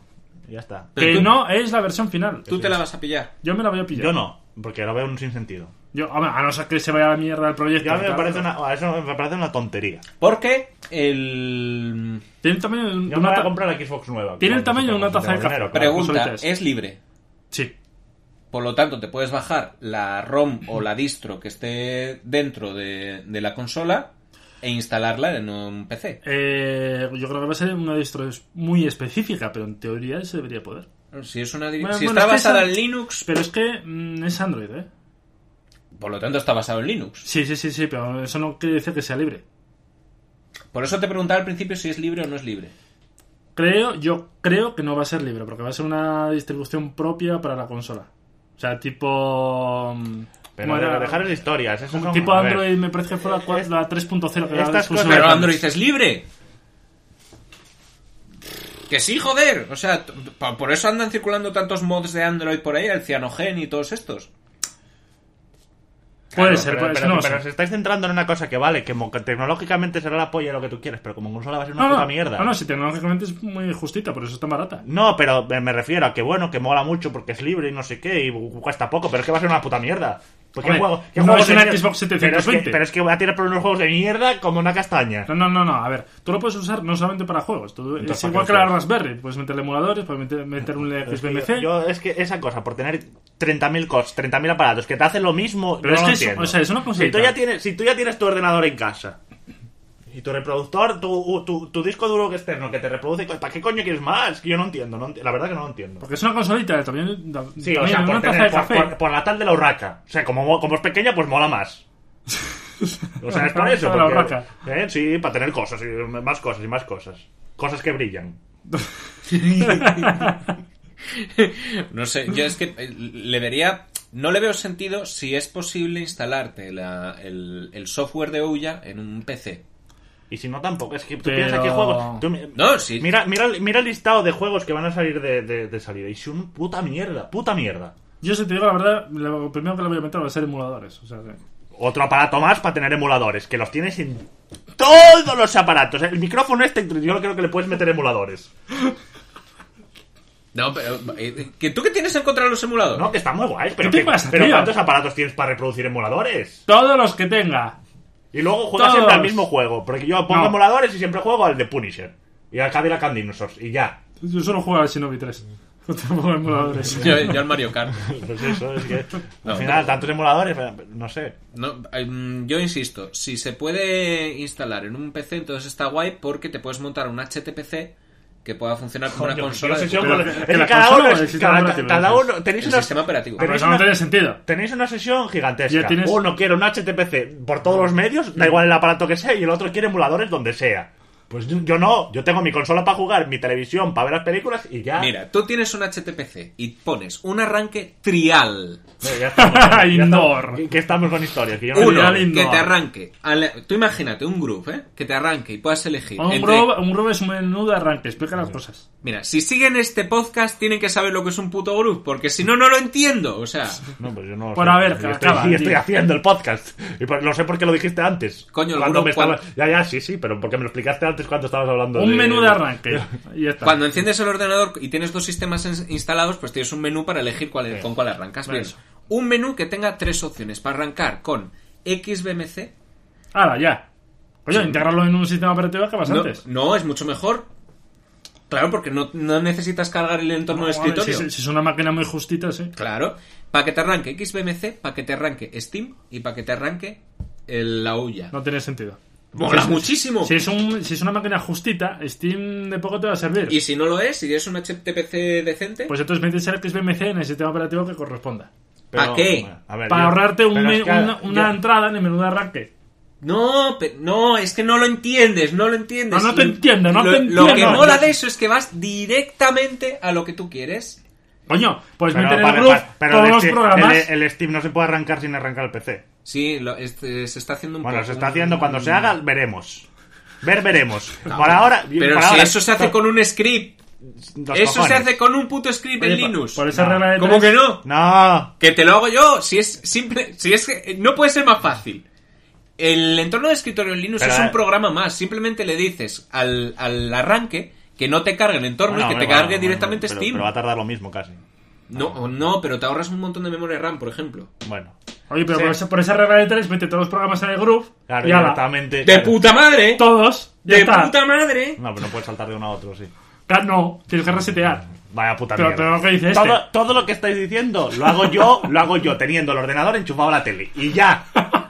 y ya está. Que no es la versión final. ¿Tú te la vas a pillar? Yo me la voy a pillar. Yo no, porque lo veo un sinsentido. Yo, a no ser que se vaya a la mierda el proyecto. Yo a mí me parece eso me parece una tontería. Porque el... Tiene el tamaño de Yo me voy a comprar la Xbox nueva. Tiene el tamaño de una taza de café. Dinero, Pregunta, consolitas. ¿es libre? Sí. Por lo tanto, te puedes bajar la ROM o la distro que esté dentro de la consola e instalarla en un PC. Yo creo que va a ser una distro muy específica, pero en teoría se debería poder. Si es una Bueno, si bueno, está es que basada esa- en Linux, Pero es que es Android, ¿eh? por lo tanto está basado en Linux. Sí, pero eso no quiere decir que sea libre. Por eso te preguntaba al principio si es libre o no es libre. Yo creo que no va a ser libre, porque va a ser una distribución propia para la consola. O sea, tipo... Pero ¿cómo era? dejar las historias. Eso son, Tipo a ver, Android, me parece que fue la 3.0 que era estas exclusiva cosas- de Pero Android. Android es libre. Que sí, joder. O sea, por eso andan circulando tantos mods de Android por ahí, el Cyanogen y todos estos. Puede Claro, ser, pero, puede ser, pero, no lo pero sé. os estáis centrando en una cosa que vale, que tecnológicamente será la polla lo que tú quieres, pero como consola va a ser una puta mierda. No, si tecnológicamente es muy justita, por eso es tan barata. No, pero me refiero a que bueno, que mola mucho porque es libre y no sé qué, y cuesta poco, pero es que va a ser una puta mierda. Pues ¿qué Hombre, qué no juegos es una de mierda? Xbox 720. Pero es que va a tirar por unos juegos de mierda como una castaña. No, a ver, tú lo puedes usar no solamente para juegos, Entonces, es ¿para igual qué que la lo Raspberry, puedes meterle emuladores, puedes meter un Es que XBMC. es que esa cosa, por tener 30.000 cosas, 30.000 aparatos que te hacen lo mismo, Pero yo es no que lo es- entiendo. o sea, es una si consolita. tú ya tienes tu ordenador en casa y tu reproductor, tu disco duro externo que te reproduce, ¿para qué coño quieres más? Que yo no entiendo, la verdad que no lo entiendo. Porque es una consolita del tamaño Sí, o sea, de por, una taza tener, de café. por la tal de la urraca. O sea, como es pequeña, pues mola más. O sea, es por eso. De la porque- urraca. sí, para tener cosas, y más cosas, y más cosas. Cosas que brillan. No sé, yo es que no le veo sentido si es posible instalarte el software de Ouya en un PC. Y si no, tampoco. Es que tú Pero- piensas que juegos... No, sí. Mira el listado de juegos que van a salir de salida. Y son puta mierda. Yo si te digo la verdad, lo primero que le voy a meter va a ser emuladores. O sea, que- Otro aparato más para tener emuladores. Que los tienes en todos los aparatos. El micrófono yo creo que le puedes meter emuladores. No, pero ¿que tú qué tienes en contra de los emuladores? No, que están muy guays. Pero, ¿Qué te pasa, pero tío? ¿cuántos aparatos tienes para reproducir emuladores? todos los que tenga. Y luego juegas Todos. siempre al mismo juego. Porque yo pongo No. emuladores y siempre juego al de Punisher. Y al Cadillac and Dinosaurs. Y ya. Yo solo juego al Shinobi 3. Tampoco emuladores. Yo al Mario Kart. Pues eso, es que No, al final, tantos emuladores, no sé. No, yo insisto, si se puede instalar en un PC, entonces está guay porque te puedes montar un HTPC que pueda funcionar como una Coño, consola yo de sé, yo- Pero es que que la cada consola uno, o el sistema operativo, cada dices. uno tenéis El una, sistema operativo. Pero tenéis eso no una- tiene sentido. tenéis una sesión gigantesca. Ya tienes- Uno quiere un HTPC por todos los medios, da igual el aparato que sea, y el otro quiere emuladores donde sea. Pues yo no, yo tengo mi consola para jugar, mi televisión para ver las películas y ya. Mira, tú tienes un HTPC y pones un arranque trial. Ya estamos, Indoor. que estamos con historias. Que yo no Uno, Trial que indoor. te arranque. Tú imagínate un groove, que te arranque y puedas elegir. Un entre- groove es un menú de arranque, explica las cosas. Mira, si siguen este podcast tienen que saber lo que es un puto groove, porque si no, no lo entiendo. O sea, No, pues yo no lo Por sé. a ver, Yo acaba, estoy tío. haciendo el podcast. Y lo sé porque lo dijiste antes. Coño, cuando alguno- me estaba... Ya, sí, pero porque me lo explicaste antes cuando estabas hablando Un menú de arranque. Y ya está. cuando enciendes el ordenador y tienes dos sistemas instalados, pues tienes un menú para elegir con cuál arrancas. Bien. Eso. Un menú que tenga tres opciones para arrancar con XBMC. ¡Hala, ya! Coño, integrarlo en un sistema operativo que vas antes. No, es mucho mejor. Claro, porque no necesitas cargar el entorno de No, escritorio. Si es una máquina muy justita, sí. Claro, para que te arranque XBMC, para que te arranque Steam y para que te arranque la Ouya. No tiene sentido. ¡Mola muchísimo! Si es una máquina justita, Steam de poco te va a servir. Y si no lo es, si es un HTPC decente, Pues entonces metes el XBMC en el sistema operativo que corresponda. ¿para qué? A ver, Para yo- ahorrarte pero es que una yo- entrada en el menú de arranque. No, no, es que no lo entiendes. No te entiendo, no lo, te Lo que entiendo. mola de eso es que vas directamente a lo que tú quieres. Coño, pues Pero, meter en el vale, groove pero todos el los Steam- programas. el Steam no se puede arrancar sin arrancar el PC. Sí, se está haciendo un Bueno, poco. se está haciendo. Cuando se haga, veremos. Veremos. Por ahora... Pero por si ahora- eso se hace con un script. Los Eso se cojones. hace con un puto script Oye, en Linux. por esa No. regla de ¿Cómo tres- que no? No. Que te lo hago yo. Si es simple, si es que no puede ser más fácil. El entorno de escritorio en Linux Pero, es un programa más. Simplemente le dices al arranque que no te cargue el entorno y que te cargue directamente Steam. Pero va a tardar lo mismo casi. No, pero te ahorras un montón de memoria RAM, por ejemplo. Bueno. Oye, pero por esa regla de 3 mete todos los programas en el Groove. Claro, y ala. directamente. ¡De puta madre! Todos. Ya ¡De está. puta madre! No, pero no puedes saltar de uno a otro, sí. Claro, no, tienes que resetear. Vaya puta Pero mierda. lo que dice este. Todo lo que estáis diciendo lo hago yo teniendo el ordenador enchufado a la tele. Y ya.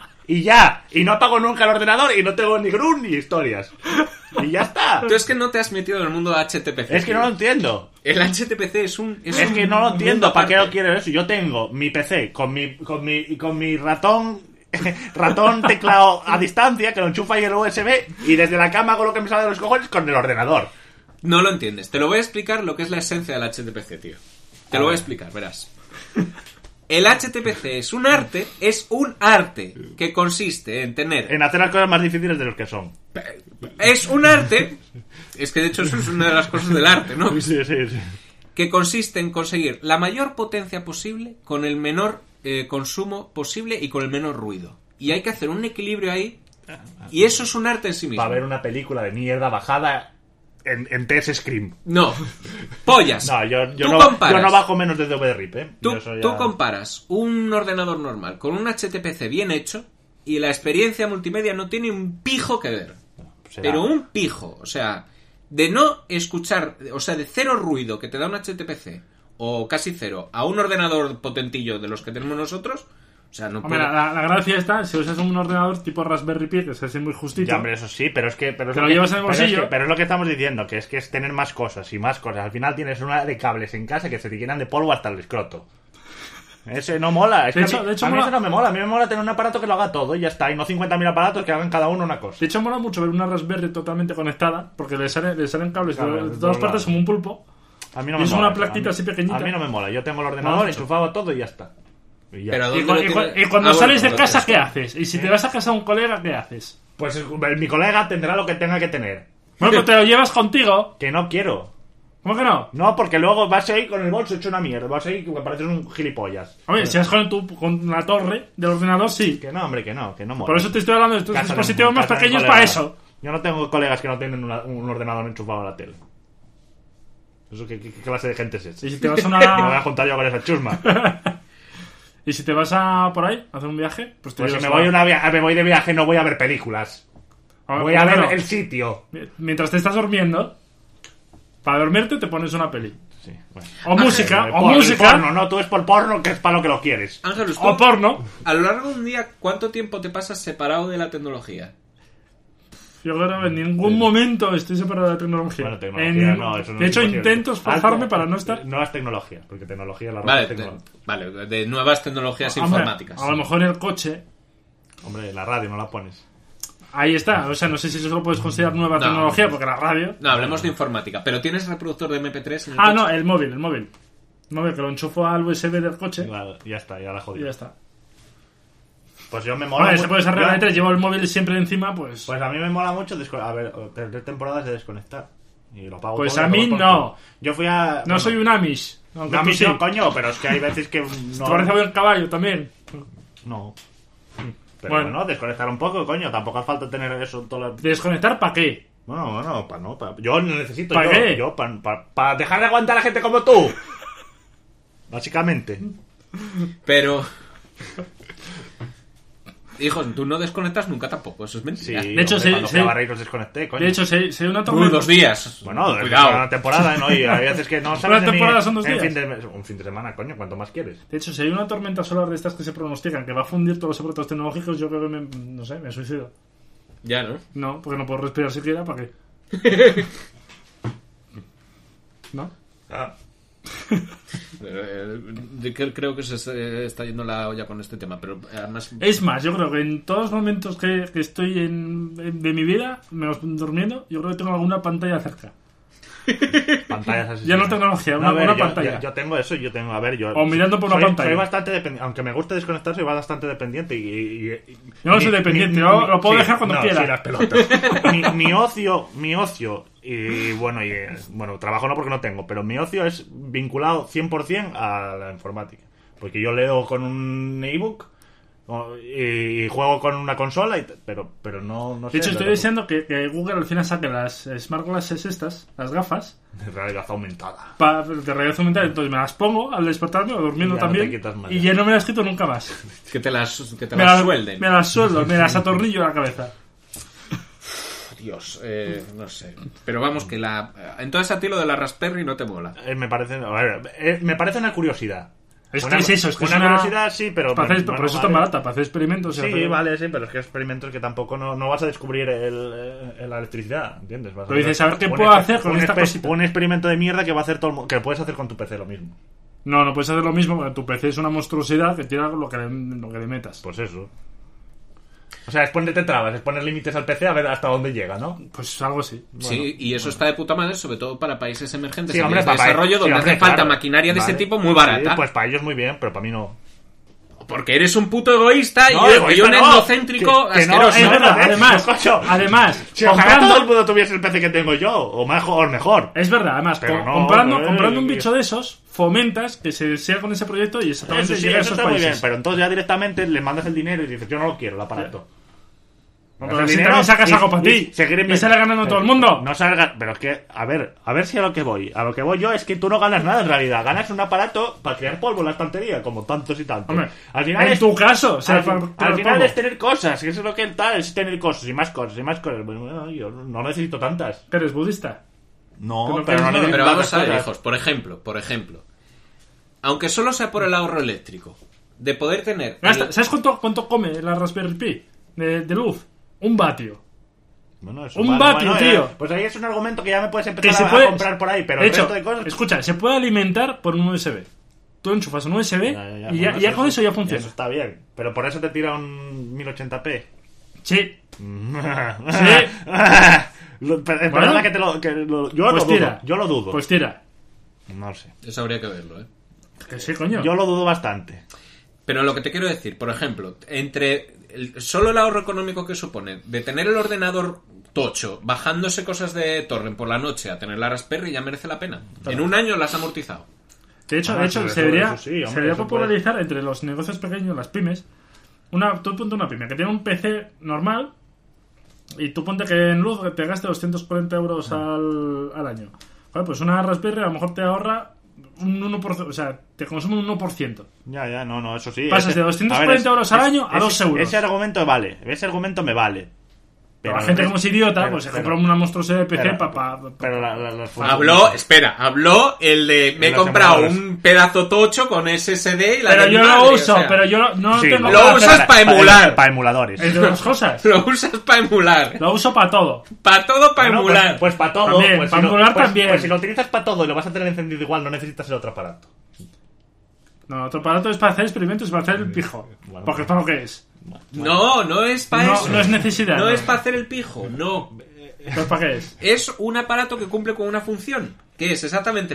Y no apago nunca el ordenador y no tengo ni GNU ni historias. Y ya está. Tú es que no te has metido en el mundo de HTPC. Es que no lo entiendo. El HTPC es un... Es que no lo entiendo. ¿Para qué lo quiero eso? Yo tengo mi PC con mi ratón teclado a distancia, que lo enchufa ahí el USB, y desde la cama hago lo que me sale de los cojones con el ordenador. No lo entiendes. Te lo voy a explicar lo que es la esencia del HTPC, tío. Te lo voy a explicar, verás. El HTPC es un arte que consiste en tener... En hacer las cosas más difíciles de los que son. Es un arte... Es que de hecho eso es una de las cosas del arte, ¿no? Sí. Que consiste en conseguir la mayor potencia posible con el menor consumo posible y con el menor ruido. Y hay que hacer un equilibrio ahí. Y eso es un arte en sí mismo. Va a haber una película de mierda bajada en TS Scream. No. Pollas. No, yo comparas. no bajo menos de DVD RIP, ¿eh? Tú comparas un ordenador normal con un HTPC bien hecho y la experiencia multimedia no tiene un pijo que ver. Pero un pijo. O sea, de no escuchar, o sea, de cero ruido que te da un HTPC o casi cero a un ordenador potentillo de los que tenemos nosotros, o sea, no Hombre, puede... la gracia está, si usas un ordenador tipo Raspberry Pi, que es así muy justito. Ya, hombre, eso sí, pero es que... Pero lo llevas en el bolsillo. Pero es lo que estamos diciendo, que es tener más cosas y más cosas. Al final tienes una de cables en casa que se te llenan de polvo hasta el escroto. Ese no mola. Es De que hecho, a mí mola. eso no me mola. A mí me mola tener un aparato que lo haga todo y ya está. Y no 50.000 aparatos que hagan cada uno una cosa. De hecho, mola mucho ver una Raspberry totalmente conectada, porque le salen cables Claro, de todas partes como un pulpo. A mí no Y me es mola. una plaquita así pequeñita. A mí no me mola. Yo tengo el ordenador enchufado a todo y ya está. Y ya. Pero Y, ¿dónde lo tiene? y cuando sales de bueno, casa, lo ¿qué tienes. haces? Y si te vas a casa de un colega, ¿qué haces? Pues mi colega tendrá lo que tenga que tener. Bueno, pues te lo llevas contigo. Que no quiero. ¿Cómo que no? No, porque luego vas ahí con el bolso hecho una mierda. Vas ahí que pareces un gilipollas. Hombre, si vas con la torre del ordenador, sí. Que no, hombre, que no mola. Por eso te estoy hablando de estos Casa de dispositivos más casa de pequeños colegas. para eso. Yo no tengo colegas que no tienen un ordenador enchufado a la tele. ¿Eso qué clase de gente es esa? Y si te vas a Me voy a una... juntar yo con esa chusma. Y si te vas a por ahí a hacer un viaje, pues te Pues si llevas me voy de viaje no voy a ver películas. Voy a ver el sitio. Mientras te estás durmiendo, para dormirte te pones una peli. Sí, bueno. O música, o El música, porno, no, tú es por porno, que es para lo que lo quieres. Ángelus, tú, o porno. a lo largo de un día, ¿cuánto tiempo te pasas separado de la tecnología? Yo creo que en ningún momento estoy separado de la tecnología. Bueno, tecnología, no, eso no de es hecho, imposible. intento esforzarme para no estar... No es tecnología, porque tecnología la Vale, radio es tecnología. vale, de nuevas tecnologías Hombre, informáticas. a lo mejor en el coche. Hombre, la radio no la pones. Ahí está. O sea, no sé si eso lo puedes considerar nueva No. tecnología, porque la radio... No, hablemos de informática. ¿Pero tienes reproductor de MP3 en el Ah, coche? no, el móvil. El móvil, que lo enchufo al USB del coche Claro, ya está, ya la y jodí. ya está. Pues yo me mola Vale, mucho- se puede desarrollar yo- de 3, llevo el móvil siempre encima, pues... Pues a mí me mola mucho tener temporadas de desconectar. Y lo pago Pues todo, a lo mí pago por no. todo. Yo fui a... No soy un Amish. Aunque No, tú sí. no, coño, pero es que hay veces que Te no... parece buen caballo también. No. Pero Bueno. bueno, desconectar un poco, coño. Tampoco hace falta tener eso toda la... ¿Desconectar para qué? Bueno, yo lo necesito. ¿Para qué? Yo, para dejar de aguantar a gente como tú. Básicamente. Pero... Hijo, tú no desconectas nunca tampoco, eso es Sí, mentira. De hecho, hombre, sí, cuando sí. fui a Barreiros desconecté, coño. De hecho, si hay una Uy, tormenta... 2 días. Bueno, cuidado. una temporada, ¿no? Y hay veces que no sabes Una de temporada mí son 2 en días. un fin de semana, coño, ¿cuánto más quieres? De hecho, si hay una tormenta solar de estas que se pronostican que va a fundir todos los aparatos tecnológicos, yo creo que me suicido. Ya, ¿no? No, porque no puedo respirar siquiera, ¿para qué? ¿No? Creo que se está yendo la olla con este tema, pero además... Es más, yo creo que en todos los momentos que estoy de mi vida, menos durmiendo, yo creo que tengo alguna pantalla cerca. Pantallas así. Ya no tecnología, una pantalla. Yo tengo eso, yo O mirando por una pantalla. Soy bastante dependiente, aunque me guste desconectar, soy bastante dependiente Yo no soy dependiente, yo lo puedo dejar cuando quiera. Sí, las pelotas. mi ocio y bueno, trabajo no porque no tengo, pero mi ocio es vinculado 100% a la informática. Porque yo leo con un ebook Y juego con una consola, pero no sé. De hecho, estoy deseando que Google al final saque las Smart Glasses estas, las gafas. De realidad aumentada. De realidad aumentada, entonces me las pongo al despertarme o durmiendo Ya no también. te quitas más. Y ya no me las quito nunca más. Que te las suelden. Me las sueldo, me las atornillo a la cabeza. Dios, no sé. Pero vamos, que entonces a ti lo de la Raspberry no te mola. Me parece una curiosidad. Es que es eso, es que una es curiosidad, sí, pero... por eso es tan barata, para hacer experimentos. Sí, vale, sí, pero es que experimentos que tampoco no vas a descubrir la electricidad, ¿entiendes? Pero dices, a ver qué puedo hacer con esta cosita. Un experimento de mierda que va a hacer todo el mundo, que puedes hacer con tu PC lo mismo. No puedes hacer lo mismo, porque tu PC es una monstruosidad que tira lo que le metas. Pues eso. O sea, es ponerte trabas, es poner límites al PC a ver hasta dónde llega, ¿no? Pues algo así. Sí, y eso está de puta madre, sobre todo para países emergentes Sí, hombre, de desarrollo, donde hace falta maquinaria de ese tipo muy barata. Sí, pues para ellos muy bien, pero para mí no. Porque eres un puto egoísta No, y egoísta un no. endocéntrico Que no, asqueroso. es verdad, Además, si ojalá todo el mundo tuviese el PC que tengo yo, o mejor. Es verdad, además, Pero comprando un bicho de esos, fomentas que se siga con ese proyecto y exactamente Eso sí, llegue a eso esos está muy bien, países. pero entonces ya directamente le mandas el dinero y dices, yo no lo quiero, el aparato. Pero así también sacas algo para ti. Y sale ganando todo el mundo. No salga, pero es que, a ver si a lo que voy yo es que tú no ganas nada en realidad. Ganas un aparato para crear polvo en la estantería, como tantos y tantos. Hombre, al final en tu caso, o sea, al final es tener cosas, que eso es lo que tal, es tener cosas y más cosas y más cosas. Bueno, yo no necesito tantas. ¿Que eres budista? No, pero no necesito Pero vamos tantas a ver, cosas. hijos, por ejemplo, aunque solo sea por el ahorro eléctrico, de poder tener... ¿Sabes cuánto come la Raspberry Pi de luz? 1 vatio. Bueno, Un vatio, tío. Pues ahí es un argumento que ya me puedes Que empezar se a puede comprar por ahí, pero de el hecho, resto de cosas... escucha, se puede alimentar por un USB. Tú enchufas un USB y ya con eso ya funciona. Eso está bien, pero por eso te tira un 1080p. Sí. Perdona que yo lo dudo. Pues tira. No sé. Eso habría que verlo, Que sí, coño. Yo lo dudo bastante. Pero lo que te quiero decir, por ejemplo, entre solo el ahorro económico que supone de tener el ordenador tocho, bajándose cosas de torrent por la noche a tener la Raspberry, ya merece la pena. Claro. En un año las has amortizado. De hecho, se debería popularizar entre los negocios pequeños, las pymes. Tú ponte una pyme que tiene un PC normal y tú ponte que en luz te gaste 240 euros al año. Vale, pues una Raspberry a lo mejor te ahorra un 1%, o sea, te consume un 1%. Ya, no, eso sí. Pasas de 240 euros al año a 2 euros. Ese argumento me vale. Pero la gente como es idiota, pues se compra una monstruosidad de PC pero Habló el de me he comprado un pedazo tocho con SSD y la pero de yo madre, lo uso, o sea, pero yo no sí, tengo lo usas para emular. Para emuladores. entre dos cosas. Lo usas para emular. Lo uso para todo. Para todo, para Bueno, emular. pues para todo. También, pues para emular también. Pues si lo utilizas para todo y lo vas a tener encendido igual, no necesitas el otro aparato. No, otro aparato es para hacer experimentos, para hacer el pijo. Bueno, porque es para lo que es. No es para eso. No es necesidad. No es para hacer el pijo, no. Entonces, ¿para qué es? Es un aparato que cumple con una función, que es exactamente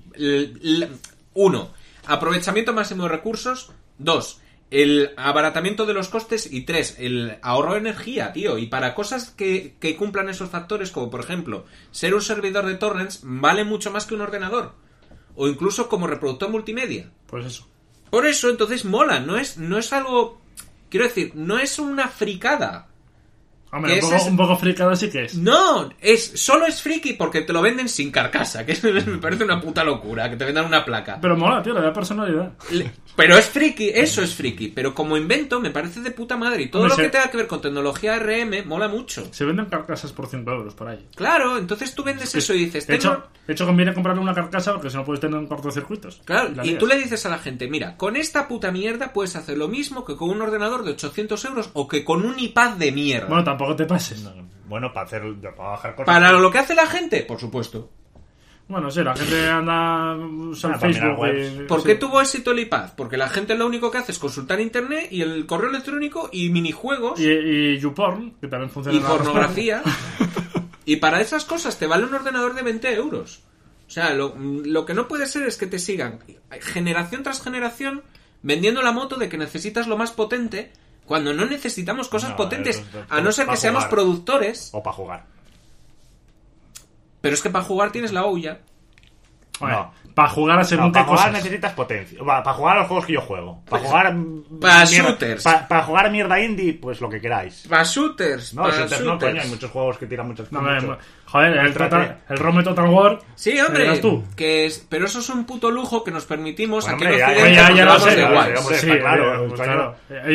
uno, aprovechamiento máximo de recursos. 2, el abaratamiento de los costes. Y 3, el ahorro de energía, tío. Y para cosas que cumplan esos factores, como por ejemplo ser un servidor de torrents, vale mucho más que un ordenador. O incluso como reproductor multimedia. Pues eso. Por eso, entonces mola. No es algo... Quiero decir, no es una fricada. Hombre, un poco fricado sí que es. No, solo es friki porque te lo venden sin carcasa, que me parece una puta locura, que te vendan una placa. Pero mola, tío, le da personalidad. Pero es friki, eso es friki. Pero como invento me parece de puta madre. Y todo Hombre, lo que tenga que ver con tecnología RM mola mucho. Se venden carcasas por 5 euros por ahí. Claro, entonces tú vendes eso y dices... De hecho, conviene comprarle una carcasa porque si no puedes tener un cortocircuitos. Claro, y tú le dices a la gente, mira, con esta puta mierda puedes hacer lo mismo que con un ordenador de 800 euros o que con un iPad de mierda. Bueno, tampoco te pases. Bueno, para bajar cosas. Para lo que hace la gente, por supuesto. Bueno, sí, la gente anda usando para mirar Facebook. webs. ¿Por qué tuvo éxito el iPad? Porque la gente lo único que hace es consultar internet y el correo electrónico y minijuegos y YouPorn, que también funciona. y pornografía. Y para esas cosas te vale un ordenador de 20 euros. O sea, lo que no puede ser es que te sigan generación tras generación vendiendo la moto de que necesitas lo más potente cuando no necesitamos cosas potentes, a no ser que seamos productores. O para jugar. Pero es que para jugar tienes la Ouya. No. Para jugar a según qué para jugar cosas. necesitas potencia. Para jugar a los juegos que yo juego. Para jugar... Para shooters. Para jugar a mierda indie, pues lo que queráis. Para shooters. No, shooters no, coño. Hay muchos juegos que tiran muchas No, cosas. joder, el ROM Total War. Sí, hombre, verás tú. pero eso es un puto lujo que nos permitimos Bueno, aquí hombre, en ya Occidente. Ya porque lo vamos sé, de ya lo guay. sé, hombre. Sí, está claro, claro.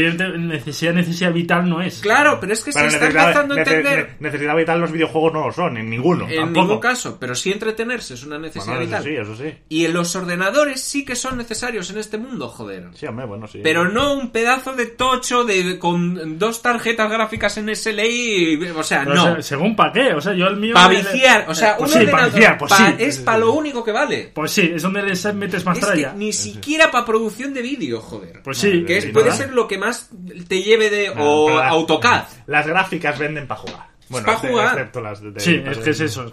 Necesidad vital no es. Claro, pero es que se está empezando a entender. Necesidad vital los videojuegos no lo son, en ninguno. En tampoco. ningún caso, pero sí entretenerse es una necesidad Bueno, vital. eso sí. Y en los ordenadores sí que son necesarios en este mundo, joder. Sí, hombre, bueno, sí. Pero no un pedazo de tocho con 2 tarjetas gráficas en SLI, o sea, Pero no. según para qué, o sea, yo el mío... Para viciar, o sea, pues un sí, para ordenador viciar, pues sí. es para lo único que vale. Pues sí, es donde les metes más Es que tralla. ni siquiera para producción de vídeo, joder. Pues sí. Que Sí, puede ¿no? ser lo que más te lleve de... No, o pero AutoCAD. Las gráficas venden para jugar. Bueno, para jugar. excepto las de... Sí, es que es eso.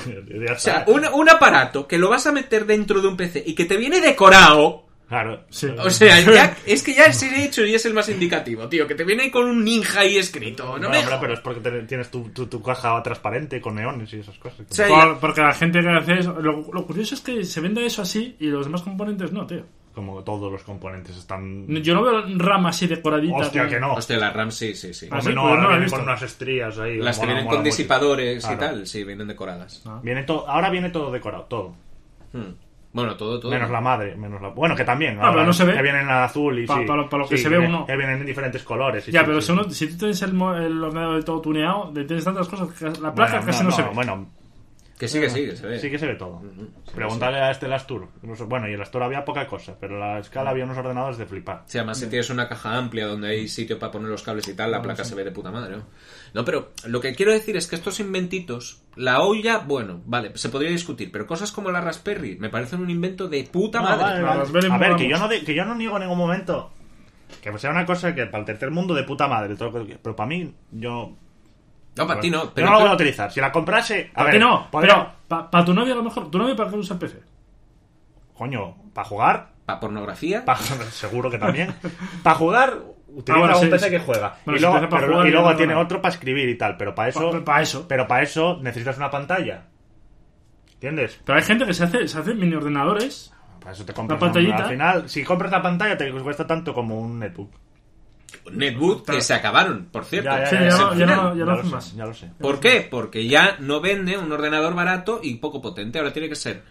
Ya O sea, está. un aparato que lo vas a meter dentro de un PC y que te viene decorado... Claro. Sí. O sea, ya, es que ya ese hecho y es el más indicativo, tío. Que te viene ahí con un ninja ahí escrito. No Bueno, me hombre, jodas. pero es porque tienes tu caja transparente con neones y esas cosas. O sea, Porque la gente que hace eso... Lo curioso es que se vende eso así y los demás componentes no, tío. Como todos los componentes están... Yo no veo RAM así decoradita. Hostia, con- que no. Hostia, la RAM sí. Ah, Hombre, sí, no, pues ahora no la he vienen visto. con unas estrías ahí. Las que mola- vienen mola con mucho. disipadores Claro. y tal, sí, vienen decoradas. Ahora viene todo decorado, todo. Bueno, todo. Menos la madre, Bueno, que también. Ah, pero no se ve. Que vienen en azul y sí. Para lo que Sí, se ve vienen- uno. Que vienen en diferentes colores. y Ya, sí, pero sí. si tú tienes el ordenador de todo tuneado, tienes tantas cosas que la placa Bueno, casi no se ve. Bueno, Que sí, que se ve. sí que se ve todo. Pregúntale a el Astur. No sé, bueno, y el Astur había poca cosa, pero en la escala había unos ordenadores de flipar. Sí, además si tienes una caja amplia donde hay sitio para poner los cables y tal, la placa se ve de puta madre, ¿no? No, pero lo que quiero decir es que estos inventitos, la olla, bueno, vale, se podría discutir, pero cosas como la Raspberry me parecen un invento de puta No, madre. vale, La vale. Raspberry A ver, mola que mucho. yo no niego en ningún momento que sea una cosa que para el tercer mundo de puta madre, todo lo que- pero para mí, yo... No, para ti no, Yo pero no lo voy a utilizar. Si la comprase... A ¿Por ver, qué no? podría- Pero para tu novia a lo mejor. ¿Tu novia para qué usa el PC? Coño, para jugar... para pornografía. Seguro que también. Para jugar, utiliza bueno, un sí, PC sí. que juega. Bueno, y si luego, utiliza para jugar, y luego ya no tiene nada. otro para escribir y tal. Pero para eso. Para eso. Pero para eso necesitas una pantalla. ¿Entiendes? Pero hay gente que se hace mini ordenadores. Para eso te compras Una pantallita. Al final, si compras la pantalla, te cuesta tanto como un netbook. Netbook que se acabaron, por cierto. Ya, Sí, ya, ya ya, no- sí, ya ya no lo hacen sé, más. ya lo sé. ¿Por qué? Porque ya no vende un ordenador barato y poco potente. Ahora tiene que ser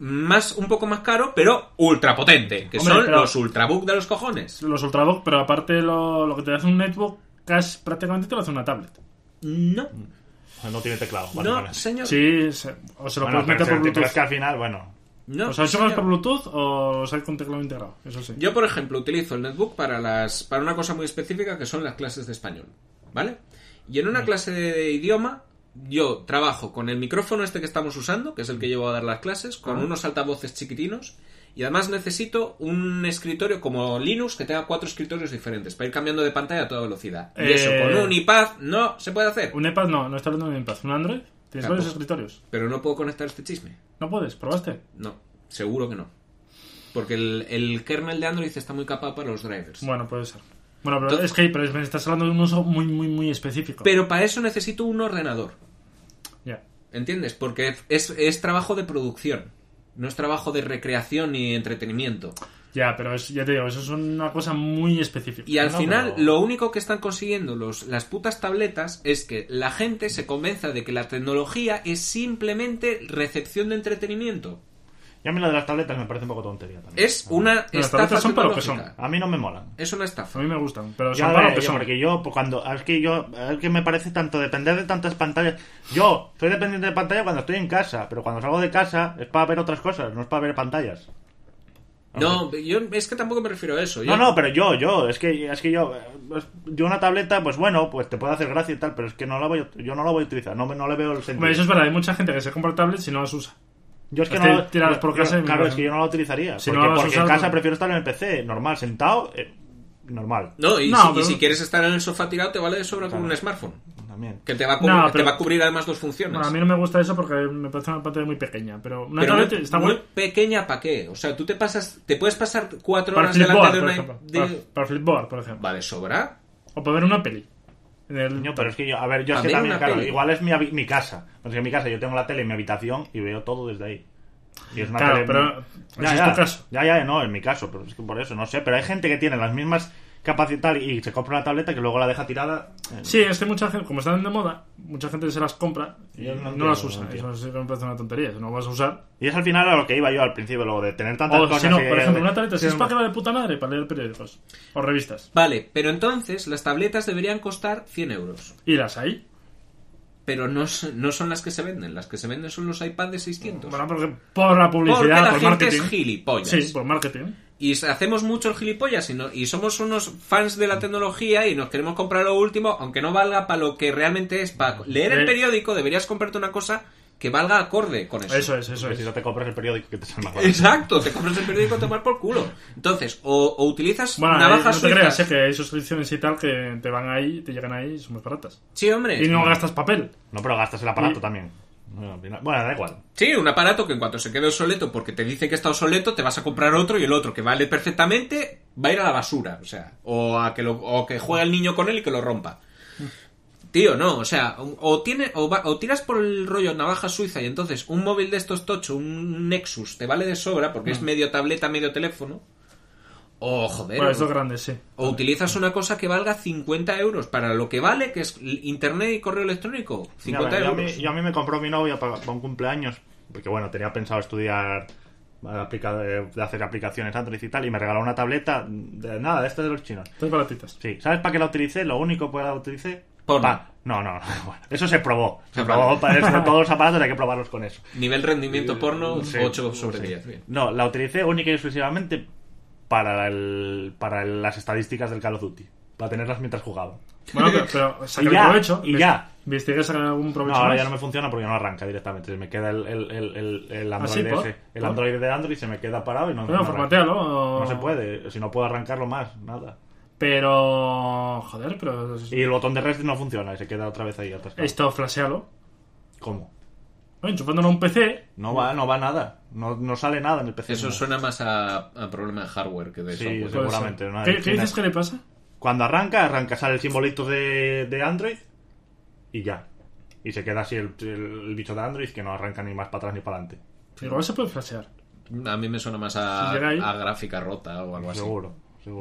un poco más caro, pero ultra potente. Que Hombre, son pero- los ultrabook de los cojones. Los ultrabook, pero aparte lo que te hace un netbook, casi prácticamente te lo hace una tablet. No, No tiene teclado. no, básicamente. señor. Sí, o se lo Bueno, puedes meter por pero es Bluetooth. que al final, bueno. No, ¿Os habéis señor. por Bluetooth o os hay con teclado integrado? Eso sí. Yo, por ejemplo, utilizo el netbook para una cosa muy específica que son las clases de español, ¿vale? Y en una clase de idioma yo trabajo con el micrófono este que estamos usando, que es el que llevo a dar las clases, con unos altavoces chiquitinos, y además necesito un escritorio como Linux que tenga 4 escritorios diferentes para ir cambiando de pantalla a toda velocidad. Y eso con un iPad no se puede hacer. Un iPad no está hablando de un iPad. Un Android, tienes Tampoco. varios escritorios. Pero no puedo conectar este chisme. No puedes, ¿probaste? No, seguro que no. Porque el kernel de Android está muy capaz para los drivers. Bueno, puede ser. Bueno, pero es que me estás hablando de un uso muy, muy, muy específico. Pero para eso necesito un ordenador. Ya. ¿Entiendes? Porque es trabajo de producción. No es trabajo de recreación ni entretenimiento. Ya, pero ya te digo, eso es una cosa muy específica. Y al No, final, pero- lo único que están consiguiendo las putas tabletas es que la gente se convenza de que la tecnología es simplemente recepción de entretenimiento. Y a mí lo de las tabletas me parece un poco tontería también. Es una Las estafa tabletas son para lo que tecnológica. A mí no me molan. Es una A estafa. mí me gustan, pero Ya son para lo ves, que son. porque yo, pues, cuando. Es que me parece tanto depender de tantas pantallas. Yo soy dependiente de pantalla cuando estoy en casa, pero cuando salgo de casa es para ver otras cosas, no es para ver pantallas. No, es que tampoco me refiero a eso. No, pero es que yo una tableta, pues bueno, pues te puede hacer gracia y tal, pero es que yo no la voy a utilizar, no le veo el sentido. Hombre, eso es verdad, hay mucha gente que se compra tablets y no las usa. Yo es que Es que no tiras por casa y me claro, parece- es que yo no la utilizaría, Si porque, no la vas a porque en usar, casa pues- prefiero estar en el PC, normal, sentado, normal. No, y, No, si, pero- y si quieres estar en el sofá tirado, te vale de sobra con un smartphone. También. Que te va a cubrir, No, te pero- va a cubrir además dos funciones. Bueno, a mí no me gusta eso porque me parece una pantalla muy pequeña, pero una Pero tablet muy, está muy muy... pequeña, ¿para qué? O sea, tú te puedes pasar 4 Para horas delante Flipboard, de por una... ejemplo. de- Para Flipboard, por ejemplo. Vale, sobra. O para ver una peli. En el... Coño, pero es que yo es que ver también, una claro, peli. igual es mi casa. Porque en mi casa yo tengo la tele en mi habitación y veo todo desde ahí. Y es una Claro, tele... pero ese es tu caso. Ya, no, en mi caso, pero es que por eso, no sé. Pero hay gente que tiene las mismas capacidades y se compra una tableta que luego la deja tirada. Sí, es que mucha gente, como están de moda, mucha gente se las compra y Yo no entiendo, las usa. no entiendo. Eso sí que me parece una tontería. Eso no lo vas a usar. Y es al final a lo que iba yo al principio, luego de tener tantas O cosas. si no, que- por ejemplo, una tableta, si es Sí, para que va de puta madre, para leer periódicos o revistas. Vale, pero entonces las tabletas deberían costar 100 euros. Y las hay. Pero no son las que se venden. Las que se venden son los iPad de 600. Bueno, porque por la Porque publicidad, la por gente marketing. es gilipollas. Sí, por marketing. Y hacemos mucho el gilipollas y somos unos fans de la tecnología y nos queremos comprar lo último, aunque no valga para lo que realmente es. Para leer el periódico deberías comprarte una cosa que valga acorde con eso. Eso es. Que si no te compras el periódico que te sale más barato. Exacto, te compras el periódico a tomar por culo. Entonces, o utilizas Bueno, navajas no te suizas. creas, que hay suscripciones y tal que te van ahí, te llegan ahí y son muy baratas. Sí, hombre. Y no gastas papel. No, pero gastas el aparato Y- también. Bueno, da igual. Sí, un aparato que en cuanto se quede obsoleto porque te dice que está obsoleto, te vas a comprar otro y el otro que vale perfectamente va a ir a la basura. O sea, o que juegue el niño con él y que lo rompa. Tío, no, o sea, o tiras por el rollo navaja suiza y entonces un móvil de estos tocho, un Nexus, te vale de sobra porque es medio tableta, medio teléfono. O joder. Bueno, estos grandes, sí. O utilizas una cosa que valga 50 euros para lo que vale, que es internet y correo electrónico. 50 Mira, euros. yo a mí me compró mi novia para un cumpleaños, porque bueno, tenía pensado estudiar de hacer aplicaciones Android y tal, y me regaló una tableta de nada, de estas de los chinos. Estas baratitas. Sí, ¿sabes para qué la utilicé? Lo único que la utilicé... Porno. No, bueno, eso se probó. Se Vale. probó para eso, todos los aparatos hay que probarlos con eso. Nivel rendimiento porno, Sí, 8 sobre sí. 10. Bien. No, la utilicé única y exclusivamente para las estadísticas del Call of Duty, para tenerlas mientras jugaba. Bueno, pero saca Y el ya, provecho. y ya. ¿Viste que sacar algún No, provecho ahora más? ya no me funciona porque no arranca directamente. Se me queda el Android ¿sí, por? ese. El Android de Android se me queda parado y no, Bueno, no arranca. formatealo. o- No se puede. Si no puedo arrancarlo más, nada. Pero... Joder, pero... Y el botón de rest no funciona y se queda otra vez ahí atascado. Esto, flashealo. ¿Cómo? Enchufándolo a un PC. No va nada. No sale nada en el PC. Eso no. suena más a problema de hardware que de Sí, software. Puede seguramente. ser. ¿no? ¿Qué China. dices que le pasa? Cuando arranca, sale el simbolito de Android y ya. Y se queda así el bicho de Android que no arranca ni más para atrás ni para adelante. Igual se puede flashear. A mí me suena más Si llega ahí. a gráfica rota o algo así. Seguro.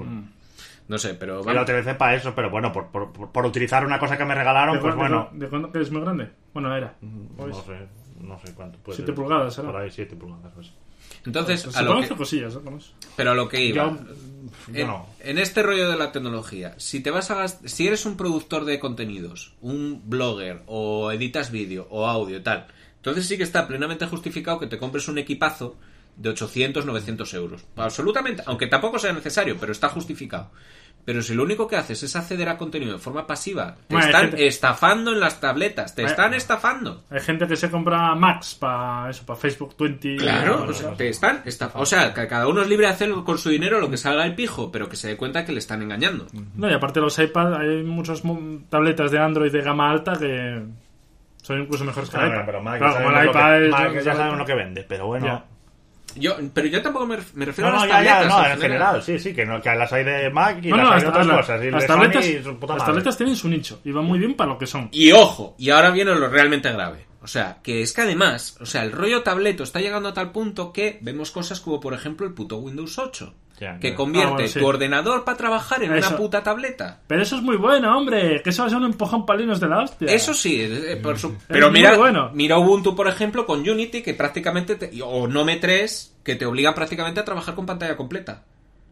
No sé, pero... Y la utilicé para eso, pero bueno, por utilizar una cosa que me regalaron, pues bueno. ¿De cuándo que es muy grande? Bueno, era. Pues, No sé cuánto puede 7 ser. pulgadas, ¿será? Por ahí 7 pulgadas. Pues. Entonces, se a lo pueden que, hacer cosillas, ¿eh? Con eso. pero a lo que iba... Yo no. En este rollo de la tecnología, si te vas a si eres un productor de contenidos, un blogger, o editas vídeo, o audio y tal, entonces sí que está plenamente justificado que te compres un equipazo de 800, 900 euros. Absolutamente, aunque tampoco sea necesario, pero está justificado. Pero si lo único que haces es acceder a contenido de forma pasiva, te Bueno, están hay gente- estafando en las tabletas, te Bueno. están estafando. Hay gente que se compra Macs para eso, para Facebook 20. Claro, o o sea, te están o sea, que cada uno es libre de hacer con su dinero lo que salga el pijo, pero que se dé cuenta que le están engañando. No, y aparte los iPad, hay muchas tabletas de Android de gama alta que son incluso mejores que el iPad. Pero Mac, Claro, ya como sabemos el lo iPad que- es... Mac ya sabemos lo que vende, pero bueno. Ya. Pero yo tampoco me refiero No, a no, las ya, tabletas. no, en en general, sí, que las hay de Mac y No, las no, hay de otras cosas. Y las de tabletas, Sony y su puta las madre. tabletas tienen su nicho y van muy bien para lo que son. Y ojo, y ahora viene lo realmente grave. O sea, que es que además, o sea, el rollo tableto está llegando a tal punto que vemos cosas como, por ejemplo, el puto Windows 8. Ya, Que ya. convierte bueno, sí. tu ordenador para trabajar en Eso. una puta tableta. Pero eso es muy bueno, hombre. Que eso va a ser un empujón palinos de la hostia. Eso sí, pero muy mira, bueno. mira Ubuntu, por ejemplo, con Unity, que prácticamente, o Nome 3, que te obligan prácticamente a trabajar con pantalla completa.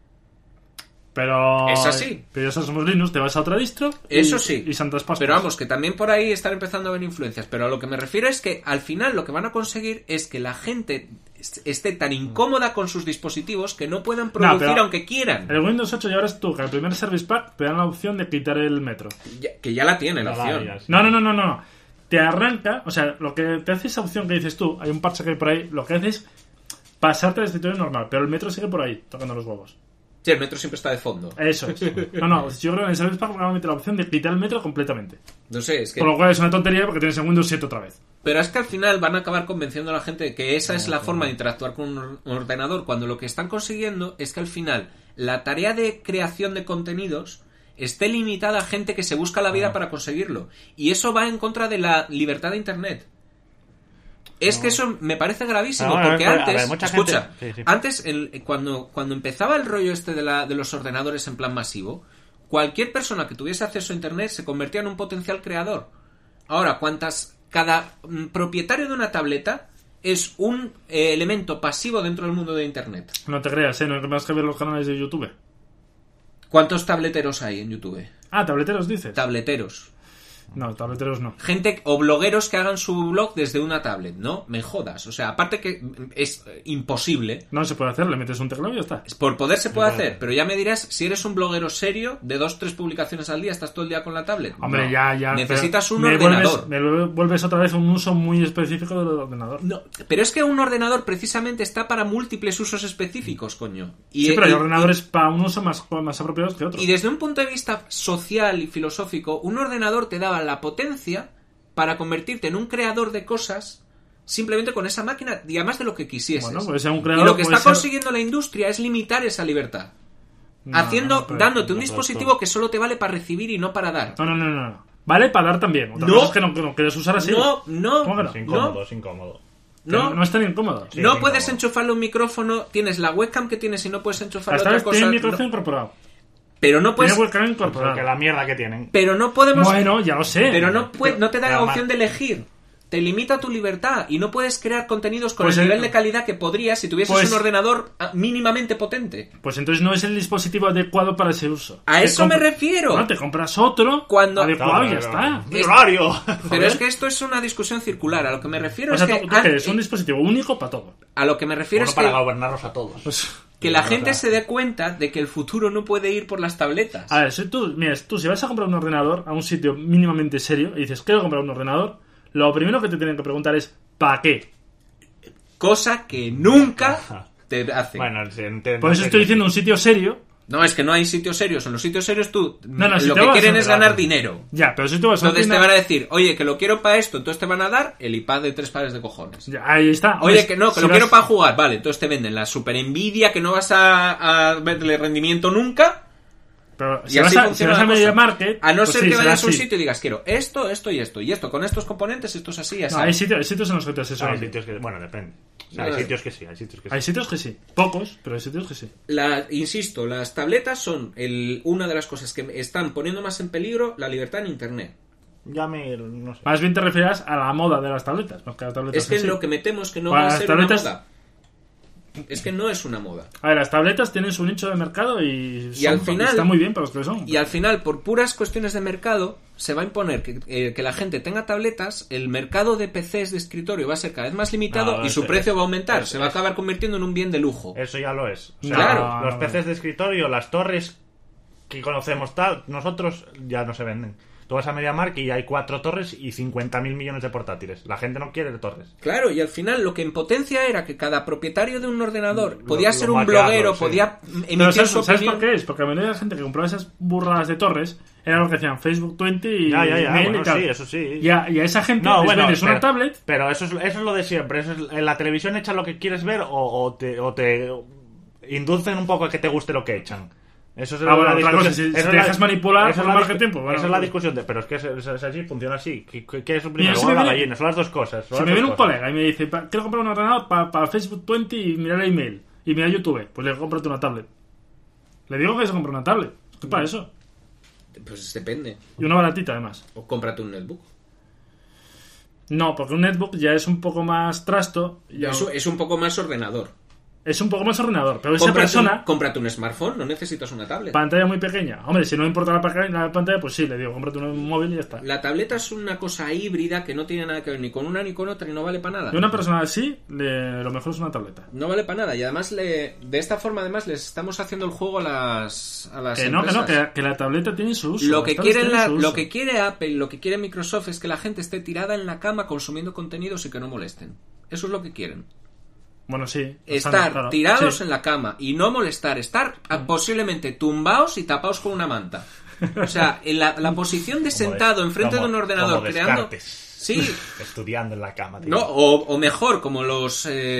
Pero... Es así. Pero eso somos Linux, te vas a otra distro. Eso sí. Y santas pascuas. Pero vamos, que también por ahí están empezando a haber influencias. Pero a lo que me refiero es que al final lo que van a conseguir es que la gente esté tan incómoda con sus dispositivos que no puedan producir pero aunque quieran. El Windows 8 ya verás tú que el primer Service Pack te dan la opción de quitar el metro. Que ya la tiene la Ya opción. ya, sí. No. Te arranca, o sea, lo que te hace esa opción que dices tú, hay un parche que hay por ahí, lo que hace es pasarte al escritorio normal, pero el metro sigue por ahí, tocando los huevos. Sí, el metro siempre está de fondo. Eso es. No, yo creo que en el Service Pack van a meter la opción de quitar el metro completamente. No sé, es que... Con lo cual es una tontería porque tienes en Windows 7 otra vez. Pero es que al final van a acabar convenciendo a la gente de que esa es la forma de interactuar con un ordenador, cuando lo que están consiguiendo es que al final la tarea de creación de contenidos esté limitada a gente que se busca la vida para conseguirlo. Y eso va en contra de la libertad de Internet. Es que eso me parece gravísimo, No, porque a ver, antes, mucha escucha, gente- sí. antes cuando empezaba el rollo este de los ordenadores en plan masivo, cualquier persona que tuviese acceso a internet se convertía en un potencial creador. Ahora, cada propietario de una tableta es un elemento pasivo dentro del mundo de internet. No te creas, no hay más que ver los canales de YouTube. ¿Cuántos tableteros hay en YouTube? Ah, tableteros dices. Tableteros. No, tableteros no. Gente o blogueros que hagan su blog desde una tablet, ¿no? Me jodas. O sea, aparte que es imposible. No se puede hacer, le metes un teclado y ya está. Por poder se puede hacer, pero ya me dirás, si eres un bloguero serio, de 2-3 publicaciones al día, ¿estás todo el día con la tablet? Hombre, No. ya. Necesitas un me ordenador. Me vuelves otra vez a un uso muy específico del ordenador. No, pero es que un ordenador precisamente está para múltiples usos específicos, coño. Sí, pero hay ordenadores para un uso más apropiados que otros. Y desde un punto de vista social y filosófico, un ordenador te daba la potencia para convertirte en un creador de cosas simplemente con esa máquina y además de lo que quisieses. Bueno, puede ser un creador, y lo que puede está ser- consiguiendo la industria es limitar esa libertad. No, pero- Dándote un dispositivo que solo te vale para recibir y no para dar. No. Vale para dar también. Otra No. cosa es que no quieres usar así. No, ¿Cómo que no? Es incómodo, es incómodo. No es tan incómodo. Sí, no es puedes incómodo. enchufarle un micrófono, tienes la webcam que tienes y no puedes enchufarle Hasta otra vez cosa. tiene micrófono No, incorporado. pero no puedes. Tiene webcam Porque incorporado. la mierda que tienen. Pero no podemos. Bueno, ya lo sé. Pero no te da la Además- opción de elegir. Te limita tu libertad y no puedes crear contenidos con Pues el el- nivel de calidad que podrías si tuvieses pues- un ordenador mínimamente potente. Pues entonces no es el dispositivo adecuado para ese uso. A Te eso me refiero. Bueno, te compras otro Cuando- adecuado y ya Claro, está. ¡Millonario! Pero es que esto es una discusión circular. A lo que me refiero O sea, es que ¿tú qué eres? Un dispositivo único para todo. a lo que me refiero Bueno, es para que, gobernarlos a todos. Pues, que la gente se dé cuenta de que el futuro no puede ir por las tabletas. a ver, si tú si vas a comprar un ordenador a un sitio mínimamente serio y dices, quiero comprar un ordenador, lo primero que te tienen que preguntar es, ¿para qué? Cosa que nunca te hacen. Bueno, se entiende. Por eso estoy diciendo un sitio serio. No, es que no hay sitios serios. En los sitios serios tú No, si lo te que vas quieren a- es ganar dinero. Ya, pero si tú vas a una Entonces te tienda- van a decir, oye, que lo quiero para esto, entonces te van a dar el iPad de 3 pares de cojones. Ya, ahí está. Oye, Pues, que no, que si lo vas- quiero para jugar, vale, entonces te venden la super Nvidia que no vas a verle rendimiento nunca. Pero Y si así vas a funciona la Media cosa. Market, A no pues ser sí, que será vayas a un así. sitio y digas, quiero esto, esto y esto, y esto, con estos componentes, esto es así, y así. No, hay sitios en los que te asesoran. Hay sitios que... Bueno, depende. O sea, hay Vale. sitios que sí, hay sitios que sí. Hay sitios que sí. Pocos, pero hay sitios que sí. Insisto, las tabletas son una de las cosas que están poniendo más en peligro la libertad en Internet. Ya no sé. Más bien te referirás a la moda de las tabletas. No, que las tabletas Es que en sí. lo que me temo es que no Para va a las ser tabletas- una moda. Es que no es una moda. A ver, las tabletas tienen su nicho de mercado y al final- está muy bien para los que son. Y al final, por puras cuestiones de mercado, se va a imponer que la gente tenga tabletas, el mercado de PCs de escritorio va a ser cada vez más limitado No, y su es- precio va a aumentar. es- se va a acabar convirtiendo en un bien de lujo. Eso ya lo es. O sea, Claro. los PCs de escritorio, las torres que conocemos tal, nosotros ya no se venden. Tú vas a MediaMarkt y hay 4 torres y 50.000 millones de portátiles. La gente no quiere torres. Claro, y al final lo que en potencia era que cada propietario de un ordenador podía lo ser un machazo, bloguero, sí. podía Pero emitir ¿sabes, su ¿sabes opinión. por qué es? Porque a menudo la gente que compraba esas burradas de torres era lo que hacían Facebook 20 y Ya, mail bueno, y tal. sí, eso sí. Y a esa gente No, les bueno, vendes una pero- tablet. Pero eso es lo de siempre. Eso es, en la televisión echan lo que quieres ver o te inducen un poco a que te guste lo que echan. Eso es Ah, bueno, la otra discusión. cosa, si Eso te es la- dejas manipular eso por es la marketing, pues bueno. esa es la discusión. Pero es que es así, funciona así. ¿Qué es un Mira, primero? si O me la viene- gallina, son las dos cosas. son Si las me dos viene un cosas. colega y me dice, quiero comprar un ordenador para Facebook 20 y mirar el email y mirar YouTube, pues le cómprate una tablet. Le digo que se compre una tablet. ¿Qué para eso? Pues depende. Y una baratita además. O cómprate un netbook. No, porque un netbook ya es un poco más trasto. Ya Es un poco más ordenador. es un poco más ordenador. Pero esa persona, Cómprate un smartphone, no necesitas una tablet. pantalla muy pequeña. Hombre, si no importa la pantalla, pues sí, le digo, cómprate un móvil y ya está. La tableta es una cosa híbrida que no tiene nada que ver ni con una ni con otra y no vale para nada. Y una persona así, lo mejor es una tableta. No vale para nada. Y además, de esta forma, además, les estamos haciendo el juego a las Que no, empresas. que la tableta tiene su uso. Lo que, las tablets quieren tienen su uso. lo que quiere Apple, lo que quiere Microsoft es que la gente esté tirada en la cama consumiendo contenidos y que no molesten. Eso es lo que quieren. Bueno, sí. Estar claro. tirados Sí. en la cama y no molestar. Estar posiblemente tumbados y tapados con una manta. O sea, en la posición de sentado enfrente de un ordenador creando... Descartes. Sí. Estudiando en la cama, tío. No, o mejor, como los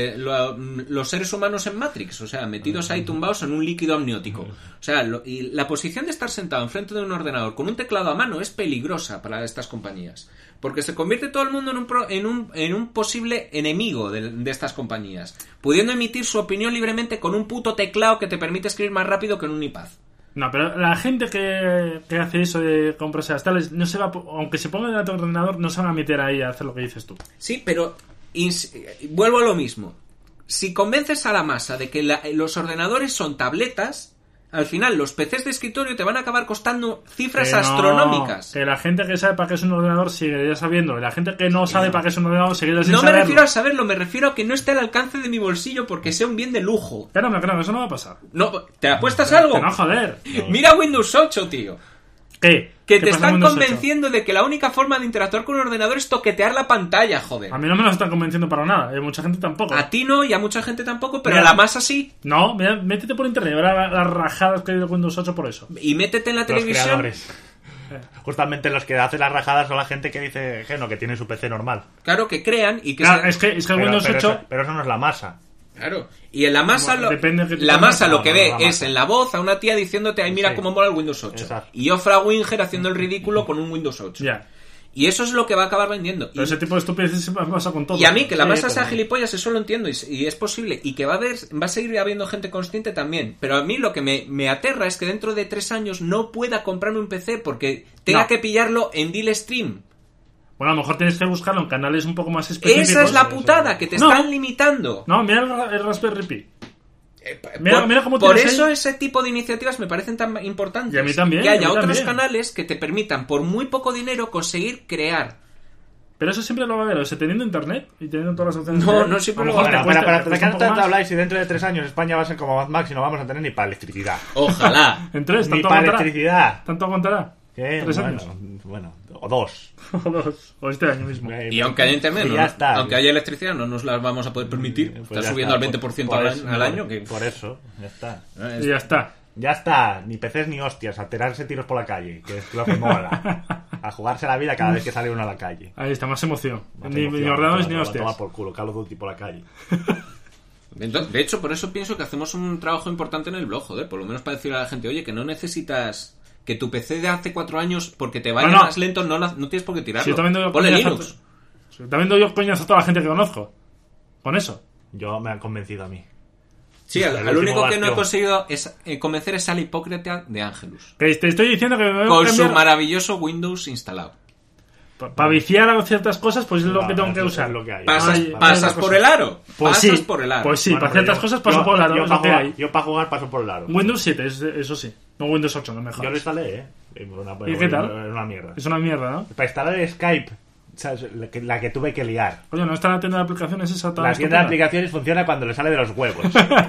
seres humanos en Matrix, o sea, metidos ahí tumbados en un líquido amniótico. O sea, y la posición de estar sentado enfrente de un ordenador con un teclado a mano es peligrosa para estas compañías. Porque se convierte todo el mundo en un posible enemigo de estas compañías, pudiendo emitir su opinión libremente con un puto teclado que te permite escribir más rápido que en un iPad. No, pero la gente que hace eso de compras las tales, no se va, aunque se ponga delante del ordenador, no se van a meter ahí a hacer lo que dices tú. Sí, pero vuelvo a lo mismo. Si convences a la masa de que los ordenadores son tabletas, al final los PCs de escritorio te van a acabar costando cifras astronómicas. Que la gente que sabe para qué es un ordenador seguiría sabiendo, y la gente que no sabe para qué es un ordenador seguiría sin saberlo. No me refiero a saberlo, me refiero a que no esté al alcance de mi bolsillo porque sea un bien de lujo. Claro, eso no va a pasar. No, ¿te apuestas algo? Que no, joder. Mira Windows 8, tío. ¿Qué? Que te están convenciendo de que la única forma de interactuar con un ordenador es toquetear la pantalla, joder. A mí no me lo están convenciendo para nada, y a mucha gente tampoco. A ti no, y a mucha gente tampoco, pero a la masa sí. No, métete por internet, verás las rajadas que hay de Windows 8 por eso. Y métete en la televisión. Creadores. Justamente los que hacen las rajadas son la gente que dice que tiene su PC normal. Claro, que crean y que... Claro, es que el Windows 8... Pero eso no es la masa. Claro, y en la masa lo que ve es en la voz a una tía diciéndote, ay, mira cómo mola el Windows 8. Exacto. Y Ofra Winger haciendo el ridículo con un Windows 8. Ya. Y eso es lo que va a acabar vendiendo. Pero ese tipo de estupideces se pasa con todo. Y a mí, que la masa sea gilipollas, eso lo entiendo y es posible. Y que va a seguir habiendo gente consciente también. Pero a mí lo que me aterra es que dentro de 3 años no pueda comprarme un PC porque tenga que pillarlo en deal stream. Bueno, a lo mejor tienes que buscarlo en canales un poco más específicos. Esa es la putada, que te están limitando. No, mira el Raspberry Pi. Mira cómo por eso ahí. Ese tipo de iniciativas me parecen tan importantes. Y a mí también. Que haya otros canales que te permitan, por muy poco dinero, conseguir crear. Pero eso siempre lo va a haber, o sea, teniendo internet y teniendo todas las opciones. No siempre lo va a Para haber. ¿de qué tanto habláis? Si dentro de 3 años España va a ser como Mad Max y no vamos a tener ni para electricidad. Ojalá. En 3, ni para electricidad. ¿Tanto aguantará? ¿Qué? 3 años. Bueno, o 2. O este año mismo. Y aunque haya internet, aunque haya electricidad, no nos las vamos a poder permitir. Pues está subiendo al 20% al año. Por eso, ya está. Y ya está. Ya está, ni PCs ni hostias, a tirarse tiros por la calle, que es lo que mola. A jugarse la vida cada vez que sale uno a la calle. Ahí está, más emoción. Ni ordenadores ni hostias. Toma por culo, Call of Duty por la calle. De hecho, por eso pienso que hacemos un trabajo importante en el blog, joder. Por lo menos para decirle a la gente, oye, que no necesitas... Que tu PC de hace 4 años, porque te vaya más lento, no tienes por qué tirarlo. Ponle Linux. También doy yo coñazo a toda la gente que conozco. Con eso. Yo me han convencido a mí. Sí, al único que no he conseguido es convencer es al hipócrita de Angelus. Que te estoy diciendo que me voy a con su maravilloso Windows instalado. Para viciar a ciertas cosas, pues es lo que tengo que usar. Lo que hay. ¿Pasas por el aro? Pues pasas sí, por el aro. Pues sí, para ciertas cosas paso por el aro. Yo para jugar paso por el aro. Windows 7, eso sí. No Windows 8, no mejor. Yo lo instalé, ¿Y qué tal? Es una mierda. Es una mierda, ¿no? Para instalar Skype, ¿sabes? La que tuve que liar. Oye, ¿no está en la tienda de aplicaciones esa? La tienda de aplicaciones funciona cuando le sale de los huevos.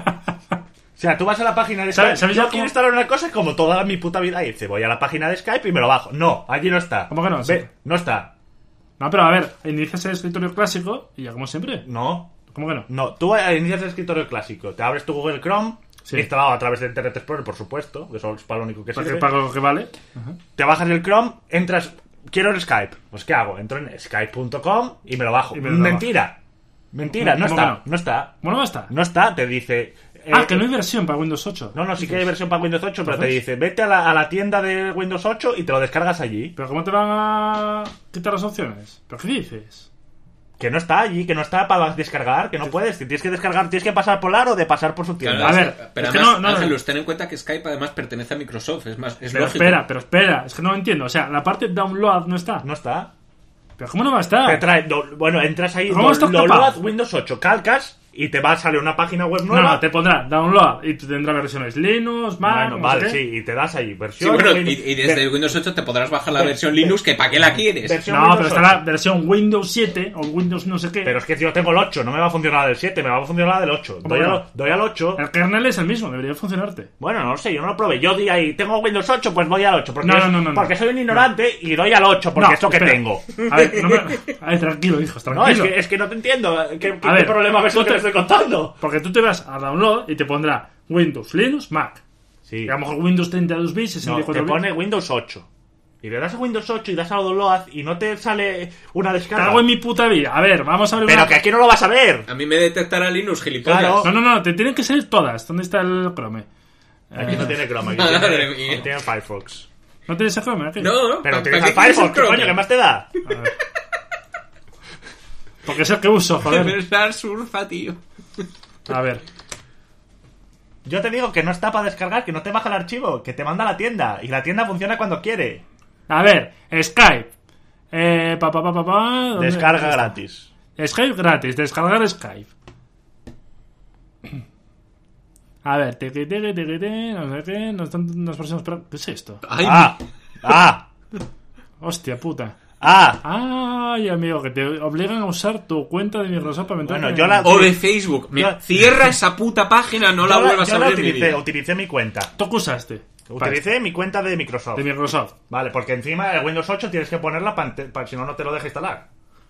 O sea, tú vas a la página de Skype. ¿Sabes yo quiero instalar una cosa como toda mi puta vida. Y dice, voy a la página de Skype y me lo bajo. No, allí no está. ¿Cómo que no? No está. No, pero a ver, inicias el escritorio clásico y ya como siempre. No. ¿Cómo que no? No, tú inicias el escritorio clásico, te abres tu Google Chrome, instalado a través de Internet Explorer, por supuesto, que eso es para lo único que sirve. Para lo que vale. Te bajas el Chrome, entras, quiero el Skype. Pues ¿qué hago? Entro en skype.com y me lo bajo. Mentira, no está. No está. Bueno, no está. No está, te dice... que no hay versión para Windows 8. No, sí que hay versión para Windows 8, pero te dice, vete a la tienda de Windows 8 y te lo descargas allí. ¿Pero cómo te van a quitar las opciones? ¿Pero qué dices? Que no está allí, que no está para descargar, que no puedes, que tienes que descargar, tienes que pasar por o de pasar por su tienda. Claro, a ver, pero además, Ángelus, ten en cuenta que Skype además pertenece a Microsoft, es lógico. Espera, es que no entiendo, o sea, la parte download no está. No está. ¿Pero cómo no va a estar? Te trae, bueno, entras ahí, download Windows 8, calcas y te va a salir una página web nueva. No, te pondrá download y tendrá versiones Linux, Mac, bueno, vale, sí, y te das ahí versión. Sí, bueno, y desde el Windows 8 te podrás bajar la versión Linux, que ¿para qué la quieres? No, pero está la versión Windows 7 o Windows no sé qué. Pero es que si yo tengo el 8, no me va a funcionar la del 7, me va a funcionar la del 8. Doy al 8. El kernel es el mismo, debería funcionarte. Bueno, no sé, yo no lo probé. Yo di ahí, tengo Windows 8, pues voy al 8. Porque porque soy un ignorante y doy al 8, porque es lo que tengo. A ver, tranquilo, hijos, tranquilo. No, es que no te entiendo. ¿Qué problema ves que te estoy contando? Porque tú te vas a download y te pondrá Windows, Linux, Mac. Sí. A lo mejor Windows 32 bits, No, 64 te bits. pone Windows 8. Y le das a Windows 8 y das a download y no te sale una descarga. Cago en mi puta vida. A ver, vamos a ver Pero que aquí no lo vas a ver. A mí me detectará Linux, gilipollas. Claro. No, te tienen que salir todas. ¿Dónde está el Chrome? Aquí no tiene Chrome, aquí Madre mía. tiene Firefox. ¿No tienes el Chrome aquí? No, Pero ¿para tienes qué el quieres Firefox, ¿qué Chrome? coño? ¿Qué más te da? Porque es el que uso, joder. Pensar surfa, tío. A ver. Yo te digo que no está para descargar, que no te baja el archivo, que te manda a la tienda. Y la tienda funciona cuando quiere. A ver, Skype. ¿Dónde? Descarga gratis. Skype gratis, descargar Skype. A ver, tiqui, no sé qué, nos próximos... ¿Qué es esto? Ay, Hostia puta. Ah. Ay, amigo, que te obligan a usar tu cuenta de Microsoft para meter... Bueno, yo la... o de Facebook. Yo- Cierra esa puta página, no la yo vuelvas yo a la abrir en mi vida. utilicé mi cuenta. ¿Tú qué usaste? Utilicé mi cuenta de Microsoft. De Microsoft. Vale, porque encima el Windows 8 tienes que ponerla para si no te lo deja instalar.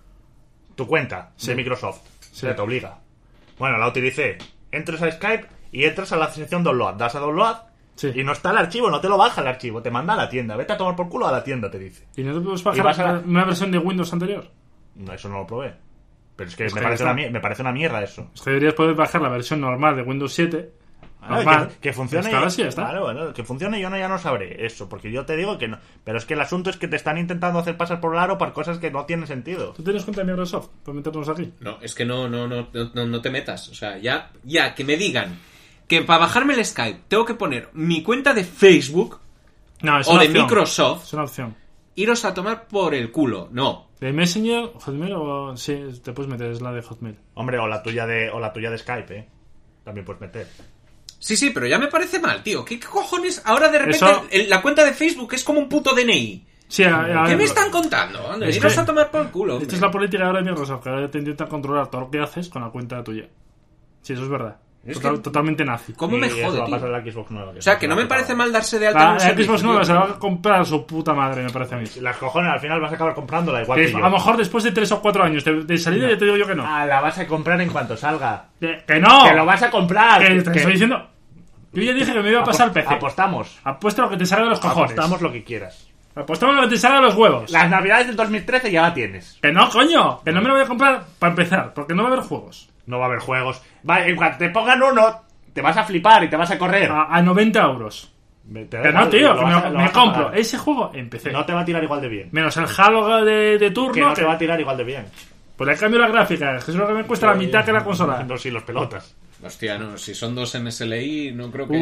Tu cuenta de Microsoft. Se te obliga. Bueno, la utilicé. Entras a Skype y entras a la sección download. Das a download Sí. y no está el archivo, no te lo baja el archivo. Te manda a la tienda. Vete a tomar por culo a la tienda, te dice. ¿Y no te puedes Y vas bajar a la- una versión de Windows anterior? No, eso no lo probé. Pero es que, Es me, que parece está. me parece una mierda eso. Es que deberías poder bajar la versión normal de Windows 7. Ah, Normal. que funcione. Está así, ya está. Claro, bueno, que funcione yo ya no sabré eso, porque yo te digo que no. Pero es que el asunto es que te están intentando hacer pasar por el aro para cosas que no tienen sentido. ¿Tú tienes cuenta de Microsoft para meternos aquí? No, es que no te metas. O sea, ya que me digan que para bajarme el Skype tengo que poner mi cuenta de Facebook No, es o una de opción. Microsoft, Es una opción. iros a tomar por el culo. No. ¿De Messenger, Hotmail o...? Sí, te puedes meter, es la de Hotmail. Hombre, o la tuya de Skype, También puedes meter. Sí, pero ya me parece mal, tío. ¿Qué cojones? Ahora de repente Eso- la cuenta de Facebook es como un puto DNI. Sí, ¿Qué me están contando? Anda, Es iros que- a tomar por el culo. Esta hombre. es la política ahora de Microsoft, que ahora te intentan controlar todo lo que haces con la cuenta tuya. Sí, eso es verdad. Es Total- que- totalmente nazi. ¿Cómo me Y eso jode, va a tío? pasar en la Xbox nueva. O sea, que no me parece mal darse de alta en La un servicio, Xbox nueva tío. se la va a comprar a su puta madre, me parece a mí. Las cojones, al final vas a acabar comprándola igual Que que a yo. lo mejor después de 3 o 4 años de salida ya te digo yo que no. Ah, la vas a comprar en cuanto salga. Que no. Que lo vas a comprar. Que te estoy diciendo... Yo ya dije que me iba a pasar el PC. Apostamos. Apuesta lo que te salga de los cojones. Apostamos lo que quieras. Apostamos lo que te salga de los huevos. Las navidades del 2013 ya la tienes. Que no, coño. Que no me lo voy a comprar para empezar. Porque no va a haber juegos. No va a haber juegos. Va, en cuanto te pongan uno, te vas a flipar y te vas a correr. A 90 euros. Que no, tío. Que me compro ese juego en PC. No te va a tirar igual de bien. Menos el Halo de turno. Que no te va a tirar igual de bien. Pues le cambio las gráficas. Que es lo que me cuesta la mitad que la consola. No, sí, los pelotas. Hostia, no, si son 2 MSLI, no creo que...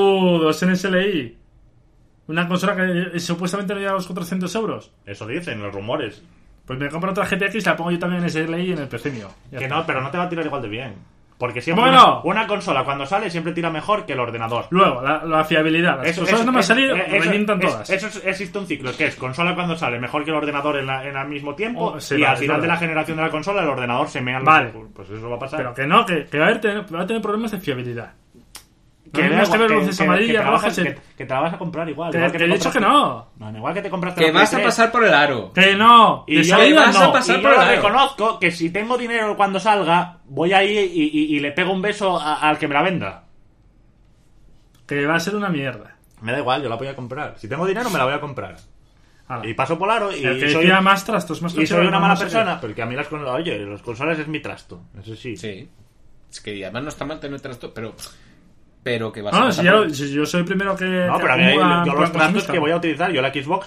2 en SLI. Una consola que supuestamente no llega a los 400 euros. Eso dicen los rumores. Pues me compro otra GTX y la pongo yo también en SLI en el PC mío. Ya Que está. no, pero no te va a tirar igual de bien. Porque siempre Bueno. una consola cuando sale siempre tira mejor que el ordenador. Luego, la fiabilidad. Las consolas no me han salido, revientan todas. Existe un ciclo, que es consola cuando sale mejor que el ordenador en el mismo tiempo, Oh, sí, y vale, al final es de la verdad. generación de la consola el ordenador se mea. Vale. Pues eso va a pasar. Pero que no, que va a tener problemas de fiabilidad. que, no, que ver luces amarillas, rojas. que te la vas a comprar igual. Que igual he te dicho compraste- que no. No, igual que te compraste Que la Play vas a 3. pasar por el aro. Que no. Y De yo- salida vas a no. pasar Y por yo el aro. reconozco que si tengo dinero cuando salga, voy ahí y le pego un beso al que me la venda. Que va a ser una mierda. Me da igual, yo la voy a comprar. Si tengo dinero, me la voy a comprar. Hala. Y paso por aro y El que soy, decía más trastos, más y soy consolas, una no mala sé qué. persona. Porque a mí los consolas es mi trasto. Eso sí. Sí. Es que además no está mal tener trasto, pero que vas No, a si, pasar por- si yo soy el primero que. No, que pero a mí, acumula yo en los plan trastos consumista. que voy a utilizar, yo la Xbox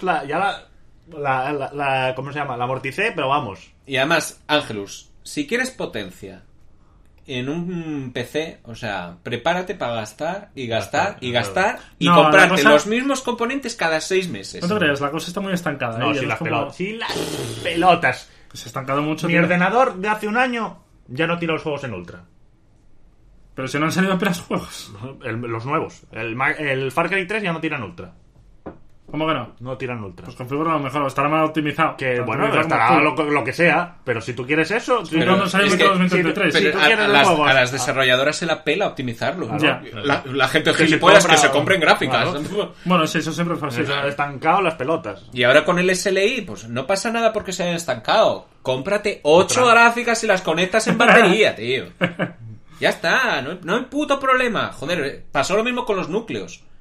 ¿cómo se llama? La amorticé, pero vamos. Y además, Ángelus, si quieres potencia en un PC, o sea, prepárate para gastar y gastar y gastar y No, la comprarte cosa- los mismos componentes cada 6 meses. No te creas, la cosa está muy estancada. No, ¿eh? si Ya las es como- pelotas. Si las pelotas. Se ha estancado mucho. Mi tío. ordenador de hace un año ya no tira los juegos en Ultra. Pero si no han salido apenas juegos. Los nuevos. El Far Cry 3 ya no tira en Ultra. ¿Cómo que no? No tira en Ultra. Pues configúralo mejor, estará mal optimizado. Que Tanto bueno, optimizado estará como tú. lo que sea, pero si tú quieres eso, si- cuando sale es que- Windows 2023. si Pero tú a, quieres a los las, juegos- a las desarrolladoras se la pela optimizarlo. Ya. La gente Que se gilipollas que compra- se compren gráficas. Claro. Bueno, sí, eso siempre fue así. se han estancado las pelotas. Y ahora con el SLI, pues no pasa nada porque se hayan estancado. Cómprate 8 Otra. gráficas y las conectas en batería, tío. Ya está, no hay puto problema. Joder, pasó lo mismo con los núcleos.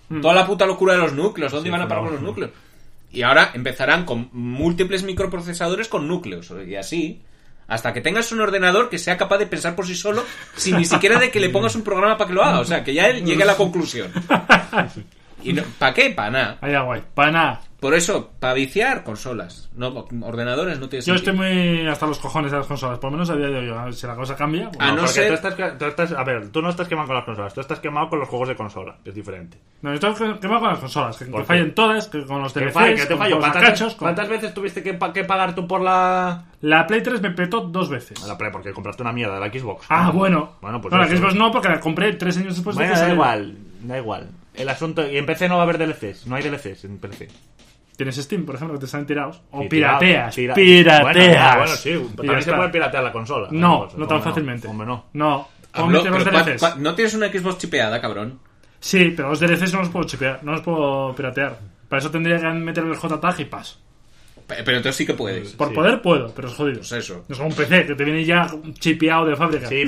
Toda la puta locura de los núcleos. ¿Dónde Sí, iban a parar no. con los núcleos? Y ahora empezarán con múltiples microprocesadores con núcleos. Y así, hasta que tengas un ordenador que sea capaz de pensar por sí solo, sin ni siquiera de que le pongas un programa para que lo haga. O sea, que ya él llegue a la conclusión. ¿Y no, para qué? Para nada. Vaya guay. Para nada. Por eso, para viciar, consolas. No, ordenadores no tiene Yo sentido. estoy muy hasta los cojones de las consolas. Por lo menos a día de hoy. A ver si la cosa cambia. Ah, no porque sé. tú estás, a ver, tú no estás quemado con las consolas, tú estás quemado con los juegos de consola, que es diferente. No, estoy quemado con las consolas. Que ¿Por qué? fallen todas. Que con los Que DLCs. te con fallo. los ¿Cuántas, cachos. ¿Cuántas veces tuviste que pagar tú por la... La Play 3 me petó 2 veces. La Play? Porque compraste una mierda de la Xbox. Ah, bueno. Bueno, pues la eso. Xbox no, porque la compré 3 años después de Bueno, que da saliera. igual. El asunto... Y en PC no va a haber DLCs, no hay DLCs en PC. Tienes Steam, por ejemplo, que te salen tirados. O Sí, pirateas. tira- Pirateas. Bueno, sí, Y ya también se está. puede piratear la consola. No, Pues, no tan hombre, fácilmente. Hombre, no. No. Habló, Cómete los pero DLCs. ¿no tienes una Xbox chipeada, cabrón? Sí, pero los DLCs no los puedo chipear, no los puedo piratear. Para eso tendría que meter el JTAG y pass. Pero entonces sí que puedes. Por Sí. poder puedo, pero es jodido. Pues eso. No es como un PC que te viene ya chipeado de fábrica. Sí,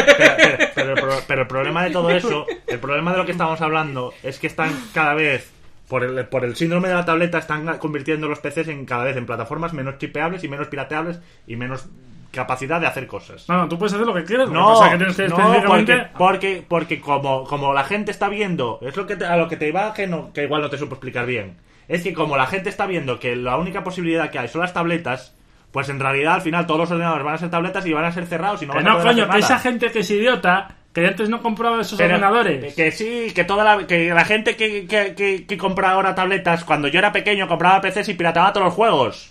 pero el problema de todo eso, el problema de lo que estamos hablando, es que están cada vez, por el síndrome de la tableta, están convirtiendo los PCs en cada vez en plataformas menos chipeables y menos pirateables y menos capacidad de hacer cosas. No, tú puedes hacer lo que quieras. No, o sea, que tienes que específicamente... porque como la gente está viendo, es lo que a lo que te iba, que igual no te supo explicar bien, es que como la gente está viendo que la única posibilidad que hay son las tabletas, pues en realidad al final todos los ordenadores van a ser tabletas y van a ser cerrados y no Que van a no, poder coño, hacer que nada. esa gente que es idiota, que antes no compraba esos Pero ordenadores. que sí, que la gente que compra ahora tabletas, cuando yo era pequeño compraba PCs y pirataba todos los juegos.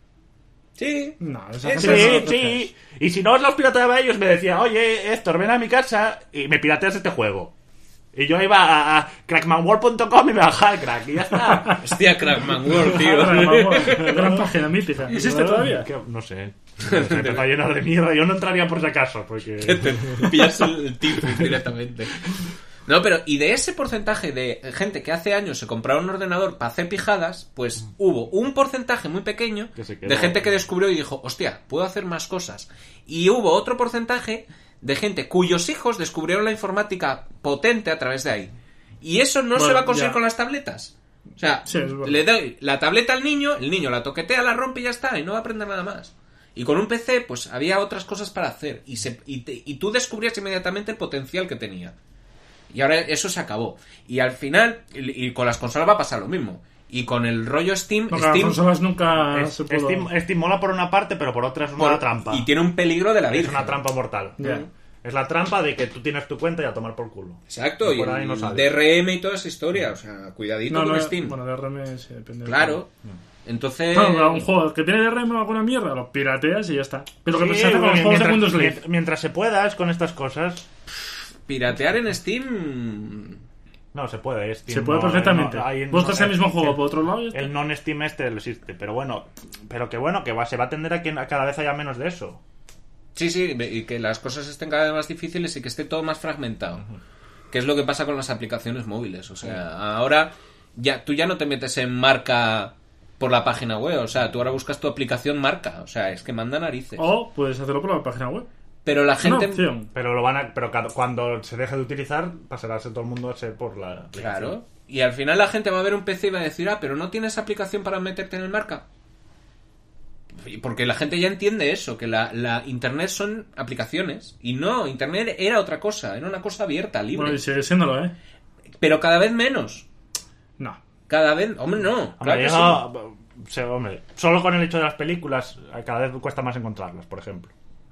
Sí. No, esa Sí, gente Sí, no- sí. Y si no los pirateaba ellos, me decía, oye, Héctor, ven a mi casa y me pirateas este juego. Y yo iba a crackmanworld.com y me bajaba el crack y ya está. Hostia, Crackman World, tío. Gran página mítica. ¿Existe todavía? No sé. Está lleno de mierda. Yo no entraría por si acaso, porque... Te pillas el tipo directamente. No, pero y de ese porcentaje de gente que hace años se compraba un ordenador para hacer pijadas, pues hubo un porcentaje muy pequeño Que se quedó. de gente que descubrió y dijo, hostia, puedo hacer más cosas. Y hubo otro porcentaje de gente cuyos hijos descubrieron la informática potente a través de ahí. Y eso no Bueno, se va a conseguir ya. con las tabletas. O sea, Sí, es verdad. le doy la tableta al niño, el niño la toquetea, la rompe y ya está, y no va a aprender nada más. Y con un PC, pues había otras cosas para hacer. Y tú descubrías inmediatamente el potencial que tenía. Y ahora eso se acabó. Y al final, y con las consolas va a pasar lo mismo. Y con el rollo Steam, No, que las Steam consolas nunca se pudo... Steam mola por una parte, pero por otra es una trampa. y tiene un peligro de la Es virgen. una trampa mortal. Ya. Es la trampa de que tú tienes tu cuenta y a tomar por culo. Exacto, Y y por ahí no sales. DRM y toda esa historia. O sea, cuidadito No, con no, Steam. bueno, DRM sí, depende. Claro. Entonces... No, pero un juego que tiene DRM o alguna mierda, lo pirateas y ya está. Pero lo que Sí, se hace con los juegos de Windows Live. mientras se pueda es con estas cosas. Piratear en Steam... No, se puede. Steam Se puede no, perfectamente. hay- Buscas el mismo juego el- por otro lado y ya está. El non-Steam este existe, pero bueno, se va a tender a que cada vez haya menos de eso. Sí, sí, y que las cosas estén cada vez más difíciles y que esté todo más fragmentado. Que es lo que pasa con las aplicaciones móviles. O sea, ahora tú ya no te metes en marca por la página web. O sea, tú ahora buscas tu aplicación marca. O sea, es que manda narices. O puedes hacerlo por la página web. Pero la Es una gente... opción. Pero cuando se deje de utilizar, pasará a ser todo el mundo a ser por la aplicación. Claro. Y al final la gente va a ver un PC y va a decir, pero ¿no tienes aplicación para meterte en el marca? Porque la gente ya entiende eso, que la Internet son aplicaciones. Y no, Internet era otra cosa, era una cosa abierta, libre. Bueno, y sigue siéndolo, ¿eh? Pero cada vez menos. No. Cada vez... Hombre, no. Claro que sí. Hombre, solo con el hecho de las películas, cada vez cuesta más encontrarlas, por ejemplo.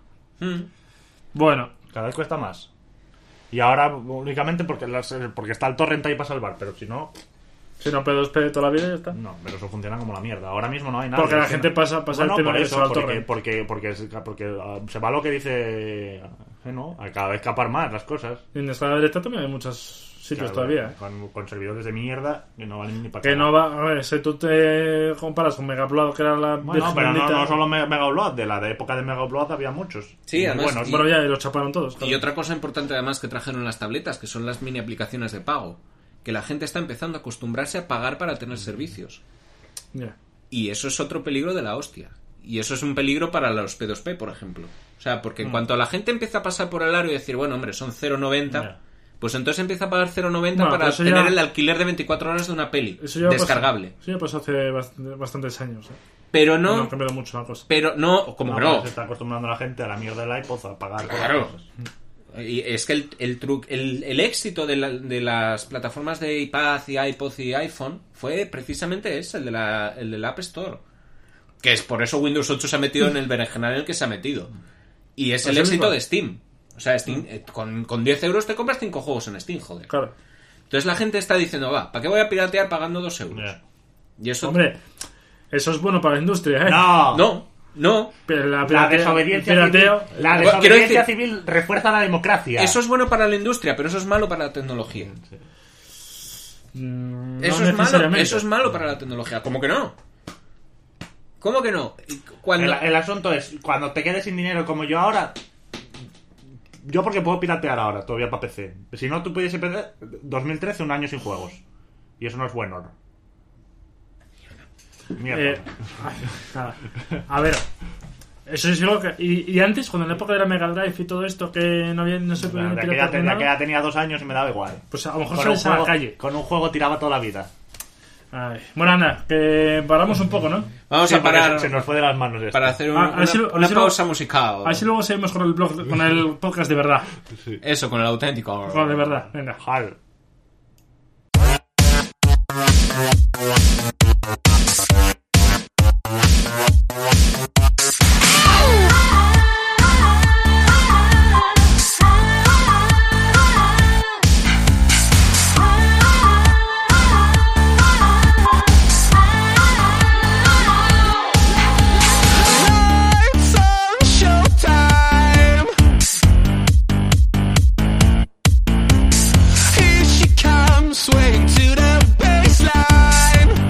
Bueno, Cada vez cuesta más. Y ahora únicamente porque está el torrent ahí para salvar, pero si no, si no P2P toda la vida ya está. no, pero eso funciona como la mierda. Ahora mismo no hay nada. Porque la Es que gente no- pasa el tema por de eso, eso al porque, torrent. porque se va lo que dice, ¿no? A cada vez escapar más las cosas. Y en esta directa también hay muchos sitios Claro, todavía, ¿eh? con servidores de mierda que no valen ni para Que no va... A ver, si tú te comparas con Megaupload, que era la... Bueno, pero no, virgen no solo Mega Upload, de la época de Mega Upload había muchos. Sí, Muy además, buenos. Bueno, ya, y los chaparon todos. claro. Y otra cosa importante además que trajeron las tabletas, que son las mini aplicaciones de pago. Que la gente está empezando a acostumbrarse a pagar para tener servicios. Ya. Y eso es otro peligro de la hostia. Y eso es un peligro para los P2P, por ejemplo. O sea, porque en cuanto la gente empieza a pasar por el aro y decir, bueno, hombre, son 0,90, Ya. pues entonces empieza a pagar 0,90 Bueno, para eso tener ya- el alquiler de 24 horas de una peli Eso ya descargable. Pasó, sí, pues hace bastantes años. Pero No ha no, cambiado mucho la cosa. pero no, como que no. Se está acostumbrando la gente a la mierda del iPod a pagar por Claro. las cosas. Y es que el éxito de las plataformas de iPad y iPod y iPhone fue precisamente ese, el del App Store. Que es por eso Windows 8 se ha metido en el berenjenal en el que se ha metido. Y es el éxito de Steam. O sea, Steam, con 10 euros te compras 5 juegos en Steam, joder. Claro. Entonces la gente está diciendo, ¿para qué voy a piratear pagando 2 euros? Ya. Y eso... Hombre, eso es bueno para la industria, ¿eh? No. Pero La pirateo- desobediencia pirateo- civil, la Quiero desobediencia decir- civil refuerza la democracia. Eso es bueno para la industria, pero eso es malo para la tecnología. No Eso es malo, necesariamente. eso es malo para la tecnología. ¿Cómo que no? ¿Cómo que no? Cuando... El asunto es, cuando te quedes sin dinero como yo ahora... Yo porque puedo piratear ahora, todavía para PC. Si no, tú pudiese perder 2013 un año sin juegos. Y eso no es bueno. Mierda. Nada. A ver, eso es algo que... Y antes, cuando en la época de la Mega Drive y todo esto, que no se podía de piratear ni nada, aquella tenía 2 años y me daba igual. pues a lo mejor Con un, sales a la juego, calle. con un juego tiraba toda la vida. Ay. Bueno, anda, que paramos un poco, ¿no? Vamos Sí, a parar porque se nos fue de las manos esto. para hacer A ver si una lo- pausa musical. A ver si luego seguimos con el blog, con el podcast de verdad. Eso, con el auténtico. Con el de verdad, venga. Hal. Lights on showtime. Here she comes, swaying to the baseline.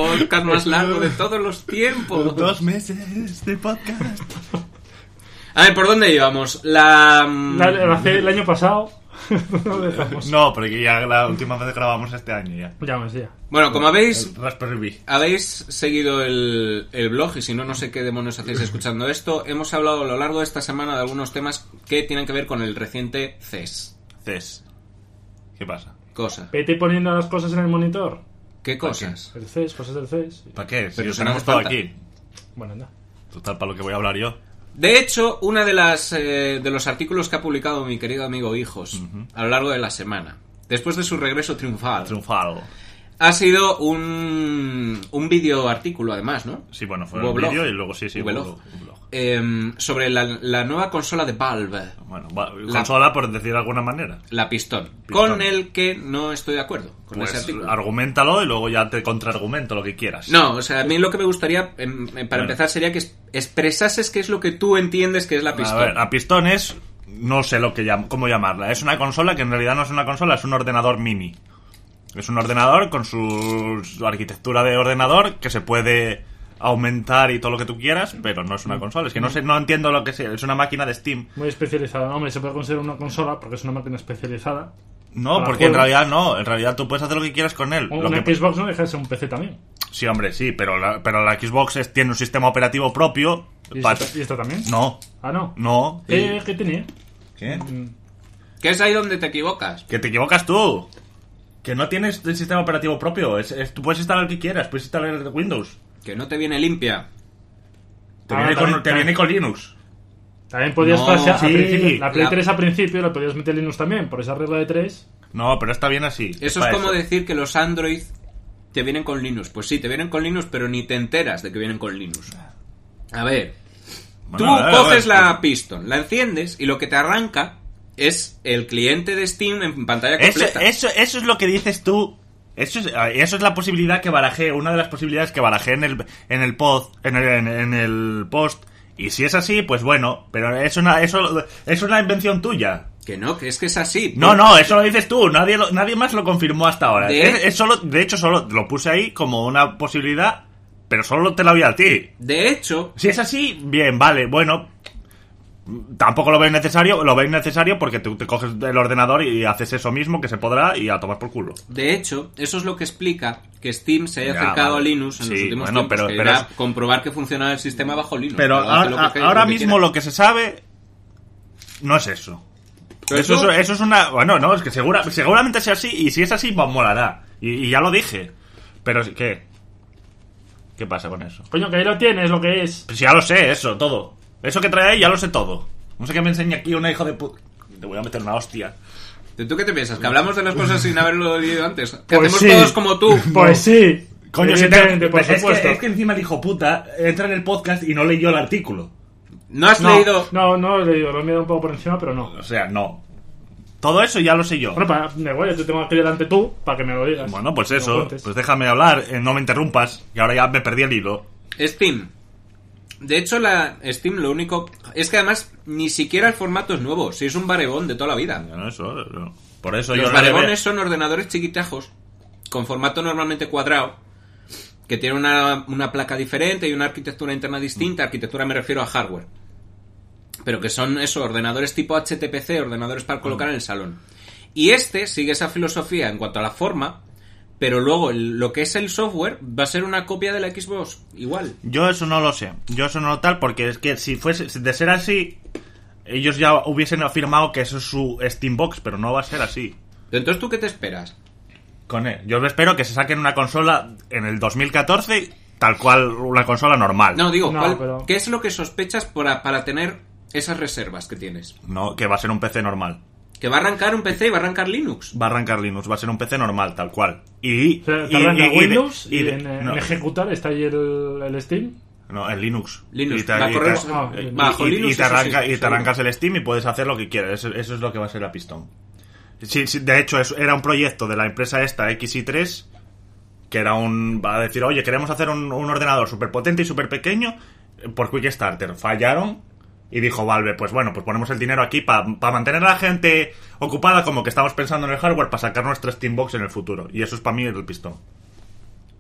podcast más largo de todos los tiempos. 2 meses de podcast. A ver, ¿por dónde íbamos? El año pasado. Lo dejamos. No, porque ya la última vez grabamos este año ya. Ya me decía. Bueno, como habéis Raspberry Pi. seguido el blog, y si no, no sé qué demonios hacéis escuchando esto, hemos hablado a lo largo de esta semana de algunos temas que tienen que ver con el reciente CES. CES. ¿Qué pasa? Cosa. Vete poniendo las cosas en el monitor. ¿Qué cosas? El CES, cosas del CES. ¿Para qué? Si Pero lo si no tenemos hace todo falta. aquí. Bueno, anda. Total, para lo que voy a hablar yo. De hecho, una de los artículos que ha publicado mi querido amigo Hijos a lo largo de la semana, después de su regreso triunfal, ha sido un vídeo artículo, además, ¿no? Sí, bueno, fue Hubo un blog. vídeo y luego sí, Hubo un blog. blog. Sobre la nueva consola de Valve, Bueno, consola por decir de alguna manera. la Pistón, Pistón. con el que no estoy de acuerdo con Pues ese artículo. argumentalo y luego ya te contraargumento lo que quieras. No, o sea, a mí lo que me gustaría, para empezar, sería que expresases qué es lo que tú entiendes que es la Pistón. A ver, la Pistón es... No sé cómo llamarla. Es una consola que en realidad no es una consola, es un ordenador mini. Es un ordenador con su arquitectura de ordenador que se puede aumentar y todo lo que tú quieras, pero no es una consola. Es que no entiendo lo que sea. Es una máquina de Steam. Muy especializada. Hombre, se puede considerar una consola porque es una máquina especializada. No, Para porque en juegos. realidad no. En realidad tú puedes hacer lo que quieras con él. Lo Una que- Xbox no deja de ser un PC también. Sí, hombre, sí, pero la Xbox tiene un sistema operativo propio. ¿Y pa- esto también? No, Ah, no. no. ¿Qué tenía? ¿Qué? Que es ahí donde te equivocas. Que te equivocas tú. Que no tienes el sistema operativo propio. Tú puedes instalar el que quieras. Puedes instalar el Windows. Que no te viene limpia. Te, Ah, viene, también, con, te viene con Linux. También podías No, pasar al sí. principio. La Play La- 3 al principio la podías meter Linux también, por esa regla de 3. No, pero está bien así. Eso para es como decir que los Android te vienen con Linux. Pues sí, te vienen con Linux, pero ni te enteras de que vienen con Linux. A ver, tú Bueno, a ver, coges a ver. la Piston, la enciendes y lo que te arranca es el cliente de Steam en pantalla Eso, completa. eso es lo que dices tú. Eso es la posibilidad que barajé. Una de las posibilidades que barajé en el post. En el post. Y si es así, pues bueno. Pero es una invención tuya. Que no, que es así. No, eso lo dices tú. Nadie más lo confirmó hasta ahora. De- De hecho, solo lo puse ahí como una posibilidad. Pero solo te la vi a ti. De hecho, Si es así, bien, vale, bueno. Tampoco lo veis necesario porque tú te coges el ordenador y haces eso mismo que se podrá y a tomar por culo. eso es lo que explica que Steam se haya Ya, acercado vale. a Linux en los Sí, últimos bueno, tiempos, pero que era es- comprobar que funciona el sistema bajo Linux. Pero Hace lo que- ahora lo que mismo quiera. lo que se sabe no es eso. Pero Eso es una... Bueno, no, es que seguramente sea así y si es así, pues molará. Y ya lo dije. Pero, ¿qué? ¿Qué pasa con eso? Coño, que ahí lo tienes, lo que es. Pues ya lo sé, eso, todo. Eso que trae ahí ya lo sé todo. No sé qué me enseña aquí una hijo de puta. Te voy a meter una hostia. ¿Tú qué te piensas? ¿Que hablamos de las cosas sin haberlo leído antes? ¿Que Pues hacemos sí. todos como tú? Pues sí. Coño, Evidentemente, por supuesto. es que encima el hijo puta entra en el podcast y no leyó el artículo. ¿No has No, leído? no lo he leído, lo he mirado un poco por encima, pero no. O sea, no. Todo eso ya lo sé yo. Bueno, me voy, yo te tengo aquí delante tú para que me lo digas. Bueno, pues Me lo eso. cuentes. Pues déjame hablar, no me interrumpas, que ahora ya me perdí el hilo. Steam. De hecho, la Steam lo único... Es que además ni siquiera el formato es nuevo. Si es un barebón de toda la vida. No, eso, no. Por eso Los yo... barebones son ordenadores chiquitajos con formato normalmente cuadrado que tiene una placa diferente y una arquitectura interna distinta. Arquitectura me refiero a hardware. Pero que son eso, ordenadores tipo HTPC, ordenadores para colocar en el salón. Y este sigue esa filosofía en cuanto a la forma, pero luego lo que es el software va a ser una copia de la Xbox, igual. Yo eso no lo sé. Yo eso no lo tal, porque es que si fuese de ser así, ellos ya hubiesen afirmado que eso es su Steambox, pero no va a ser así. Entonces, ¿tú qué te esperas? Con él. Yo espero que se saquen una consola en el 2014, tal cual una consola normal. No, digo, No, ¿cuál- pero- ¿qué es lo que sospechas para tener esas reservas que tienes? No, que va a ser un PC normal. Que va a arrancar un PC y va a arrancar Linux. Va a arrancar Linux, va a ser un PC normal, tal cual. Y... O sea, y- te arranca y- y de- Windows y y de- en no, ejecutar está ahí el Steam. no, en Linux. Linux, Y te- va a y correr te- bajo y- Linux, y te eso arranca- sí, y te seguro. arrancas el Steam y puedes hacer lo que quieras. Eso es lo que va a ser la Pistón. Sí, de hecho, era un proyecto de la empresa esta, XI3, que era va a decir, oye, queremos hacer un ordenador súper potente y súper pequeño por Quickstarter. Fallaron y dijo Valve, pues bueno, pues ponemos el dinero aquí para mantener a la gente ocupada, como que estamos pensando en el hardware para sacar nuestra Steambox en el futuro. Y eso es para mí el Pistón.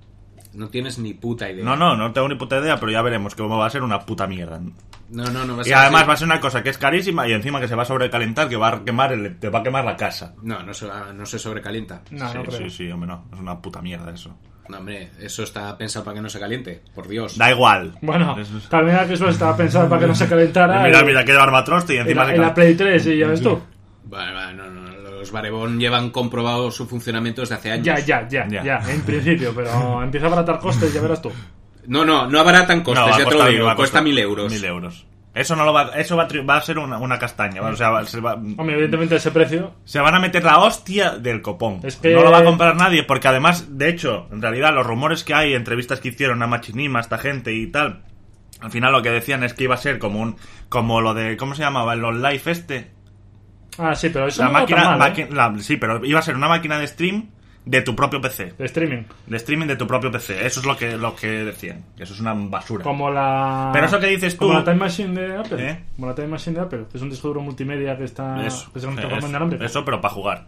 No tienes ni puta idea. No tengo ni puta idea, pero ya veremos que va a ser una puta mierda. No va a ser y además así. va a ser una cosa que es carísima y encima que se va a sobrecalentar, que va a quemar te va a quemar la casa. No se sobrecalienta. No creo. Sí, hombre, no. Es una puta mierda eso. No, hombre, eso está pensado para que no se caliente. Por Dios. Da igual. Bueno, también que eso estaba pensado para que no se calentara. Mira que Barbatrost y encima en la Play 3, y ya ves tú. Bueno, no. Los Barebón llevan comprobado su funcionamiento desde hace años. Ya, en principio, pero empieza a abaratar costes, ya verás tú. No abaratan costes, ya te lo digo. Cuesta 1.000 euros. 1.000 euros. Eso no lo va, eso va a ser una castaña. O sea, Hombre, evidentemente ese precio. Se van a meter la hostia del copón. Es que... No lo va a comprar nadie, porque además, de hecho, en realidad, los rumores que hay, entrevistas que hicieron a Machinima, esta gente y tal, al final lo que decían es que iba a ser como lo de, ¿cómo se llamaba? Los live este. Ah, sí, pero eso La no máquina, está mal, sí, pero iba a ser una máquina de stream de tu propio PC. de streaming. De streaming de tu propio PC. Eso es lo que decían. Eso es una basura. Como la... Pero eso que dices tú... Como la Time Machine de Apple. ¿Eh? Como la Time Machine de Apple, que es un disco duro multimedia que está... Eso, que se transforma en alambre. eso, pero para jugar.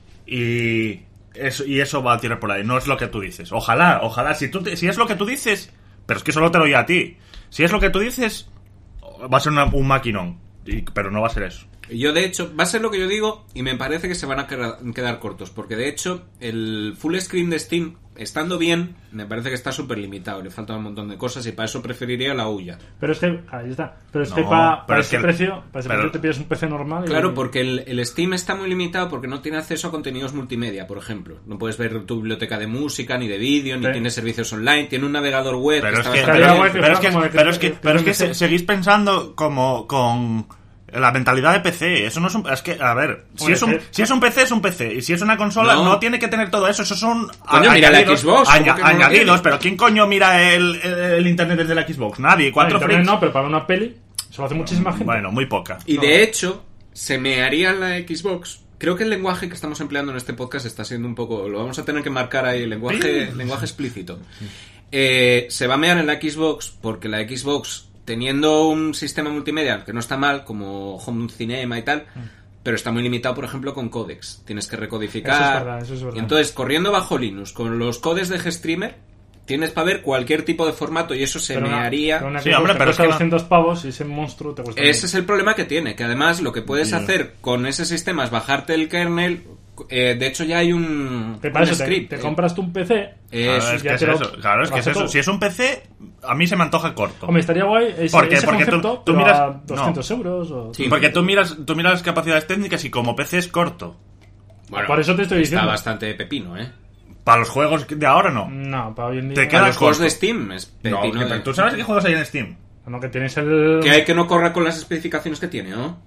Y eso va a tirar por ahí. No es lo que tú dices. Ojalá. Si es lo que tú dices... Pero es que solo te lo digo a ti. Si es lo que tú dices, va a ser un maquinón. Pero no va a ser eso. Yo, de hecho, va a ser lo que yo digo y me parece que se van a quedar cortos. Porque, de hecho, el full screen de Steam, estando bien, me parece que está súper limitado. Le falta un montón de cosas y para eso preferiría la Ouya. Pero es que... Ahí está. Pero es No, que para pero ese es que- precio pero- te pides un PC normal. Claro, porque el Steam está muy limitado porque no tiene acceso a contenidos multimedia, por ejemplo. No puedes ver tu biblioteca de música, ni de vídeo, ni Sí. tiene servicios online. Tiene un navegador web Pero es está que, bastante estaría bien. guay que pero es fuera que, como el que- pero es que, el que pero es que PC. seguís pensando como con la mentalidad de PC. Eso no es un, es que, a ver, si es un PC es un PC, y si es una consola No. no tiene que tener todo eso. Esos son Coño, mira la Xbox, ¿cómo que no lo añadidos. tiene? Pero ¿quién coño mira el internet desde la Xbox? Nadie. Cuatro Internet freaks. no, pero para una peli se lo hace muchísima gente. Bueno, muy poca. Y de hecho, se me haría en la Xbox. Creo que el lenguaje que estamos empleando en este podcast está siendo un poco... Lo vamos a tener que marcar ahí, lenguaje explícito. Se va a mear en la Xbox porque la Xbox, teniendo un sistema multimedia que no está mal, como Home Cinema y tal, pero está muy limitado, por ejemplo, con códecs. Tienes que recodificar. Eso es verdad. Y entonces, corriendo bajo Linux, con los codes de GStreamer, tienes para ver cualquier tipo de formato y eso se Pero me haría... Una Sí, que hombre, te pero es cuesta que no- 200 pavos y ese monstruo te cuesta... Ese es el problema que tiene, que además lo que puedes hacer con ese sistema es bajarte el kernel. De hecho ya hay un Que para eso script. te compras tú un PC. Claro, es ya que es te lo- eso. Claro, es que es hace eso. todo. Si es un PC, a mí se me antoja corto. Hombre, estaría guay ese Porque tú concepto, pero miras- a 200 euros o... Sí. Porque tú miras las capacidades técnicas y como PC es corto. Bueno, Por eso te estoy diciendo. Está bastante pepino, ¿eh? Para los juegos de ahora no. No, para hoy en día... Te Para queda los juegos corto. de Steam es No, pepino. pero ¿tú sabes qué juegos hay en Steam? No, que tienes el... Que hay que no corra con las especificaciones que tiene, ¿no?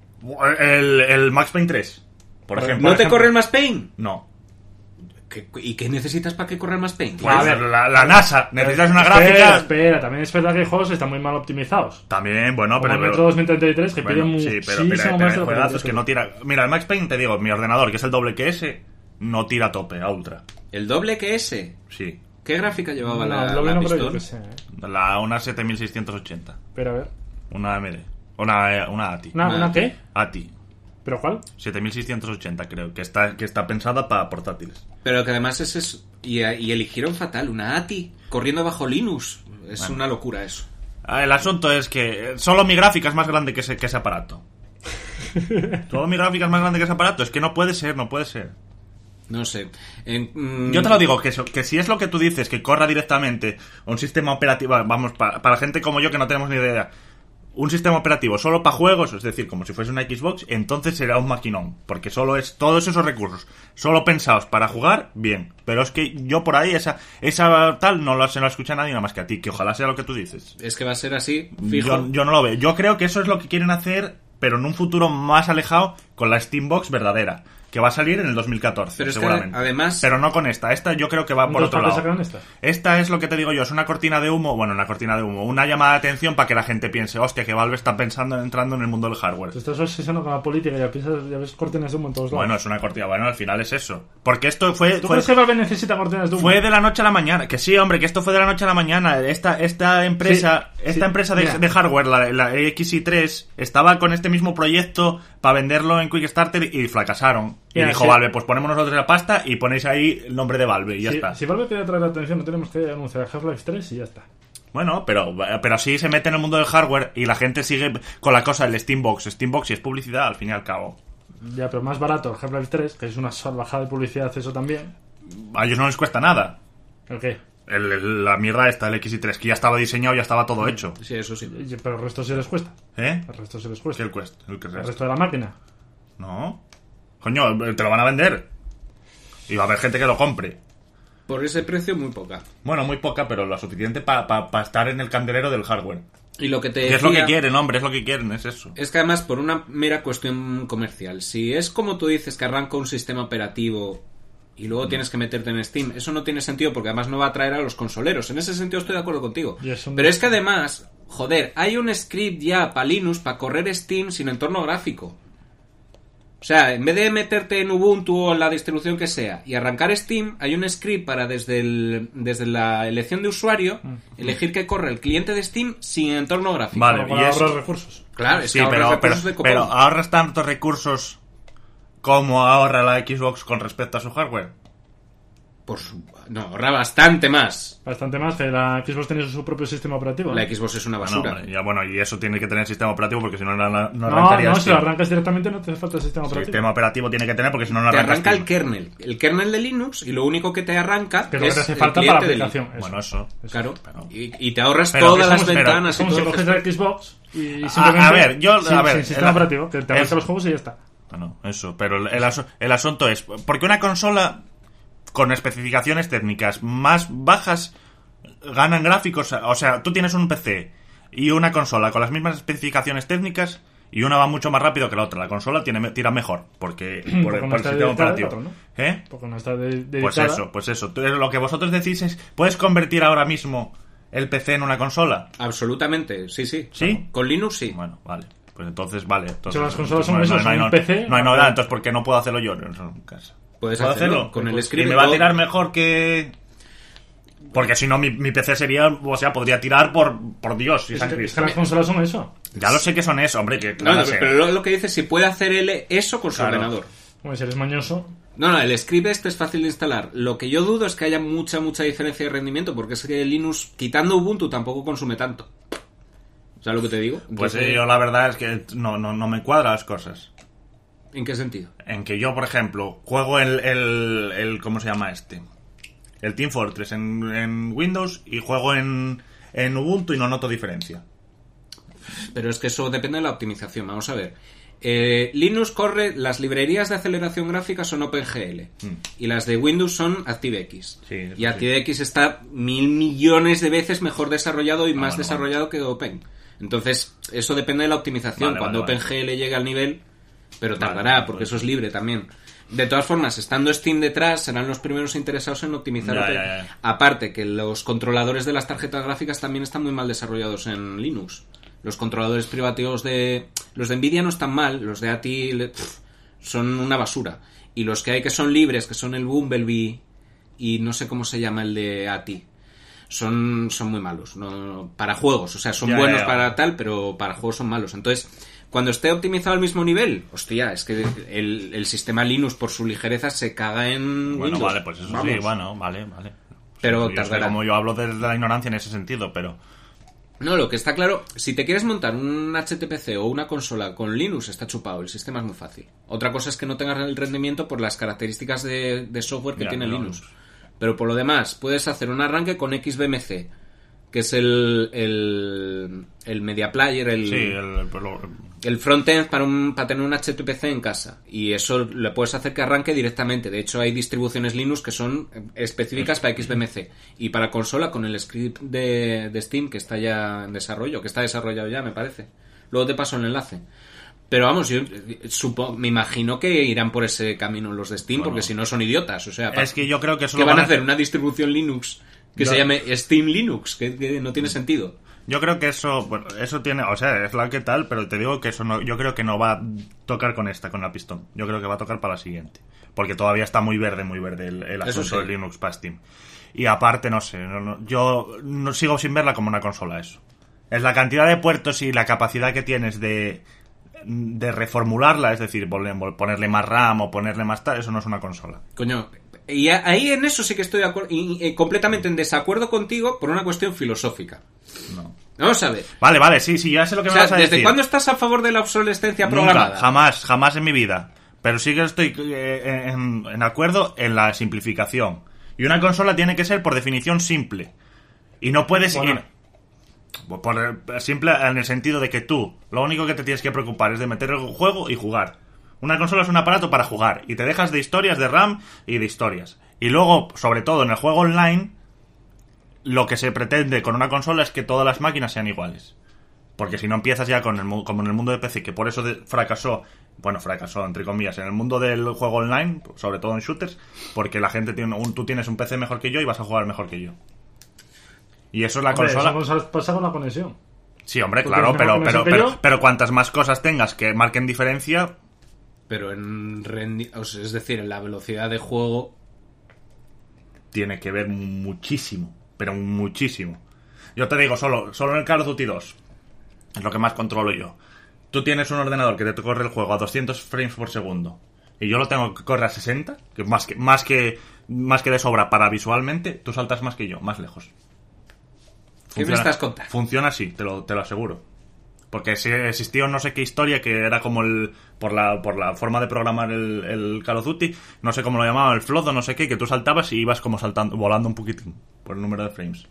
El Max Payne 3, por ejemplo. ¿No te corre el Max Payne? No. ¿Y qué necesitas para que corra el Max Payne? Pues a ver, la NASA. Necesitas una Espera, gráfica. espera, también es verdad que hay juegos que están muy mal optimizados. También, bueno, Como pero... el Metro 2033, que bueno, pide sí, pero muchísimo hay más de lo que juegazos pide. que no tira... Mira, el Max Payne, te digo, mi ordenador, que es el doble que ese, no tira a tope, a ultra. ¿El doble que ese? Sí. ¿Qué gráfica llevaba No, la lo que no creo pistol? yo que sea, Una 7680. Pero a ver... Una AMD. Una ATI. ¿Una qué? ATI. ¿Pero cuál? 7680 creo, que está pensada para portátiles. Pero que además ese es... Y eligieron fatal, una ATI, corriendo bajo Linux. Es una locura eso. El asunto es que solo mi gráfica es más grande que ese aparato. Solo mi gráfica es más grande que ese aparato. Es que no puede ser. No sé. Yo te lo digo, que si es lo que tú dices, que corra directamente un sistema operativo, vamos, para gente como yo que no tenemos ni idea, un sistema operativo solo para juegos, es decir, como si fuese una Xbox, entonces será un maquinón, porque solo es todos esos recursos, solo pensados para jugar, bien. Pero es que yo por ahí, esa tal, se lo escucha nadie nada más que a ti, que ojalá sea lo que tú dices. Es que va a ser así, fijo. Yo no lo veo. Yo creo que eso es lo que quieren hacer, pero en un futuro más alejado, con la Steambox verdadera, que va a salir en el 2014, Pero es que seguramente. además... Pero no con esta. Esta yo creo que va por Entonces, otro ¿para qué lado. sacaron esta? Esta es lo que te digo yo, es una cortina de humo, una llamada de atención para que la gente piense, hostia, que Valve está entrando en el mundo del hardware. Tú estás obsesionado con la política y ya ves cortinas de humo en todos lados. Bueno, es una cortina, al final es eso. Porque esto fue ¿Tú crees que Valve necesita cortinas de humo? de la noche a la mañana. Que sí, hombre, que esto fue de la noche a la mañana. Esta empresa, Sí, empresa mira. de hardware, la XI3, estaba con este mismo proyecto para venderlo en Quickstarter y fracasaron. Y dijo Valve, pues ponemos nosotros la pasta y ponéis ahí el nombre de Valve y ya está. Si Valve quiere atraer la atención, no tenemos que anunciar Half-Life 3 y ya está. Bueno, pero así se mete en el mundo del hardware y la gente sigue con la cosa del Steambox. Steambox y es publicidad, al fin y al cabo. Ya, pero más barato el Half-Life 3, que es una salvajada de publicidad, eso también. A ellos no les cuesta nada. ¿El qué? La mierda esta, el XI3, que ya estaba diseñado, ya estaba todo hecho. Sí, eso sí. Pero el resto sí les cuesta. ¿Eh? El resto sí les cuesta. ¿Qué el cuesta? El resto de la máquina. No. Coño, te lo van a vender. Y va a haber gente que lo compre. Por ese precio, muy poca. Bueno, muy poca, pero lo suficiente para estar en el candelero del hardware. Y lo que te decía, es lo que quieren, hombre, es lo que quieren, es eso. Es que además, por una mera cuestión comercial, si es como tú dices que arranca un sistema operativo y luego tienes que meterte en Steam, eso no tiene sentido porque además no va a atraer a los consoleros. En ese sentido estoy de acuerdo contigo. Pero es que además, joder, hay un script ya para Linux para correr Steam sin entorno gráfico. O sea, en vez de meterte en Ubuntu o en la distribución que sea y arrancar Steam, hay un script para desde la elección de usuario elegir que corre el cliente de Steam sin entorno gráfico. Vale, para ahorrar recursos. Claro, es sí, que ahorras recursos de copón. pero ¿ahorras tantos recursos como ahorra la Xbox con respecto a su hardware? No, ahorra bastante más. Bastante más, que la Xbox tiene su propio sistema operativo. La Xbox es una basura. Y eso tiene que tener sistema operativo porque si no arrancaría. No, si lo arrancas directamente no te hace falta el sistema operativo. Sistema operativo tiene que tener porque si no te arranca. Te arranca el kernel. El kernel de Linux y lo único que te arranca que es lo que te hace falta para la aplicación. Eso. Bueno, eso. Claro. Pero... Y te ahorras todas las ventanas. Como si coges la Xbox y simplemente... sin sistema operativo, que te arranca los juegos y ya está. Bueno, eso. Pero el asunto es... Porque una consola... con especificaciones técnicas más bajas ganan gráficos. O sea, tú tienes un PC y una consola con las mismas especificaciones técnicas y una va mucho más rápido que la otra. La consola tira mejor porque por el sistema operativo. Otro, ¿no? ¿Eh? Porque no está dedicada. Pues eso. Lo que vosotros decís es, ¿puedes convertir ahora mismo el PC en una consola? Absolutamente, sí. ¿Sí? Claro. Con Linux sí. Bueno, vale. Pues entonces, vale. Entonces, las consolas son eso, son un PC. No hay novedad, entonces ¿por qué no puedo hacerlo yo en casa? Puedes hacerlo con el script. Y me va a tirar mejor que... Porque si no, mi PC sería... O sea, podría tirar por Dios. Es que las consolas son eso. Ya lo sé que son eso, hombre. Que pero lo que dice, si puede hacer él eso con su ordenador. Bueno, si eres mañoso... No, el script es fácil de instalar. Lo que yo dudo es que haya mucha diferencia de rendimiento, porque es que Linux, quitando Ubuntu, tampoco consume tanto. ¿Sabes lo que te digo? Entonces, pues yo la verdad es que no me cuadran las cosas. ¿En qué sentido? En que yo, por ejemplo, juego el ¿cómo se llama este? El Team Fortress en Windows y juego en Ubuntu y no noto diferencia. Pero es que eso depende de la optimización. Vamos a ver. Linux corre... Las librerías de aceleración gráfica son OpenGL. Y las de Windows son ActiveX. Sí, y ActiveX está 1.000 millones de veces mejor desarrollado y más desarrollado que Open. Entonces, eso depende de la optimización. Cuando OpenGL llegue al nivel... Pero tardará, porque eso es libre también. De todas formas, estando Steam detrás, serán los primeros interesados en optimizar. Ya. Aparte, que los controladores de las tarjetas gráficas también están muy mal desarrollados en Linux. Los controladores privativos los de Nvidia no están mal, los de ATI son una basura. Y los que hay que son libres, que son el Bumblebee y no sé cómo se llama el de ATI, son muy malos. No, para juegos, o sea, son buenos para tal, pero para juegos son malos. Entonces... Cuando esté optimizado al mismo nivel, hostia, es que el sistema Linux por su ligereza se caga en Windows. Bueno, vale, pues eso sí, bueno, vale. Pero tardará. Como yo hablo desde la ignorancia en ese sentido, pero... No, lo que está claro, si te quieres montar un HTPC o una consola con Linux, está chupado, el sistema es muy fácil. Otra cosa es que no tengas el rendimiento por las características de software que tiene Linux. Pero por lo demás, puedes hacer un arranque con XBMC, que es el media player, el frontend para tener un HTTPC en casa, y eso le puedes hacer que arranque directamente. De hecho, hay distribuciones Linux que son específicas para XBMC, y para consola con el script de Steam que está ya en desarrollo, que está desarrollado ya, me parece. Luego te paso el enlace. Pero vamos, yo me imagino que irán por ese camino los de Steam, porque si no son idiotas. O sea, es que yo creo que eso ¿qué van a hacer? ¿Una distribución Linux que se llame Steam Linux? Que no tiene sentido. Yo creo que eso tiene, o sea, es la que tal, pero te digo que eso no, yo creo que no va a tocar con la pistón. Yo creo que va a tocar para la siguiente, porque todavía está muy verde el asunto de Linux para Steam. Y aparte, no sé, yo no sigo sin verla como una consola eso. Es la cantidad de puertos y la capacidad que tienes de de reformularla, es decir, ponerle más RAM o ponerle más tal, eso no es una consola. Coño, y ahí en eso sí que estoy de acuerdo, y completamente en desacuerdo contigo por una cuestión filosófica. No. Vamos a ver. Vale, sí, ya sé lo que me vas a decir. ¿Desde cuándo estás a favor de la obsolescencia programada? Nunca, jamás en mi vida. Pero sí que estoy en acuerdo en la simplificación. Y una consola tiene que ser por definición simple. Y no puedes... Bueno. Simple en el sentido de que tú lo único que te tienes que preocupar es de meter el juego y jugar. Una consola es un aparato para jugar y te dejas de historias, de RAM y de historias. Y luego, sobre todo en el juego online, lo que se pretende con una consola es que todas las máquinas sean iguales. Porque si no empiezas ya como en el mundo de PC, que por eso fracasó entre comillas en el mundo del juego online, sobre todo en shooters, porque la gente tú tienes un PC mejor que yo y vas a jugar mejor que yo. Y eso es la consola. Eso pasa con la conexión. Sí, hombre, claro, pero cuantas más cosas tengas que marquen diferencia. Pero es decir, en la velocidad de juego tiene que ver muchísimo, pero muchísimo. Yo te digo, solo en el Call of Duty 2 es lo que más controlo yo. Tú tienes un ordenador que te corre el juego a 200 frames por segundo y yo lo tengo que correr a 60, que más que de sobra para visualmente, tú saltas más que yo, más lejos. ¿Qué me estás contando? Funciona así, te lo aseguro. Porque si existió no sé qué historia que era como por la forma de programar el Call of Duty, no sé cómo lo llamaban, el flood o no sé qué, que tú saltabas y ibas como volando un poquitín por el número de frames.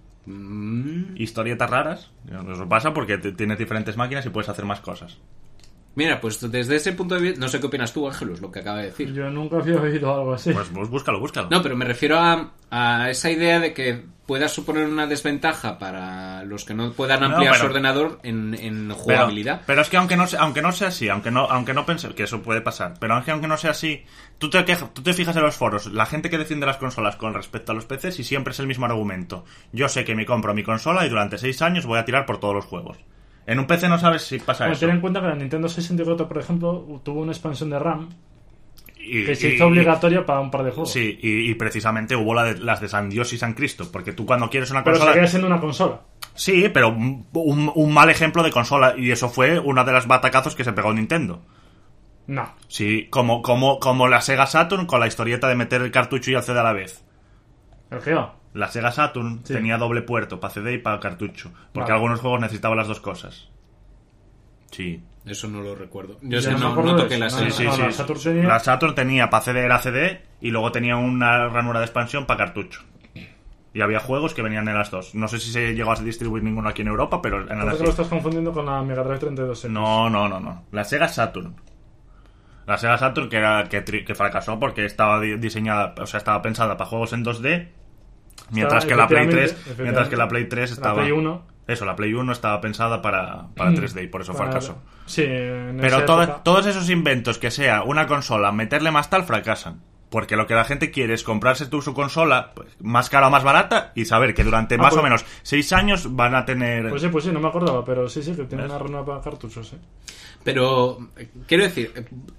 Historietas raras. Eso pasa porque tienes diferentes máquinas y puedes hacer más cosas. Mira, pues desde ese punto de vista, no sé qué opinas tú, Ángelus, lo que acaba de decir. Yo nunca había oído algo así. Pues búscalo. No, pero me refiero a esa idea de que pueda suponer una desventaja para los que no puedan ampliar su ordenador en jugabilidad. Pero es que aunque no sea así, aunque no pense que eso puede pasar, pero aunque no sea así, tú te fijas en los foros, la gente que defiende las consolas con respecto a los PCs y siempre es el mismo argumento. Yo sé que me compro mi consola y durante 6 años voy a tirar por todos los juegos. En un PC no sabes si pasa eso. Ten en cuenta que la Nintendo 64, por ejemplo, tuvo una expansión de RAM que se hizo obligatoria para un par de juegos. Sí, y precisamente hubo las de San Dios y San Cristo, porque tú cuando quieres una consola... consola... Pero seguía siendo una consola. Sí, pero un mal ejemplo de consola, y eso fue una de las batacazos que se pegó Nintendo. No. Sí, como la Sega Saturn con la historieta de meter el cartucho y el CD a la vez. ¿El Geo? La Sega Saturn tenía doble puerto para CD y para cartucho, porque algunos juegos necesitaban las dos cosas. Sí. Eso no lo recuerdo. Yo sé, no toqué la Sega. Sí. La Saturn tenía para CD, era CD, y luego tenía una ranura de expansión para cartucho. Y había juegos que venían en las dos. No sé si se llegó a distribuir ninguno aquí en Europa, pero en las dos. Lo estás confundiendo con la Mega Drive 32X. No. La Sega Saturn. La Sega Saturn que fracasó porque estaba diseñada, o sea, estaba pensada para juegos en 2D, mientras que la Play 3 estaba... La Play 1. Eso, la Play 1 estaba pensada para 3D y por eso fracasó. Sí, pero todos esos inventos que sea una consola, meterle más tal, fracasan. Porque lo que la gente quiere es comprarse su consola, pues, más cara o más barata, y saber que durante más o menos 6 años van a tener... Pues sí, no me acordaba, pero sí, que tiene una ranura para cartuchos, Pero, quiero decir,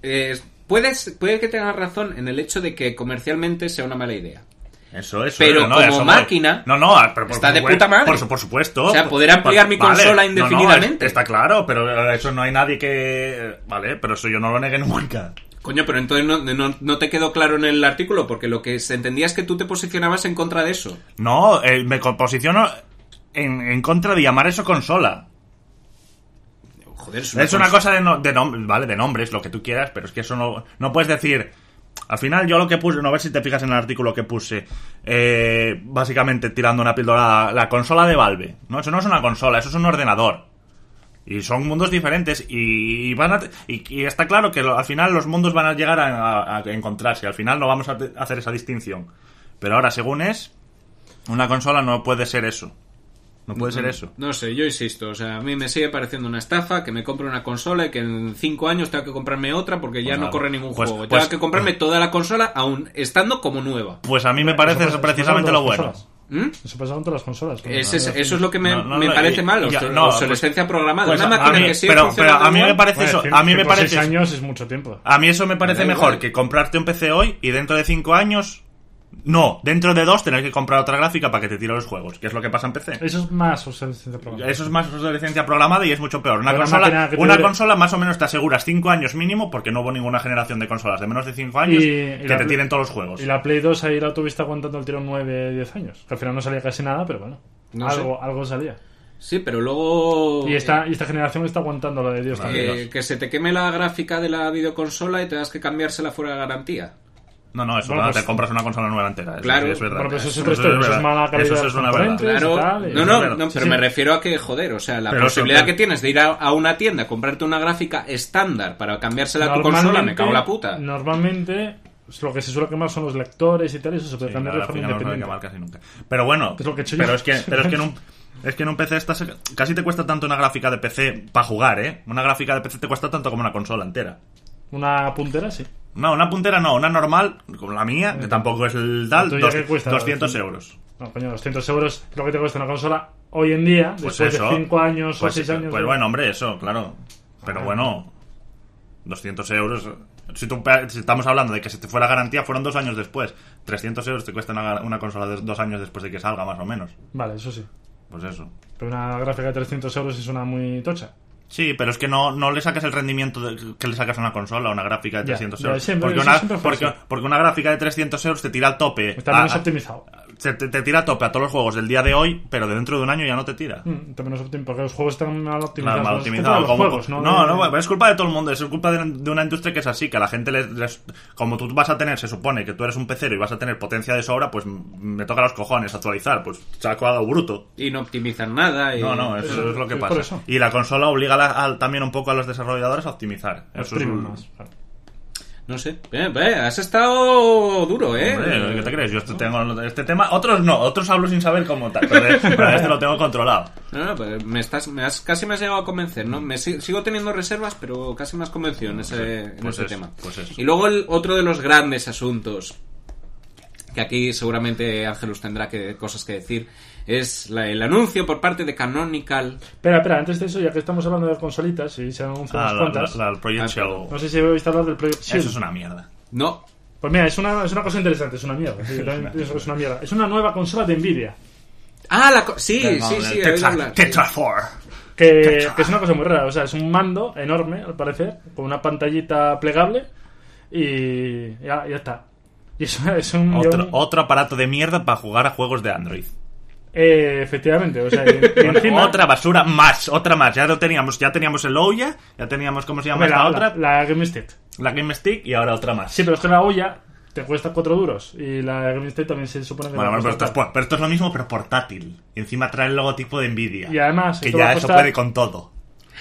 puede que tengas razón en el hecho de que comercialmente sea una mala idea. Eso, pero como máquina está de puta madre. Por supuesto. O sea, poder ampliar mi consola indefinidamente. Está claro, pero eso no hay nadie que... Vale, pero eso yo no lo negué nunca. Coño, pero entonces no te quedó claro en el artículo, porque lo que se entendía es que tú te posicionabas en contra de eso. No, me posiciono en contra de llamar eso consola. Joder, es una cosa de nombres, lo que tú quieras, pero es que eso no puedes decir... Al final yo lo que puse, no a ver si te fijas en el artículo que puse, básicamente tirando una píldora, la consola de Valve. No, eso no es una consola, eso es un ordenador. Y son mundos diferentes y está claro que al final los mundos van a llegar a encontrarse. Al final no vamos a hacer esa distinción. Pero ahora, según una consola no puede ser eso. No puede ser eso. No sé, yo insisto. O sea, a mí me sigue pareciendo una estafa que me compre una consola y que en 5 años tenga que comprarme otra porque ya no corre ningún juego. Tengo que comprarme toda la consola aún estando como nueva. Pues a mí me parece precisamente lo bueno. Eso pasa con todas las consolas. Eso es lo que me parece mal. Obsolescencia programada. Pues una máquina que sigue pero a mí me parece eso. A mí me parece 6 años es mucho tiempo. A mí eso me parece mejor que comprarte un PC hoy y dentro de 5 años No, dentro de 2 tenés que comprar otra gráfica para que te tire los juegos, que es lo que pasa en PC. Eso es más obsolescencia programada. Eso es más obsolescencia programada y es mucho peor. Una Pero consola más o menos te aseguras 5 años mínimo, porque no hubo ninguna generación de consolas de menos de 5 años que te tiren todos los juegos. Y la Play 2 ahí la tuviste aguantando el tirón 9-10 años. Que al final no salía casi nada, pero bueno. Algo salía. Sí, pero luego... Y esta generación está aguantando lo de Dios también. Que se te queme la gráfica de la videoconsola y tengas que cambiársela fuera de garantía. No, eso bueno, pues, te compras una consola nueva entera. Claro. Sí, es verdad. Bueno, pues eso es mala calidad. Eso es una verdad. Claro. No, pero sí. me refiero a que, joder, o sea, la posibilidad que tienes de ir a una tienda a comprarte una gráfica estándar para cambiársela a tu consola, me cago en la puta. Normalmente, lo que se suele quemar son los lectores y tal, y eso se puede cambiar de forma independiente. No casi nunca. Pero bueno, es lo que he hecho pero yo. es que en un PC casi te cuesta tanto una gráfica de PC para jugar, ¿eh? Una gráfica de PC te cuesta tanto como una consola entera. Una puntera, sí. No, una puntera no, una normal, como la mía, que tampoco es el tal, 200 euros. No, coño, 200 euros es lo que te cuesta una consola hoy en día, pues después eso, de 5 años pues o 6 años. Pues bueno, hombre, eso, claro. Pero bueno, 200 euros... Si estamos hablando de que se te fue la garantía, fueron 2 años después. 300 euros te cuesta una consola de 2 años después de que salga, más o menos. Vale, eso sí. Pues eso. Pero una gráfica de 300 euros es una muy tocha. Sí, pero es que no le sacas el rendimiento que le sacas a una consola, a una gráfica de 300 euros. Siempre, porque una gráfica de 300 euros te tira al tope. Está menos optimizado. Te tira a tope a todos los juegos del día de hoy, pero dentro de un año ya no te tira. Está menos optimizado, porque los juegos están mal optimizados. Mal optimizados. No, es culpa de todo el mundo. Es culpa de una industria que es así, que a la gente como tú vas a tener, se supone que tú eres un pecero y vas a tener potencia de sobra, pues me toca los cojones actualizar. Pues saco algo bruto. Y no optimizan nada. Y... No, eso es lo que pasa. Y la consola obliga también un poco a los desarrolladores a optimizar. Eso es más. No sé. Has estado duro, ¿eh? Hombre, ¿qué te crees? Yo tengo este tema. Otros no, otros hablo sin saber cómo tal. Pero este lo tengo controlado. No, pues casi me has llegado a convencer, ¿no? Sigo teniendo reservas, pero casi me has convencido en ese tema. Pues eso. Y luego otro de los grandes asuntos, que aquí seguramente Ángelus tendrá cosas que decir, es el anuncio por parte de Canonical. Espera, antes de eso, ya que estamos hablando de consolitas y se han anunciado unas cuantas. El Project Shield. No sé si habéis hablar del Project Shield. Eso es una mierda. No. Pues mira, es una cosa interesante, es una mierda. Sí, es una mierda. Es una nueva consola de Nvidia. Sí, Tetra 4. Que es una cosa muy rara. O sea, es un mando enorme, al parecer, con una pantallita plegable y ya está. Y es otro aparato de mierda para jugar a juegos de Android. Efectivamente, o sea, y encima, otra basura más. Ya teníamos el Ouya, ya teníamos, ¿cómo se llama esta otra? La Game Stick. La Game Stick y ahora otra más. Sí, pero es que la Ouya te cuesta 4 duros y la Game Stick también se supone que pero esto es lo mismo, pero portátil. Y encima trae el logotipo de Nvidia. Y además, que ya eso puede con todo.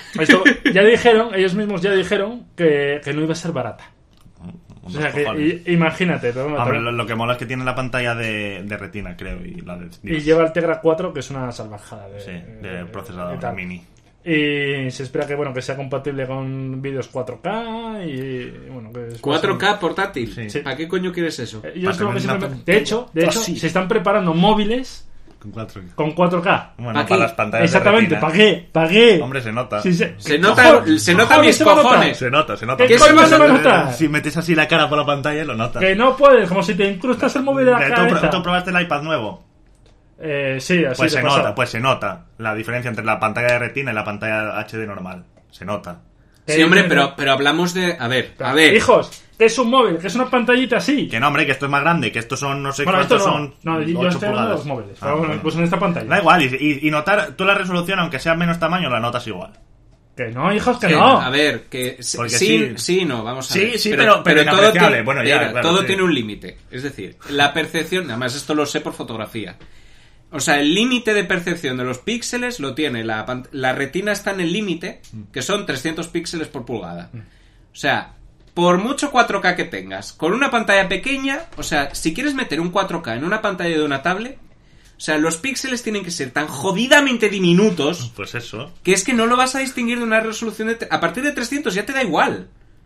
Ellos mismos ya dijeron que no iba a ser barata. O sea, que imagínate. Hombre, lo que mola es que tiene la pantalla de retina, creo. Y lleva el Tegra 4, que es una salvajada de procesador mini. Y se espera que sea compatible con vídeos 4K y bueno, que es 4K portátil. Sí. ¿Para qué coño quieres eso? De hecho, se están preparando móviles con 4K. Bueno, para las pantallas. Exactamente, ¿para qué? Hombre, se nota. Se nota mis cojones. Se nota. ¿Qué se va a notar? Si metes así la cara por la pantalla, lo notas. Que no puedes, como si te incrustas el móvil de la cabeza. ¿Tú probaste el iPad nuevo? Sí, así Pues se nota la diferencia entre la pantalla de retina y la pantalla HD normal. Se nota. Sí, hombre, pero hablamos de... A ver. Hijos, es un móvil, que es una pantallita así. Que no, hombre, que esto es más grande, que estos son, no sé cuántos son. No, yo estoy hablando de los móviles. Pues en esta pantalla. Da igual, y notar, tú la resolución, aunque sea menos tamaño, la notas igual. Que no, hijos, que no. A ver, que sí, no, vamos a ver. Sí, pero todo tiene, todo tiene un límite. Es decir, la percepción, además esto lo sé por fotografía. O sea, el límite de percepción de los píxeles lo tiene la retina está en el límite, que son 300 píxeles por pulgada. O sea, por mucho 4K que tengas, con una pantalla pequeña, o sea, si quieres meter un 4K en una pantalla de una tablet, o sea, los píxeles tienen que ser tan jodidamente diminutos, pues eso, que es que no lo vas a distinguir de una resolución a partir de 300 ya te da igual.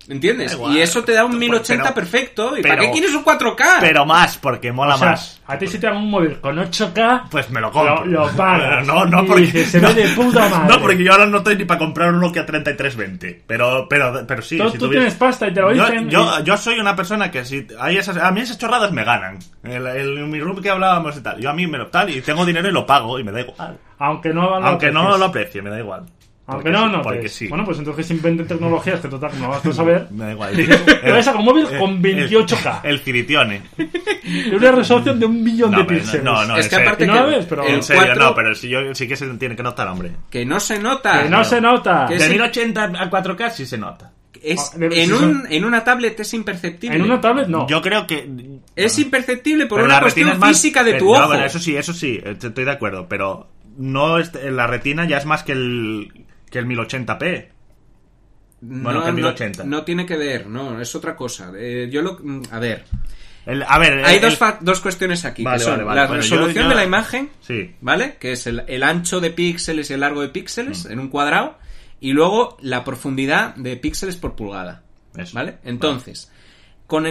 ¿Me entiendes? Da igual. Y eso te da un 1080 Pero- perfecto. ¿Y pero- para qué quieres un 4K? Pero más, porque mola O sea, más. a ti si te dan un móvil con 8K, Pues me lo compro. Lo pagas. No, Y porque... dices, se ve de puta madre. No, porque yo ahora no estoy ni para comprar un Nokia 3320. Pero sí. tú si tú tuviera- tienes pasta y te lo dicen. Yo soy una persona que si hay a mí esas chorradas me ganan. Mi room que hablábamos y tal. Yo a mí me lo tal y tengo dinero y lo pago y me da igual. Aunque no lo Aunque no aprecies. lo aprecie, me da igual. Aunque Porque no sí, notes. Porque sí. Bueno, pues entonces inventen tecnologías que total, como no vas a saber. Me da igual. Te vas a un móvil con 28K. El Ciritione. De una resolución de 1 millón de píxeles. No, Es en que serio. aparte ¿Y no que la ves? Pero- el En serio, 4 no, pero sí que se tiene que notar, hombre. que no se nota. Que no se nota. Que De sí. 1080 a 4K sí se nota. Es, Si en una tablet es imperceptible. En una tablet no. Yo creo que... Es imperceptible por Pero una la retina cuestión es más- física de pero- tu no, ojo. bueno, eso sí, estoy de acuerdo, pero no la retina ya es más que el 1080p. Bueno, que el 1080. No tiene que ver, no, es otra cosa. A ver, Hay hay dos cuestiones aquí, Vale, que son vale, vale. la Bueno, resolución yo- de la imagen, Sí. ¿vale? Que es el ancho de píxeles y el largo de píxeles en un cuadrado, y luego la profundidad de píxeles por pulgada, Eso. ¿vale? Entonces, con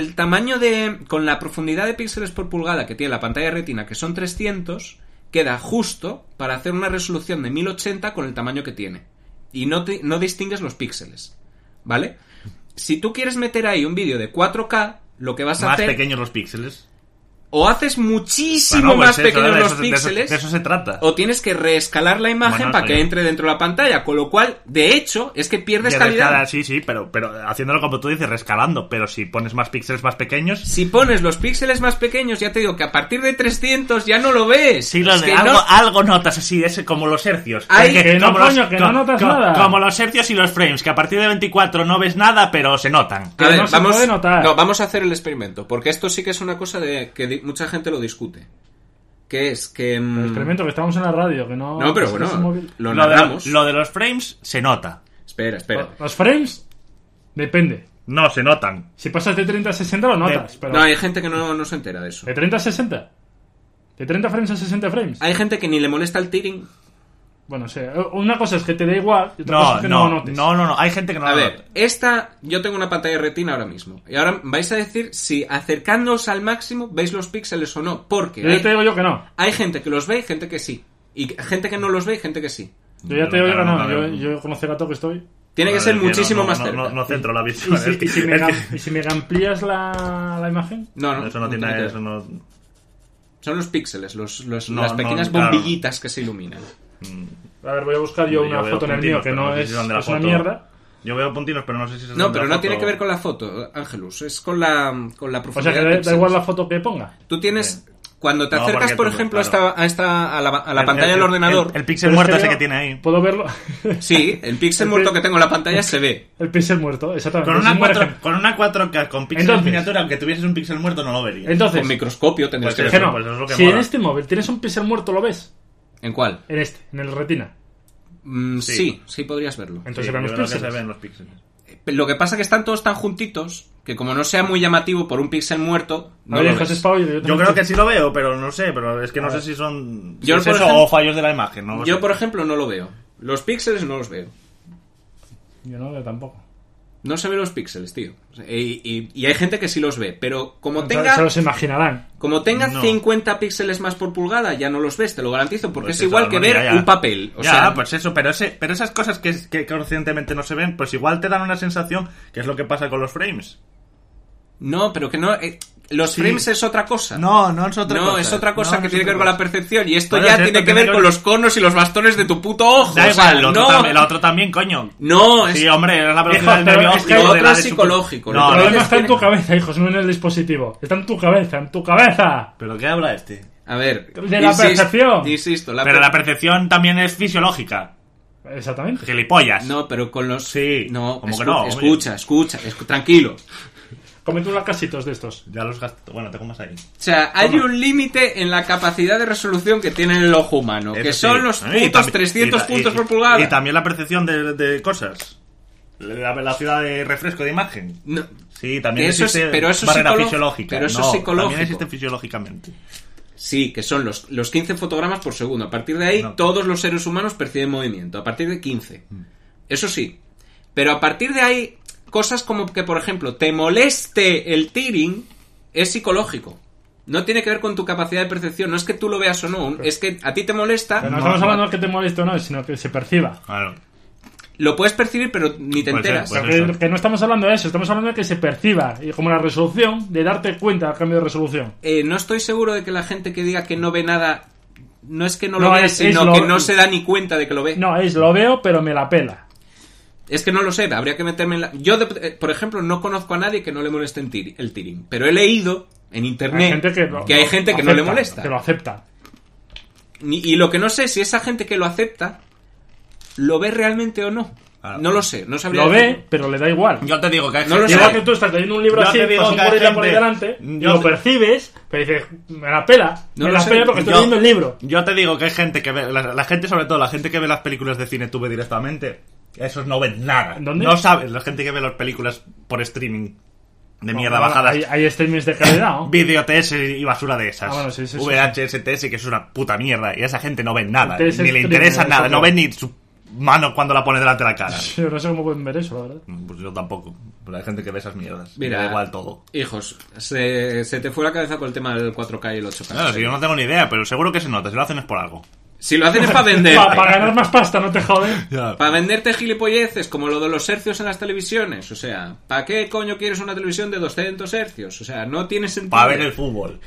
la profundidad de píxeles por pulgada que tiene la pantalla retina, que son 300, queda justo para hacer una resolución de 1080 con el tamaño que tiene. Y no distingues los píxeles, ¿vale? Si tú quieres meter ahí un vídeo de 4K, lo que vas a Más hacer... pequeños los píxeles. O haces muchísimo Bueno, pues más eso, pequeños de los eso- píxeles, de eso se trata. o tienes que reescalar la imagen Bueno, para sí. que entre dentro de la pantalla, con lo cual, de hecho, es que pierdes calidad. Sí, pero haciéndolo como tú dices, rescalando. Pero si pones más píxeles más pequeños... Si pones los píxeles más pequeños, ya te digo que a partir de 300 ya no lo ves. Sí, Es que no- algo notas así, es como los hercios. Ay, que no, como coño, que no notas nada. Como los hercios y los frames, que a partir de 24 no ves nada, pero se notan. Que no se puede notar. vamos a hacer el experimento, porque esto sí que es una cosa de que mucha gente lo discute. Que es que... El experimento que estamos en la radio, que no. No, pero que bueno, es un móvil. lo de, narramos. lo de los frames se nota. Espera. Los frames, depende. No, se notan. Si pasas de 30 a 60 lo notas. Pero No, hay gente que no se entera de eso. ¿De 30 a 60? ¿De 30 frames a 60 frames? Hay gente que ni le molesta el tearing. Bueno, o sea, una cosa es que te da igual y otra cosa es que no lo notes. No, hay gente que no A lo ver, nota. yo tengo una pantalla retina ahora mismo. Y ahora vais a decir si acercándoos al máximo veis los píxeles o no. Porque Yo ya te digo yo que no. hay gente que los ve y gente que sí. Y gente que no los ve y gente que sí. Yo ya te digo yo que no. no. Yo conocer a todo que estoy. Tiene que Vale, ser es que muchísimo no, más no, cerca. No centro la ¿Y visión. si, es que- y si me, es que- y si me amplías la imagen? No, Eso no tiene que ver. eso no... Son los píxeles, No, las no, pequeñas claro. bombillitas que se iluminan. A ver, voy a buscar yo una veo foto en el puntinos, mío que pero no no sé es, si son de la es una foto. mierda. Yo veo puntinos, pero no sé si son No, de pero la no tiene foto. que ver con la foto, Ángelus. Es con la O profundidad sea, que de da píxeles. igual la foto que ponga. Tú tienes... Cuando te No, acercas, porque por tú- ejemplo, claro. a la pantalla del ordenador... El píxel Pero muerto es ese yo que tiene ahí. Puedo verlo. Sí, el píxel muerto que tengo en la pantalla se ve. El píxel muerto, exactamente. Con Es una, un buen 4, ejemplo. con una 4K con píxel Entonces- miniatura, aunque tuvieses un píxel muerto, no lo verías. Entonces, Con microscopio tendrías Pues que que ver. no. pues eso es lo que Si mola. en este móvil tienes un píxel muerto, ¿lo ves? ¿En cuál? En el retina. Sí podrías verlo. Entonces Sí, eran los yo creo que píxeles. se ven los píxeles. Lo que pasa es que están todos tan juntitos que como no sea muy llamativo por un píxel muerto, no A ver, lo José ves. Pau, Yo creo que sí lo veo, pero no sé, pero es que no sé si son... si Yo, es por eso ejemplo- o fallos de la imagen, ¿no? lo Yo, sé. por ejemplo, no lo veo. Los píxeles no los veo. Yo no veo tampoco. No se ven los píxeles, tío. Y hay gente que sí los ve, pero como Se tenga los imaginarán. No. 50 píxeles más por pulgada, ya no los ves, te lo garantizo, porque Pues es eso, igual que no, ver ya. un papel. O ya, sea, pues eso, pero esas cosas que conscientemente no se ven, pues igual te dan una sensación que es lo que pasa con los frames. no, pero que no... los Sí. frames es otra cosa. No es otra No, cosa. es otra cosa No, que es tiene que otra ver con la cosa. percepción. Y esto Bueno, ya si tiene esto que tiene ver que con ver- los conos y los bastones de tu puto ojo. Da o sea, igual, lo otro, no, también, lo otro también, coño. no, es... Sí, hombre, es la velocidad Hijo, del pero nervio es que óptico lo de otro la es de psicológico. No, El problema no, está en tu cabeza, hijos, no en el dispositivo. Está en tu cabeza, en tu cabeza. ¿Pero qué habla este? A ver... De la percepción. Insisto, Pero la percepción también es fisiológica. Exactamente. Gilipollas. No, pero con los... Sí, No, como que no, oye. escucha, tranquilo. Cómete unos casitos de estos. Ya los gasto. Bueno, tengo más ahí. O sea, hay un límite en la capacidad de resolución que tiene el ojo humano, que Eso son sí. los Y putos también- 300 y- puntos y- por pulgada. Y también la percepción de cosas. La velocidad de refresco de imagen. No, Sí, también Que eso es- existe pero eso es barrera psicolo- fisiológica. pero eso No, es psicológico. También existe fisiológicamente. sí, que son los 15 fotogramas por segundo. A partir de ahí, No. todos los seres humanos perciben movimiento. A partir de 15. Eso sí. Pero a partir de ahí, cosas como que, por ejemplo, te moleste el tearing, es psicológico. No tiene que ver con tu capacidad de percepción. No es que tú lo veas o no. Es que a ti te molesta. Pero no estamos hablando de que te moleste o no, sino que se perciba. Claro. Lo puedes percibir, pero ni te enteras. Que no estamos hablando de eso. Estamos hablando de que se perciba. Y como la resolución, de darte cuenta del cambio de resolución. No estoy seguro de que la gente que diga que no ve nada... No es que no lo vea, sino que no se da ni cuenta de que lo ve. No, lo veo, pero me la pela. Es que no lo sé. Habría que meterme en la... Yo, por ejemplo, no conozco a nadie que no le moleste el tearing. Pero he leído... en internet que hay gente que no le molesta, que lo acepta, y lo que no sé si esa gente que lo acepta lo ve realmente o no. No lo sé, no sabría lo decirlo. ve, pero le da igual. Yo te digo que hay no gente... Igual que tú estás leyendo un libro así, pasas por ella por ahí delante, y lo percibes, pero dices, me la pela, porque estoy leyendo el libro. Yo te digo que hay gente que ve, la gente, sobre todo la gente que ve las películas de cine tú ve directamente, esos no ven nada. ¿Dónde? No sabes, la gente que ve las películas por streaming de mierda bajadas. Hay streamings de calidad, ¿no? Vídeo TS y basura de esas. Bueno, sí. VHS, TS, que es una puta mierda. Y esa gente no ve nada. TS Ni le interesa nada. No ve ni su mano cuando la pone delante de la cara. Yo no sé cómo pueden ver eso, la verdad. Pues yo tampoco. Pero hay gente que ve esas mierdas. Mira, me da igual todo. Hijos, se te fue la cabeza con el tema del 4K y el 8K. Claro, si yo no tengo ni idea, pero seguro que se nota. Si lo hacen es por algo. Si lo hacen es para vender. Para ganar más pasta, no te joden. Para venderte gilipolleces, como lo de los hercios en las televisiones. O sea, ¿para qué coño quieres una televisión de 200 hercios? O sea, no tiene sentido. Para ver el fútbol.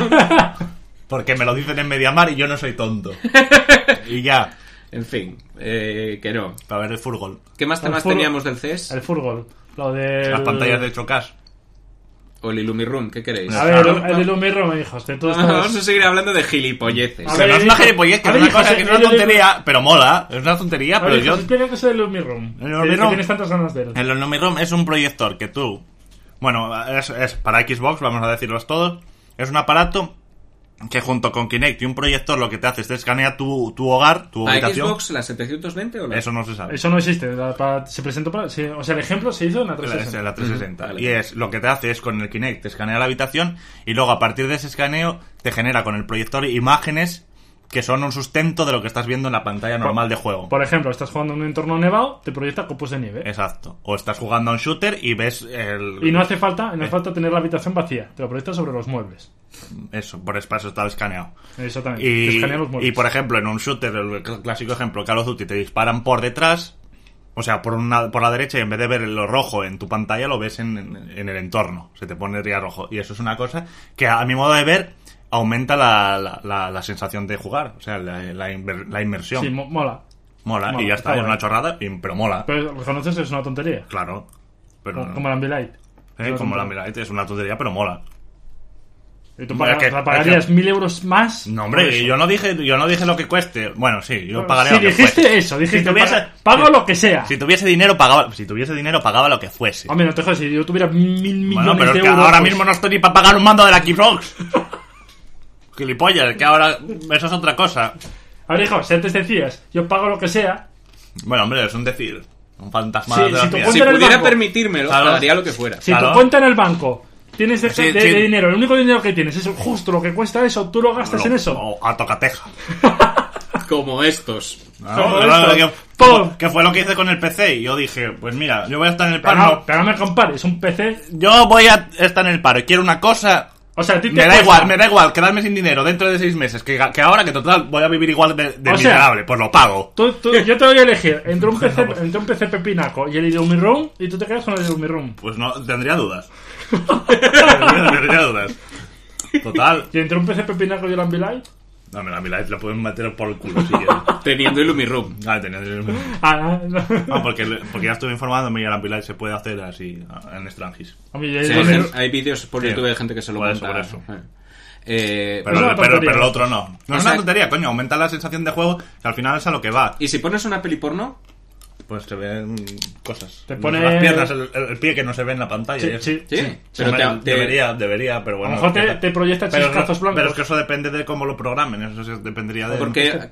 Porque me lo dicen en Mediamar y yo no soy tonto. Y ya. En fin, que no. Para ver el fútbol. ¿Qué más temas teníamos del CES? El fútbol. Lo de las pantallas de 8K. O el Illumiroom, ¿qué queréis? A ver, el Illumiroom, hijos. Vamos a seguir hablando de gilipolleces. O sea, no es una gilipollez, que es una cosa que es una tontería, pero mola. Es una tontería, pero yo... Explica qué es el Illumiroom. Que tienes tantas ganas de él. El Illumiroom es un proyector que tú... Bueno, es para Xbox, vamos a decirlos todos. Es un aparato que junto con Kinect y un proyector lo que te hace es te escanea tu hogar, tu habitación. ¿Xbox la 720 o la? Eso no se sabe. Eso no existe. Se presentó para... Sí, o sea, el ejemplo se hizo en la 360. En la 360. Vale. Y es lo que te hace es con el Kinect te escanea la habitación y luego a partir de ese escaneo te genera con el proyector imágenes que son un sustento de lo que estás viendo en la pantalla normal de juego. Por ejemplo, estás jugando en un entorno nevado, te proyecta copos de nieve. Exacto. O estás jugando a un shooter y ves el... Y no hace falta tener la habitación vacía. Te lo proyecta sobre los muebles. Eso, por eso está escaneado. Eso también. Y, te escanea los muebles. Y por ejemplo, en un shooter, el clásico ejemplo, Call of Duty, te disparan por detrás, o sea, por la derecha, y en vez de ver lo rojo en tu pantalla, lo ves en el entorno. Se te pone ya rojo. Y eso es una cosa que, a mi modo de ver, aumenta la sensación de jugar. O sea, la inmersión. Sí, mola. Mola, y ya está. Es una chorrada, pero mola. Pero reconoces que es una tontería. Claro. Pero como el Ambilight. Como el Ambilight, es una tontería, pero mola. ¿Y tú pagarías 1.000 euros más? No, hombre, yo no dije lo que cueste. Bueno, sí, yo pagaría lo que dijiste fuese. Eso, dijiste pago lo que sea. Si tuviese dinero, pagaba lo que fuese. Hombre, no te jodas, si yo tuviera 1.000 millones bueno, pero de es que euros... ahora mismo no estoy ni para pagar un mando de la Xbox. Gilipollas, que ahora eso es otra cosa. A ver, hijo, si antes decías, yo pago lo que sea... Bueno, hombre, es un decir. Un fantasma sí, de la si pudiera permitírmelo, pagaría lo que fuera. Si tu cuenta en el banco... Tienes de dinero, el único dinero que tienes es justo lo que cuesta eso, tú lo gastas en eso. O a tocateja. Como estos. ¿Qué fue lo que hice con el PC? Y yo dije, pues mira, yo voy a estar en el paro. Pero no me compares, un PC. Yo voy a estar en el paro y quiero una cosa. O sea, a ti me da igual quedarme sin dinero dentro de 6 meses que ahora que total voy a vivir igual de miserable, pues lo pago. Yo te voy a elegir entre un PC pepinaco y el Illumiroom y tú te quedas con el Illumiroom. Pues no, tendría dudas. tendría dudas. Total. ¿Y entre un PC pepinaco y el Ambilight? No, el Ambilight lo pueden meter por el culo si quieren. Teniendo Illumiroom. Teniendo Illumiroom. No, porque ya estuve informándome y el Ambilight se puede hacer así en Strangis. Hay vídeos por YouTube de gente que se lo monta. Por eso. Pero el otro no. No es una tontería, coño. Aumenta la sensación de juego que al final es a lo que va. ¿Y si pones una peli porno? Pues se ven cosas. Te pone las piernas, el pie que no se ve en la pantalla. Sí. Pero debería, pero bueno. A lo mejor te proyecta chiscazos blancos. Pero es que eso depende de cómo lo programen. Eso dependería de. Porque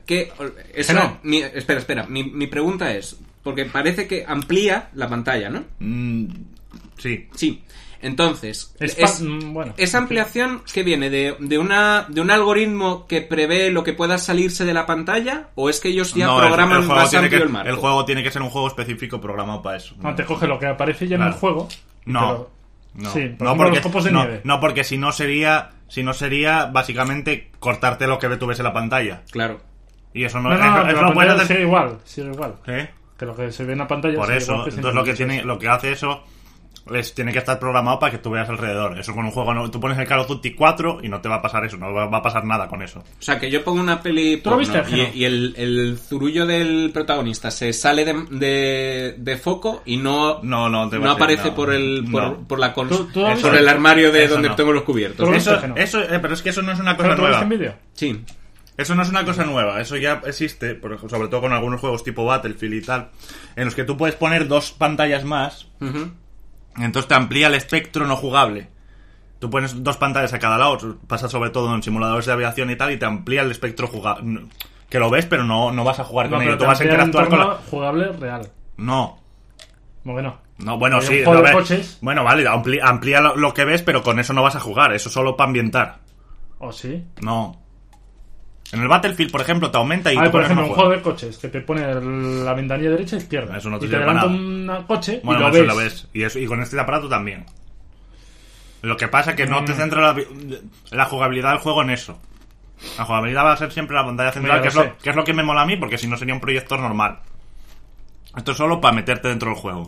espera. Mi pregunta es porque parece que amplía la pantalla, ¿no? Sí. Sí. Entonces, bueno, esa ampliación que viene de un algoritmo que prevé lo que pueda salirse de la pantalla, o es que ellos ya programan más amplio el marco. El juego tiene que ser un juego específico programado para eso. No, te coge lo que aparece ya en el juego. No, sí, no, porque los copos de nieve. No, porque si no sería básicamente cortarte lo que tú ves en la pantalla. Claro. Y eso no, eso no puede hacer. Sigue igual. ¿Eh? Que lo que se ve en la pantalla. Por eso, entonces lo que hace eso tiene que estar programado para que tú veas alrededor. Eso con un juego, no, tú pones el Call of Duty 4 y no te va a pasar eso, no va a pasar nada con eso. O sea, que yo pongo una peli porno, ¿viste, y el zurullo del protagonista se sale de foco y no aparece por el armario de donde tengo los cubiertos. Pero es que eso no es una cosa nueva. ¿En vídeo? Sí. Eso no es una cosa nueva, eso ya existe, sobre todo con algunos juegos tipo Battlefield y tal, en los que tú puedes poner 2 pantallas más. Entonces te amplía el espectro no jugable. Tú pones 2 pantallas a cada lado, pasa sobre todo en simuladores de aviación y tal, y te amplía el espectro jugable. Que lo ves, pero no vas a jugar con ello. Tú vas a interactuar con la... jugable real. No. ¿Cómo que no? No, bueno, sí. A ver. Bueno, vale, amplía lo que ves, pero con eso no vas a jugar. Eso solo para ambientar. ¿Oh, sí? No. En el Battlefield, por ejemplo, te aumenta y te por ejemplo, un juego de coches que te pone la ventanilla derecha e izquierda. Eso no te y te adelanta un coche y lo ves. Y con este aparato también. Lo que pasa es que no te centra la jugabilidad del juego en eso. La jugabilidad va a ser siempre la pantalla central, que es lo que me mola a mí, porque si no sería un proyector normal. Esto es solo para meterte dentro del juego.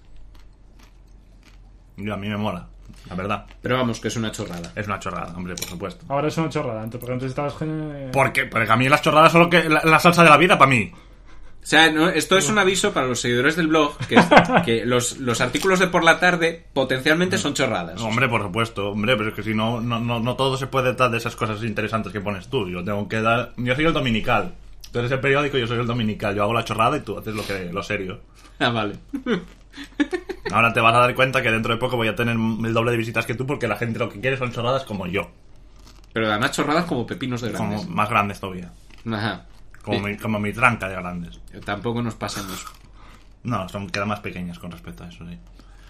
Y a mí me mola, la verdad. Pero vamos, que es una chorrada. Es una chorrada, hombre, por supuesto. Ahora es una chorrada, porque antes estabas... Porque a mí las chorradas son la salsa de la vida para mí. O sea, esto es un aviso para los seguidores del blog, que los artículos de por la tarde potencialmente son chorradas. Hombre, por supuesto, hombre, pero es que si no todo se puede dar de esas cosas interesantes que pones tú. Yo soy el dominical. Tú eres el periódico, yo soy el dominical. Yo hago la chorrada y tú haces lo serio. Ah, vale. Ahora te vas a dar cuenta que dentro de poco voy a tener el doble de visitas que tú, porque la gente lo que quiere son chorradas como yo. Pero además chorradas como pepinos de grandes. Como más grandes todavía. Ajá. Como mi tranca de grandes. Tampoco nos pasamos. No, quedan más pequeñas con respecto a eso, sí.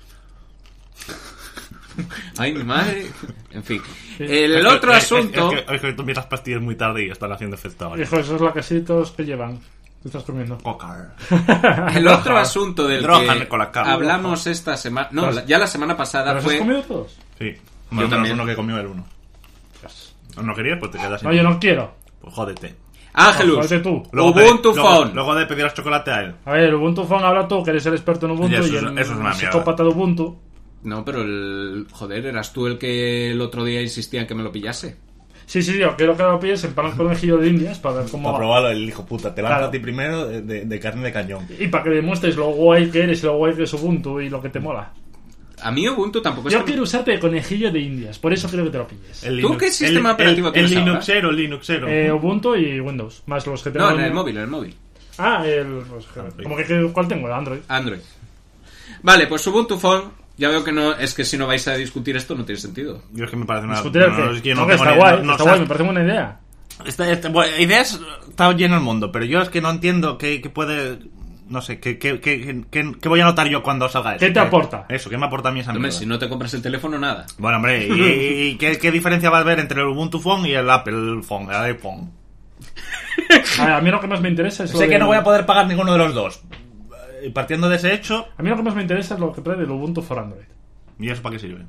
Ay, mi madre. En fin. El otro asunto... Es que tú miras pastillas muy tarde y están haciendo efecto ahora. Hijo, eso es la casitos que llevan. ¿Qué estás comiendo? Cocar. El otro asunto del que hablamos esta semana... No, ya la semana pasada ¿Los fue... has comido todos? Sí. Yo también. Uno que comió el uno. ¿No querías? Pues te quedas sin... No, yo no quiero. Pues jódete. Ángelus, jódete tú. Ubuntu Phone. Luego de pedir chocolate a él. A ver, el Ubuntu Phone, habla tú, que eres el experto en Ubuntu y el eso es una psicópata de Ubuntu. No, pero eras tú el que el otro día insistía en que me lo pillase. Sí, yo quiero que lo pilles en pan con conejillo de indias para ver cómo para va. probarlo, el hijo puta. Te lanza a ti primero de carne de cañón. Y para que demuestres lo guay que eres, lo guay que es Ubuntu y lo que te mola. A mí Ubuntu tampoco es... Yo quiero usarte de conejillo de indias, por eso quiero que te lo pilles. ¿Tú qué sistema operativo tienes ahora? El Linuxero. Ubuntu y Windows, más los que tengo... No, en el móvil. Ah, ¿cómo que cuál tengo? El Android. Vale, pues Ubuntu Phone... Ya veo que no, es que si no vais a discutir esto no tiene sentido. Yo es que me parece una... ¿Discutir el qué? Está guay, me parece buena idea. Ideas está lleno el mundo, pero yo es que no entiendo qué puede... No sé, ¿qué voy a notar yo cuando salga eso? ¿Qué te aporta? Eso, ¿qué me aporta a mí esa mierda? Si no te compras el teléfono, nada. Bueno, hombre, ¿y qué diferencia va a haber entre el Ubuntu Phone y el Apple Phone, el iPhone? A mí lo que más me interesa es... Sé que no voy a poder pagar ninguno de los dos. Y partiendo de ese hecho... A mí lo que más me interesa es lo que trae el Ubuntu for Android. ¿Y eso para qué sirve?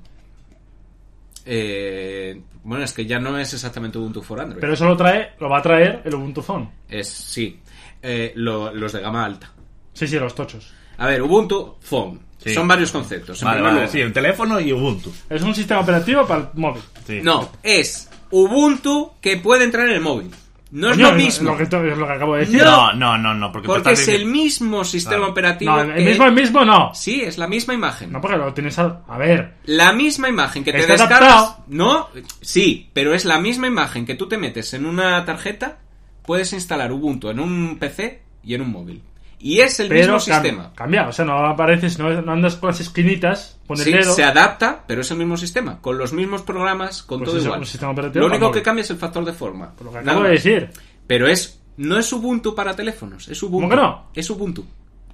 Bueno, es que ya no es exactamente Ubuntu for Android. Pero eso lo va a traer el Ubuntu Phone. Sí. Los de gama alta. Sí, los tochos. A ver, Ubuntu Phone. Sí. Son varios conceptos. Vale, sí, el teléfono y Ubuntu. Es un sistema operativo para el móvil. Sí. No, es Ubuntu que puede entrar en el móvil. No es lo mismo. Es lo que acabo de decir. No. Porque es el mismo sistema operativo. No, el mismo no. Sí, es la misma imagen. No, porque lo tienes a ver. La misma imagen que te ¿Está descargas. adaptado? No, sí, pero es la misma imagen que tú te metes en una tarjeta. Puedes instalar Ubuntu en un PC y en un móvil. Y es el mismo sistema. Cambia, o sea, no apareces, no andas con las esquinitas, con el dedo. Se adapta, pero es el mismo sistema. Con los mismos programas, con todo igual. Lo único que cambia es el factor de forma. Por lo que acabo de decir. Pero no es Ubuntu para teléfonos, es Ubuntu. ¿Cómo que no? Es Ubuntu.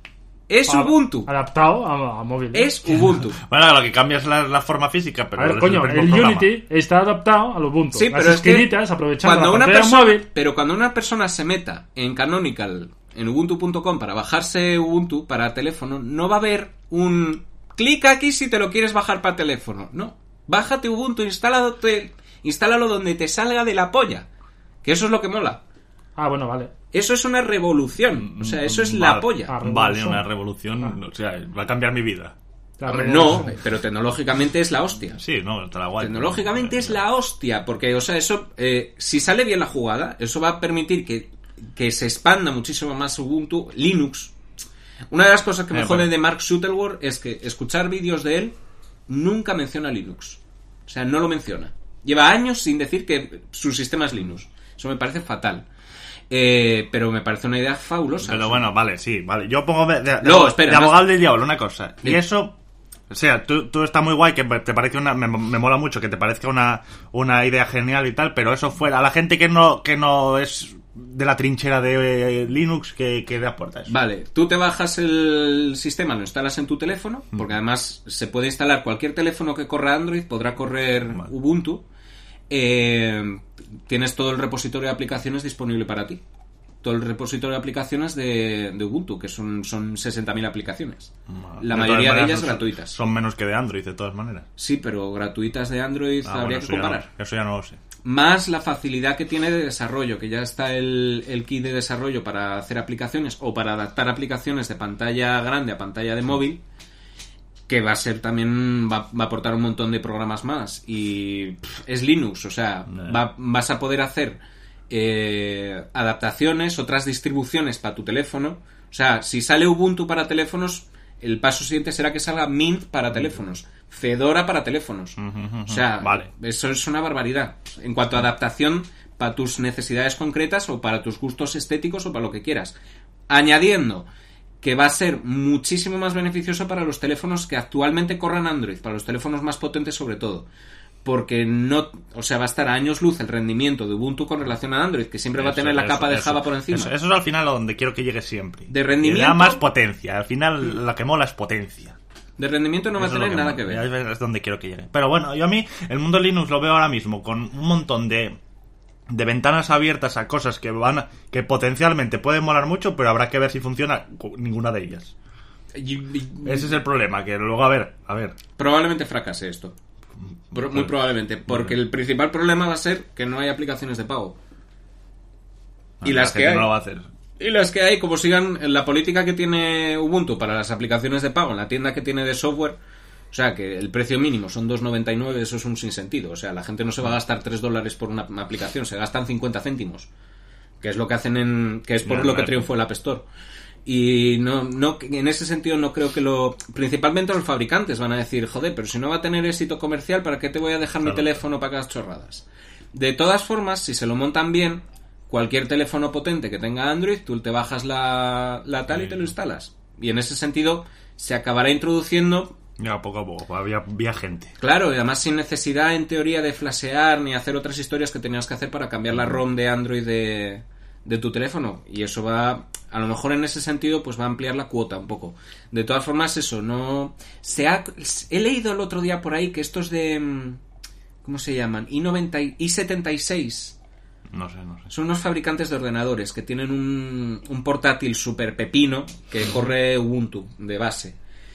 Es Ubuntu. Adaptado a móvil. Es Ubuntu. Bueno, lo que cambia es la forma física, pero a ver, coño, el Unity está adaptado al Ubuntu. Sí, las pero esquinitas, es que aprovechando cuando la una pantalla persona, móvil... pero cuando una persona se meta en Canonical, en ubuntu.com, para bajarse Ubuntu para teléfono, no va a haber un clic aquí si te lo quieres bajar para teléfono. No. Bájate Ubuntu, instálalo donde te salga de la polla. Que eso es lo que mola. Ah, bueno, vale. Eso es una revolución. O sea, eso es la polla. Vale, una revolución. O sea, va a cambiar mi vida. Hombre, no, pero tecnológicamente es la hostia. Sí, no, está la guay. Tecnológicamente es la hostia. Porque, o sea, eso, si sale bien la jugada, eso va a permitir que se expanda muchísimo más Ubuntu, Linux. Una de las cosas que me jode de Mark Shuttleworth es que escuchar vídeos de él nunca menciona Linux. O sea, no lo menciona. Lleva años sin decir que su sistema es Linux. Eso me parece fatal. Pero me parece una idea fabulosa. Pero bueno, vale, sí, vale. Yo pongo de espera, abogado del diablo una cosa. Sí. Y eso... O sea, tú está muy guay, que te parece me mola mucho que te parezca una idea genial y tal, pero eso fuera a la gente que no es de la trinchera de Linux que le aporta eso. Vale, tú te bajas el sistema, lo instalas en tu teléfono, porque además se puede instalar cualquier teléfono que corra Android, podrá correr Ubuntu. Tienes todo el repositorio de aplicaciones disponible para ti. Todo el repositorio de aplicaciones de Ubuntu, que son 60.000 aplicaciones. La mayoría de ellas gratuitas. Son menos que de Android, de todas maneras. Sí, pero gratuitas de Android habría que comparar. Eso ya no lo sé. Más la facilidad que tiene de desarrollo, que ya está el kit de desarrollo para hacer aplicaciones o para adaptar aplicaciones de pantalla grande a pantalla de móvil, que va a ser también, va a aportar un montón de programas más. Y es Linux, o sea, vas a poder hacer adaptaciones, otras distribuciones para tu teléfono. O sea, si sale Ubuntu para teléfonos, el paso siguiente será que salga Mint para teléfonos, Fedora para teléfonos. O sea, eso es una barbaridad. En cuanto a adaptación para tus necesidades concretas o para tus gustos estéticos o para lo que quieras. Añadiendo que va a ser muchísimo más beneficioso para los teléfonos que actualmente corran Android, para los teléfonos más potentes sobre todo. Porque va a estar a años luz el rendimiento de Ubuntu con relación a Android, que siempre va a tener la capa de Java por encima. Eso es al final a donde quiero que llegue siempre. De rendimiento. Le da más potencia. Al final lo que mola es potencia. De rendimiento no va a tener nada que ver. Es donde quiero que llegue. Pero bueno, yo a mí el mundo Linux lo veo ahora mismo con un montón de ventanas abiertas a cosas que potencialmente pueden molar mucho, pero habrá que ver si funciona ninguna de ellas. Ese es el problema, que luego a ver. Probablemente fracase esto. Muy probablemente, porque el principal problema va a ser que no hay aplicaciones de pago. Y las que hay, no lo va a hacer. Y las que hay, como sigan la política que tiene Ubuntu para las aplicaciones de pago en la tienda que tiene de software, o sea, que el precio mínimo son 2,99, eso es un sinsentido. O sea, la gente no se va a gastar $3 por una aplicación, se gastan 50 céntimos, que es lo que hacen que es por lo que triunfó el App Store. Y no, en ese sentido no creo que principalmente los fabricantes van a decir, joder, pero si no va a tener éxito comercial, ¿para qué te voy a dejar mi teléfono para que hagas chorradas? De todas formas, si se lo montan bien, cualquier teléfono potente que tenga Android, tú te bajas la tal y te lo instalas. Y en ese sentido se acabará introduciendo... Ya, poco a poco, había gente. Claro, y además sin necesidad en teoría de flashear ni hacer otras historias que tenías que hacer para cambiar la ROM de Android de tu teléfono, y eso va, a lo mejor en ese sentido, pues va a ampliar la cuota un poco. De todas formas, eso no he leído el otro día por ahí que estos de ¿cómo se llaman? i76 no sé son unos fabricantes de ordenadores que tienen un portátil super pepino que corre Ubuntu de base.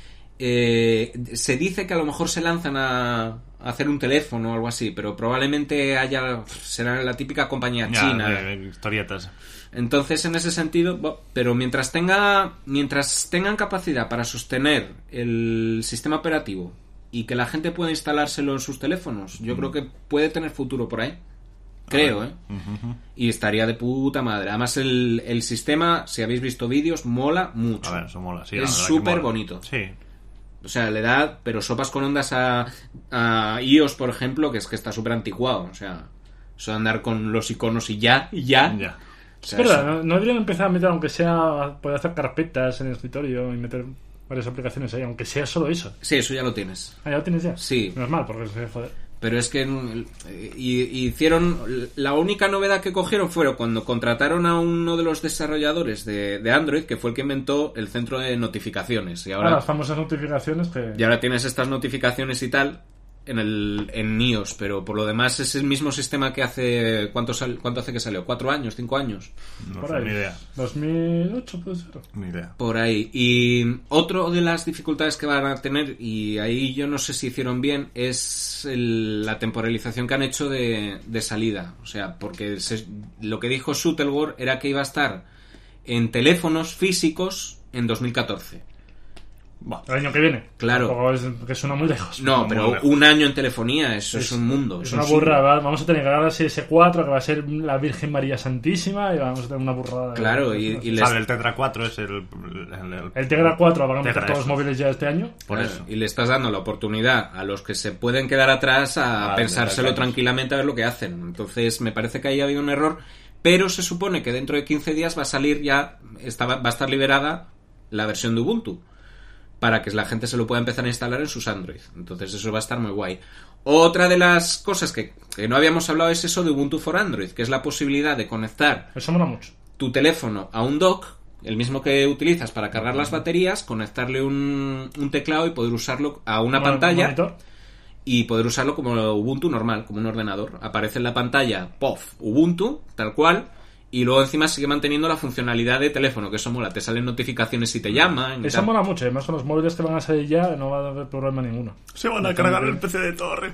Se dice que a lo mejor se lanzan a hacer un teléfono o algo así, pero probablemente será la típica compañía china. Historietas. Entonces, en ese sentido, pero mientras tengan capacidad para sostener el sistema operativo y que la gente pueda instalárselo en sus teléfonos, yo creo que puede tener futuro por ahí. Creo, Y estaría de puta madre. Además, el sistema, si habéis visto vídeos, mola mucho. A ver, eso mola, sí. Es súper bonito. Sí. O sea, le da, pero sopas con ondas a iOS, por ejemplo, que es que está súper anticuado. O sea, eso de andar con los iconos y ya. O sea, es verdad, no deberían empezar a meter, aunque sea, poder hacer carpetas en el escritorio y meter varias aplicaciones ahí, aunque sea solo eso. Sí, eso ya lo tienes. ¿Ah, ya lo tienes ya? Sí. No es mal, porque joder. pero es que hicieron... La única novedad que cogieron fue cuando contrataron a uno de los desarrolladores de Android, que fue el que inventó el centro de notificaciones. Y ahora las famosas notificaciones que... Y ahora tienes estas notificaciones y tal en iOS, pero por lo demás es el mismo sistema que hace... ¿Cuánto hace que salió? ¿4 años? ¿5 años? No por sé, ahí. ni idea. 2008 puede ser. Ni idea. Por ahí. Y otro de las dificultades que van a tener, y ahí yo no sé si hicieron bien, es la temporalización que han hecho de salida. O sea, porque lo que dijo Shuttleworth era que iba a estar en teléfonos físicos en 2014. El año que viene. Claro. Tampoco es que suena muy lejos. No, pero un año en telefonía, eso es un mundo. Es una burrada. Vamos a tener que agarrar ese S4, que va a ser la Virgen María Santísima, y vamos a tener una burrada. Claro, y ¿Sabe? El Tegra 4 es el Tegra 4 van a meter Tegra, todos los móviles ya este año. Por claro, eso. y le estás dando la oportunidad a los que se pueden quedar atrás a pensárselo tranquilamente a ver lo que hacen. Entonces me parece que ahí ha habido un error, pero se supone que dentro de 15 días va a salir ya, va a estar liberada la versión de Ubuntu, para que la gente se lo pueda empezar a instalar en sus Android. Entonces eso va a estar muy guay. Otra de las cosas que no habíamos hablado es eso de Ubuntu for Android, que es la posibilidad de conectar Eso mola mucho. tu teléfono a un dock, el mismo que utilizas para cargar las baterías, conectarle un teclado y poder usarlo a una pantalla Monitor. y poder usarlo como Ubuntu normal, como un ordenador. Aparece en la pantalla POF Ubuntu, tal cual, y luego encima sigue manteniendo la funcionalidad de teléfono, que eso mola, te salen notificaciones si te llaman y Eso tal. mola mucho. Además, con los móviles que van a salir ya no va a haber problema ninguno. Se van a cargar el PC de torre.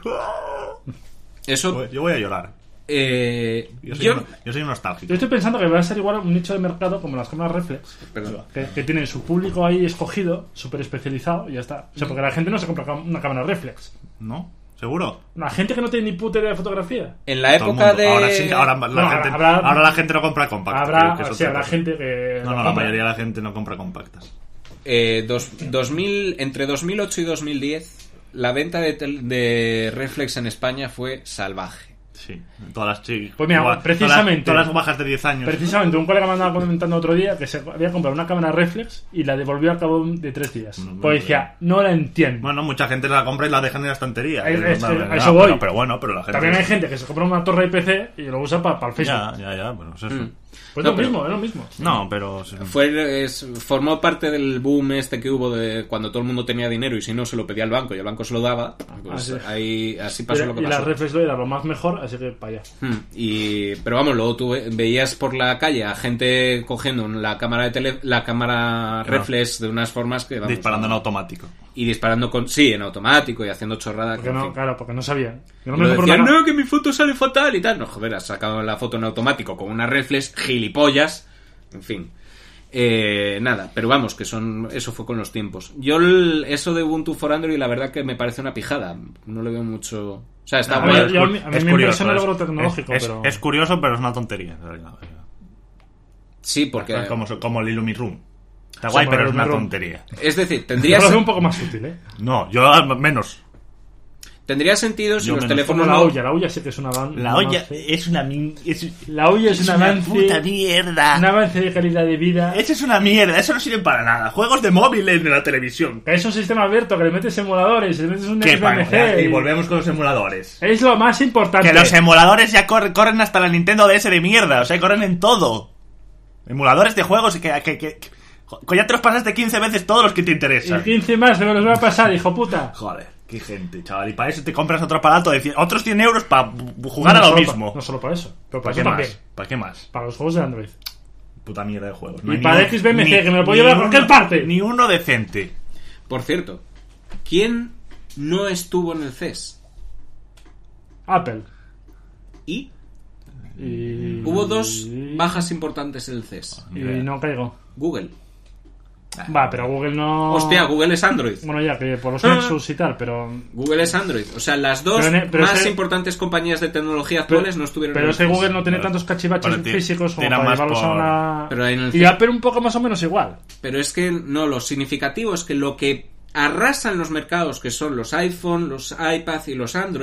Eso... Yo voy a llorar. Yo soy nostálgico. Yo estoy pensando que va a ser igual un nicho de mercado como las cámaras reflex, Perdón. que tienen su público ahí escogido, súper especializado, y ya está. O sea, porque la gente no se compra una cámara reflex. ¿No? ¿Seguro? La gente que no tiene ni puta idea de fotografía. En la Todo el época mundo. de... Ahora sí, ahora la gente no compra compactas. Habrá gente que... No, la mayoría de la gente no compra compactas. Entre 2008 y 2010 la venta de reflex en España fue salvaje. Sí, todas las chicas. Pues mira, precisamente... Todas las bajas de 10 años. Precisamente, un colega me andaba comentando otro día que se había comprado una cámara reflex y la devolvió al cabo de 3 días. Pues decía, no la entiendo. Bueno, mucha gente la compra y la dejan en la estantería. A eso voy. Pero bueno, pero la gente... También hay gente que se compra una torre de PC y lo usa para el Facebook. Ya, bueno, es eso. Pues No, lo pero- mismo, es lo mismo. No, pero... Formó parte del boom este que hubo de cuando todo el mundo tenía dinero y si no se lo pedía al banco y el banco se lo daba. Pues Así. así pasó lo que Y pasó. la reflex era lo más mejor, así que para allá. Pero vamos, luego tú veías por la calle a gente cogiendo la cámara reflex de unas formas que vamos, disparando en automático. y disparando en automático y haciendo chorrada. Porque no, claro, porque no sabían. Yo no No me compro decían, una- no, que mi foto sale fatal y tal. No, joder, has sacado la foto en automático con una reflex, gilipollas. En fin. Nada, pero vamos, que eso fue con los tiempos. Yo eso de Ubuntu for Android, la verdad que me parece una pijada. No le veo mucho... O sea, está A guay. ver, a mí me impresiona el logro tecnológico, pero... Es curioso, pero es una tontería. Sí, porque... Como el Illumiroom. Está guay, como pero el es una Illumiroom. tontería. Es decir, Yo lo veo tendría un poco más útil, ¿eh? No, yo menos. sentido si Yo los menos. teléfonos Como no... la olla sí que es una avance. La olla es una... La olla es un avance... puta mierda. Un avance de calidad de vida. Eso es una mierda, eso no sirve para nada. Juegos de móviles de la televisión. Es un sistema abierto que le metes emuladores, le metes un ¿Qué XBMG. Y volvemos con los emuladores. Es lo más importante. Que los emuladores ya corren hasta la Nintendo DS de mierda. O sea, corren en todo. Emuladores de juegos que ya te los pasaste 15 veces todos los que te Y interesan. 15 más me los va a pasar, hijo puta. Joder, qué gente, chaval. Y para eso te compras otro aparato de otros 100 euros para jugar a lo mismo. No solo para eso, pero ¿Para para qué eso también. más? ¿Para qué más? Para los juegos de Android. Puta mierda de juegos. Y para XBMG, que me lo puedo llevar a cualquier parte. Ni uno decente. Por cierto, ¿quién no estuvo en el CES? Apple. Y Y... hubo 2 bajas importantes en el CES. Y no caigo. Google. Va, pero Google no... Hostia, Google es Android. Bueno, ya, que por los Nexus y tal, pero... Google es Android. O sea, las dos Pero más es que- importantes compañías de tecnología actuales no estuvieron Pero en es que el CES. Google no tiene Vale. tantos cachivaches Vale, físicos como tira para más llevarlos a por- una... Pero en el Y CES. Apple un poco más o menos igual. Pero es que no, lo significativo es que lo que arrasan los mercados, que son los iPhone, los iPad y los Android,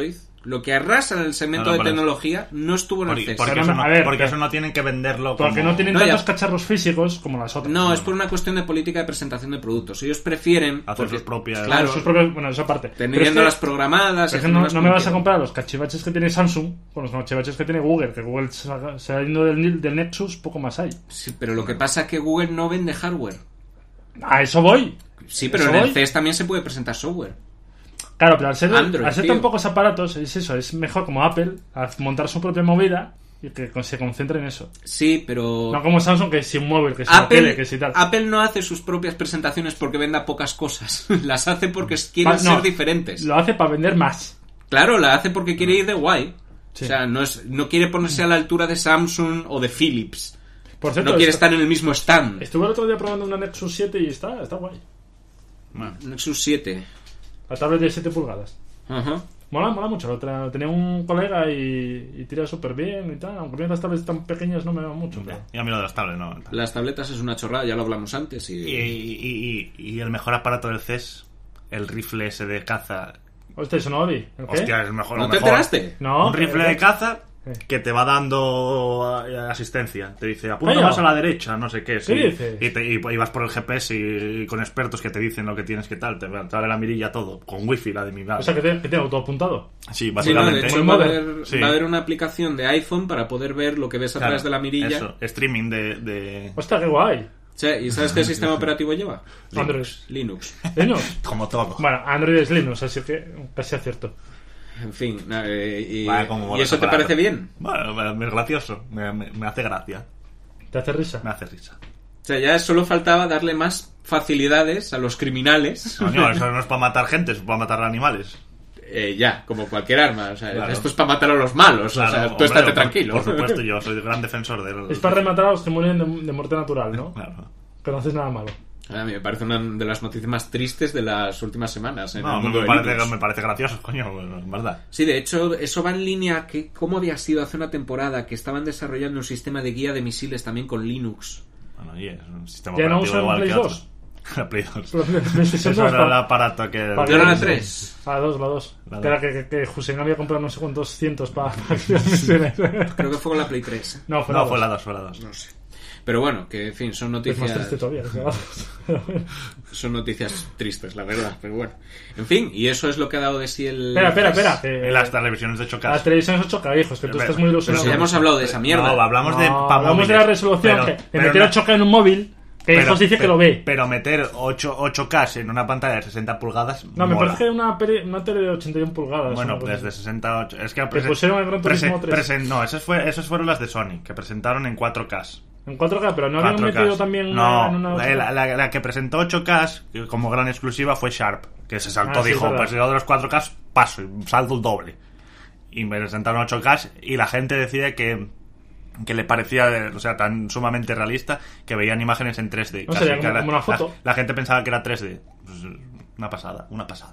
Lo que arrasa en el segmento de tecnología no estuvo en el CES. Porque eso no tienen que venderlo como... Porque no tienen tantos cacharros físicos como las otras. No, es por una cuestión de política de presentación de productos. Ellos prefieren... hacer sus propias... Claro, sus propias... Bueno, esa parte. Teniendo las programadas... No me vas a comprar los cachivaches que tiene Samsung con los cachivaches que tiene Google. Que Google saliendo del Nexus, poco más hay. Sí, pero lo que pasa es que Google no vende hardware. A eso voy. Sí, pero en el CES también se puede presentar software. Claro, pero al ser Android, tan pocos aparatos, es eso, es mejor como Apple a montar su propia movida y que se concentre en eso. Sí, pero... no como Samsung, que si un móvil, que si una tele, que si tal. Apple no hace sus propias presentaciones porque venda pocas cosas. Las hace porque quieren ser diferentes. Lo hace para vender más. Claro, la hace porque quiere ir de guay. Sí. O sea, no quiere ponerse a la altura de Samsung o de Philips. Por cierto, no quiere estar en el mismo stand. Estuve el otro día probando una Nexus 7 y está guay. Nexus 7. La tablet de 7 pulgadas. Ajá. Mola mucho. Tenía un colega y tira súper bien y tal. Aunque las tablets tan pequeñas no me van mucho. Pero... y a mí lo de las tablets no. Las tabletas es una chorrada, ya lo hablamos antes. Y el mejor aparato del CES, el rifle ese de caza. Hostia, eso no lo vi. ¿El qué? Hostia, es el mejor. ¿No te enteraste? No. Un rifle de caza que te va dando asistencia. Te dice, apunta más a la derecha, no sé qué. Sí. Y vas por el GPS y con expertos que te dicen lo que tienes que tal. Te vale la mirilla todo. Con wifi, la de mi madre. O sea, que tengo todo apuntado. Sí, básicamente. Sí, no, de hecho, va a haber una aplicación de iPhone para poder ver lo que ves a través de la mirilla. Eso, streaming de... Hostia, qué guay. Sí, ¿y sabes qué sistema operativo lleva? Android. Linux. ¿Linux? Como todo. Bueno, Android es Linux, así que casi acierto. En fin, ¿y vale, eso te parece bien? Bueno, es gracioso, me hace gracia. ¿Te hace risa? Me hace risa. O sea, ya solo faltaba darle más facilidades a los criminales. Coño, eso no es para matar gente, es para matar animales. Ya, como cualquier arma. O sea, claro. Esto es para matar a los malos. Claro, o sea, tú hombre, estate tranquilo. Por supuesto, yo soy gran defensor del... Es para rematar a los que mueren de muerte natural, ¿no? Claro. Que no haces nada malo. A mí me parece una de las noticias más tristes de las últimas semanas. En el mundo me parece gracioso, coño, en verdad. Sí, de hecho, eso va en línea que cómo había sido hace una temporada que estaban desarrollando un sistema de guía de misiles también con Linux. Bueno, y es un sistema ¿ya no operativo igual Play que 2? otros. La Play 2. Eso Eso era el aparato que... ¿Yo era la 3? La 2. La Que era que Hussein había comprado no sé cuántos cientos para misiones. Creo que fue con la Play 3. No, fue la 2. No sé. Pero bueno, que en fin, son noticias... Es más triste todavía. Son noticias tristes, la verdad, pero bueno. En fin, y eso es lo que ha dado de sí el... Espera. En las televisiones de 8K. Las televisiones 8K, hijos, que tú estás muy ilusionado. Pero si ya hemos hablado de esa mierda. No, hablamos de la resolución. Que meter 8K en un móvil... Que hijos dice que lo ve. Pero meter 8K en una pantalla de 60 pulgadas. No, me parece que una tele de 81 pulgadas. Bueno, pues de 68. Es que pusieron el Gran Turismo 3. No, esas fueron las de Sony, que presentaron en 4K. En 4K, pero no habían metido también no, en una... la que presentó 8K como gran exclusiva fue Sharp, que se saltó, sí, dijo, pues yo de los 4K paso y salto el doble. Y me presentaron 8K y la gente decide que le parecía, o sea, tan sumamente realista que veían imágenes en 3D. No sería como una foto. La gente pensaba que era 3D. Pues una pasada.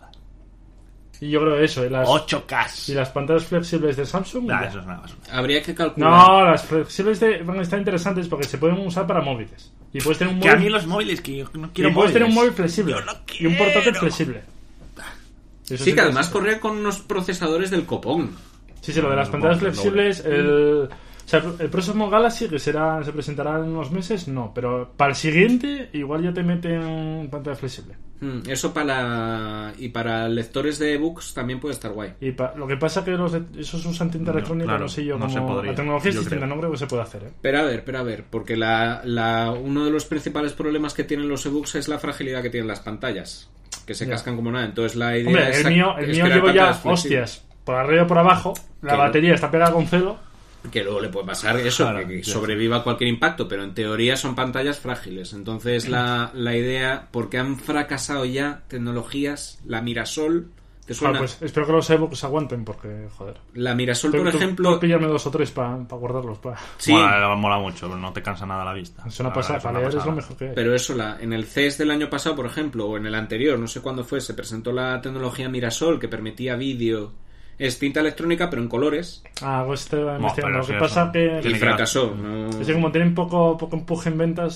Y yo creo eso. 8K. Y las pantallas flexibles de Samsung. Eso es una basura. Habría que calcular. No, las flexibles van a estar interesantes porque se pueden usar para móviles. Y puedes tener un móvil. Que a mí los móviles, que yo no quiero. Y puedes tener un móvil flexible. Yo no y un portátil flexible. Eso sí, que además corría con unos procesadores del copón. Sí, lo de las pantallas flexibles, o sea, el próximo Galaxy, que se presentará en unos meses, no. Pero para el siguiente, igual ya te meten pantalla flexible. Eso para lectores de ebooks también puede estar guay. Y lo que pasa es que esos usan tinta electrónica, claro, no sé yo cómo... La tecnología es distinta, no creo que se pueda hacer, Pero a ver, porque uno de los principales problemas que tienen los ebooks es la fragilidad que tienen las pantallas, que se cascan como nada. Entonces la idea el mío llevo ya hostias por arriba y por abajo, la batería está pegada con celo. Que luego le puede pasar eso, claro, que sobreviva a cualquier impacto, pero en teoría son pantallas frágiles. Entonces la idea, porque han fracasado ya tecnologías, la Mirasol, ¿te suena? Pues espero que los ebooks aguanten, porque, joder. La Mirasol, por ejemplo... Puedo pillarme 2 o 3 para guardarlos. Sí. Mola mucho, pero no te cansa nada la vista. Es una pasada, para leer es lo mejor que hay. Pero eso, en el CES del año pasado, por ejemplo, o en el anterior, no sé cuándo fue, se presentó la tecnología Mirasol, que permitía vídeo... Es tinta electrónica, pero en colores. Pues estoy investigando. Lo que pasa que... Y fracasó. No... Es que como tienen poco empuje en ventas...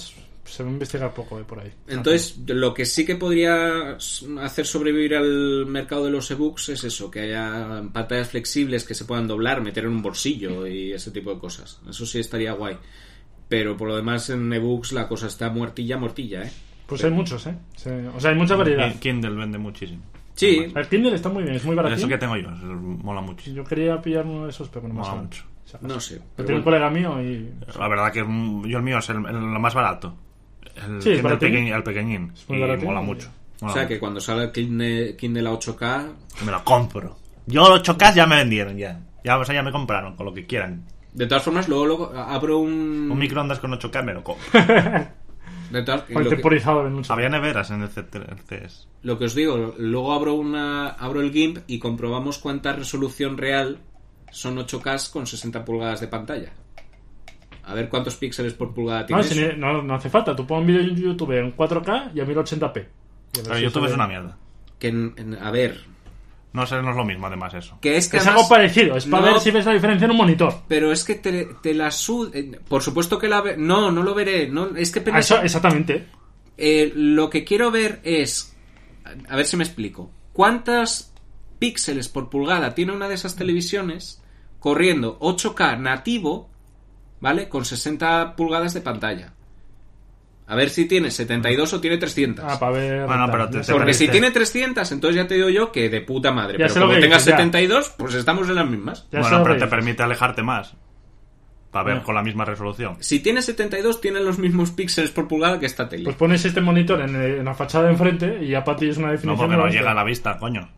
Se va a investigar poco por ahí. Entonces, lo que sí que podría hacer sobrevivir al mercado de los ebooks es eso, que haya pantallas flexibles que se puedan doblar, meter en un bolsillo y ese tipo de cosas. Eso sí estaría guay. Pero por lo demás en ebooks la cosa está muertilla, ¿eh? Pues hay muchos, ¿eh? O sea, hay mucha variedad. Kindle vende muchísimo. Sí. El Kindle está muy bien, es muy barato. Eso que tengo yo, mola mucho. Yo quería pillar uno de esos, pero no me Mola sale. mucho. No sé. Pero Pero tengo un bueno. colega mío y... La verdad que yo el mío es lo más barato. Sí, es baratín. El pequeñín. Es muy Y baratín. mola mucho. O sea que cuando salga el Kindle a 8K... Me lo compro. Yo los 8K ya me vendieron ya. O sea, ya me compraron con lo que quieran. De todas formas, luego abro un microondas con 8K me lo compro. De todas- Con lo que- temporizado en mucho. Había neveras en el CS. Lo que os digo, luego abro el GIMP y comprobamos cuánta resolución real son 8K con 60 pulgadas de pantalla. A ver cuántos píxeles por pulgada tiene No, eso. no hace falta. Tú pones un vídeo en YouTube en 4K y a 1080p. Pero YouTube es una mierda. A ver, No es lo mismo, además, eso. que es que Es además- algo parecido. Es para No, ver si ves la diferencia en un monitor. pero es que te la por supuesto que no lo veré. No, es que Eso, exactamente. lo que quiero ver es, a ver si me explico, ¿cuántos píxeles por pulgada tiene una de esas televisiones corriendo 8K nativo, ¿vale? Con 60 pulgadas de pantalla. A ver si tiene 72 o tiene 300. Para ver... Bueno, tal. pero Ya te- sé. Porque si te- tiene 300, entonces ya te digo yo que de puta madre. Ya Pero sé lo como que tenga dices, ya. 72, pues estamos en las mismas. Ya sé Bueno, lo pero que te dices. permite alejarte más. Para ver Bueno. con la misma resolución. Si tiene 72, tiene los mismos píxeles por pulgada que esta tele. Pues pones este monitor en la fachada de enfrente y ya para ti es una No, definición. porque de no la hostia. llega a la vista, coño.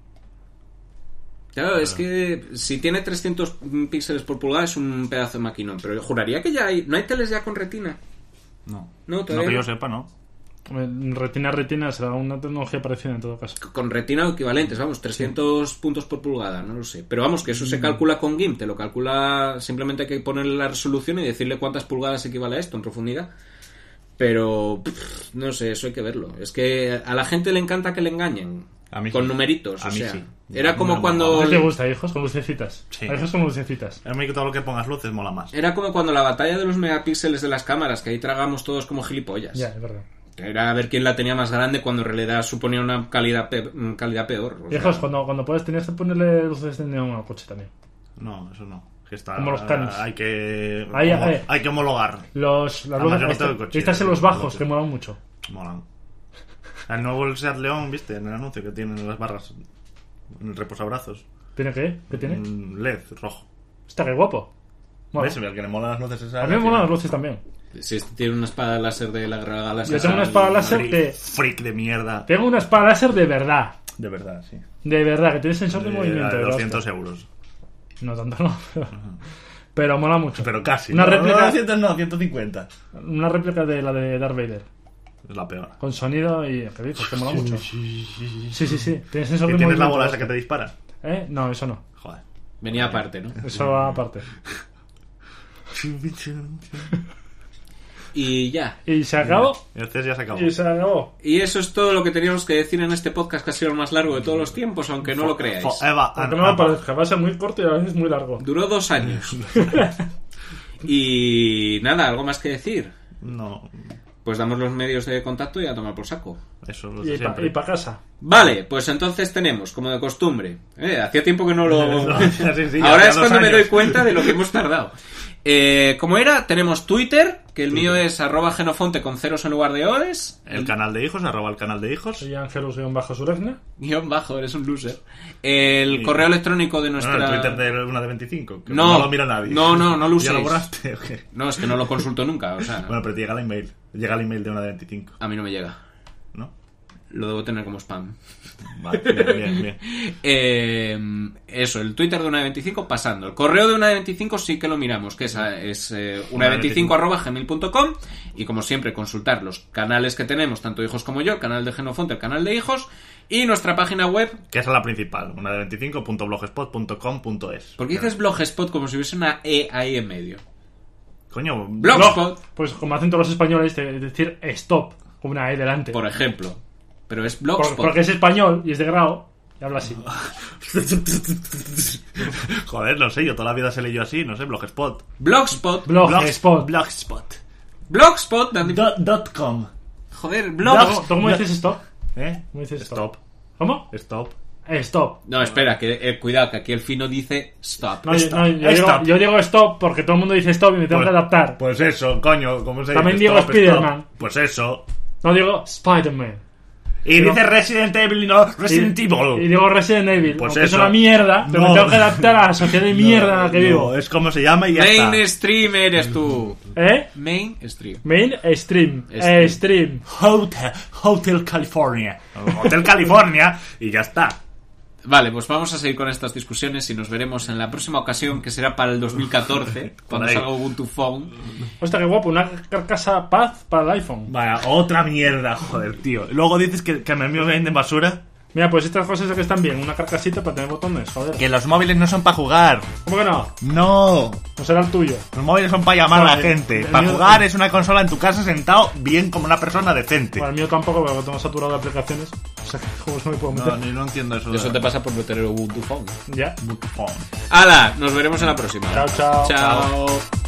Claro, es que si tiene 300 píxeles por pulgada es un pedazo de maquinón. Pero yo juraría que ya no hay teles ya con retina. No. No, todavía No que yo no. sepa, no. Retina será una tecnología parecida en todo caso. Con retina o equivalentes, vamos, 300 puntos por pulgada, no lo sé. Pero vamos, que eso se calcula con GIMP, te lo calcula, simplemente hay que ponerle la resolución y decirle cuántas pulgadas equivale a esto en profundidad. Pero, no sé, eso hay que verlo. Es que a la gente le encanta que le engañen. A mí con sí. numeritos, A o mí sea. sí. Era A mí como me cuando... mola. ¿Qué te gusta, hijos? Con lucecitas. Sí. A hijos con lucecitas. A mí todo lo que pongas luces mola más. Era como cuando la batalla de los megapíxeles de las cámaras, que ahí tragamos todos como gilipollas. Ya, es verdad. Era a ver quién la tenía más grande cuando en realidad suponía una calidad peor. O sea, Hijos, cuando puedes tenías que ponerle luces de neón al coche también. No, eso no. Que está, Como los canis. Hay que, Hay que homologar. Las Además, yo no luces tengo coche, estas en yo los no tengo bajos, coche. que molan mucho. Molan. El nuevo Seat León, ¿viste? En el anuncio que tienen las barras. En el reposabrazos. ¿Tiene qué? ¿Qué tiene? Un LED rojo. Está que guapo. Mola. ¿Ves? Al que le molan las luces esas. A mí me molan las luces también. Si este tiene una espada láser de la Guerra de las Galaxias. Yo tengo una espada láser de... Freak de mierda. Tengo una espada láser de verdad. De verdad, sí. De verdad, que tiene sensor de De movimiento. de 200 hostia. euros. No tanto, no. Pero mola mucho. Pero casi. Una no, réplica- No, 200 no, 150. Una réplica de la de Darth Vader. Es la peor. Con sonido y... ¿Qué dices? Que mola mucho. Sí, sí, sí. Tiene sensor ¿Que de tienes la movimiento. bola esa que te dispara? ¿Eh? No, eso no. Joder. Venía aparte, ¿no? Eso va aparte. Y ya. Y se acabó. El CES ya se acabó. Y se acabó. Y eso es todo lo que teníamos que decir en este podcast, que ha sido el más largo de todos los tiempos, aunque no lo creáis. Forever Aunque and no me ever. parezca, va a ser muy corto y a veces muy largo. Duró 2 años. Y nada, ¿algo más que decir? No, Pues damos los medios de contacto y a tomar por saco. eso es lo Y de siempre. para casa. Vale, pues entonces tenemos, como de costumbre, hacía tiempo que no lo... Sí, sí, Ahora hacía es 2 cuando me años. doy cuenta de lo que hemos tardado. Como era, tenemos Twitter, que el mío es @genofonte con ceros en lugar de oes. El canal de hijos, @ el canal de hijos. Soy Ángelus-Surezna. Guión bajo, eres un loser. El Y- correo electrónico de nuestra... Bueno, el Twitter de una de 25. Que No, no lo mira nadie. no lo ¿Ya lo uséis. borraste o qué? No, es que no lo consulto nunca, o sea, Bueno, pero te llega el email. Llega el email de una de 25. a mí no me llega. ¿No? Lo debo tener como spam. Vale, bien. Eso, el Twitter de una de 25 pasando. El correo de una de 25 sí que lo miramos, que es una de 25 @gmail.com, y como siempre consultar los canales que tenemos, tanto hijos como yo, el canal de Genofonte, el canal de hijos, y nuestra página web. Que esa es la principal. Una de 25.blogspot.com.es. ¿Por qué dices Blogspot como si hubiese una E ahí en medio? Coño, Blogspot, Pues como hacen todos los españoles, de decir stop, con una E delante. por ejemplo. Pero es Blogspot. Porque es español y es de grado, y habla así. Joder, no sé, yo toda la vida se leyó así, no sé, Blogspot. Blogspot. Blogspot. Blogspot. Blogspot, ¿dónde? .com. Joder, blog. ¿Cómo dices stop? ¿Cómo dices stop? ¿Cómo? Stop. Stop. No, espera, que cuidado, que aquí el fino dice stop. No, yo digo stop porque todo el mundo dice stop y me tengo que adaptar. Pues eso, coño, ¿cómo se dice? También digo Stop, Spider-Man. stop. Pues eso. No digo Spider-Man. Y dice Resident Evil y no Resident Evil. Y digo Resident Evil. Pues aunque eso. es una mierda, pero me tengo que adaptar a la sociedad de mierda en la que vivo. Es como se llama y ya está. Mainstream eres tú. Mainstream. Mainstream. Stream. Hotel California. Hotel California y ya está. Vale, pues vamos a seguir con estas discusiones y nos veremos en la próxima ocasión, que será para el 2014, cuando salga Ubuntu Phone. Hostia, qué guapo, una carcasa Paz para el iPhone. Vaya, otra mierda, joder, tío. Luego dices que me venden basura. Mira, pues estas cosas que están bien, una carcasita para tener botones, joder. Que los móviles no son para jugar. ¿Cómo que no? No. No será el tuyo. Los móviles son para llamar a la gente. El Para mío- jugar es una consola en tu casa sentado bien como una persona decente. Bueno, el mío tampoco, porque lo tengo saturado de aplicaciones. O sea, que juegos no me puedo meter. No entiendo eso. Eso te pasa por no tener Ubuntu Phone. Ya. Ubuntu Phone. ¡Hala! Nos veremos en la próxima. Chao, chao. Chao.